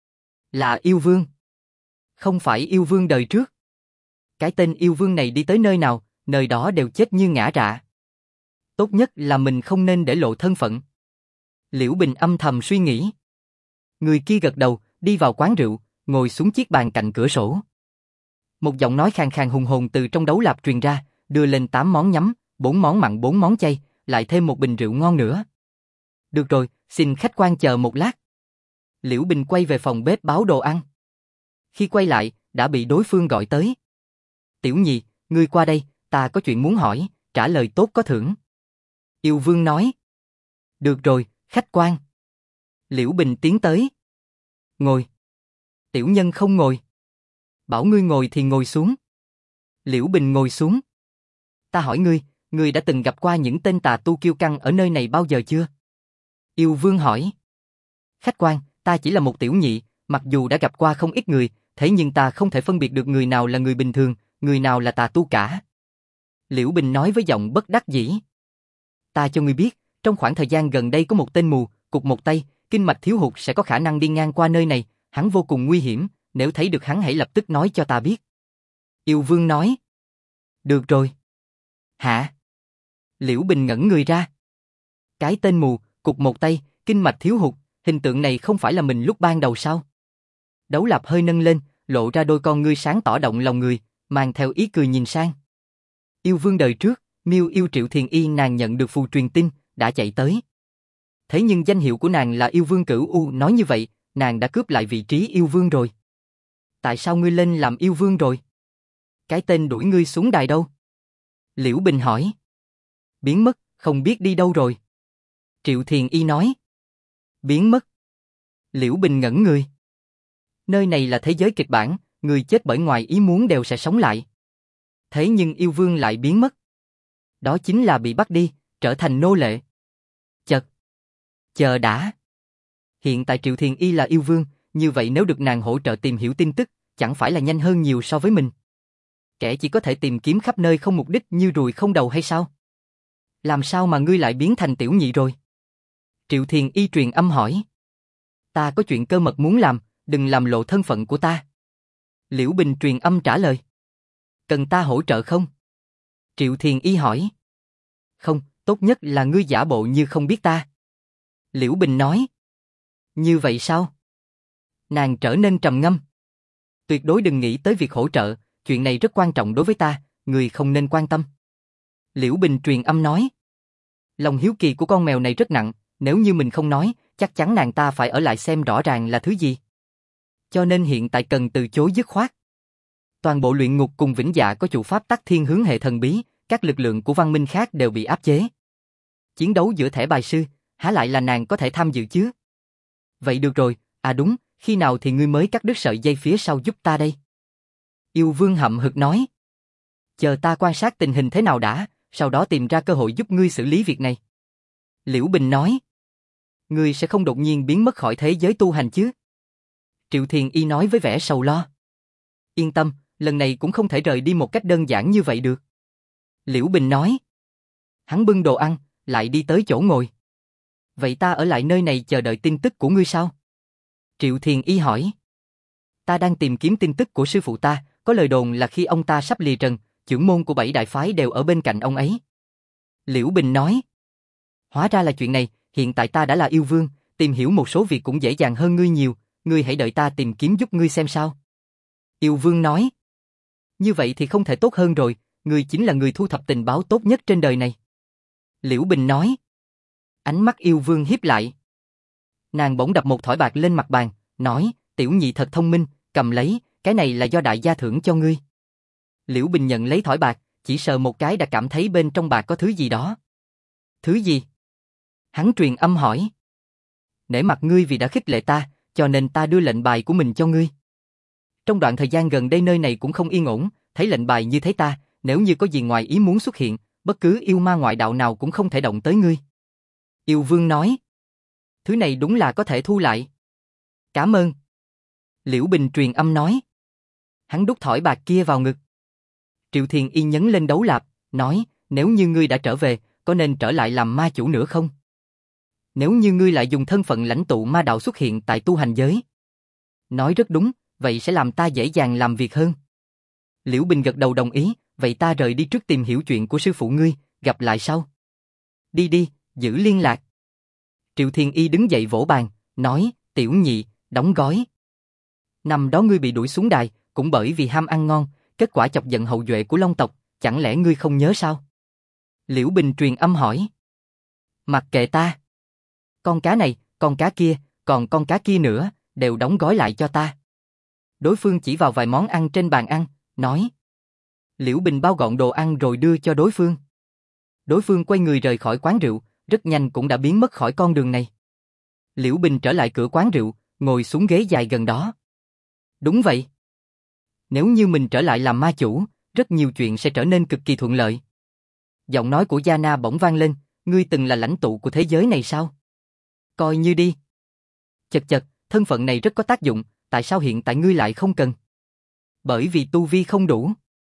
[SPEAKER 1] Là Yêu Vương. Không phải Yêu Vương đời trước. Cái tên Yêu Vương này đi tới nơi nào, nơi đó đều chết như ngã rạ. Tốt nhất là mình không nên để lộ thân phận. Liễu Bình âm thầm suy nghĩ. Người kia gật đầu, đi vào quán rượu, ngồi xuống chiếc bàn cạnh cửa sổ. Một giọng nói khàn khàn hùng hồn từ trong đấu lạp truyền ra, đưa lên 8 món nhắm, 4 món mặn 4 món chay, lại thêm một bình rượu ngon nữa. Được rồi, xin khách quan chờ một lát. Liễu Bình quay về phòng bếp báo đồ ăn. Khi quay lại, đã bị đối phương gọi tới. Tiểu Nhị, ngươi qua đây, ta có chuyện muốn hỏi, trả lời tốt có thưởng. Yêu Vương nói. Được rồi, khách quan. Liễu Bình tiến tới. Ngồi. Tiểu nhân không ngồi. Bảo ngươi ngồi thì ngồi xuống. Liễu Bình ngồi xuống. Ta hỏi ngươi, ngươi đã từng gặp qua những tên tà tu kiêu căng ở nơi này bao giờ chưa? Yêu Vương hỏi. Khách quan, ta chỉ là một tiểu nhị, mặc dù đã gặp qua không ít người, thế nhưng ta không thể phân biệt được người nào là người bình thường, người nào là tà tu cả. Liễu Bình nói với giọng bất đắc dĩ. Ta cho ngươi biết, trong khoảng thời gian gần đây có một tên mù, cụt một tay, kinh mạch thiếu hụt sẽ có khả năng đi ngang qua nơi này, hắn vô cùng nguy hiểm, nếu thấy được hắn hãy lập tức nói cho ta biết. Yêu Vương nói. Được rồi. Hả? Liễu Bình ngẩn người ra. Cái tên mù, cụt một tay, kinh mạch thiếu hụt, hình tượng này không phải là mình lúc ban đầu sao? Đấu Lạp hơi nâng lên, lộ ra đôi con ngươi sáng tỏ động lòng người, mang theo ý cười nhìn sang. Yêu Vương đời trước, Miêu Yêu Triệu Thiền Y nàng nhận được phù truyền tin, đã chạy tới. Thế nhưng danh hiệu của nàng là Yêu Vương Cửu U, nói như vậy, nàng đã cướp lại vị trí Yêu Vương rồi. Tại sao ngươi lên làm Yêu Vương rồi? Cái tên đuổi ngươi xuống đài đâu? Liễu Bình hỏi. Biến mất, không biết đi đâu rồi. Triệu Thiền Y nói. Biến mất. Liễu Bình ngẩn người. Nơi này là thế giới kịch bản, người chết bởi ngoài ý muốn đều sẽ sống lại. Thế nhưng Yêu Vương lại biến mất. Đó chính là bị bắt đi, trở thành nô lệ. Chật. Chờ đã. Hiện tại Triệu Thiền Y là Yêu Vương, như vậy nếu được nàng hỗ trợ tìm hiểu tin tức, chẳng phải là nhanh hơn nhiều so với mình. Kẻ chỉ có thể tìm kiếm khắp nơi không mục đích như ruồi không đầu hay sao? Làm sao mà ngươi lại biến thành tiểu nhị rồi? Triệu Thiền Y truyền âm hỏi. Ta có chuyện cơ mật muốn làm, đừng làm lộ thân phận của ta. Liễu Bình truyền âm trả lời. Cần ta hỗ trợ không? Triệu Thiền Y hỏi. Không, tốt nhất là ngươi giả bộ như không biết ta. Liễu Bình nói. Như vậy sao? Nàng trở nên trầm ngâm. Tuyệt đối đừng nghĩ tới việc hỗ trợ, chuyện này rất quan trọng đối với ta, ngươi không nên quan tâm. Liễu Bình truyền âm nói. Lòng hiếu kỳ của con mèo này rất nặng, nếu như mình không nói, chắc chắn nàng ta phải ở lại xem rõ ràng là thứ gì. Cho nên hiện tại cần từ chối dứt khoát. Toàn bộ luyện ngục cùng Vĩnh Dạ có chủ pháp tắc thiên hướng hệ thần bí, các lực lượng của văn minh khác đều bị áp chế. Chiến đấu giữa thẻ bài sư, há lại là nàng có thể tham dự chứ? Vậy được rồi, à đúng, khi nào thì ngươi mới cắt đứt sợi dây phía sau giúp ta đây? Yêu Vương hậm hực nói. Chờ ta quan sát tình hình thế nào đã, sau đó tìm ra cơ hội giúp ngươi xử lý việc này. Liễu Bình nói. Ngươi sẽ không đột nhiên biến mất khỏi thế giới tu hành chứ? Triệu Thiền Y nói với vẻ sầu lo. Yên tâm, lần này cũng không thể rời đi một cách đơn giản như vậy được. Liễu Bình nói. Hắn bưng đồ ăn, lại đi tới chỗ ngồi. Vậy ta ở lại nơi này chờ đợi tin tức của ngươi sao? Triệu Thiền Y hỏi. Ta đang tìm kiếm tin tức của sư phụ ta, có lời đồn là khi ông ta sắp lìa trần, trưởng môn của 7 đại phái đều ở bên cạnh ông ấy. Liễu Bình nói. Hóa ra là chuyện này, hiện tại ta đã là yêu vương, tìm hiểu một số việc cũng dễ dàng hơn ngươi nhiều, ngươi hãy đợi ta tìm kiếm giúp ngươi xem sao. Yêu Vương nói. Như vậy thì không thể tốt hơn rồi, ngươi chính là người thu thập tình báo tốt nhất trên đời này. Liễu Bình nói. Ánh mắt Yêu Vương híp lại. Nàng bỗng đập một thỏi bạc lên mặt bàn, nói, tiểu nhị thật thông minh, cầm lấy, cái này là do đại gia thưởng cho ngươi. Liễu Bình nhận lấy thỏi bạc, chỉ sờ một cái đã cảm thấy bên trong bạc có thứ gì đó. Thứ gì? Hắn truyền âm hỏi. Nể mặt ngươi vì đã khích lệ ta, cho nên ta đưa lệnh bài của mình cho ngươi. Trong đoạn thời gian gần đây nơi này cũng không yên ổn, thấy lệnh bài như thấy ta, nếu như có gì ngoài ý muốn xuất hiện, bất cứ yêu ma ngoại đạo nào cũng không thể động tới ngươi. Yêu Vương nói. Thứ này đúng là có thể thu lại. Cảm ơn. Liễu Bình truyền âm nói. Hắn đút thỏi bạc kia vào ngực. Triệu Thiền Y nhấn lên đấu lạp, nói, nếu như ngươi đã trở về, có nên trở lại làm ma chủ nữa không? Nếu như ngươi lại dùng thân phận lãnh tụ ma đạo xuất hiện tại tu hành giới. Nói rất đúng, vậy sẽ làm ta dễ dàng làm việc hơn. Liễu Bình gật đầu đồng ý, vậy ta rời đi trước tìm hiểu chuyện của sư phụ ngươi, gặp lại sau. Đi đi, giữ liên lạc. Triệu Thiền Y đứng dậy vỗ bàn, nói, tiểu nhị, đóng gói. Năm đó ngươi bị đuổi xuống đài, cũng bởi vì ham ăn ngon, kết quả chọc giận hậu duệ của Long tộc, chẳng lẽ ngươi không nhớ sao? Liễu Bình truyền âm hỏi. Mặc kệ ta. Con cá này, con cá kia, còn con cá kia nữa, đều đóng gói lại cho ta. Đối phương chỉ vào vài món ăn trên bàn ăn, nói. Liễu Bình bao gọn đồ ăn rồi đưa cho đối phương. Đối phương quay người rời khỏi quán rượu, rất nhanh cũng đã biến mất khỏi con đường này. Liễu Bình trở lại cửa quán rượu, ngồi xuống ghế dài gần đó. Đúng vậy. Nếu như mình trở lại làm ma chủ, rất nhiều chuyện sẽ trở nên cực kỳ thuận lợi. Giọng nói của Yana bỗng vang lên, ngươi từng là lãnh tụ của thế giới này sao? Coi như đi. Chật chật, thân phận này rất có tác dụng, tại sao hiện tại ngươi lại không cần? Bởi vì tu vi không đủ.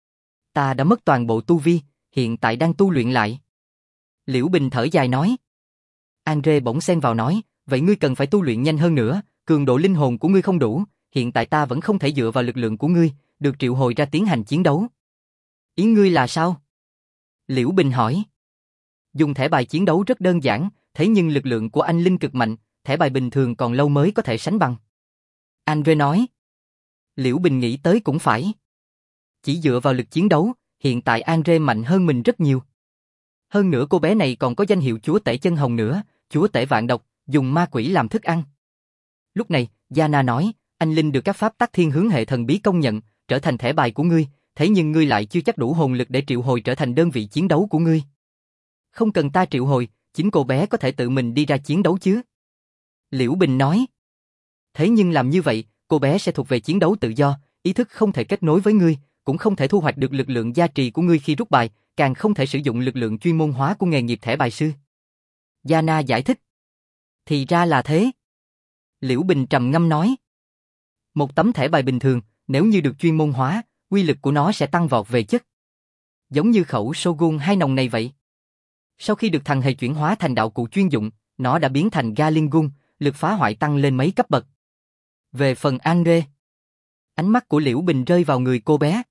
[SPEAKER 1] Ta đã mất toàn bộ tu vi, hiện tại đang tu luyện lại. Liễu Bình thở dài nói. Andre bỗng xen vào nói, vậy ngươi cần phải tu luyện nhanh hơn nữa, cường độ linh hồn của ngươi không đủ, hiện tại ta vẫn không thể dựa vào lực lượng của ngươi, được triệu hồi ra tiến hành chiến đấu. Ý ngươi là sao? Liễu Bình hỏi. Dùng thẻ bài chiến đấu rất đơn giản, thế nhưng lực lượng của anh linh cực mạnh, thẻ bài bình thường còn lâu mới có thể sánh bằng. Andre nói. Liễu Bình nghĩ tới cũng phải. Chỉ dựa vào lực chiến đấu, hiện tại Andre mạnh hơn mình rất nhiều. Hơn nữa cô bé này còn có danh hiệu chúa tể chân hồng nữa, chúa tể vạn độc, dùng ma quỷ làm thức ăn. Lúc này, Yana nói, anh linh được các pháp tắc thiên hướng hệ thần bí công nhận, trở thành thẻ bài của ngươi, thế nhưng ngươi lại chưa chắc đủ hồn lực để triệu hồi trở thành đơn vị chiến đấu của ngươi. Không cần ta triệu hồi, chính cô bé có thể tự mình đi ra chiến đấu chứ. Liễu Bình nói. Thế nhưng làm như vậy, cô bé sẽ thuộc về chiến đấu tự do, ý thức không thể kết nối với ngươi, cũng không thể thu hoạch được lực lượng gia trì của ngươi khi rút bài, càng không thể sử dụng lực lượng chuyên môn hóa của nghề nghiệp thẻ bài sư. Yana giải thích. Thì ra là thế. Liễu Bình trầm ngâm nói. Một tấm thẻ bài bình thường, nếu như được chuyên môn hóa, uy lực của nó sẽ tăng vọt về chất. Giống như khẩu Shogun 2 nòng này vậy. Sau khi được thằng hề chuyển hóa thành đạo cụ chuyên dụng, nó đã biến thành Galingun, lực phá hoại tăng lên mấy cấp bậc. Về phần Andre, Ánh mắt của Liễu Bình rơi vào người cô bé.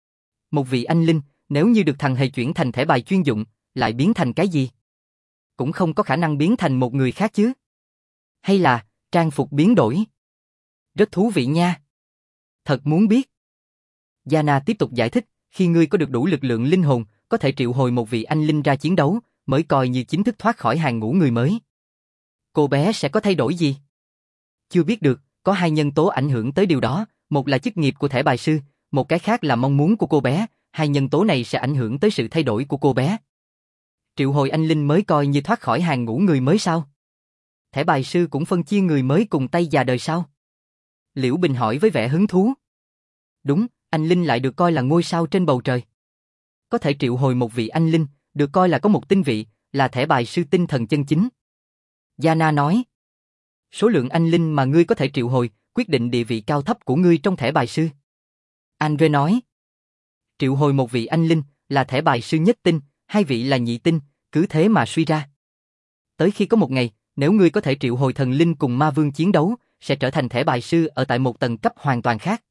[SPEAKER 1] Một vị anh linh, nếu như được thằng hề chuyển thành thẻ bài chuyên dụng, lại biến thành cái gì? Cũng không có khả năng biến thành một người khác chứ. Hay là, trang phục biến đổi? Rất thú vị nha. Thật muốn biết. Yana tiếp tục giải thích, khi ngươi có được đủ lực lượng linh hồn, có thể triệu hồi một vị anh linh ra chiến đấu, mới coi như chính thức thoát khỏi hàng ngũ người mới. Cô bé sẽ có thay đổi gì? Chưa biết được, có hai nhân tố ảnh hưởng tới điều đó, một là chức nghiệp của thẻ bài sư, một cái khác là mong muốn của cô bé, hai nhân tố này sẽ ảnh hưởng tới sự thay đổi của cô bé. Triệu hồi anh linh mới coi như thoát khỏi hàng ngũ người mới sao? Thẻ bài sư cũng phân chia người mới cùng tay già đời sao? Liễu Bình hỏi với vẻ hứng thú. Đúng, anh linh lại được coi là ngôi sao trên bầu trời. Có thể triệu hồi một vị anh linh, được coi là có một tinh vị, là thẻ bài sư tinh thần chân chính. Yana nói. Số lượng anh linh mà ngươi có thể triệu hồi, quyết định địa vị cao thấp của ngươi trong thẻ bài sư. Andre nói. Triệu hồi một vị anh linh, là thẻ bài sư nhất tinh, hai vị là nhị tinh, cứ thế mà suy ra. Tới khi có một ngày, nếu ngươi có thể triệu hồi thần linh cùng ma vương chiến đấu, sẽ trở thành thẻ bài sư ở tại một tầng cấp hoàn toàn khác.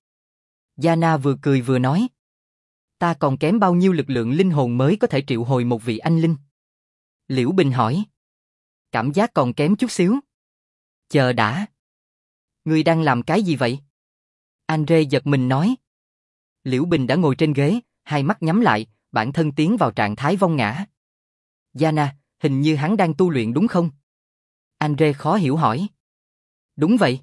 [SPEAKER 1] Yana vừa cười vừa nói. Ta còn kém bao nhiêu lực lượng linh hồn mới có thể triệu hồi một vị anh linh? Liễu Bình hỏi. Cảm giác còn kém chút xíu. Chờ đã. Ngươi đang làm cái gì vậy? Andre giật mình nói. Liễu Bình đã ngồi trên ghế, hai mắt nhắm lại, bản thân tiến vào trạng thái vong ngã. Yana, hình như hắn đang tu luyện đúng không? Andre khó hiểu hỏi. Đúng vậy.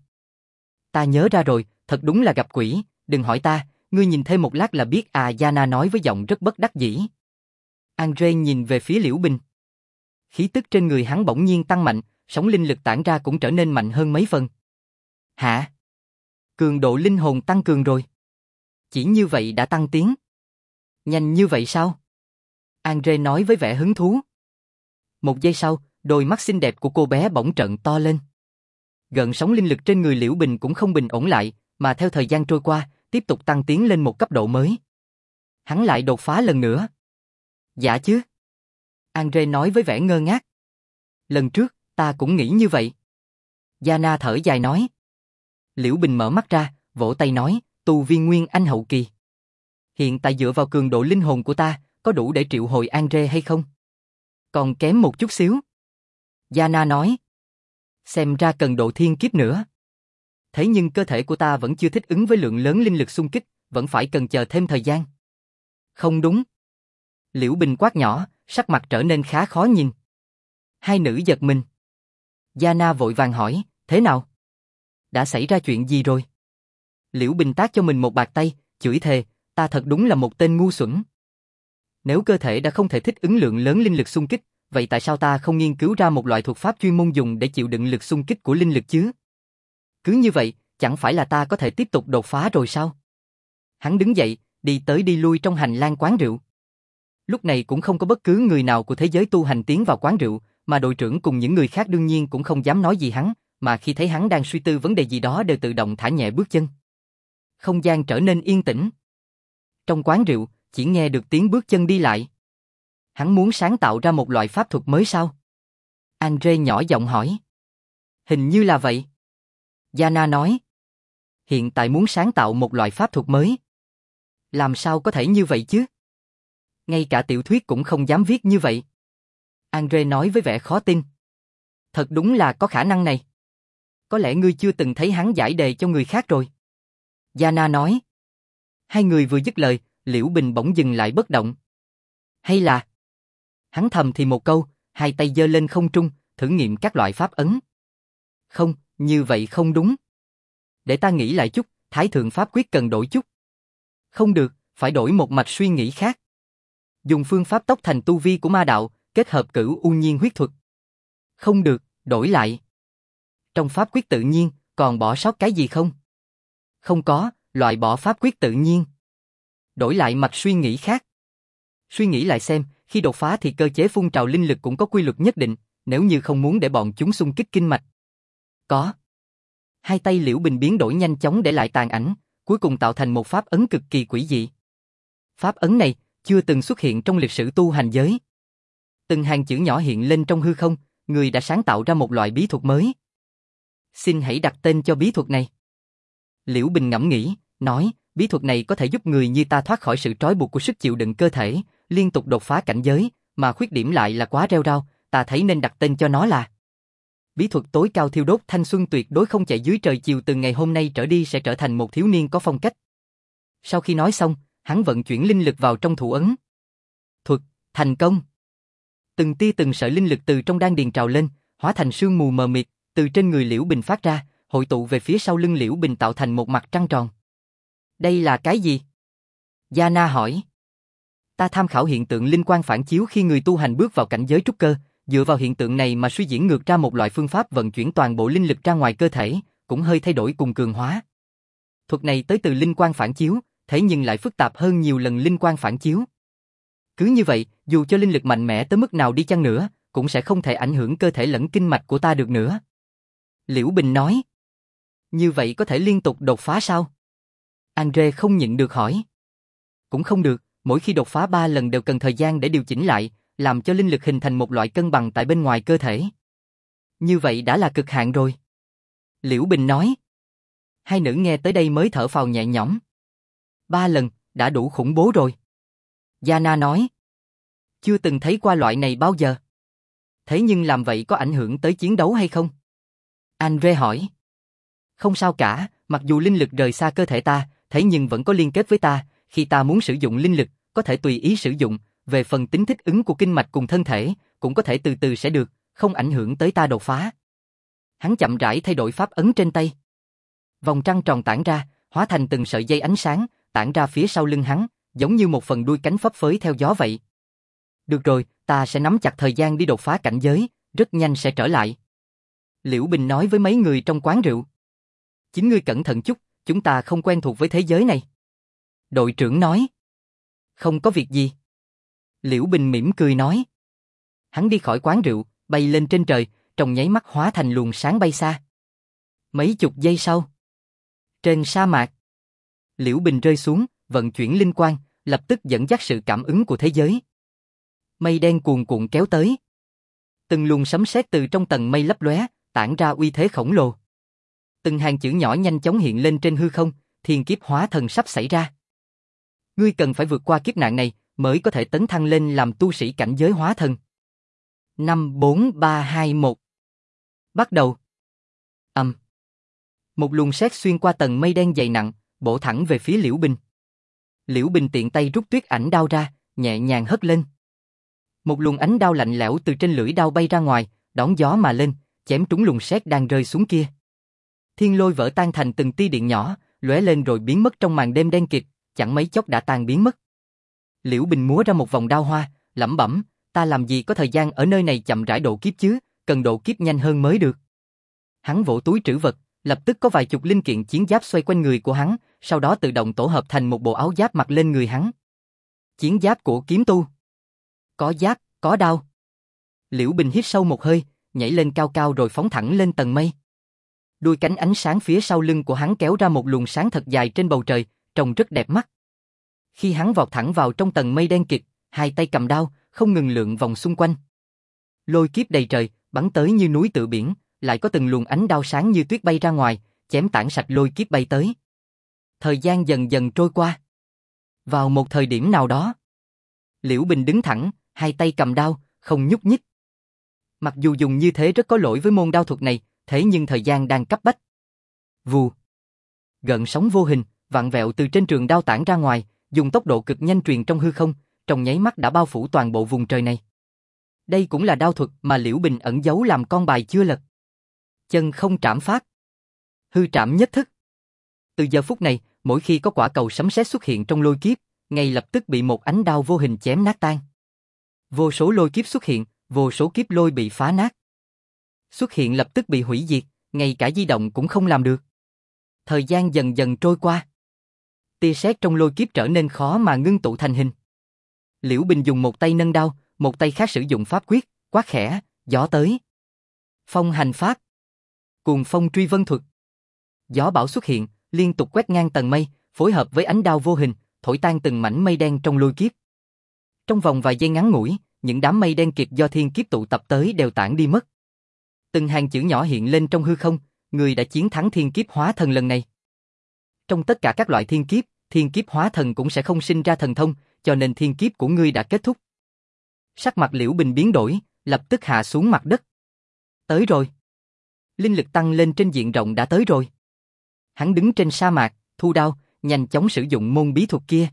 [SPEAKER 1] Ta nhớ ra rồi, thật đúng là gặp quỷ, đừng hỏi ta, ngươi nhìn thêm một lát là biết à, Yana nói với giọng rất bất đắc dĩ. Andre nhìn về phía Liễu Bình. Khí tức trên người hắn bỗng nhiên tăng mạnh, sóng linh lực tản ra cũng trở nên mạnh hơn mấy phần. Hả? Cường độ linh hồn tăng cường rồi. Chỉ như vậy đã tăng tiến. Nhanh như vậy sao? Andre nói với vẻ hứng thú. Một giây sau, đôi mắt xinh đẹp của cô bé bỗng trợn to lên. Gợn sóng linh lực trên người Liễu Bình cũng không bình ổn lại, mà theo thời gian trôi qua, tiếp tục tăng tiến lên một cấp độ mới. Hắn lại đột phá lần nữa. Dạ chứ? Andre nói với vẻ ngơ ngác. Lần trước, ta cũng nghĩ như vậy. Yana thở dài nói. Liễu Bình mở mắt ra, vỗ tay nói, tu vi Nguyên Anh hậu kỳ. Hiện tại dựa vào cường độ linh hồn của ta, có đủ để triệu hồi Andre hay không? Còn kém một chút xíu. Yana nói. Xem ra cần độ thiên kiếp nữa. Thế nhưng cơ thể của ta vẫn chưa thích ứng với lượng lớn linh lực xung kích, vẫn phải cần chờ thêm thời gian. Không đúng. Liễu Bình quát nhỏ, sắc mặt trở nên khá khó nhìn. Hai nữ giật mình. Yana vội vàng hỏi, thế nào? Đã xảy ra chuyện gì rồi? Liễu Bình tát cho mình một bạt tay, chửi thề, ta thật đúng là một tên ngu xuẩn. Nếu cơ thể đã không thể thích ứng lượng lớn linh lực xung kích, vậy tại sao ta không nghiên cứu ra một loại thuật pháp chuyên môn dùng để chịu đựng lực xung kích của linh lực chứ? Cứ như vậy, chẳng phải là ta có thể tiếp tục đột phá rồi sao? Hắn đứng dậy, đi tới đi lui trong hành lang quán rượu. Lúc này cũng không có bất cứ người nào của thế giới tu hành tiến vào quán rượu, mà đội trưởng cùng những người khác đương nhiên cũng không dám nói gì hắn, mà khi thấy hắn đang suy tư vấn đề gì đó đều tự động thả nhẹ bước chân. Không gian trở nên yên tĩnh. Trong quán rượu, chỉ nghe được tiếng bước chân đi lại. Hắn muốn sáng tạo ra một loại pháp thuật mới sao? Andre nhỏ giọng hỏi. Hình như là vậy. Yana nói. Hiện tại muốn sáng tạo một loại pháp thuật mới. Làm sao có thể như vậy chứ? Ngay cả tiểu thuyết cũng không dám viết như vậy. Andre nói với vẻ khó tin. Thật đúng là có khả năng này. Có lẽ ngươi chưa từng thấy hắn giải đề cho người khác rồi. Yana nói. Hai người vừa dứt lời, Liễu Bình bỗng dừng lại bất động. Hay là... Hắn thầm thì một câu, hai tay giơ lên không trung, thử nghiệm các loại pháp ấn. Không, như vậy không đúng. Để ta nghĩ lại chút, Thái Thượng Pháp Quyết cần đổi chút. Không được, phải đổi một mạch suy nghĩ khác. Dùng phương pháp tốc thành tu vi của ma đạo, kết hợp Cửu U Nhiên huyết thuật. Không được, đổi lại. Trong pháp quyết tự nhiên, còn bỏ sót cái gì không? Không có, loại bỏ pháp quyết tự nhiên. Đổi lại mạch suy nghĩ khác. Suy nghĩ lại xem, khi đột phá thì cơ chế phun trào linh lực cũng có quy luật nhất định, nếu như không muốn để bọn chúng xung kích kinh mạch. Có. Hai tay Liễu Bình biến đổi nhanh chóng để lại tàn ảnh, cuối cùng tạo thành một pháp ấn cực kỳ quỷ dị. Pháp ấn này chưa từng xuất hiện trong lịch sử tu hành giới. Từng hàng chữ nhỏ hiện lên trong hư không, người đã sáng tạo ra một loại bí thuật mới. Xin hãy đặt tên cho bí thuật này. Liễu Bình ngẫm nghĩ, nói, bí thuật này có thể giúp người như ta thoát khỏi sự trói buộc của sức chịu đựng cơ thể, liên tục đột phá cảnh giới, mà khuyết điểm lại là quá rêu rao, ta thấy nên đặt tên cho nó là bí thuật tối cao thiêu đốt thanh xuân tuyệt đối không chạy dưới trời chiều, từ ngày hôm nay trở đi sẽ trở thành một thiếu niên có phong cách. Sau khi nói xong, hắn vận chuyển linh lực vào trong thủ ấn. Thuật, thành công. Từng tia từng sợi linh lực từ trong đan điền trào lên, hóa thành sương mù mờ mịt, từ trên người Liễu Bình phát ra, hội tụ về phía sau lưng Liễu Bình tạo thành một mặt trăng tròn. Đây là cái gì? Yana hỏi. Ta tham khảo hiện tượng linh quang phản chiếu khi người tu hành bước vào cảnh giới trúc cơ, dựa vào hiện tượng này mà suy diễn ngược ra một loại phương pháp vận chuyển toàn bộ linh lực ra ngoài cơ thể, cũng hơi thay đổi cùng cường hóa. Thuật này tới từ linh quang phản chiếu, thế nhưng lại phức tạp hơn nhiều lần linh quang phản chiếu. Cứ như vậy, dù cho linh lực mạnh mẽ tới mức nào đi chăng nữa, cũng sẽ không thể ảnh hưởng cơ thể lẫn kinh mạch của ta được nữa. Liễu Bình nói. Như vậy có thể liên tục đột phá sao? Andre không nhịn được hỏi. Cũng không được, mỗi khi đột phá 3 lần đều cần thời gian để điều chỉnh lại, làm cho linh lực hình thành một loại cân bằng tại bên ngoài cơ thể. Như vậy đã là cực hạn rồi. Liễu Bình nói. Hai nữ nghe tới đây mới thở phào nhẹ nhõm. 3 lần, đã đủ khủng bố rồi. Yana nói. Chưa từng thấy qua loại này bao giờ. Thế nhưng làm vậy có ảnh hưởng tới chiến đấu hay không? Andre hỏi. Không sao cả, mặc dù linh lực rời xa cơ thể ta, thế nhưng vẫn có liên kết với ta, khi ta muốn sử dụng linh lực, có thể tùy ý sử dụng, về phần tính thích ứng của kinh mạch cùng thân thể, cũng có thể từ từ sẽ được, không ảnh hưởng tới ta đột phá. Hắn chậm rãi thay đổi pháp ấn trên tay. Vòng trăng tròn tản ra, hóa thành từng sợi dây ánh sáng, tản ra phía sau lưng hắn, giống như một phần đuôi cánh phấp phới theo gió vậy. Được rồi, ta sẽ nắm chặt thời gian đi đột phá cảnh giới, rất nhanh sẽ trở lại. Liễu Bình nói với mấy người trong quán rượu. Chính ngươi cẩn thận chút, chúng ta không quen thuộc với thế giới này. Đội trưởng nói. Không có việc gì. Liễu Bình mỉm cười nói. Hắn đi khỏi quán rượu, bay lên trên trời, trong nháy mắt hóa thành luồng sáng bay xa. Mấy chục giây sau. Trên sa mạc. Liễu Bình rơi xuống, vận chuyển linh quang, lập tức dẫn dắt sự cảm ứng của thế giới. Mây đen cuồn cuộn kéo tới. Từng luồng sấm sét từ trong tầng mây lấp lóe, tản ra uy thế khổng lồ. Từng hàng chữ nhỏ nhanh chóng hiện lên trên hư không, thiên kiếp hóa thần sắp xảy ra. Ngươi cần phải vượt qua kiếp nạn này, mới có thể tấn thăng lên làm tu sĩ cảnh giới hóa thần. 5, 4, 3, 2, 1. Bắt đầu. Một luồng sét xuyên qua tầng mây đen dày nặng, bổ thẳng về phía Liễu Bình. Liễu Bình tiện tay rút tuyết ảnh đao ra, nhẹ nhàng hất lên. Một luồng ánh đao lạnh lẽo từ trên lưỡi đao bay ra ngoài, đón gió mà lên, chém trúng luồng sét đang rơi xuống kia. Thiên lôi vỡ tan thành từng tia điện nhỏ, lóe lên rồi biến mất trong màn đêm đen kịt, chẳng mấy chốc đã tan biến mất. Liễu Bình múa ra một vòng đao hoa, lẩm bẩm, ta làm gì có thời gian ở nơi này chậm rãi độ kiếp chứ, cần độ kiếp nhanh hơn mới được. Hắn vỗ túi trữ vật, lập tức có vài chục linh kiện chiến giáp xoay quanh người của hắn, sau đó tự động tổ hợp thành một bộ áo giáp mặc lên người hắn. Chiến giáp của kiếm tu. Có giáp, có đao. Liễu Bình hít sâu một hơi, nhảy lên cao cao rồi phóng thẳng lên tầng mây. Đuôi cánh ánh sáng phía sau lưng của hắn kéo ra một luồng sáng thật dài trên bầu trời, trông rất đẹp mắt. Khi hắn vọt thẳng vào trong tầng mây đen kịt, hai tay cầm đao, không ngừng lượn vòng xung quanh. Lôi kiếp đầy trời, bắn tới như núi tựa biển, lại có từng luồng ánh đao sáng như tuyết bay ra ngoài, chém tản sạch lôi kiếp bay tới. Thời gian dần dần trôi qua. Vào một thời điểm nào đó, Liễu Bình đứng thẳng, hai tay cầm đao, không nhúc nhích. Mặc dù dùng như thế rất có lỗi với môn đao thuật này, thế nhưng thời gian đang cấp bách. Vù. Gợn sóng vô hình, vặn vẹo từ trên trường đao tản ra ngoài, dùng tốc độ cực nhanh truyền trong hư không, trong nháy mắt đã bao phủ toàn bộ vùng trời này. Đây cũng là đao thuật mà Liễu Bình ẩn giấu làm con bài chưa lật. Chân không trảm pháp. Hư trảm nhất thức. Từ giờ phút này, mỗi khi có quả cầu sấm sét xuất hiện trong lôi kiếp, ngay lập tức bị một ánh đao vô hình chém nát tan. Vô số lôi kiếp xuất hiện, vô số kiếp lôi bị phá nát. Xuất hiện lập tức bị hủy diệt, ngay cả di động cũng không làm được. Thời gian dần dần trôi qua. Tia sét trong lôi kiếp trở nên khó mà ngưng tụ thành hình. Liễu Bình dùng một tay nâng đao, một tay khác sử dụng pháp quyết, quát khẽ, gió tới. Phong hành pháp. Cuồng phong truy vân thuật. Gió bão xuất hiện, liên tục quét ngang tầng mây, phối hợp với ánh đao vô hình, thổi tan từng mảnh mây đen trong lôi kiếp. Trong vòng vài giây ngắn ngủi, những đám mây đen kịt do thiên kiếp tụ tập tới đều tản đi mất. Từng hàng chữ nhỏ hiện lên trong hư không, người đã chiến thắng thiên kiếp hóa thần lần này. Trong tất cả các loại thiên kiếp hóa thần cũng sẽ không sinh ra thần thông, cho nên thiên kiếp của ngươi đã kết thúc. Sắc mặt Liễu Bình biến đổi, lập tức hạ xuống mặt đất. Tới rồi. Linh lực tăng lên trên diện rộng đã tới rồi. Hắn đứng trên sa mạc, thu đao, nhanh chóng sử dụng môn bí thuật kia.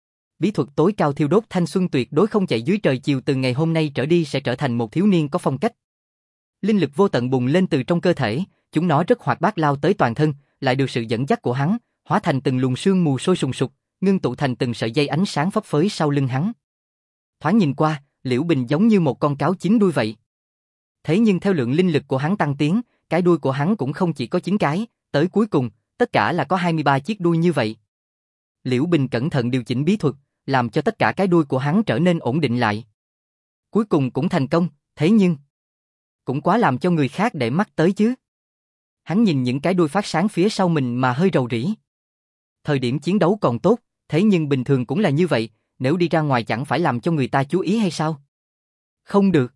[SPEAKER 1] Bí thuật tối cao thiêu đốt thanh xuân tuyệt đối không chạy dưới trời chiều, từ ngày hôm nay trở đi sẽ trở thành một thiếu niên có phong cách. Linh lực vô tận bùng lên từ trong cơ thể, chúng nó rất hoạt bát lao tới toàn thân, lại được sự dẫn dắt của hắn, hóa thành từng luồng sương mù sôi sùng sục, ngưng tụ thành từng sợi dây ánh sáng phấp phới sau lưng hắn. Thoáng nhìn qua, Liễu Bình giống như một con cáo 9 đuôi vậy. Thế nhưng theo lượng linh lực của hắn tăng tiến, cái đuôi của hắn cũng không chỉ có 9 cái, tới cuối cùng, tất cả là có 23 chiếc đuôi như vậy. Liễu Bình cẩn thận điều chỉnh bí thuật, làm cho tất cả cái đuôi của hắn trở nên ổn định lại. Cuối cùng cũng thành công, thế nhưng cũng quá làm cho người khác để mắt tới chứ. Hắn nhìn những cái đuôi phát sáng phía sau mình mà hơi rầu rĩ. Thời điểm chiến đấu còn tốt, thế nhưng bình thường cũng là như vậy, nếu đi ra ngoài chẳng phải làm cho người ta chú ý hay sao? Không được.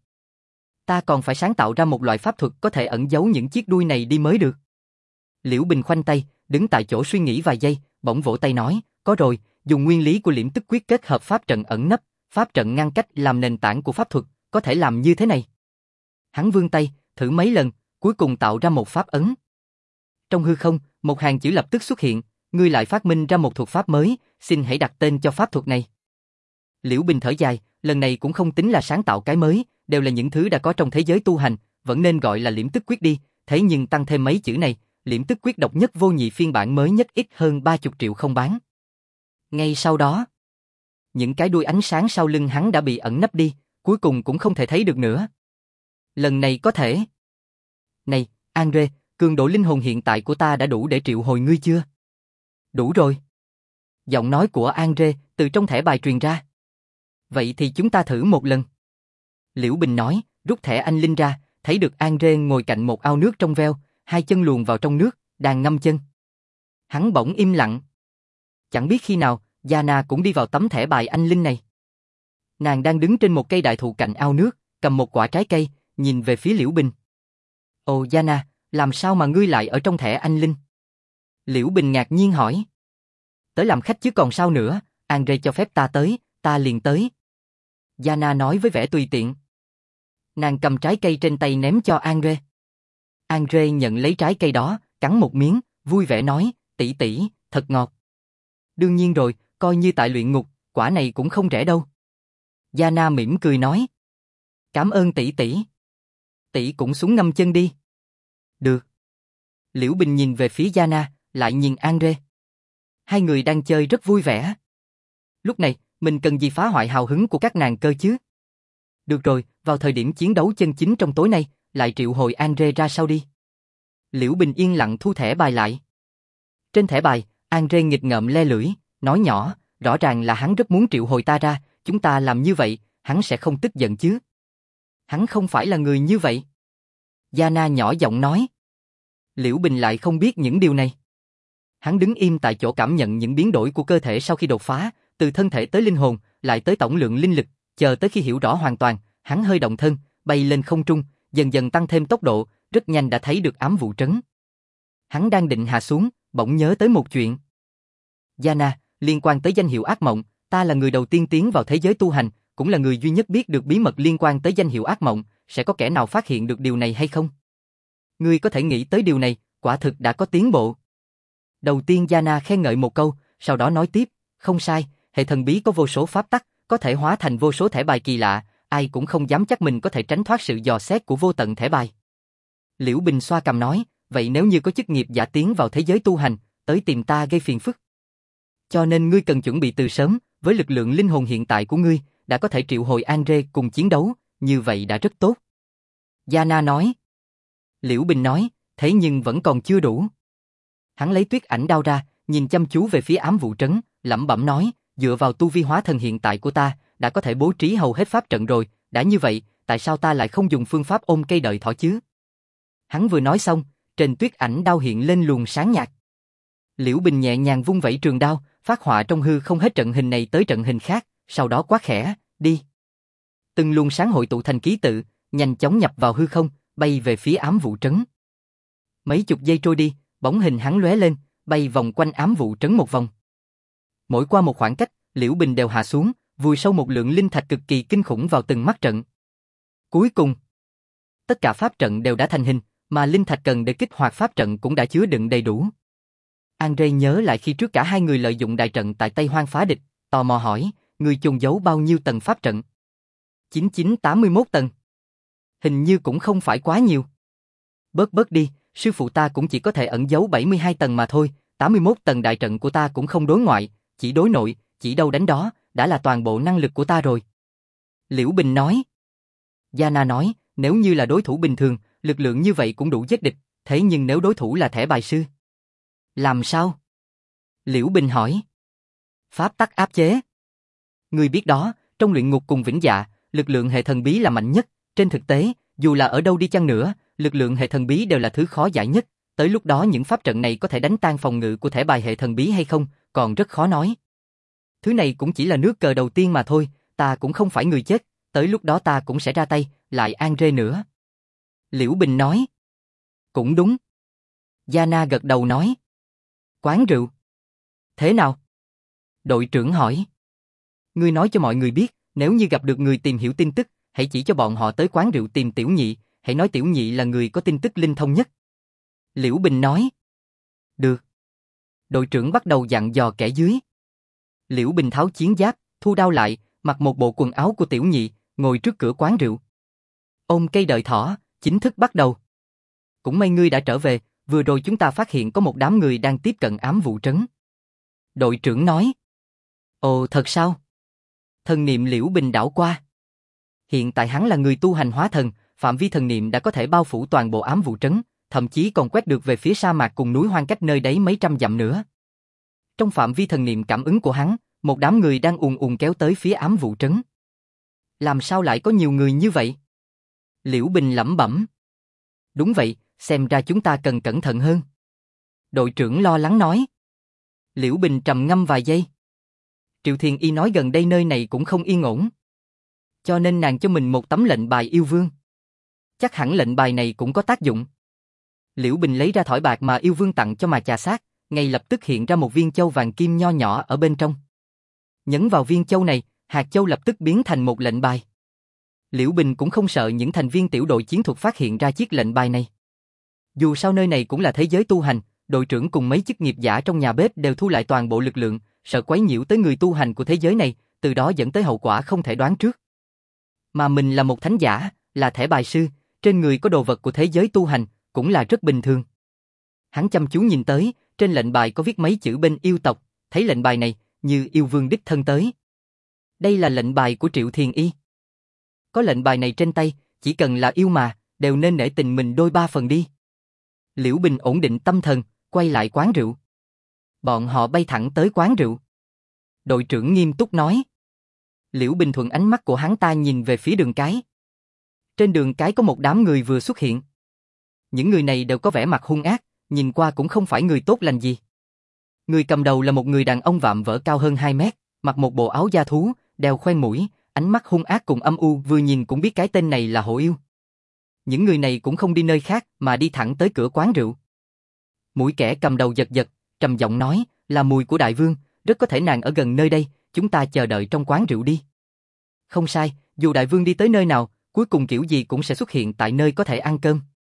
[SPEAKER 1] Ta còn phải sáng tạo ra một loại pháp thuật có thể ẩn giấu những chiếc đuôi này đi mới được. Liễu Bình khoanh tay, đứng tại chỗ suy nghĩ vài giây, bỗng vỗ tay nói, có rồi, dùng nguyên lý của Liễm Tức Quyết kết hợp pháp trận ẩn nấp, pháp trận ngăn cách làm nền tảng của pháp thuật, có thể làm như thế này. Hắn vươn tay, thử mấy lần, cuối cùng tạo ra một pháp ấn. Trong hư không, một hàng chữ lập tức xuất hiện, ngươi lại phát minh ra một thuật pháp mới, xin hãy đặt tên cho pháp thuật này. Liễu Bình thở dài, lần này cũng không tính là sáng tạo cái mới, đều là những thứ đã có trong thế giới tu hành, vẫn nên gọi là Liễm Tức Quyết đi, thế nhưng tăng thêm mấy chữ này, Liễm Tức Quyết độc nhất vô nhị phiên bản mới nhất ít hơn 30 triệu không bán. Ngay sau đó, những cái đuôi ánh sáng sau lưng hắn đã bị ẩn nấp đi, cuối cùng cũng không thể thấy được nữa. Lần này có thể. Này, Andre, cường độ linh hồn hiện tại của ta đã đủ để triệu hồi ngươi chưa? Đủ rồi. Giọng nói của Andre từ trong thẻ bài truyền ra. Vậy thì chúng ta thử một lần. Liễu Bình nói, rút thẻ anh linh ra, thấy được Andre ngồi cạnh một ao nước trong veo, hai chân luồn vào trong nước, đang ngâm chân. Hắn bỗng im lặng. Chẳng biết khi nào, Yana cũng đi vào tấm thẻ bài anh linh này. Nàng đang đứng trên một cây đại thụ cạnh ao nước, cầm một quả trái cây, nhìn về phía Liễu Bình. Ồ Yana, làm sao mà ngươi lại ở trong thẻ anh linh? Liễu Bình ngạc nhiên hỏi. Tới làm khách chứ còn sao nữa, Andre cho phép ta tới, ta liền tới. Yana nói với vẻ tùy tiện. Nàng cầm trái cây trên tay ném cho Andre. Andre nhận lấy trái cây đó, cắn một miếng, vui vẻ nói, tỷ tỷ, thật ngọt. Đương nhiên rồi, coi như tại luyện ngục, quả này cũng không rẻ đâu. Yana mỉm cười nói. Cảm ơn tỷ tỷ. Tỷ cũng xuống ngâm chân đi. Được. Liễu Bình nhìn về phía Yana, lại nhìn Andre. Hai người đang chơi rất vui vẻ. Lúc này, mình cần gì phá hoại hào hứng của các nàng cơ chứ? Được rồi, vào thời điểm chiến đấu chân chính trong tối nay, lại triệu hồi Andre ra sau đi. Liễu Bình yên lặng thu thẻ bài lại. Trên thẻ bài, Andre nghịch ngợm le lưỡi, nói nhỏ, rõ ràng là hắn rất muốn triệu hồi ta ra, chúng ta làm như vậy, hắn sẽ không tức giận chứ. Hắn không phải là người như vậy. Yana nhỏ giọng nói. Liễu Bình lại không biết những điều này. Hắn đứng im tại chỗ cảm nhận những biến đổi của cơ thể sau khi đột phá, từ thân thể tới linh hồn, lại tới tổng lượng linh lực, chờ tới khi hiểu rõ hoàn toàn, hắn hơi động thân, bay lên không trung, dần dần tăng thêm tốc độ, rất nhanh đã thấy được ám vụ trấn. Hắn đang định hạ xuống, bỗng nhớ tới một chuyện. Yana, liên quan tới danh hiệu ác mộng, ta là người đầu tiên tiến vào thế giới tu hành, cũng là người duy nhất biết được bí mật liên quan tới danh hiệu ác mộng, sẽ có kẻ nào phát hiện được điều này hay không? Ngươi có thể nghĩ tới điều này, quả thực đã có tiến bộ. Đầu tiên Yana khen ngợi một câu, sau đó nói tiếp, không sai, hệ thần bí có vô số pháp tắc, có thể hóa thành vô số thẻ bài kỳ lạ, ai cũng không dám chắc mình có thể tránh thoát sự dò xét của vô tận thẻ bài. Liễu Bình xoa cằm nói, vậy nếu như có chức nghiệp giả tiến vào thế giới tu hành, tới tìm ta gây phiền phức. Cho nên ngươi cần chuẩn bị từ sớm, với lực lượng linh hồn hiện tại của ngươi, đã có thể triệu hồi Andre cùng chiến đấu, như vậy đã rất tốt. Yana nói. Liễu Bình nói, thế nhưng vẫn còn chưa đủ. Hắn lấy tuyết ảnh đao ra, nhìn chăm chú về phía ám vụ trấn, lẩm bẩm nói, dựa vào tu vi hóa thần hiện tại của ta, đã có thể bố trí hầu hết pháp trận rồi, đã như vậy, tại sao ta lại không dùng phương pháp ôm cây đợi thỏ chứ? Hắn vừa nói xong, trên tuyết ảnh đao hiện lên luồng sáng nhạt. Liễu Bình nhẹ nhàng vung vẩy trường đao, phát họa trong hư không hết trận hình này tới trận hình khác, sau đó quát khẽ, đi. Từng luồng sáng hội tụ thành ký tự, nhanh chóng nhập vào hư không, bay về phía ám vụ trấn. Mấy chục giây trôi đi, bóng hình hắn lóe lên, bay vòng quanh ám vụ trấn một vòng. Mỗi qua một khoảng cách, Liễu Bình đều hạ xuống, vùi sâu một lượng linh thạch cực kỳ kinh khủng vào từng mắt trận. Cuối cùng, tất cả pháp trận đều đã thành hình, mà linh thạch cần để kích hoạt pháp trận cũng đã chứa đựng đầy đủ. Andre nhớ lại khi trước cả hai người lợi dụng đại trận tại Tây Hoang phá địch, tò mò hỏi, người chôn giấu bao nhiêu tầng pháp trận? 9981 tầng. Hình như cũng không phải quá nhiều. Bớt đi, sư phụ ta cũng chỉ có thể ẩn giấu 72 tầng mà thôi, 81 tầng đại trận của ta cũng không đối ngoại, chỉ đối nội, chỉ đâu đánh đó, đã là toàn bộ năng lực của ta rồi. Liễu Bình nói. Yana nói, nếu như là đối thủ bình thường, lực lượng như vậy cũng đủ giết địch, thế nhưng nếu đối thủ là thẻ bài sư? Làm sao? Liễu Bình hỏi. Pháp tắc áp chế. Ngươi biết đó, trong luyện ngục cùng vĩnh dạ, lực lượng hệ thần bí là mạnh nhất, trên thực tế, dù là ở đâu đi chăng nữa, lực lượng hệ thần bí đều là thứ khó giải nhất, tới lúc đó những pháp trận này có thể đánh tan phòng ngự của thẻ bài hệ thần bí hay không, còn rất khó nói. Thứ này cũng chỉ là nước cờ đầu tiên mà thôi, ta cũng không phải người chết, tới lúc đó ta cũng sẽ ra tay, lại Andre nữa. Liễu Bình nói. Cũng đúng. Yana gật đầu nói. Quán rượu. Thế nào? Đội trưởng hỏi. Ngươi nói cho mọi người biết, nếu như gặp được người tìm hiểu tin tức, hãy chỉ cho bọn họ tới quán rượu tìm Tiểu Nhị, hãy nói Tiểu Nhị là người có tin tức linh thông nhất. Liễu Bình nói. Được. Đội trưởng bắt đầu dặn dò kẻ dưới. Liễu Bình tháo chiến giáp, thu đao lại, mặc một bộ quần áo của Tiểu Nhị, ngồi trước cửa quán rượu. Ôm cây đợi thỏ, chính thức bắt đầu. Cũng may ngươi đã trở về, vừa rồi chúng ta phát hiện có một đám người đang tiếp cận ám vụ trấn. Đội trưởng nói. Ồ, thật sao? Thần niệm Liễu Bình đảo qua. Hiện tại hắn là người tu hành hóa thần, phạm vi thần niệm đã có thể bao phủ toàn bộ ám vụ trấn, thậm chí còn quét được về phía sa mạc cùng núi hoang cách nơi đấy mấy trăm dặm nữa. Trong phạm vi thần niệm cảm ứng của hắn, một đám người đang ùn ùn kéo tới phía ám vụ trấn. Làm sao lại có nhiều người như vậy? Liễu Bình lẩm bẩm. Đúng vậy, xem ra chúng ta cần cẩn thận hơn. Đội trưởng lo lắng nói. Liễu Bình trầm ngâm vài giây. Triệu Thiền Y nói gần đây nơi này cũng không yên ổn. Cho nên nàng cho mình một tấm lệnh bài yêu vương. Chắc hẳn lệnh bài này cũng có tác dụng. Liễu Bình lấy ra thỏi bạc mà yêu vương tặng cho mà trà sát, ngay lập tức hiện ra một viên châu vàng kim nho nhỏ ở bên trong. Nhấn vào viên châu này, hạt châu lập tức biến thành một lệnh bài. Liễu Bình cũng không sợ những thành viên tiểu đội chiến thuật phát hiện ra chiếc lệnh bài này. Dù sao nơi này cũng là thế giới tu hành, đội trưởng cùng mấy chức nghiệp giả trong nhà bếp đều thu lại toàn bộ lực lượng, sợ quấy nhiễu tới người tu hành của thế giới này, từ đó dẫn tới hậu quả không thể đoán trước. Mà mình là một thánh giả, là thẻ bài sư, trên người có đồ vật của thế giới tu hành, cũng là rất bình thường. Hắn chăm chú nhìn tới, trên lệnh bài có viết mấy chữ bên yêu tộc, thấy lệnh bài này, như yêu vương đích thân tới. Đây là lệnh bài của Triệu Thiền Y. Có lệnh bài này trên tay, chỉ cần là yêu mà, đều nên nể tình mình đôi ba phần đi. Liễu Bình ổn định tâm thần, quay lại quán rượu. Bọn họ bay thẳng tới quán rượu. Đội trưởng nghiêm túc nói. Liễu Bình thuận ánh mắt của hắn ta nhìn về phía đường cái. Trên đường cái có một đám người vừa xuất hiện. Những người này đều có vẻ mặt hung ác, nhìn qua cũng không phải người tốt lành gì. Người cầm đầu là một người đàn ông vạm vỡ cao hơn 2 mét, mặc một bộ áo da thú, đeo khoen mũi, ánh mắt hung ác cùng âm u, vừa nhìn cũng biết cái tên này là Hổ Yêu. Những người này cũng không đi nơi khác mà đi thẳng tới cửa quán rượu. Mũi kẻ cầm đầu giật giật, trầm giọng nói, là mùi của đại vương, rất có thể nàng ở gần nơi đây, chúng ta chờ đợi trong quán rượu đi. Không sai, dù đại vương đi tới nơi nào, cuối cùng kiểu gì cũng sẽ xuất hiện tại nơi có thể ăn cơm.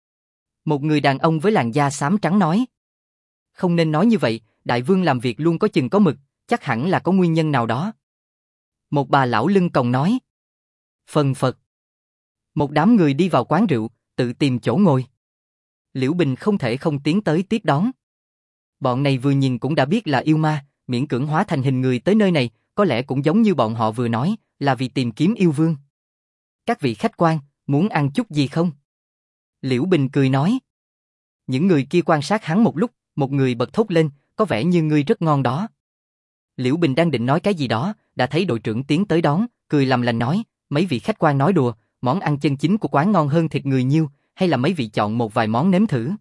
[SPEAKER 1] Một người đàn ông với làn da xám trắng nói. Không nên nói như vậy, đại vương làm việc luôn có chừng có mực, chắc hẳn là có nguyên nhân nào đó. Một bà lão lưng còng nói. Phần phật. Một đám người đi vào quán rượu, tự tìm chỗ ngồi. Liễu Bình không thể không tiến tới tiếp đón. Bọn này vừa nhìn cũng đã biết là yêu ma, miễn cưỡng hóa thành hình người tới nơi này, có lẽ cũng giống như bọn họ vừa nói, là vì tìm kiếm yêu vương. Các vị khách quan, muốn ăn chút gì không? Liễu Bình cười nói. Những người kia quan sát hắn một lúc, một người bật thốt lên, có vẻ như ngươi rất ngon đó. Liễu Bình đang định nói cái gì đó, đã thấy đội trưởng tiến tới đón, cười làm lành nói, mấy vị khách quan nói đùa, món ăn chân chính của quán ngon hơn thịt người nhiêu, hay là mấy vị chọn một vài món nếm thử.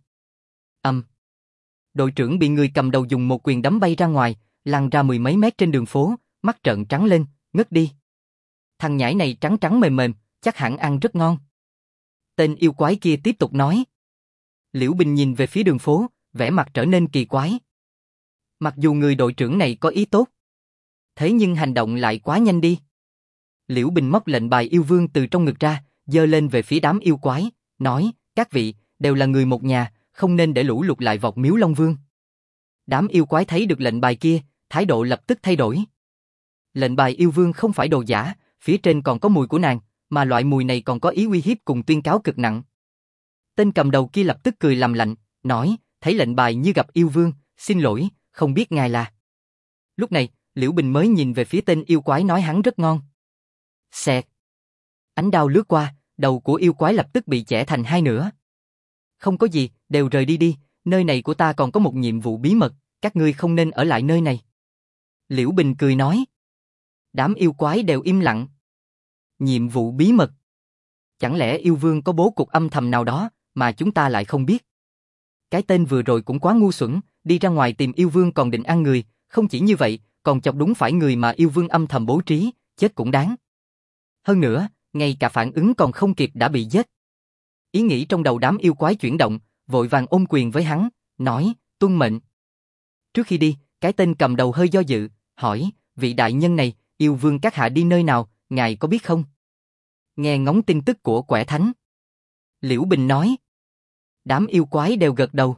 [SPEAKER 1] Đội trưởng bị người cầm đầu dùng một quyền đấm bay ra ngoài, lăn ra 10 mấy mét trên đường phố, mắt trợn trắng lên, ngất đi. Thằng nhãi này trắng trắng mềm mềm, chắc hẳn ăn rất ngon. Tên yêu quái kia tiếp tục nói. Liễu Bình nhìn về phía đường phố, vẻ mặt trở nên kỳ quái. Mặc dù người đội trưởng này có ý tốt, thế nhưng hành động lại quá nhanh đi. Liễu Bình móc lệnh bài yêu vương từ trong ngực ra, giơ lên về phía đám yêu quái, nói, các vị, đều là người một nhà, không nên để lũ lụt lại vọt miếu Long Vương. Đám yêu quái thấy được lệnh bài kia, thái độ lập tức thay đổi. Lệnh bài yêu vương không phải đồ giả, phía trên còn có mùi của nàng, mà loại mùi này còn có ý uy hiếp cùng tuyên cáo cực nặng. Tên cầm đầu kia lập tức cười làm lạnh, nói, thấy lệnh bài như gặp yêu vương, xin lỗi, không biết ngài là. Lúc này, Liễu Bình mới nhìn về phía tên yêu quái nói hắn rất ngon. Xẹt. Ánh đao lướt qua, đầu của yêu quái lập tức bị chẻ thành hai nửa. Không có gì, đều rời đi đi, nơi này của ta còn có một nhiệm vụ bí mật, các ngươi không nên ở lại nơi này. Liễu Bình cười nói. Đám yêu quái đều im lặng. Nhiệm vụ bí mật. Chẳng lẽ yêu vương có bố cục âm thầm nào đó, mà chúng ta lại không biết? Cái tên vừa rồi cũng quá ngu xuẩn, đi ra ngoài tìm yêu vương còn định ăn người, không chỉ như vậy, còn chọc đúng phải người mà yêu vương âm thầm bố trí, chết cũng đáng. Hơn nữa, ngay cả phản ứng còn không kịp đã bị giết. Ý nghĩ trong đầu đám yêu quái chuyển động, vội vàng ôm quyền với hắn, nói, tuân mệnh. Trước khi đi, cái tên cầm đầu hơi do dự, hỏi, vị đại nhân này, yêu vương các hạ đi nơi nào, ngài có biết không? Nghe ngóng tin tức của Quẻ Thánh. Liễu Bình nói. Đám yêu quái đều gật đầu.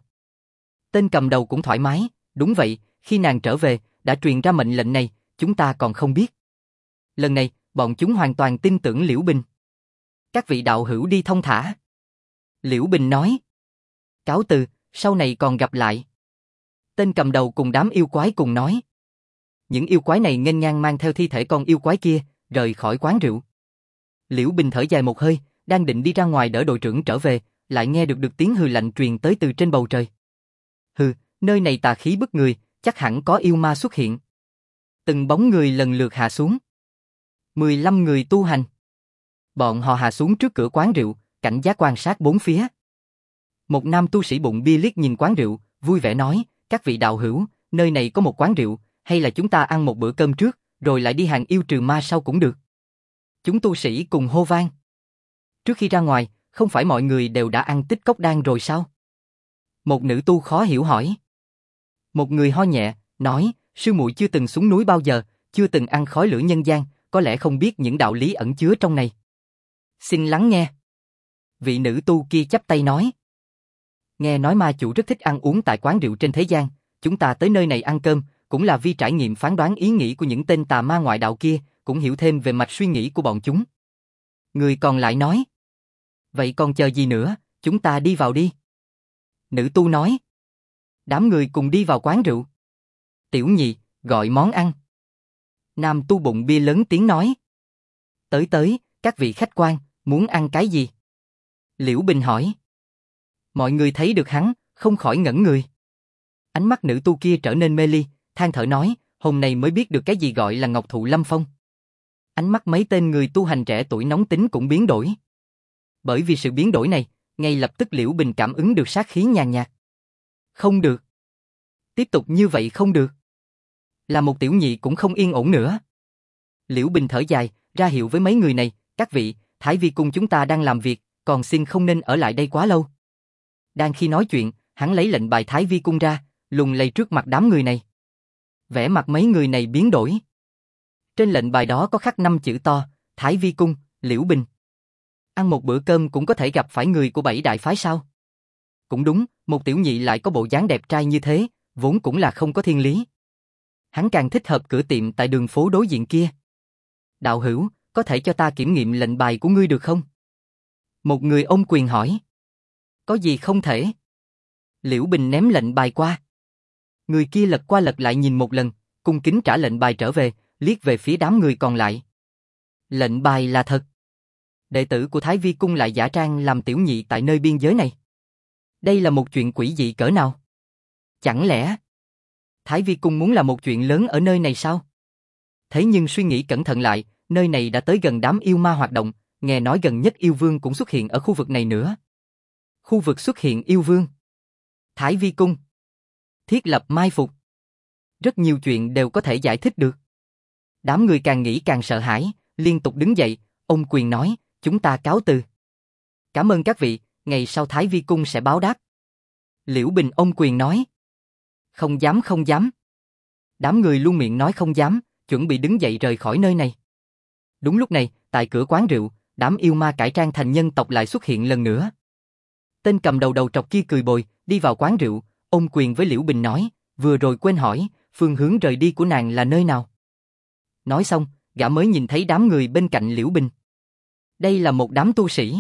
[SPEAKER 1] Tên cầm đầu cũng thoải mái, đúng vậy, khi nàng trở về, đã truyền ra mệnh lệnh này, chúng ta còn không biết. Lần này, bọn chúng hoàn toàn tin tưởng Liễu Bình. Các vị đạo hữu đi thông thả. Liễu Bình nói. Cáo từ, sau này còn gặp lại. Tên cầm đầu cùng đám yêu quái cùng nói. Những yêu quái này nghênh ngang mang theo thi thể con yêu quái kia, rời khỏi quán rượu. Liễu Bình thở dài một hơi, đang định đi ra ngoài đỡ đội trưởng trở về, lại nghe được tiếng hừ lạnh truyền tới từ trên bầu trời. Hừ, nơi này tà khí bức người, chắc hẳn có yêu ma xuất hiện. Từng bóng người lần lượt hạ xuống. 15 người tu hành. Bọn họ hạ xuống trước cửa quán rượu, cảnh giác quan sát bốn phía. Một nam tu sĩ bụng bia liếc nhìn quán rượu, vui vẻ nói, các vị đạo hữu, nơi này có một quán rượu, hay là chúng ta ăn một bữa cơm trước, rồi lại đi hàng yêu trừ ma sau cũng được. Chúng tu sĩ cùng hô vang. Trước khi ra ngoài, không phải mọi người đều đã ăn tích cốc đan rồi sao? Một nữ tu khó hiểu hỏi. Một người ho nhẹ, nói, sư muội chưa từng xuống núi bao giờ, chưa từng ăn khói lửa nhân gian, có lẽ không biết những đạo lý ẩn chứa trong này. Xin lắng nghe. Vị nữ tu kia chắp tay nói. Nghe nói ma chủ rất thích ăn uống tại quán rượu trên thế gian, chúng ta tới nơi này ăn cơm, cũng là vì trải nghiệm phán đoán ý nghĩ của những tên tà ma ngoại đạo kia, cũng hiểu thêm về mạch suy nghĩ của bọn chúng. Người còn lại nói. Vậy còn chờ gì nữa, chúng ta đi vào đi. Nữ tu nói. Đám người cùng đi vào quán rượu. Tiểu nhị, gọi món ăn. Nam tu bụng bia lớn tiếng nói. Tới, các vị khách quan, muốn ăn cái gì? Liễu Bình hỏi. Mọi người thấy được hắn, không khỏi ngẩn người. Ánh mắt nữ tu kia trở nên mê ly, than thở nói, hôm nay mới biết được cái gì gọi là ngọc thụ lâm phong. Ánh mắt mấy tên người tu hành trẻ tuổi nóng tính cũng biến đổi. Bởi vì sự biến đổi này, ngay lập tức Liễu Bình cảm ứng được sát khí nhàn nhạt. Không được. Tiếp tục như vậy không được. Là một tiểu nhị cũng không yên ổn nữa. Liễu Bình thở dài, ra hiệu với mấy người này, các vị, Thái Vi cung chúng ta đang làm việc, còn xin không nên ở lại đây quá lâu. Đang khi nói chuyện, hắn lấy lệnh bài Thái Vi cung ra, lùng lay trước mặt đám người này. Vẻ mặt mấy người này biến đổi. Trên lệnh bài đó có khắc 5 chữ to, Thái Vi cung, Liễu Bình. Ăn một bữa cơm cũng có thể gặp phải người của 7 đại phái sao? Cũng đúng, một tiểu nhị lại có bộ dáng đẹp trai như thế, vốn cũng là không có thiên lý. Hắn càng thích hợp cửa tiệm tại đường phố đối diện kia. Đạo hữu, có thể cho ta kiểm nghiệm lệnh bài của ngươi được không? Một người ôm quyền hỏi. Có gì không thể? Liễu Bình ném lệnh bài qua. Người kia lật qua lật lại nhìn một lần, cung kính trả lệnh bài trở về, liếc về phía đám người còn lại. Lệnh bài là thật. Đệ tử của Thái Vi cung lại giả trang làm tiểu nhị tại nơi biên giới này. Đây là một chuyện quỷ dị cỡ nào? Chẳng lẽ Thái Vi cung muốn làm một chuyện lớn ở nơi này sao? Thế nhưng suy nghĩ cẩn thận lại, nơi này đã tới gần đám yêu ma hoạt động, nghe nói gần nhất yêu vương cũng xuất hiện ở khu vực này nữa. Khu vực xuất hiện yêu vương. Thái Vi cung. Thiết lập mai phục. Rất nhiều chuyện đều có thể giải thích được. Đám người càng nghĩ càng sợ hãi, liên tục đứng dậy, ông quyền nói, chúng ta cáo từ. Cảm ơn các vị, ngày sau Thái Vi cung sẽ báo đáp. Liễu Bình ông quyền nói. Không dám. Đám người luôn miệng nói không dám, chuẩn bị đứng dậy rời khỏi nơi này. Đúng lúc này, tại cửa quán rượu, đám yêu ma cải trang thành nhân tộc lại xuất hiện lần nữa. Tên cầm đầu đầu trọc kia cười bồi, đi vào quán rượu, ôm quyền với Liễu Bình nói, vừa rồi quên hỏi, phương hướng rời đi của nàng là nơi nào? Nói xong, gã mới nhìn thấy đám người bên cạnh Liễu Bình. Đây là một đám tu sĩ.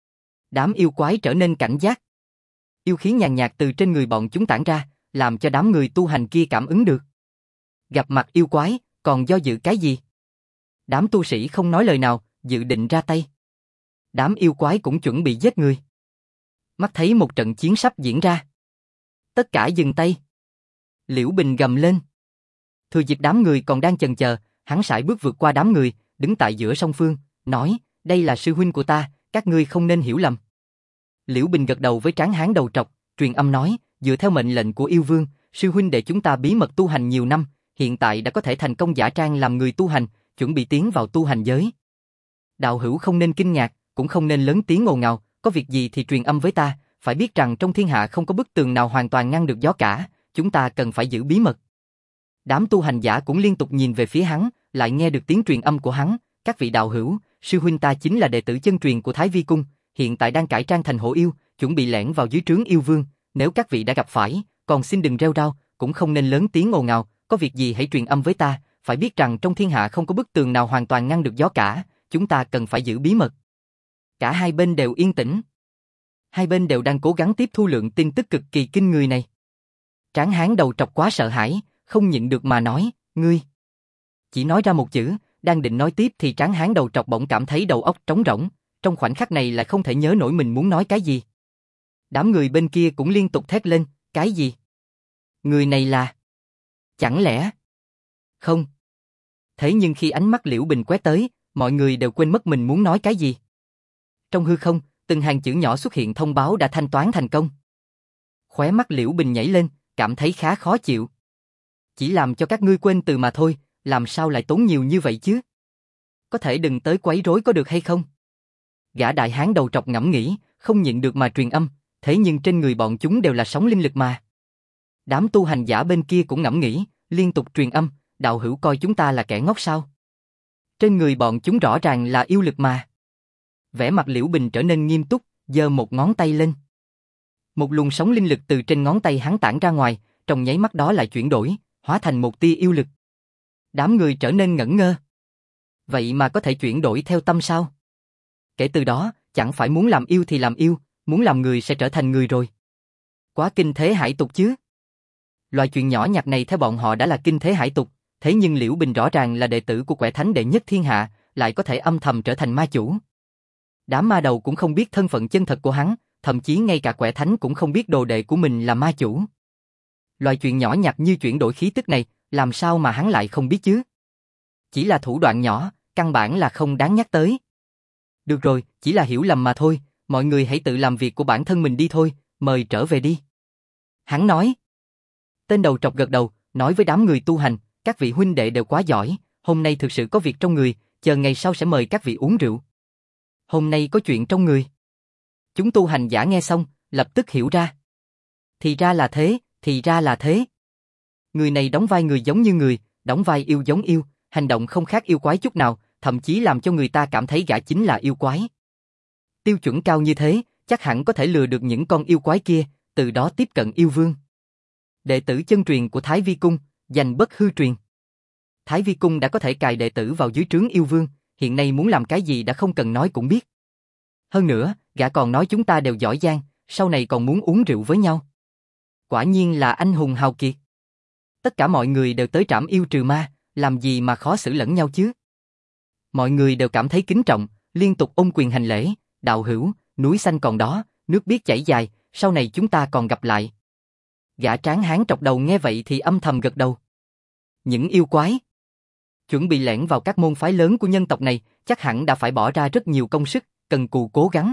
[SPEAKER 1] Đám yêu quái trở nên cảnh giác. Yêu khí nhàn nhạt từ trên người bọn chúng tản ra, làm cho đám người tu hành kia cảm ứng được. Gặp mặt yêu quái, còn do dự cái gì? Đám tu sĩ không nói lời nào, dự định ra tay. Đám yêu quái cũng chuẩn bị giết người. Mắt thấy một trận chiến sắp diễn ra. Tất cả dừng tay. Liễu Bình gầm lên. Thừa dịp đám người còn đang chần chờ, hắn sải bước vượt qua đám người, đứng tại giữa song phương, nói, đây là sư huynh của ta, các ngươi không nên hiểu lầm. Liễu Bình gật đầu với tráng hán đầu trọc, truyền âm nói, dựa theo mệnh lệnh của yêu vương, sư huynh để chúng ta bí mật tu hành nhiều năm, hiện tại đã có thể thành công giả trang làm người tu hành, chuẩn bị tiến vào tu hành giới. Đạo hữu không nên kinh ngạc, cũng không nên lớn tiếng ồn ào, có việc gì thì truyền âm với ta, phải biết rằng trong thiên hạ không có bức tường nào hoàn toàn ngăn được gió cả, chúng ta cần phải giữ bí mật. Đám tu hành giả cũng liên tục nhìn về phía hắn, lại nghe được tiếng truyền âm của hắn, các vị đạo hữu, sư huynh ta chính là đệ tử chân truyền của Thái Vi Cung, hiện tại đang cải trang thành hổ yêu, chuẩn bị lẻn vào dưới trướng yêu vương, nếu các vị đã gặp phải, còn xin đừng reo rao, cũng không nên lớn tiếng ồn ào, có việc gì hãy truyền âm với ta, phải biết rằng trong thiên hạ không có bức tường nào hoàn toàn ngăn được gió cả, chúng ta cần phải giữ bí mật. Cả hai bên đều yên tĩnh. Hai bên đều đang cố gắng tiếp thu lượng tin tức cực kỳ kinh người này. Tráng hán đầu trọc quá sợ hãi, không nhịn được mà nói, ngươi. Chỉ nói ra một chữ, đang định nói tiếp thì tráng hán đầu trọc bỗng cảm thấy đầu óc trống rỗng, trong khoảnh khắc này lại không thể nhớ nổi mình muốn nói cái gì. Đám người bên kia cũng liên tục thét lên, cái gì? Người này là... Chẳng lẽ... Không. Thế nhưng khi ánh mắt Liễu Bình quét tới, mọi người đều quên mất mình muốn nói cái gì. Trong hư không, từng hàng chữ nhỏ xuất hiện thông báo đã thanh toán thành công. Khóe mắt Liễu Bình nhảy lên, cảm thấy khá khó chịu. Chỉ làm cho các ngươi quên từ mà thôi, làm sao lại tốn nhiều như vậy chứ? Có thể đừng tới quấy rối có được hay không? Gã đại hán đầu trọc ngẫm nghĩ, không nhịn được mà truyền âm, thế nhưng trên người bọn chúng đều là sóng linh lực mà. Đám tu hành giả bên kia cũng ngẫm nghĩ, liên tục truyền âm, đạo hữu coi chúng ta là kẻ ngốc sao? Trên người bọn chúng rõ ràng là yêu lực mà. Vẻ mặt Liễu Bình trở nên nghiêm túc, giơ một ngón tay lên. Một luồng sóng linh lực từ trên ngón tay hắn tản ra ngoài, trong nháy mắt đó lại chuyển đổi, hóa thành một tia yêu lực. Đám người trở nên ngẩn ngơ. Vậy mà có thể chuyển đổi theo tâm sao? Kể từ đó, chẳng phải muốn làm yêu thì làm yêu, muốn làm người sẽ trở thành người rồi. Quá kinh thế hải tục chứ. Loại chuyện nhỏ nhặt này theo bọn họ đã là kinh thế hải tục, thế nhưng Liễu Bình rõ ràng là đệ tử của Quẻ Thánh đệ nhất thiên hạ, lại có thể âm thầm trở thành ma chủ. Đám ma đầu cũng không biết thân phận chân thật của hắn, thậm chí ngay cả Quẻ Thánh cũng không biết đồ đệ của mình là ma chủ. Loại chuyện nhỏ nhặt như chuyển đổi khí tức này, làm sao mà hắn lại không biết chứ? Chỉ là thủ đoạn nhỏ, căn bản là không đáng nhắc tới. Được rồi, chỉ là hiểu lầm mà thôi, mọi người hãy tự làm việc của bản thân mình đi thôi, mời trở về đi. Hắn nói. Tên đầu trọc gật đầu, nói với đám người tu hành, các vị huynh đệ đều quá giỏi, hôm nay thực sự có việc trong người, chờ ngày sau sẽ mời các vị uống rượu. Hôm nay có chuyện trong người. Chúng tu hành giả nghe xong, lập tức hiểu ra. Thì ra là thế, thì ra là thế. Người này đóng vai người giống như người, đóng vai yêu giống yêu, hành động không khác yêu quái chút nào, thậm chí làm cho người ta cảm thấy gã chính là yêu quái. Tiêu chuẩn cao như thế, chắc hẳn có thể lừa được những con yêu quái kia, từ đó tiếp cận yêu vương. Đệ tử chân truyền của Thái Vi Cung, danh bất hư truyền. Thái Vi Cung đã có thể cài đệ tử vào dưới trướng yêu vương, hiện nay muốn làm cái gì đã không cần nói cũng biết. Hơn nữa, gã còn nói chúng ta đều giỏi giang, sau này còn muốn uống rượu với nhau. Quả nhiên là anh hùng hào kiệt. Tất cả mọi người đều tới trảm yêu trừ ma, làm gì mà khó xử lẫn nhau chứ? Mọi người đều cảm thấy kính trọng, liên tục ôm quyền hành lễ, đạo hữu, núi xanh còn đó, nước biết chảy dài, sau này chúng ta còn gặp lại. Gã tráng hán trọc đầu nghe vậy thì âm thầm gật đầu. Những yêu quái chuẩn bị lẻn vào các môn phái lớn của nhân tộc này, chắc hẳn đã phải bỏ ra rất nhiều công sức, cần cù cố gắng.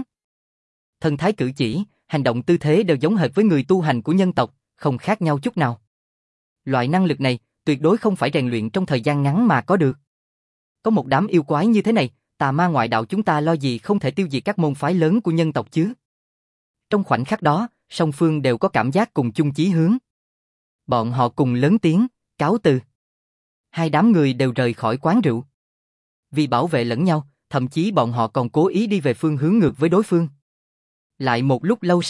[SPEAKER 1] Thần thái cử chỉ, hành động tư thế đều giống hệt với người tu hành của nhân tộc, không khác nhau chút nào. Loại năng lực này, tuyệt đối không phải rèn luyện trong thời gian ngắn mà có được. Có một đám yêu quái như thế này, tà ma ngoại đạo chúng ta lo gì không thể tiêu diệt các môn phái lớn của nhân tộc chứ? Trong khoảnh khắc đó, song phương đều có cảm giác cùng chung chí hướng. Bọn họ cùng lớn tiếng, cáo từ. Hai đám người đều rời khỏi quán rượu. Vì bảo vệ lẫn nhau, thậm chí bọn họ còn cố ý đi về phương hướng ngược với đối phương. Lại một lúc lâu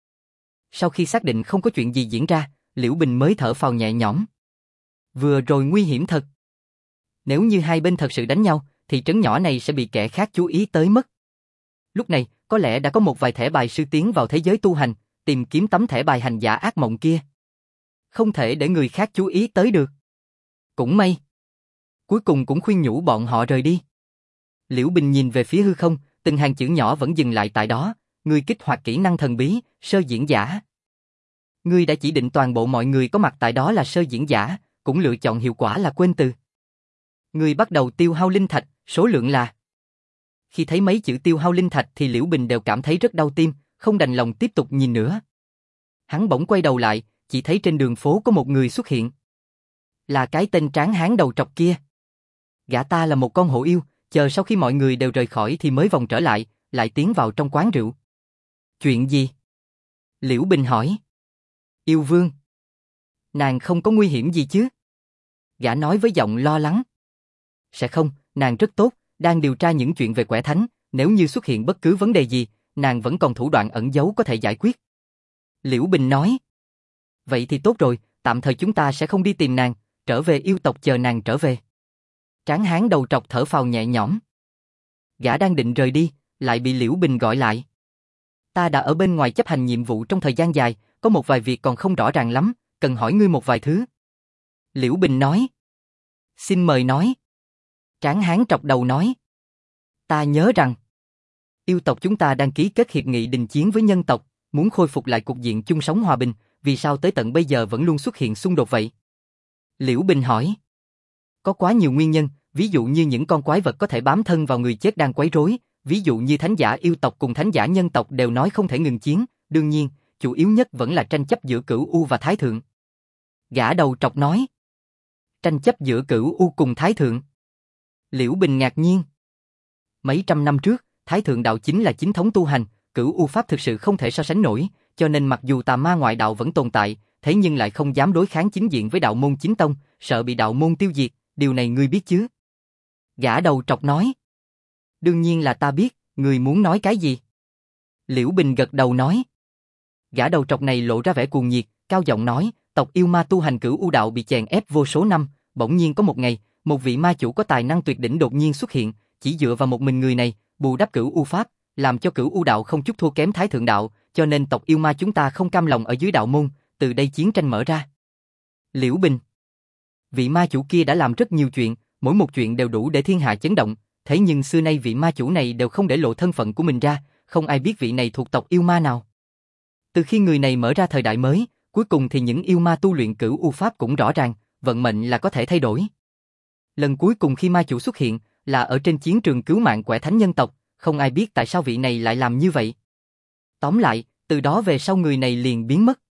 [SPEAKER 1] sau khi xác định không có chuyện gì diễn ra, Liễu Bình mới thở phào nhẹ nhõm. Vừa rồi nguy hiểm thật. Nếu như hai bên thật sự đánh nhau, thì trấn nhỏ này sẽ bị kẻ khác chú ý tới mất. Lúc này, có lẽ đã có một vài thẻ bài sư tiến vào thế giới tu hành, tìm kiếm tấm thẻ bài hành giả ác mộng kia. Không thể để người khác chú ý tới được. Cũng may. Cuối cùng cũng khuyên nhủ bọn họ rời đi. Liễu Bình nhìn về phía hư không, từng hàng chữ nhỏ vẫn dừng lại tại đó. Ngươi kích hoạt kỹ năng thần bí, sơ diễn giả. Ngươi đã chỉ định toàn bộ mọi người có mặt tại đó là sơ diễn giả, cũng lựa chọn hiệu quả là quên từ. Ngươi bắt đầu tiêu hao linh thạch, số lượng là. Khi thấy mấy chữ tiêu hao linh thạch thì Liễu Bình đều cảm thấy rất đau tim, không đành lòng tiếp tục nhìn nữa. Hắn bỗng quay đầu lại, chỉ thấy trên đường phố có một người xuất hiện. Là cái tên tráng hán đầu trọc kia. Gã ta là một con hổ yêu, chờ sau khi mọi người đều rời khỏi thì mới vòng trở lại, lại tiến vào trong quán rượu. Chuyện gì? Liễu Bình hỏi. Yêu vương. Nàng không có nguy hiểm gì chứ? Gã nói với giọng lo lắng. Sẽ không, nàng rất tốt, đang điều tra những chuyện về quẻ thánh, nếu như xuất hiện bất cứ vấn đề gì, nàng vẫn còn thủ đoạn ẩn giấu có thể giải quyết. Liễu Bình nói. Vậy thì tốt rồi, tạm thời chúng ta sẽ không đi tìm nàng, trở về yêu tộc chờ nàng trở về. Tráng hán đầu trọc thở phào nhẹ nhõm. Gã đang định rời đi, lại bị Liễu Bình gọi lại. Ta đã ở bên ngoài chấp hành nhiệm vụ trong thời gian dài, có một vài việc còn không rõ ràng lắm, cần hỏi ngươi một vài thứ. Liễu Bình nói. Xin mời nói. Tráng hán trọc đầu nói. Ta nhớ rằng, yêu tộc chúng ta đang ký kết hiệp nghị đình chiến với nhân tộc, muốn khôi phục lại cục diện chung sống hòa bình, vì sao tới tận bây giờ vẫn luôn xuất hiện xung đột vậy? Liễu Bình hỏi. Có quá nhiều nguyên nhân, ví dụ như những con quái vật có thể bám thân vào người chết đang quấy rối, ví dụ như thánh giả yêu tộc cùng thánh giả nhân tộc đều nói không thể ngừng chiến, đương nhiên, chủ yếu nhất vẫn là tranh chấp giữa Cửu U và Thái Thượng. Gã đầu trọc nói. Tranh chấp giữa Cửu U cùng Thái Thượng. Liễu Bình ngạc nhiên. Mấy trăm năm trước, Thái Thượng đạo chính là chính thống tu hành, Cửu U pháp thực sự không thể so sánh nổi, cho nên mặc dù tà ma ngoại đạo vẫn tồn tại, thế nhưng lại không dám đối kháng chính diện với đạo môn chính tông, sợ bị đạo môn tiêu diệt, điều này ngươi biết chứ? Gã đầu trọc nói. Đương nhiên là ta biết, ngươi muốn nói cái gì? Liễu Bình gật đầu nói. Gã đầu trọc này lộ ra vẻ cuồng nhiệt, cao giọng nói, tộc yêu ma tu hành Cửu U đạo bị chèn ép vô số năm, bỗng nhiên có một ngày, một vị ma chủ có tài năng tuyệt đỉnh đột nhiên xuất hiện, chỉ dựa vào một mình người này, bù đắp Cửu U pháp, làm cho Cửu U đạo không chút thua kém Thái Thượng đạo, cho nên tộc yêu ma chúng ta không cam lòng ở dưới đạo môn, từ đây chiến tranh mở ra. Liễu Bình. Vị ma chủ kia đã làm rất nhiều chuyện, mỗi một chuyện đều đủ để thiên hạ chấn động, thế nhưng xưa nay vị ma chủ này đều không để lộ thân phận của mình ra, không ai biết vị này thuộc tộc yêu ma nào. Từ khi người này mở ra thời đại mới, cuối cùng thì những yêu ma tu luyện Cửu U pháp cũng rõ ràng, vận mệnh là có thể thay đổi. Lần cuối cùng khi ma chủ xuất hiện là ở trên chiến trường cứu mạng quẻ thánh nhân tộc, không ai biết tại sao vị này lại làm như vậy. Tóm lại, từ đó về sau người này liền biến mất.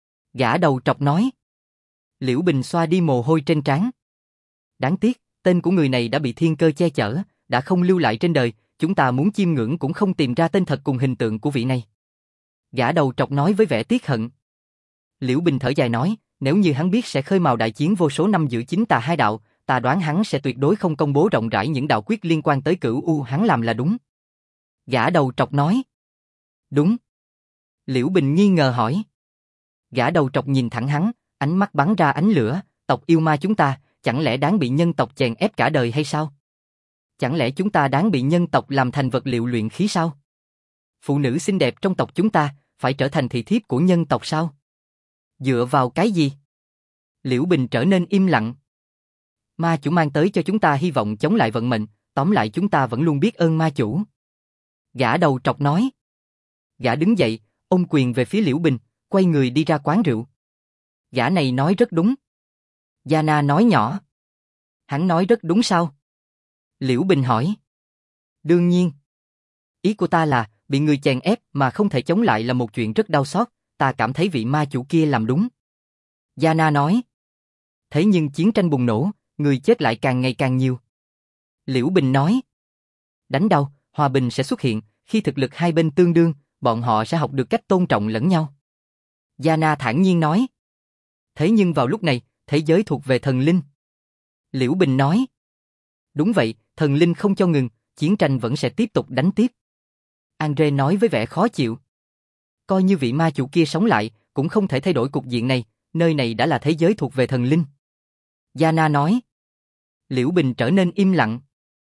[SPEAKER 1] Gã đầu trọc nói. Liễu Bình xoa đi mồ hôi trên trán. Đáng tiếc, tên của người này đã bị thiên cơ che chở, đã không lưu lại trên đời, chúng ta muốn chiêm ngưỡng cũng không tìm ra tên thật cùng hình tượng của vị này. Gã đầu trọc nói với vẻ tiếc hận. Liễu Bình thở dài nói, nếu như hắn biết sẽ khơi mào đại chiến vô số năm giữa chính tà hai đạo, ta đoán hắn sẽ tuyệt đối không công bố rộng rãi những đạo quyết liên quan tới Cửu U, hắn làm là đúng. Gã đầu trọc nói. Đúng. Liễu Bình nghi ngờ hỏi. Gã đầu trọc nhìn thẳng hắn, ánh mắt bắn ra ánh lửa, tộc yêu ma chúng ta, chẳng lẽ đáng bị nhân tộc chèn ép cả đời hay sao? Chẳng lẽ chúng ta đáng bị nhân tộc làm thành vật liệu luyện khí sao? Phụ nữ xinh đẹp trong tộc chúng ta, phải trở thành thị thiếp của nhân tộc sao? Dựa vào cái gì? Liễu Bình trở nên im lặng. Ma chủ mang tới cho chúng ta hy vọng chống lại vận mệnh, tóm lại chúng ta vẫn luôn biết ơn ma chủ. Gã đầu trọc nói. Gã đứng dậy, ôm quyền về phía Liễu Bình, quay người đi ra quán rượu. Gã này nói rất đúng. Yana nói nhỏ. Hắn nói rất đúng sao? Liễu Bình hỏi. Đương nhiên. Ý của ta là, bị người chèn ép mà không thể chống lại là một chuyện rất đau xót, ta cảm thấy vị ma chủ kia làm đúng. Yana nói. Thế nhưng chiến tranh bùng nổ, người chết lại càng ngày càng nhiều. Liễu Bình nói. Đánh đâu, hòa bình sẽ xuất hiện, khi thực lực hai bên tương đương, bọn họ sẽ học được cách tôn trọng lẫn nhau. Yana thản nhiên nói. Thế nhưng vào lúc này, thế giới thuộc về thần linh. Liễu Bình nói. Đúng vậy, thần linh không cho ngừng, chiến tranh vẫn sẽ tiếp tục đánh tiếp. Andre nói với vẻ khó chịu. Coi như vị ma chủ kia sống lại, cũng không thể thay đổi cục diện này, nơi này đã là thế giới thuộc về thần linh. Yana nói. Liễu Bình trở nên im lặng.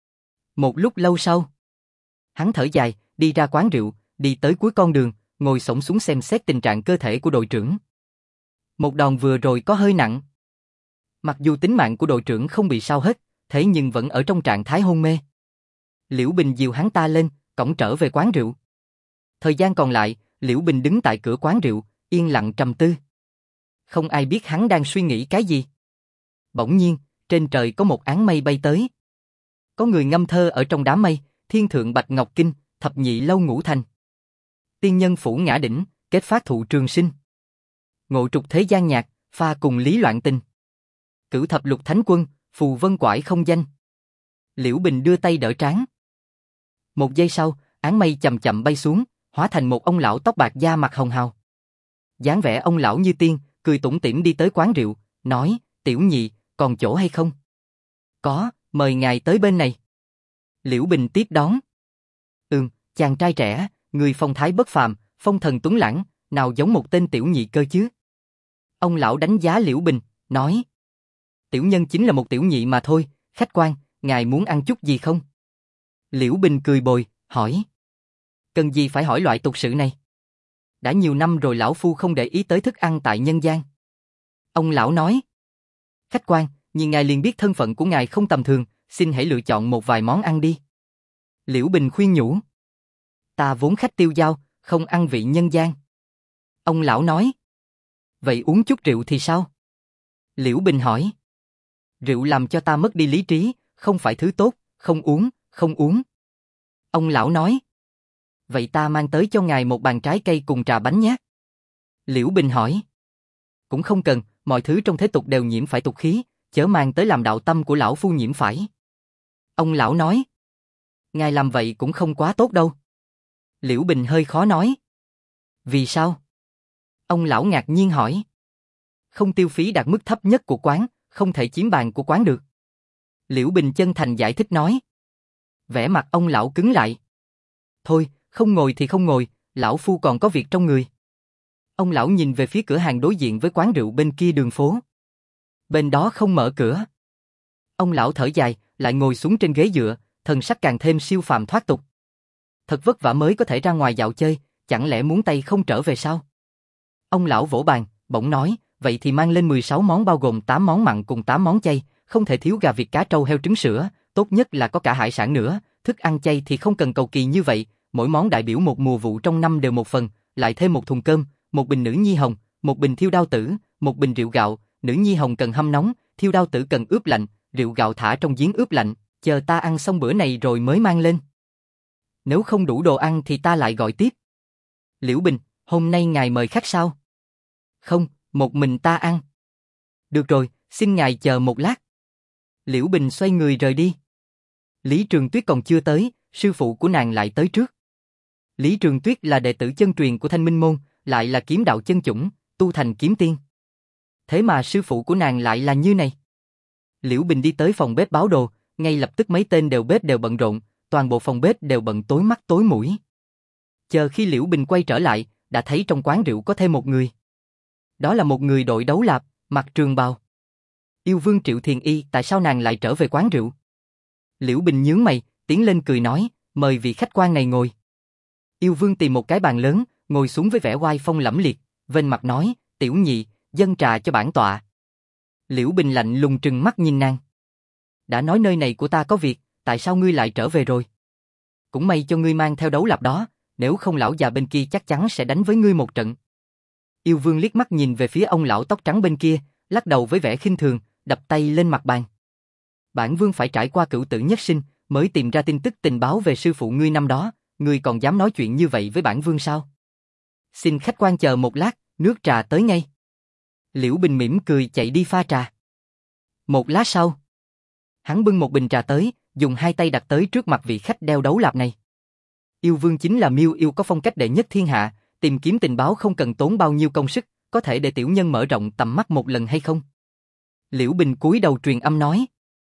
[SPEAKER 1] Một lúc lâu sau, hắn thở dài, đi ra quán rượu, đi tới cuối con đường, ngồi xổm xuống xem xét tình trạng cơ thể của đội trưởng. Một đòn vừa rồi có hơi nặng. Mặc dù tính mạng của đội trưởng không bị sao hết, thế nhưng vẫn ở trong trạng thái hôn mê. Liễu Bình dìu hắn ta lên, cõng trở về quán rượu. Thời gian còn lại, Liễu Bình đứng tại cửa quán rượu, yên lặng trầm tư. Không ai biết hắn đang suy nghĩ cái gì. Bỗng nhiên, trên trời có một áng mây bay tới. Có người ngâm thơ ở trong đám mây, thiên thượng bạch ngọc kinh, thập nhị lâu ngũ thành. Tiên nhân phủ ngã đỉnh, kết phát thụ trường sinh. Ngộ trục thế gian nhạc, pha cùng lý loạn tình. Cửu thập lục thánh quân, phù vân quải không danh. Liễu Bình đưa tay đỡ trán. Một giây sau, áng mây chậm chậm bay xuống, hóa thành một ông lão tóc bạc da mặt hồng hào. Dáng vẻ ông lão như tiên, cười tủm tỉm đi tới quán rượu, nói, tiểu nhị, còn chỗ hay không? Có, mời ngài tới bên này. Liễu Bình tiếp đón. Chàng trai trẻ, người phong thái bất phàm, phong thần tuấn lãng, nào giống một tên tiểu nhị cơ chứ? Ông lão đánh giá Liễu Bình, nói. Tiểu nhân chính là một tiểu nhị mà thôi, khách quan, ngài muốn ăn chút gì không? Liễu Bình cười bồi, hỏi. Cần gì phải hỏi loại tục sự này? Đã nhiều năm rồi lão phu không để ý tới thức ăn tại nhân gian. Ông lão nói. Khách quan, nhìn ngài liền biết thân phận của ngài không tầm thường, xin hãy lựa chọn một vài món ăn đi. Liễu Bình khuyên nhủ. Ta vốn khách tiêu dao, không ăn vị nhân gian. Ông lão nói. Vậy uống chút rượu thì sao? Liễu Bình hỏi. Rượu làm cho ta mất đi lý trí, không phải thứ tốt, không uống, không uống. Ông lão nói. Vậy ta mang tới cho ngài một bàn trái cây cùng trà bánh nhé. Liễu Bình hỏi. Cũng không cần, mọi thứ trong thế tục đều nhiễm phải tục khí, chớ mang tới làm đạo tâm của lão phu nhiễm phải. Ông lão nói. Ngài làm vậy cũng không quá tốt đâu. Liễu Bình hơi khó nói. Vì sao? Ông lão ngạc nhiên hỏi. Không tiêu phí đạt mức thấp nhất của quán, không thể chiếm bàn của quán được. Liễu Bình chân thành giải thích nói. Vẻ mặt ông lão cứng lại. Thôi, không ngồi thì không ngồi, lão phu còn có việc trong người. Ông lão nhìn về phía cửa hàng đối diện với quán rượu bên kia đường phố. Bên đó không mở cửa. Ông lão thở dài, lại ngồi xuống trên ghế dựa, thần sắc càng thêm siêu phàm thoát tục. Thật vất vả mới có thể ra ngoài dạo chơi, chẳng lẽ muốn tay không trở về sao? Ông lão vỗ bàn, bỗng nói, vậy thì mang lên 16 món bao gồm 8 món mặn cùng 8 món chay, không thể thiếu gà vịt cá trâu heo trứng sữa, tốt nhất là có cả hải sản nữa, thức ăn chay thì không cần cầu kỳ như vậy, mỗi món đại biểu một mùa vụ trong năm đều một phần, lại thêm một thùng cơm, một bình nữ nhi hồng, một bình thiêu đao tử, một bình rượu gạo, nữ nhi hồng cần hâm nóng, thiêu đao tử cần ướp lạnh, rượu gạo thả trong giếng ướp lạnh, chờ ta ăn xong bữa này rồi mới mang lên. Nếu không đủ đồ ăn thì ta lại gọi tiếp. Liễu Bình, hôm nay ngài mời khách sao? Không, một mình ta ăn. Được rồi, xin ngài chờ một lát. Liễu Bình xoay người rời đi. Lý Trường Tuyết còn chưa tới, sư phụ của nàng lại tới trước. Lý Trường Tuyết là đệ tử chân truyền của Thanh Minh Môn, lại là kiếm đạo chân chủng, tu thành kiếm tiên. Thế mà sư phụ của nàng lại là như này. Liễu Bình đi tới phòng bếp báo đồ, ngay lập tức mấy tên đầu bếp đều bận rộn, toàn bộ phòng bếp đều bận tối mắt tối mũi. Chờ khi Liễu Bình quay trở lại, đã thấy trong quán rượu có thêm một người. Đó là một người đội đấu lạp, mặc trường bào. Yêu Vương Triệu Thiền Y, tại sao nàng lại trở về quán rượu? Liễu Bình nhướng mày, tiến lên cười nói, mời vị khách quan này ngồi. Yêu Vương tìm một cái bàn lớn, ngồi xuống với vẻ oai phong lẫm liệt, vênh mặt nói, tiểu nhị, dâng trà cho bản tọa. Liễu Bình lạnh lùng trừng mắt nhìn nàng. Đã nói nơi này của ta có việc, tại sao ngươi lại trở về rồi? Cũng may cho ngươi mang theo đấu lạp đó, nếu không lão già bên kia chắc chắn sẽ đánh với ngươi một trận. Yêu Vương liếc mắt nhìn về phía ông lão tóc trắng bên kia, lắc đầu với vẻ khinh thường, đập tay lên mặt bàn. Bản vương phải trải qua cửu tử nhất sinh, mới tìm ra tin tức tình báo về sư phụ ngươi năm đó, ngươi còn dám nói chuyện như vậy với bản vương sao? Xin khách quan chờ một lát, nước trà tới ngay. Liễu Bình mỉm cười chạy đi pha trà. Một lát sau, hắn bưng một bình trà tới, dùng hai tay đặt tới trước mặt vị khách đeo đấu lạp này. Yêu Vương chính là Miêu Yêu có phong cách đệ nhất thiên hạ, tìm kiếm tình báo không cần tốn bao nhiêu công sức, có thể để tiểu nhân mở rộng tầm mắt một lần hay không? Liễu Bình cúi đầu truyền âm nói.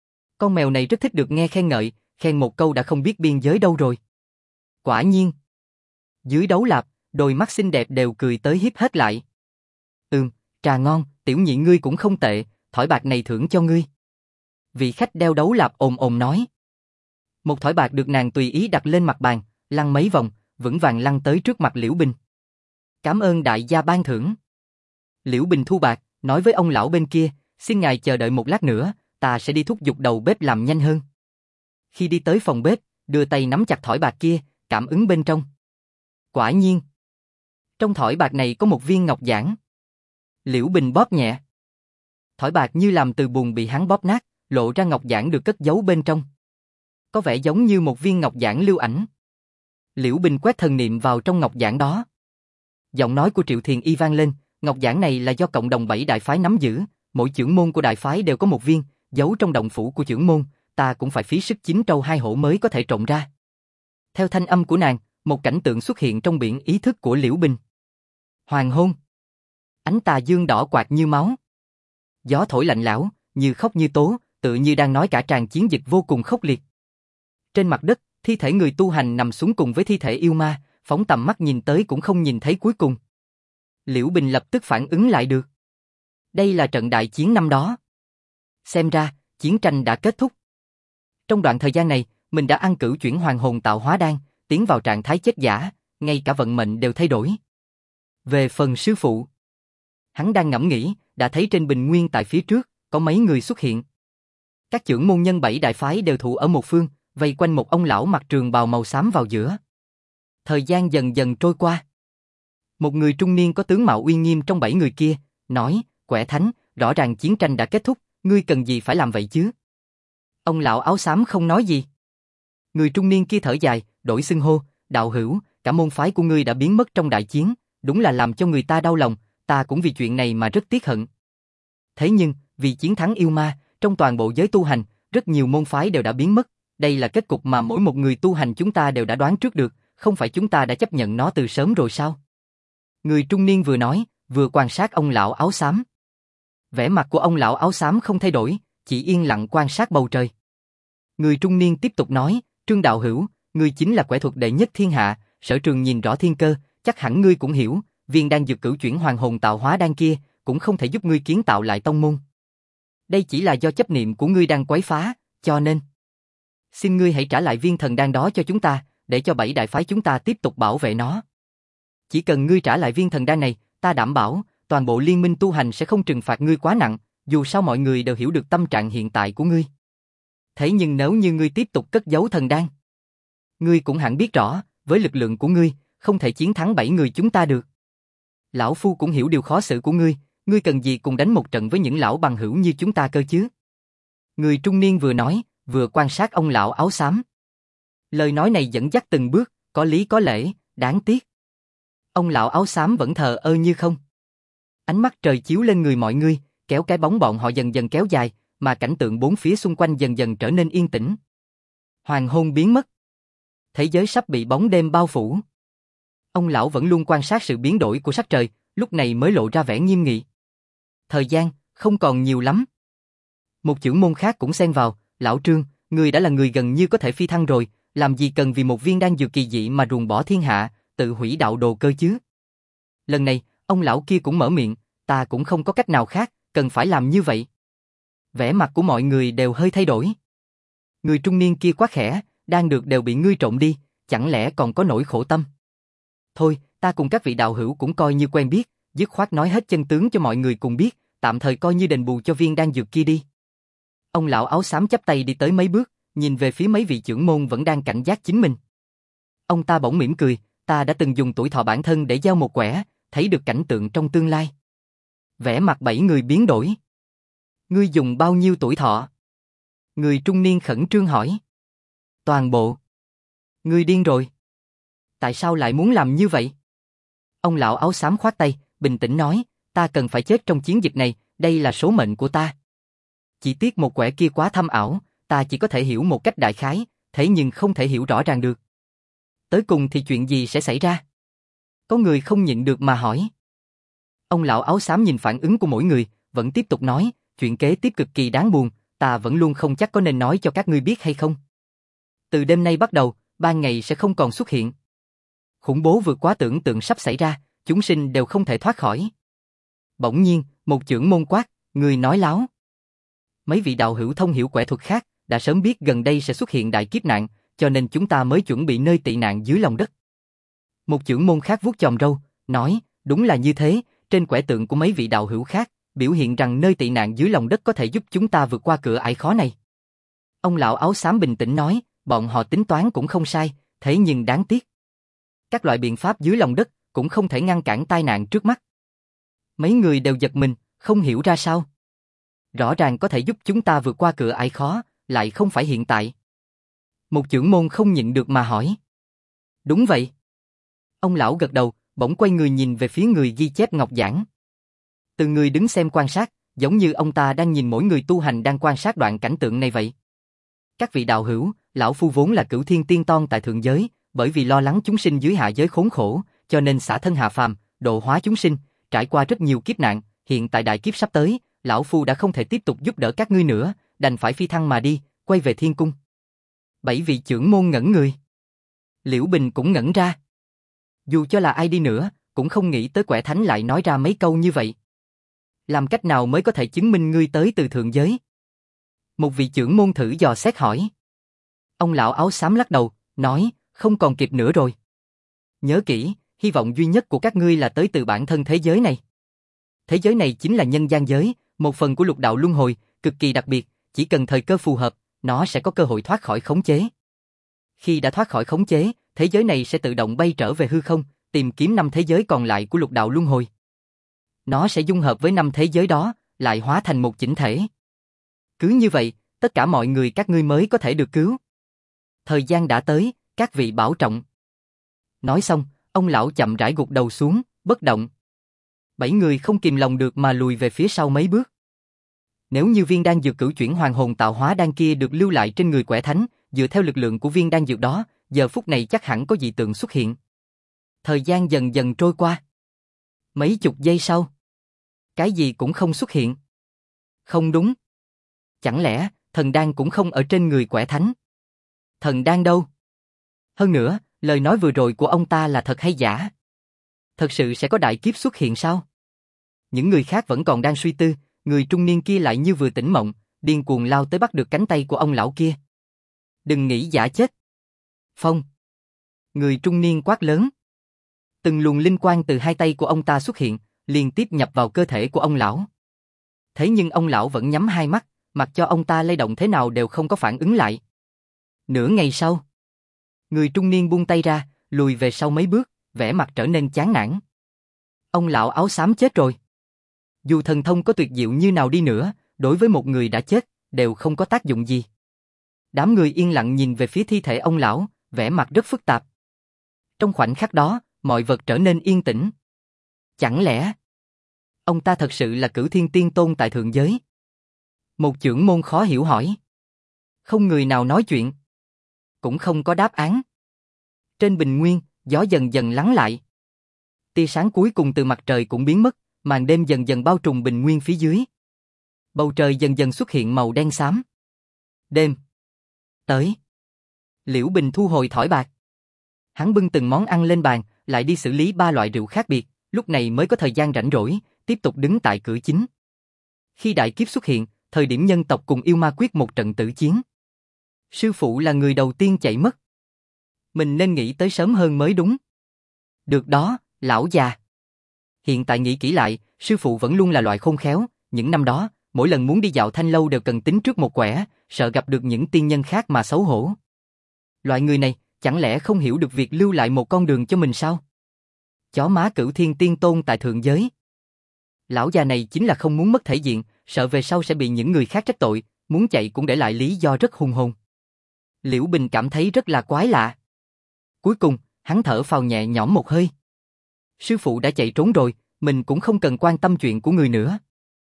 [SPEAKER 1] Con mèo này rất thích được nghe khen ngợi, khen một câu đã không biết biên giới đâu rồi. Quả nhiên. Dưới đấu lạp, đôi mắt xinh đẹp đều cười tới híp hết lại. Trà ngon, tiểu nhị ngươi cũng không tệ, thỏi bạc này thưởng cho ngươi. Vị khách đeo đấu lạp ồm ồm nói. Một thỏi bạc được nàng tùy ý đặt lên mặt bàn, lăn mấy vòng, vững vàng lăn tới trước mặt Liễu Bình. Cảm ơn đại gia ban thưởng. Liễu Bình thu bạc, nói với ông lão bên kia, xin ngài chờ đợi một lát nữa, ta sẽ đi thúc giục đầu bếp làm nhanh hơn. Khi đi tới phòng bếp, đưa tay nắm chặt thỏi bạc kia, cảm ứng bên trong. Quả nhiên. Trong thỏi bạc này có một viên ngọc giản. Liễu Bình bóp nhẹ. Thỏi bạc như làm từ bùn bị hắn bóp nát, lộ ra ngọc giản được cất giấu bên trong. Có vẻ giống như một viên ngọc giản lưu ảnh. Liễu Bình quét thần niệm vào trong ngọc giản đó. Giọng nói của Triệu Thiền Y vang lên, ngọc giản này là do cộng đồng 7 đại phái nắm giữ, mỗi chưởng môn của đại phái đều có một viên, giấu trong động phủ của chưởng môn, ta cũng phải phí sức 9 trâu 2 hổ mới có thể trộn ra. Theo thanh âm của nàng, một cảnh tượng xuất hiện trong biển ý thức của Liễu Bình. Hoàng hôn. Ánh tà dương đỏ quạt như máu. Gió thổi lạnh lẽo, như khóc như tố, tựa như đang nói cả tràng chiến dịch vô cùng khốc liệt. Trên mặt đất, thi thể người tu hành nằm xuống cùng với thi thể yêu ma, phóng tầm mắt nhìn tới cũng không nhìn thấy cuối cùng. Liễu Bình lập tức phản ứng lại được. Đây là trận đại chiến năm đó. Xem ra, chiến tranh đã kết thúc. Trong đoạn thời gian này, mình đã ăn cửu chuyển hoàng hồn tạo hóa đan, tiến vào trạng thái chết giả, ngay cả vận mệnh đều thay đổi. Về phần sư phụ, hắn đang ngẫm nghĩ, đã thấy trên bình nguyên tại phía trước, có mấy người xuất hiện. Các chưởng môn nhân 7 đại phái đều thủ ở một phương, vây quanh một ông lão mặc trường bào màu xám vào giữa. Thời gian dần dần trôi qua. Một người trung niên có tướng mạo uy nghiêm trong 7 người kia, nói, Quẻ Thánh, rõ ràng chiến tranh đã kết thúc, ngươi cần gì phải làm vậy chứ? Ông lão áo xám không nói gì. Người trung niên kia thở dài, đổi xưng hô, đạo hữu, cả môn phái của ngươi đã biến mất trong đại chiến, đúng là làm cho người ta đau lòng, ta cũng vì chuyện này mà rất tiếc hận. Thế nhưng, vì chiến thắng yêu ma, trong toàn bộ giới tu hành, rất nhiều môn phái đều đã biến mất, đây là kết cục mà mỗi một người tu hành chúng ta đều đã đoán trước được, không phải chúng ta đã chấp nhận nó từ sớm rồi sao? Người trung niên vừa nói, vừa quan sát ông lão áo xám. Vẻ mặt của ông lão áo xám không thay đổi, chỉ yên lặng quan sát bầu trời. Người trung niên tiếp tục nói, Trương đạo hữu, ngươi chính là quẻ thuật đệ nhất thiên hạ, sở trường nhìn rõ thiên cơ, chắc hẳn ngươi cũng hiểu, viên đan dược cửu chuyển hoàng hồn tạo hóa đan kia, cũng không thể giúp ngươi kiến tạo lại tông môn. Đây chỉ là do chấp niệm của ngươi đang quấy phá, cho nên xin ngươi hãy trả lại viên thần đan đó cho chúng ta, để cho 7 đại phái chúng ta tiếp tục bảo vệ nó. Chỉ cần ngươi trả lại viên thần đan này, ta đảm bảo, toàn bộ liên minh tu hành sẽ không trừng phạt ngươi quá nặng, dù sao mọi người đều hiểu được tâm trạng hiện tại của ngươi. Thế nhưng nếu như ngươi tiếp tục cất giấu thần đan, ngươi cũng hẳn biết rõ, với lực lượng của ngươi, không thể chiến thắng 7 người chúng ta được. Lão Phu cũng hiểu điều khó xử của ngươi, ngươi cần gì cùng đánh một trận với những lão bằng hữu như chúng ta cơ chứ? Người trung niên vừa nói, vừa quan sát ông lão áo xám. Lời nói này dẫn dắt từng bước, có lý có lẽ, đáng tiếc. Ông lão áo xám vẫn thờ ơ như không. Ánh mắt trời chiếu lên người mọi người, kéo cái bóng bọn họ dần dần kéo dài, mà cảnh tượng bốn phía xung quanh dần dần trở nên yên tĩnh. Hoàng hôn biến mất. Thế giới sắp bị bóng đêm bao phủ. Ông lão vẫn luôn quan sát sự biến đổi của sắc trời, lúc này mới lộ ra vẻ nghiêm nghị. Thời gian, không còn nhiều lắm. Một chưởng môn khác cũng xen vào, lão Trương, người đã là người gần như có thể phi thăng rồi, làm gì cần vì một viên đan dược kỳ dị mà ruồng bỏ thiên hạ, tự hủy đạo đồ cơ chứ? Lần này, ông lão kia cũng mở miệng, ta cũng không có cách nào khác, cần phải làm như vậy. Vẻ mặt của mọi người đều hơi thay đổi. Người trung niên kia quá khẽ, đan được đều bị ngươi trộm đi, chẳng lẽ còn có nỗi khổ tâm? Thôi, ta cùng các vị đạo hữu cũng coi như quen biết, dứt khoát nói hết chân tướng cho mọi người cùng biết, tạm thời coi như đền bù cho viên đan dược kia đi. Ông lão áo xám chắp tay đi tới mấy bước, nhìn về phía mấy vị chưởng môn vẫn đang cảnh giác chính mình. Ông ta bỗng mỉm cười, ta đã từng dùng tuổi thọ bản thân để gieo một quẻ, thấy được cảnh tượng trong tương lai. Vẻ mặt 7 người biến đổi. Ngươi dùng bao nhiêu tuổi thọ? Người trung niên khẩn trương hỏi. Toàn bộ. Ngươi điên rồi. Tại sao lại muốn làm như vậy? Ông lão áo xám khoát tay, bình tĩnh nói, ta cần phải chết trong chiến dịch này, đây là số mệnh của ta. Chỉ tiếc một quẻ kia quá thâm ảo, ta chỉ có thể hiểu một cách đại khái, thế nhưng không thể hiểu rõ ràng được. Tới cùng thì chuyện gì sẽ xảy ra? Có người không nhịn được mà hỏi. Ông lão áo xám nhìn phản ứng của mỗi người, vẫn tiếp tục nói, chuyện kế tiếp cực kỳ đáng buồn, ta vẫn luôn không chắc có nên nói cho các ngươi biết hay không. Từ đêm nay bắt đầu, ban ngày sẽ không còn xuất hiện. Khủng bố vượt quá tưởng tượng sắp xảy ra, chúng sinh đều không thể thoát khỏi. Bỗng nhiên, một chưởng môn quát, người nói láo. Mấy vị đạo hữu thông hiểu quẻ thuật khác, đã sớm biết gần đây sẽ xuất hiện đại kiếp nạn, cho nên chúng ta mới chuẩn bị nơi tị nạn dưới lòng đất. Một chưởng môn khác vuốt chòm râu, nói, đúng là như thế, trên quẻ tượng của mấy vị đạo hữu khác, biểu hiện rằng nơi tị nạn dưới lòng đất có thể giúp chúng ta vượt qua cửa ải khó này. Ông lão áo xám bình tĩnh nói, bọn họ tính toán cũng không sai, thế nhưng đáng tiếc. Các loại biện pháp dưới lòng đất cũng không thể ngăn cản tai nạn trước mắt. Mấy người đều giật mình, không hiểu ra sao. Rõ ràng có thể giúp chúng ta vượt qua cửa ải khó, lại không phải hiện tại. Một chưởng môn không nhịn được mà hỏi. Đúng vậy. Ông lão gật đầu, bỗng quay người nhìn về phía người ghi chép ngọc giảng. Từ người đứng xem quan sát, giống như ông ta đang nhìn mỗi người tu hành đang quan sát đoạn cảnh tượng này vậy. Các vị đạo hữu, lão phu vốn là cửu thiên tiên ton tại thượng giới, bởi vì lo lắng chúng sinh dưới hạ giới khốn khổ, cho nên xả thân hạ phàm, độ hóa chúng sinh, trải qua rất nhiều kiếp nạn, hiện tại đại kiếp sắp tới, lão phu đã không thể tiếp tục giúp đỡ các ngươi nữa, đành phải phi thăng mà đi, quay về thiên cung. 7 vị trưởng môn ngẩn người. Liễu Bình cũng ngẩn ra. Dù cho là ai đi nữa, cũng không nghĩ tới quẻ thánh lại nói ra mấy câu như vậy. Làm cách nào mới có thể chứng minh ngươi tới từ thượng giới? Một vị trưởng môn thử dò xét hỏi. Ông lão áo xám lắc đầu, nói, không còn kịp nữa rồi. Nhớ kỹ, hy vọng duy nhất của các ngươi là tới từ bản thân thế giới này. Thế giới này chính là nhân gian giới, một phần của lục đạo luân hồi, cực kỳ đặc biệt, chỉ cần thời cơ phù hợp, nó sẽ có cơ hội thoát khỏi khống chế. Khi đã thoát khỏi khống chế, thế giới này sẽ tự động bay trở về hư không, tìm kiếm 5 thế giới còn lại của lục đạo luân hồi. Nó sẽ dung hợp với 5 thế giới đó, lại hóa thành một chỉnh thể. Cứ như vậy, tất cả mọi người các ngươi mới có thể được cứu. Thời gian đã tới, các vị bảo trọng. Nói xong, ông lão chậm rãi gục đầu xuống, bất động. 7 người không kìm lòng được mà lùi về phía sau mấy bước. Nếu như viên đan dược cửu chuyển hoàng hồn tạo hóa đan kia được lưu lại trên người quẻ thánh, dựa theo lực lượng của viên đan dược đó, giờ phút này chắc hẳn có dị tượng xuất hiện. Thời gian dần dần trôi qua. Mấy chục giây sau, cái gì cũng không xuất hiện. Không đúng. Chẳng lẽ thần đan cũng không ở trên người quẻ thánh? Thần đan đâu? Hơn nữa, lời nói vừa rồi của ông ta là thật hay giả? Thật sự sẽ có đại kiếp xuất hiện sao? Những người khác vẫn còn đang suy tư, người trung niên kia lại như vừa tỉnh mộng, điên cuồng lao tới bắt được cánh tay của ông lão kia. Đừng nghĩ giả chết. Phong. Người trung niên quát lớn. Từng luồng linh quang từ hai tay của ông ta xuất hiện, liên tiếp nhập vào cơ thể của ông lão. Thế nhưng ông lão vẫn nhắm hai mắt, mặc cho ông ta lay động thế nào đều không có phản ứng lại. Nửa ngày sau, người trung niên buông tay ra, lùi về sau mấy bước, vẻ mặt trở nên chán nản. Ông lão áo xám chết rồi. Dù thần thông có tuyệt diệu như nào đi nữa, đối với một người đã chết, đều không có tác dụng gì. Đám người yên lặng nhìn về phía thi thể ông lão, vẻ mặt rất phức tạp. Trong khoảnh khắc đó, mọi vật trở nên yên tĩnh. Chẳng lẽ ông ta thật sự là cửu thiên tiên tôn tại thượng giới? Một trưởng môn khó hiểu hỏi. Không người nào nói chuyện. Cũng không có đáp án. Trên bình nguyên, gió dần dần lắng lại. Tia sáng cuối cùng từ mặt trời cũng biến mất, màn đêm dần dần bao trùm bình nguyên phía dưới. Bầu trời dần dần xuất hiện màu đen xám. Đêm tới. Liễu Bình thu hồi thỏi bạc. Hắn bưng từng món ăn lên bàn, lại đi xử lý 3 loại rượu khác biệt, lúc này mới có thời gian rảnh rỗi, tiếp tục đứng tại cửa chính. Khi đại kiếp xuất hiện, thời điểm nhân tộc cùng yêu ma quyết một trận tử chiến. Sư phụ là người đầu tiên chạy mất. Mình nên nghĩ tới sớm hơn mới đúng. Được đó, lão già. Hiện tại nghĩ kỹ lại, sư phụ vẫn luôn là loại khôn khéo, những năm đó, mỗi lần muốn đi dạo thanh lâu đều cần tính trước một quẻ, sợ gặp được những tiên nhân khác mà xấu hổ. Loại người này, chẳng lẽ không hiểu được việc lưu lại một con đường cho mình sao? Chó má cửu thiên tiên tôn tại thượng giới. Lão già này chính là không muốn mất thể diện, sợ về sau sẽ bị những người khác trách tội, muốn chạy cũng để lại lý do rất hùng hồn. Liễu Bình cảm thấy rất là quái lạ. Cuối cùng, hắn thở phào nhẹ nhõm một hơi. Sư phụ đã chạy trốn rồi, mình cũng không cần quan tâm chuyện của người nữa.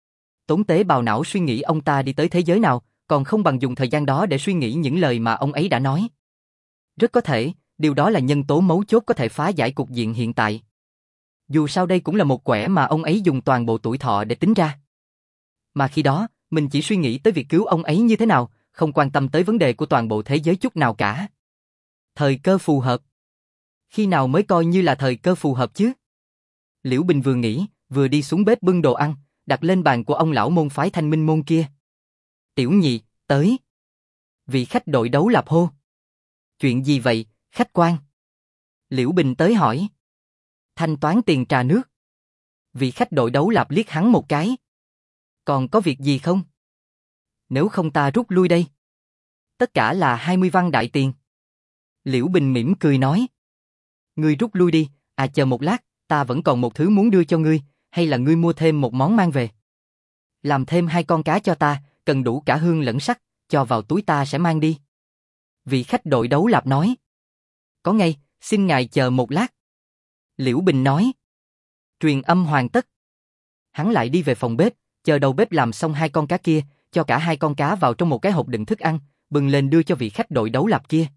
[SPEAKER 1] Tốn tế bào não suy nghĩ ông ta đi tới thế giới nào, còn không bằng dùng thời gian đó để suy nghĩ những lời mà ông ấy đã nói. Rất có thể, điều đó là nhân tố mấu chốt có thể phá giải cục diện hiện tại. Dù sao đây cũng là một quẻ mà ông ấy dùng toàn bộ tuổi thọ để tính ra. Mà khi đó, Mình chỉ suy nghĩ tới việc cứu ông ấy như thế nào, không quan tâm tới vấn đề của toàn bộ thế giới chút nào cả. Thời cơ phù hợp. Khi nào mới coi như là thời cơ phù hợp chứ? Liễu Bình vừa nghĩ, vừa đi xuống bếp bưng đồ ăn, đặt lên bàn của ông lão môn phái Thanh Minh môn kia. Tiểu Nhị, tới. Vị khách đội đấu lạp hô. Chuyện gì vậy, khách quan? Liễu Bình tới hỏi. Thanh toán tiền trà nước. Vị khách đội đấu lạp liếc hắn một cái. Còn có việc gì không? Nếu không ta rút lui đây. Tất cả là 20 văn đại tiền. Liễu Bình mỉm cười nói. Ngươi rút lui đi, chờ một lát, ta vẫn còn một thứ muốn đưa cho ngươi, hay là ngươi mua thêm một món mang về. Làm thêm 2 con cá cho ta, cần đủ cả hương lẫn sắc, cho vào túi ta sẽ mang đi. Vị khách đội đấu lạp nói. Có ngay, xin ngài chờ một lát. Liễu Bình nói. Truyền âm hoàn tất. Hắn lại đi về phòng bếp, chờ đầu bếp làm xong 2 con cá kia, cho cả 2 con cá vào trong một cái hộp đựng thức ăn, bưng lên đưa cho vị khách đội đấu lạp kia.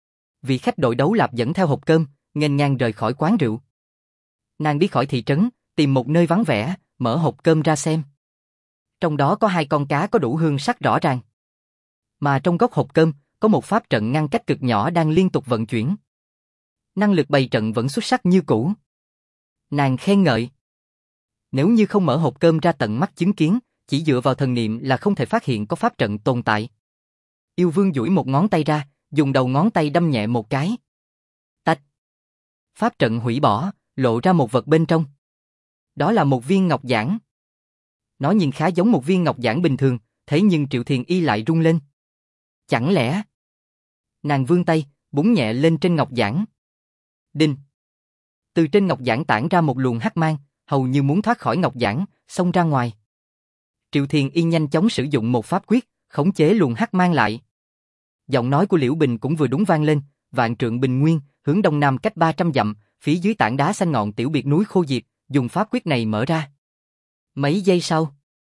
[SPEAKER 1] Vị khách đội đấu lạp dẫn theo hộp cơm, nghênh ngang rời khỏi quán rượu. Nàng đi khỏi thị trấn, tìm một nơi vắng vẻ, mở hộp cơm ra xem. Trong đó có 2 con cá có đủ hương sắc rõ ràng. Mà trong góc hộp cơm, có một pháp trận ngăn cách cực nhỏ đang liên tục vận chuyển. Năng lực bày trận vẫn xuất sắc như cũ. Nàng khen ngợi. Nếu như không mở hộp cơm ra tận mắt chứng kiến, chỉ dựa vào thần niệm là không thể phát hiện có pháp trận tồn tại. Yêu Vương duỗi một ngón tay ra, dùng đầu ngón tay đâm nhẹ một cái. Tạch. Pháp trận hủy bỏ, lộ ra một vật bên trong. Đó là một viên ngọc giản. Nó nhìn khá giống một viên ngọc giản bình thường, thế nhưng Triệu Thiền Y lại rung lên. Chẳng lẽ... Nàng vươn tay, búng nhẹ lên trên ngọc giản. Đinh. Từ trên ngọc giản tản ra một luồng hắc mang, hầu như muốn thoát khỏi ngọc giản, xông ra ngoài. Triệu Thiền Y nhanh chóng sử dụng một pháp quyết, khống chế luồng hắc mang lại. Giọng nói của Liễu Bình cũng vừa đúng vang lên, vạn trượng bình nguyên, hướng đông nam cách 300 dặm, phía dưới tảng đá xanh ngọn tiểu biệt núi khô diệt, dùng pháp quyết này mở ra. Mấy giây sau,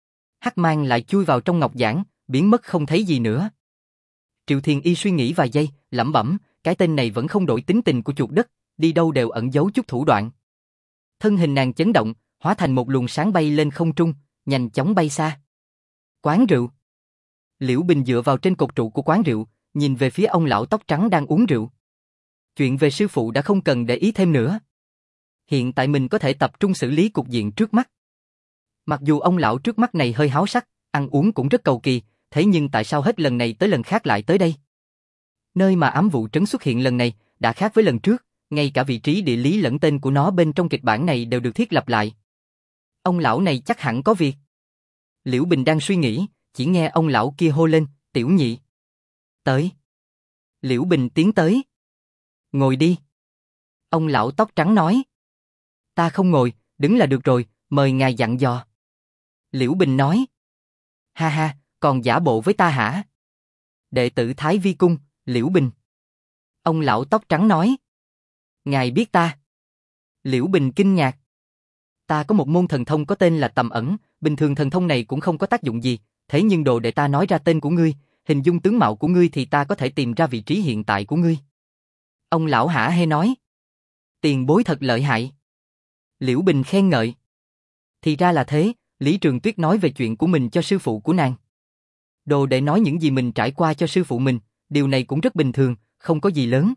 [SPEAKER 1] hắc mang lại chui vào trong ngọc giản, biến mất không thấy gì nữa. Triệu Thiền Y suy nghĩ vài giây, lẩm bẩm, cái tên này vẫn không đổi tính tình của chuột đất, đi đâu đều ẩn giấu chút thủ đoạn. Thân hình nàng chấn động, hóa thành một luồng sáng bay lên không trung, nhanh chóng bay xa. Quán rượu. Liễu Bình dựa vào trên cột trụ của quán rượu, nhìn về phía ông lão tóc trắng đang uống rượu. Chuyện về sư phụ đã không cần để ý thêm nữa. Hiện tại mình có thể tập trung xử lý cục diện trước mắt. Mặc dù ông lão trước mắt này hơi háo sắc, ăn uống cũng rất cầu kỳ, thế nhưng tại sao hết lần này tới lần khác lại tới đây? Nơi mà ám vụ trấn xuất hiện lần này đã khác với lần trước, ngay cả vị trí địa lý lẫn tên của nó bên trong kịch bản này đều được thiết lập lại. Ông lão này chắc hẳn có việc. Liễu Bình đang suy nghĩ, chỉ nghe ông lão kia hô lên, Tiểu Nhị. Tới. Liễu Bình tiến tới. Ngồi đi. Ông lão tóc trắng nói. Ta không ngồi, đứng là được rồi, mời ngài dặn dò. Liễu Bình nói. Ha ha, còn giả bộ với ta hả? Đệ tử Thái Vi Cung, Liễu Bình. Ông lão tóc trắng nói. Ngài biết ta? Liễu Bình kinh ngạc. Ta có một môn thần thông có tên là tầm ẩn, bình thường thần thông này cũng không có tác dụng gì, thế nhưng đồ đệ ta nói ra tên của ngươi, hình dung tướng mạo của ngươi thì ta có thể tìm ra vị trí hiện tại của ngươi. Ông lão hả hê nói. Tiền bối thật lợi hại. Liễu Bình khen ngợi. Thì ra là thế, Lý Trường Tuyết nói về chuyện của mình cho sư phụ của nàng. Đồ đệ nói những gì mình trải qua cho sư phụ mình, điều này cũng rất bình thường, không có gì lớn.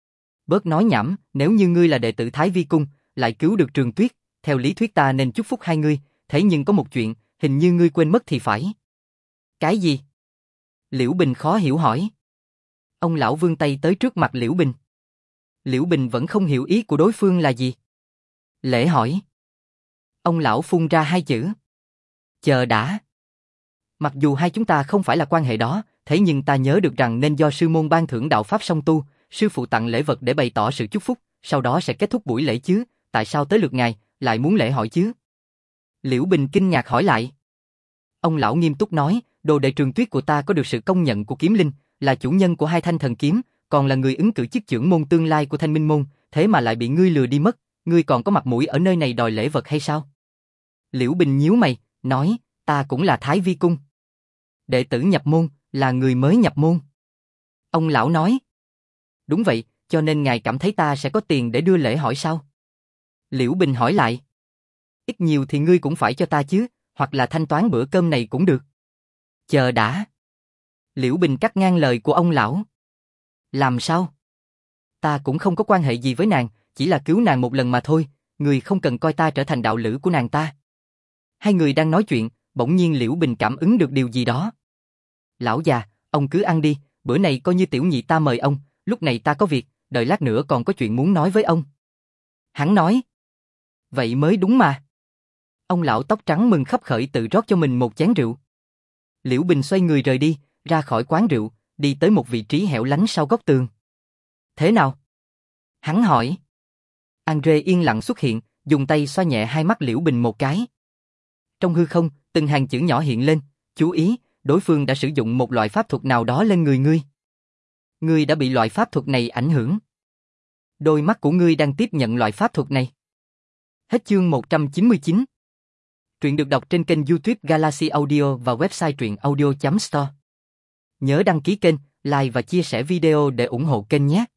[SPEAKER 1] Bớt nói nhảm, nếu như ngươi là đệ tử Thái Vi Cung, lại cứu được Trường Tuyết, theo lý thuyết ta nên chúc phúc hai ngươi, thế nhưng có một chuyện, hình như ngươi quên mất thì phải. Cái gì? Liễu Bình khó hiểu hỏi. Ông lão vươn tay tới trước mặt Liễu Bình. Liễu Bình vẫn không hiểu ý của đối phương là gì. Lễ hỏi. Ông lão phun ra 2 chữ. Chờ đã. Mặc dù hai chúng ta không phải là quan hệ đó, thế nhưng ta nhớ được rằng nên do sư môn ban thưởng đạo pháp song tu, sư phụ tặng lễ vật để bày tỏ sự chúc phúc, sau đó sẽ kết thúc buổi lễ chứ, tại sao tới lượt ngài, lại muốn lễ hỏi chứ? Liễu Bình kinh ngạc hỏi lại. Ông lão nghiêm túc nói, đồ đệ Trường Tuyết của ta có được sự công nhận của kiếm linh, là chủ nhân của 2 thanh thần kiếm, còn là người ứng cử chức trưởng môn tương lai của Thanh Minh môn, thế mà lại bị ngươi lừa đi mất, ngươi còn có mặt mũi ở nơi này đòi lễ vật hay sao? Liễu Bình nhíu mày, nói, ta cũng là Thái Vi Cung. Đệ tử nhập môn, là người mới nhập môn. Ông lão nói. Đúng vậy, cho nên ngài cảm thấy ta sẽ có tiền để đưa lễ hỏi sao? Liễu Bình hỏi lại. Ít nhiều thì ngươi cũng phải cho ta chứ, hoặc là thanh toán bữa cơm này cũng được. Chờ đã. Liễu Bình cắt ngang lời của ông lão. Làm sao? Ta cũng không có quan hệ gì với nàng, chỉ là cứu nàng một lần mà thôi, người không cần coi ta trở thành đạo lữ của nàng ta. Hai người đang nói chuyện, bỗng nhiên Liễu Bình cảm ứng được điều gì đó. Lão già, ông cứ ăn đi, bữa này coi như tiểu nhị ta mời ông, lúc này ta có việc, đợi lát nữa còn có chuyện muốn nói với ông. Hắn nói. Vậy mới đúng mà. Ông lão tóc trắng mừng khấp khởi tự rót cho mình một chén rượu. Liễu Bình xoay người rời đi, ra khỏi quán rượu, đi tới một vị trí hẻo lánh sau góc tường. Thế nào? Hắn hỏi. Andre yên lặng xuất hiện, dùng tay xoa nhẹ hai mắt Liễu Bình một cái. Trong hư không, từng hàng chữ nhỏ hiện lên, chú ý, đối phương đã sử dụng một loại pháp thuật nào đó lên người ngươi. Ngươi đã bị loại pháp thuật này ảnh hưởng. Đôi mắt của ngươi đang tiếp nhận loại pháp thuật này. Hết chương 199. Truyện được đọc trên kênh YouTube Galaxy Audio và website truyện audio.store. Nhớ đăng ký kênh, like và chia sẻ video để ủng hộ kênh nhé.